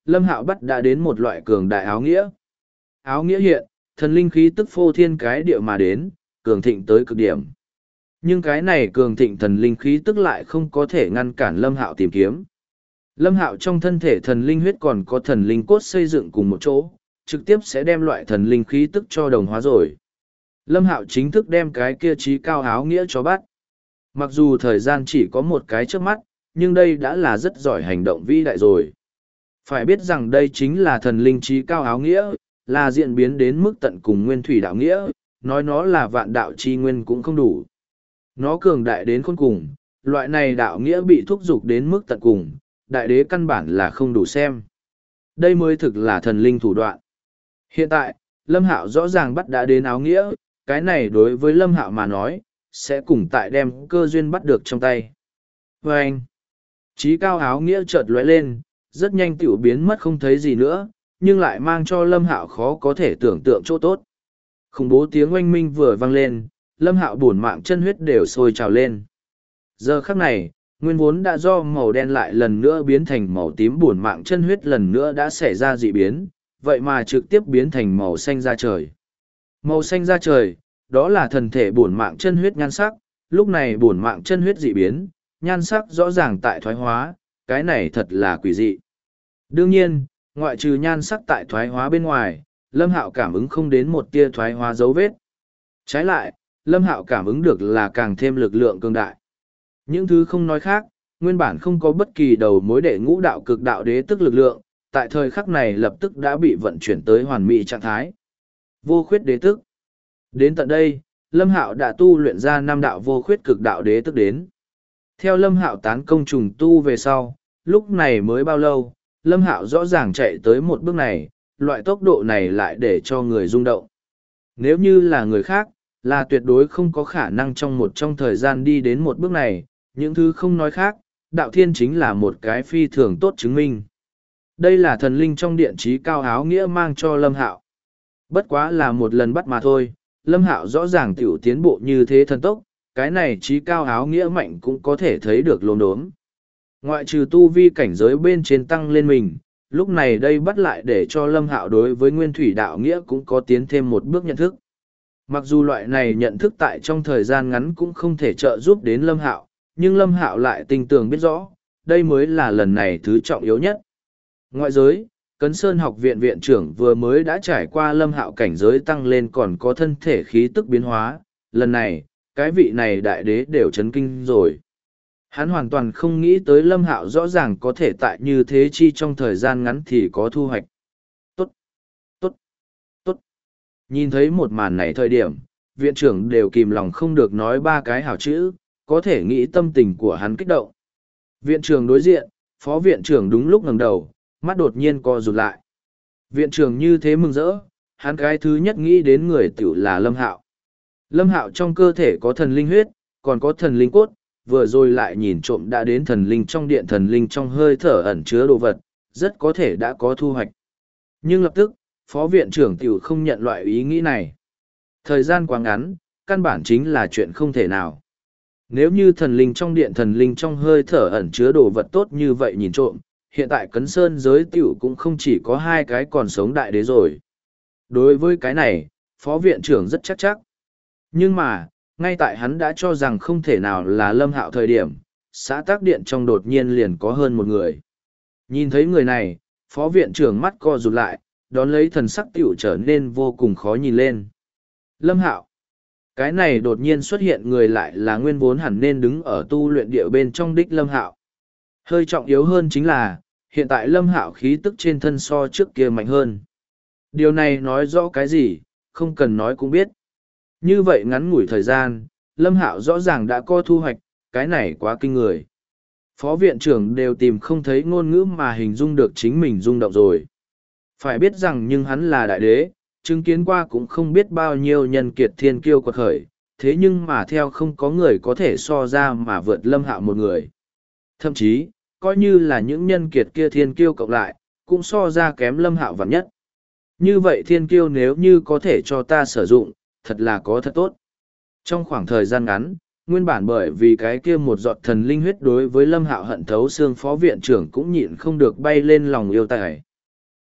Lâm Hạo bắt đã đến một loại cường đại áo nghĩa. Áo nghĩa hiện, thần linh khí tức phô thiên cái địa mà đến, cường thịnh tới cực điểm. Nhưng cái này cường thịnh thần linh khí tức lại không có thể ngăn cản Lâm Hạo tìm kiếm. Lâm Hạo trong thân thể thần linh huyết còn có thần linh cốt xây dựng cùng một chỗ, trực tiếp sẽ đem loại thần linh khí tức cho đồng hóa rồi. Lâm Hạo chính thức đem cái kia trí cao áo nghĩa cho bắt. Mặc dù thời gian chỉ có một cái trước mắt, nhưng đây đã là rất giỏi hành động vĩ đại rồi. Phải biết rằng đây chính là thần linh trí cao áo nghĩa, là diễn biến đến mức tận cùng nguyên thủy đạo nghĩa, nói nó là vạn đạo chi nguyên cũng không đủ. Nó cường đại đến khôn cùng, loại này đạo nghĩa bị thúc giục đến mức tận cùng, đại đế căn bản là không đủ xem. Đây mới thực là thần linh thủ đoạn. Hiện tại, Lâm Hạo rõ ràng bắt đã đến áo nghĩa, cái này đối với Lâm Hạo mà nói, sẽ cùng tại đem cơ duyên bắt được trong tay. Và anh, trí cao áo nghĩa chợt lóe lên, rất nhanh tiểu biến mất không thấy gì nữa, nhưng lại mang cho Lâm Hạo khó có thể tưởng tượng chỗ tốt. Khủng bố tiếng oanh minh vừa vang lên, Lâm Hạo bổn mạng chân huyết đều sôi trào lên. Giờ khắc này, nguyên vốn đã do màu đen lại lần nữa biến thành màu tím bổn mạng chân huyết lần nữa đã xảy ra dị biến, vậy mà trực tiếp biến thành màu xanh da trời. Màu xanh da trời, đó là thần thể bổn mạng chân huyết nhan sắc, lúc này bổn mạng chân huyết dị biến, nhan sắc rõ ràng tại thoái hóa, cái này thật là quỷ dị. Đương nhiên, ngoại trừ nhan sắc tại thoái hóa bên ngoài, Lâm Hạo cảm ứng không đến một tia thoái hóa dấu vết. Trái lại, Lâm Hạo cảm ứng được là càng thêm lực lượng cường đại. Những thứ không nói khác, nguyên bản không có bất kỳ đầu mối để ngũ đạo cực đạo đế tức lực lượng, tại thời khắc này lập tức đã bị vận chuyển tới hoàn mỹ trạng thái. Vô khuyết đế tức. Đến tận đây, Lâm Hạo đã tu luyện ra 5 đạo vô khuyết cực đạo đế tức đến. Theo Lâm Hạo tán công trùng tu về sau, lúc này mới bao lâu, Lâm Hạo rõ ràng chạy tới một bước này, loại tốc độ này lại để cho người rung động. Nếu như là người khác, là tuyệt đối không có khả năng trong thời gian đi đến một bước này, những thứ không nói khác, đạo thiên chính là một cái phi thường tốt chứng minh. Đây là thần linh trong điện trí cao áo nghĩa mang cho Lâm Hạo. Bất quá là một lần bắt mà thôi, Lâm Hạo rõ ràng tiểu tiến bộ như thế thần tốc, cái này trí cao áo nghĩa mạnh cũng có thể thấy được lồn đốm. Ngoại trừ tu vi cảnh giới bên trên tăng lên mình, lúc này đây bắt lại để cho Lâm Hạo đối với nguyên thủy đạo nghĩa cũng có tiến thêm một bước nhận thức. Mặc dù loại này nhận thức tại trong thời gian ngắn cũng không thể trợ giúp đến Lâm Hạo, nhưng Lâm Hạo lại tinh tường biết rõ, đây mới là lần này thứ trọng yếu nhất. Ngoại giới, Cấn Sơn học viện viện trưởng vừa mới đã trải qua Lâm Hạo cảnh giới tăng lên còn có thân thể khí tức biến hóa, lần này, cái vị này đại đế đều chấn kinh rồi. Hắn hoàn toàn không nghĩ tới Lâm Hạo rõ ràng có thể tại như thế chi trong thời gian ngắn thì có thu hoạch. Tốt, tốt, tốt. Nhìn thấy một màn này thời điểm, viện trưởng đều kìm lòng không được nói 3 cái hảo chữ, có thể nghĩ tâm tình của hắn kích động. Viện trưởng đối diện, phó viện trưởng đúng lúc ngẩng đầu, mắt đột nhiên co rụt lại. Viện trưởng như thế mừng rỡ, hắn cái thứ nhất nghĩ đến người tiểu là Lâm Hạo. Lâm Hạo trong cơ thể có thần linh huyết, còn có thần linh cốt, vừa rồi lại nhìn trộm đã đến thần linh trong điện thần linh trong hơi thở ẩn chứa đồ vật, rất có thể đã có thu hoạch. Nhưng lập tức, phó viện trưởng tiểu không nhận loại ý nghĩ này. Thời gian quá ngắn, căn bản chính là chuyện không thể nào. Nếu như thần linh trong điện thần linh trong hơi thở ẩn chứa đồ vật tốt như vậy nhìn trộm, hiện tại Cấn Sơn giới tiểu cũng không chỉ có 2 cái còn sống đại đế rồi. Đối với cái này, phó viện trưởng rất chắc. Nhưng mà, ngay tại hắn đã cho rằng không thể nào là Lâm Hạo thời điểm, xã tác điện trong đột nhiên liền có hơn một người. Nhìn thấy người này, phó viện trưởng mắt co rụt lại, đón lấy thần sắc tiểu trở nên vô cùng khó nhìn lên. Lâm Hạo. Cái này đột nhiên xuất hiện người lại là nguyên vốn hẳn nên đứng ở tu luyện địa bên trong đích Lâm Hạo. Hơi trọng yếu hơn chính là, hiện tại Lâm Hạo khí tức trên thân so trước kia mạnh hơn. Điều này nói rõ cái gì, không cần nói cũng biết. Như vậy ngắn ngủi thời gian, Lâm Hạo rõ ràng đã có thu hoạch, cái này quá kinh người. Phó viện trưởng đều tìm không thấy ngôn ngữ mà hình dung được chính mình rung động rồi. Phải biết rằng nhưng hắn là đại đế, chứng kiến qua cũng không biết bao nhiêu nhân kiệt thiên kiêu quật khởi, thế nhưng mà theo không có người có thể so ra mà vượt Lâm Hạo một người. Thậm chí, coi như là những nhân kiệt kia thiên kiêu cộng lại, cũng so ra kém Lâm Hạo vạn nhất. Như vậy thiên kiêu nếu như có thể cho ta sử dụng, thật là có thật tốt. Trong khoảng thời gian ngắn, nguyên bản bởi vì cái kia một giọt thần linh huyết đối với Lâm Hạo hận thấu xương phó viện trưởng cũng nhịn không được bay lên lòng yêu tài.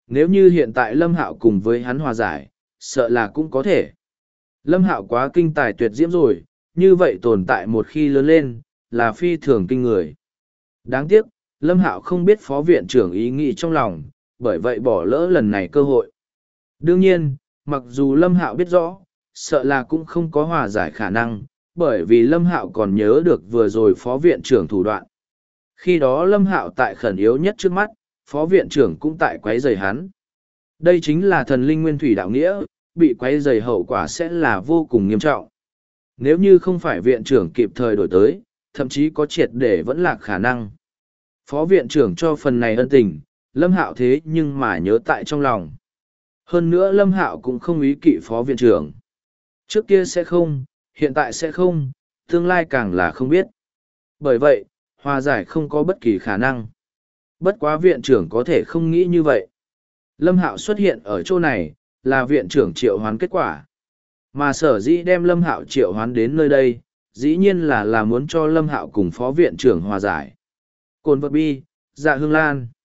Nếu như hiện tại Lâm Hạo cùng với hắn hòa giải, sợ là cũng có thể. Lâm Hạo quá kinh tài tuyệt diễm rồi, như vậy tồn tại một khi lớn lên, là phi thường kinh người. Đáng tiếc, Lâm Hạo không biết phó viện trưởng ý nghĩ trong lòng, bởi vậy bỏ lỡ lần này cơ hội. Đương nhiên, mặc dù Lâm Hạo biết rõ, sợ là cũng không có hòa giải khả năng, bởi vì Lâm Hạo còn nhớ được vừa rồi phó viện trưởng thủ đoạn. Khi đó Lâm Hạo tại khẩn yếu nhất trước mắt, phó viện trưởng cũng tại quấy rầy hắn. Đây chính là thần linh nguyên thủy đạo nghĩa, bị quấy rầy hậu quả sẽ là vô cùng nghiêm trọng. Nếu như không phải viện trưởng kịp thời đổi tới, thậm chí có triệt để vẫn lạc khả năng. Phó viện trưởng cho phần này ân tình, Lâm Hạo thế nhưng mà nhớ tại trong lòng. Hơn nữa Lâm Hạo cũng không ý kỵ phó viện trưởng. Trước kia sẽ không, hiện tại sẽ không, tương lai càng là không biết. Bởi vậy, hòa giải không có bất kỳ khả năng. Bất quá viện trưởng có thể không nghĩ như vậy. Lâm Hạo xuất hiện ở chỗ này, là viện trưởng triệu hoán kết quả. Mà sở dĩ đem Lâm Hạo triệu hoán đến nơi đây, dĩ nhiên là muốn cho Lâm Hạo cùng phó viện trưởng hòa giải. Cồn vật bi, dạ hương lan.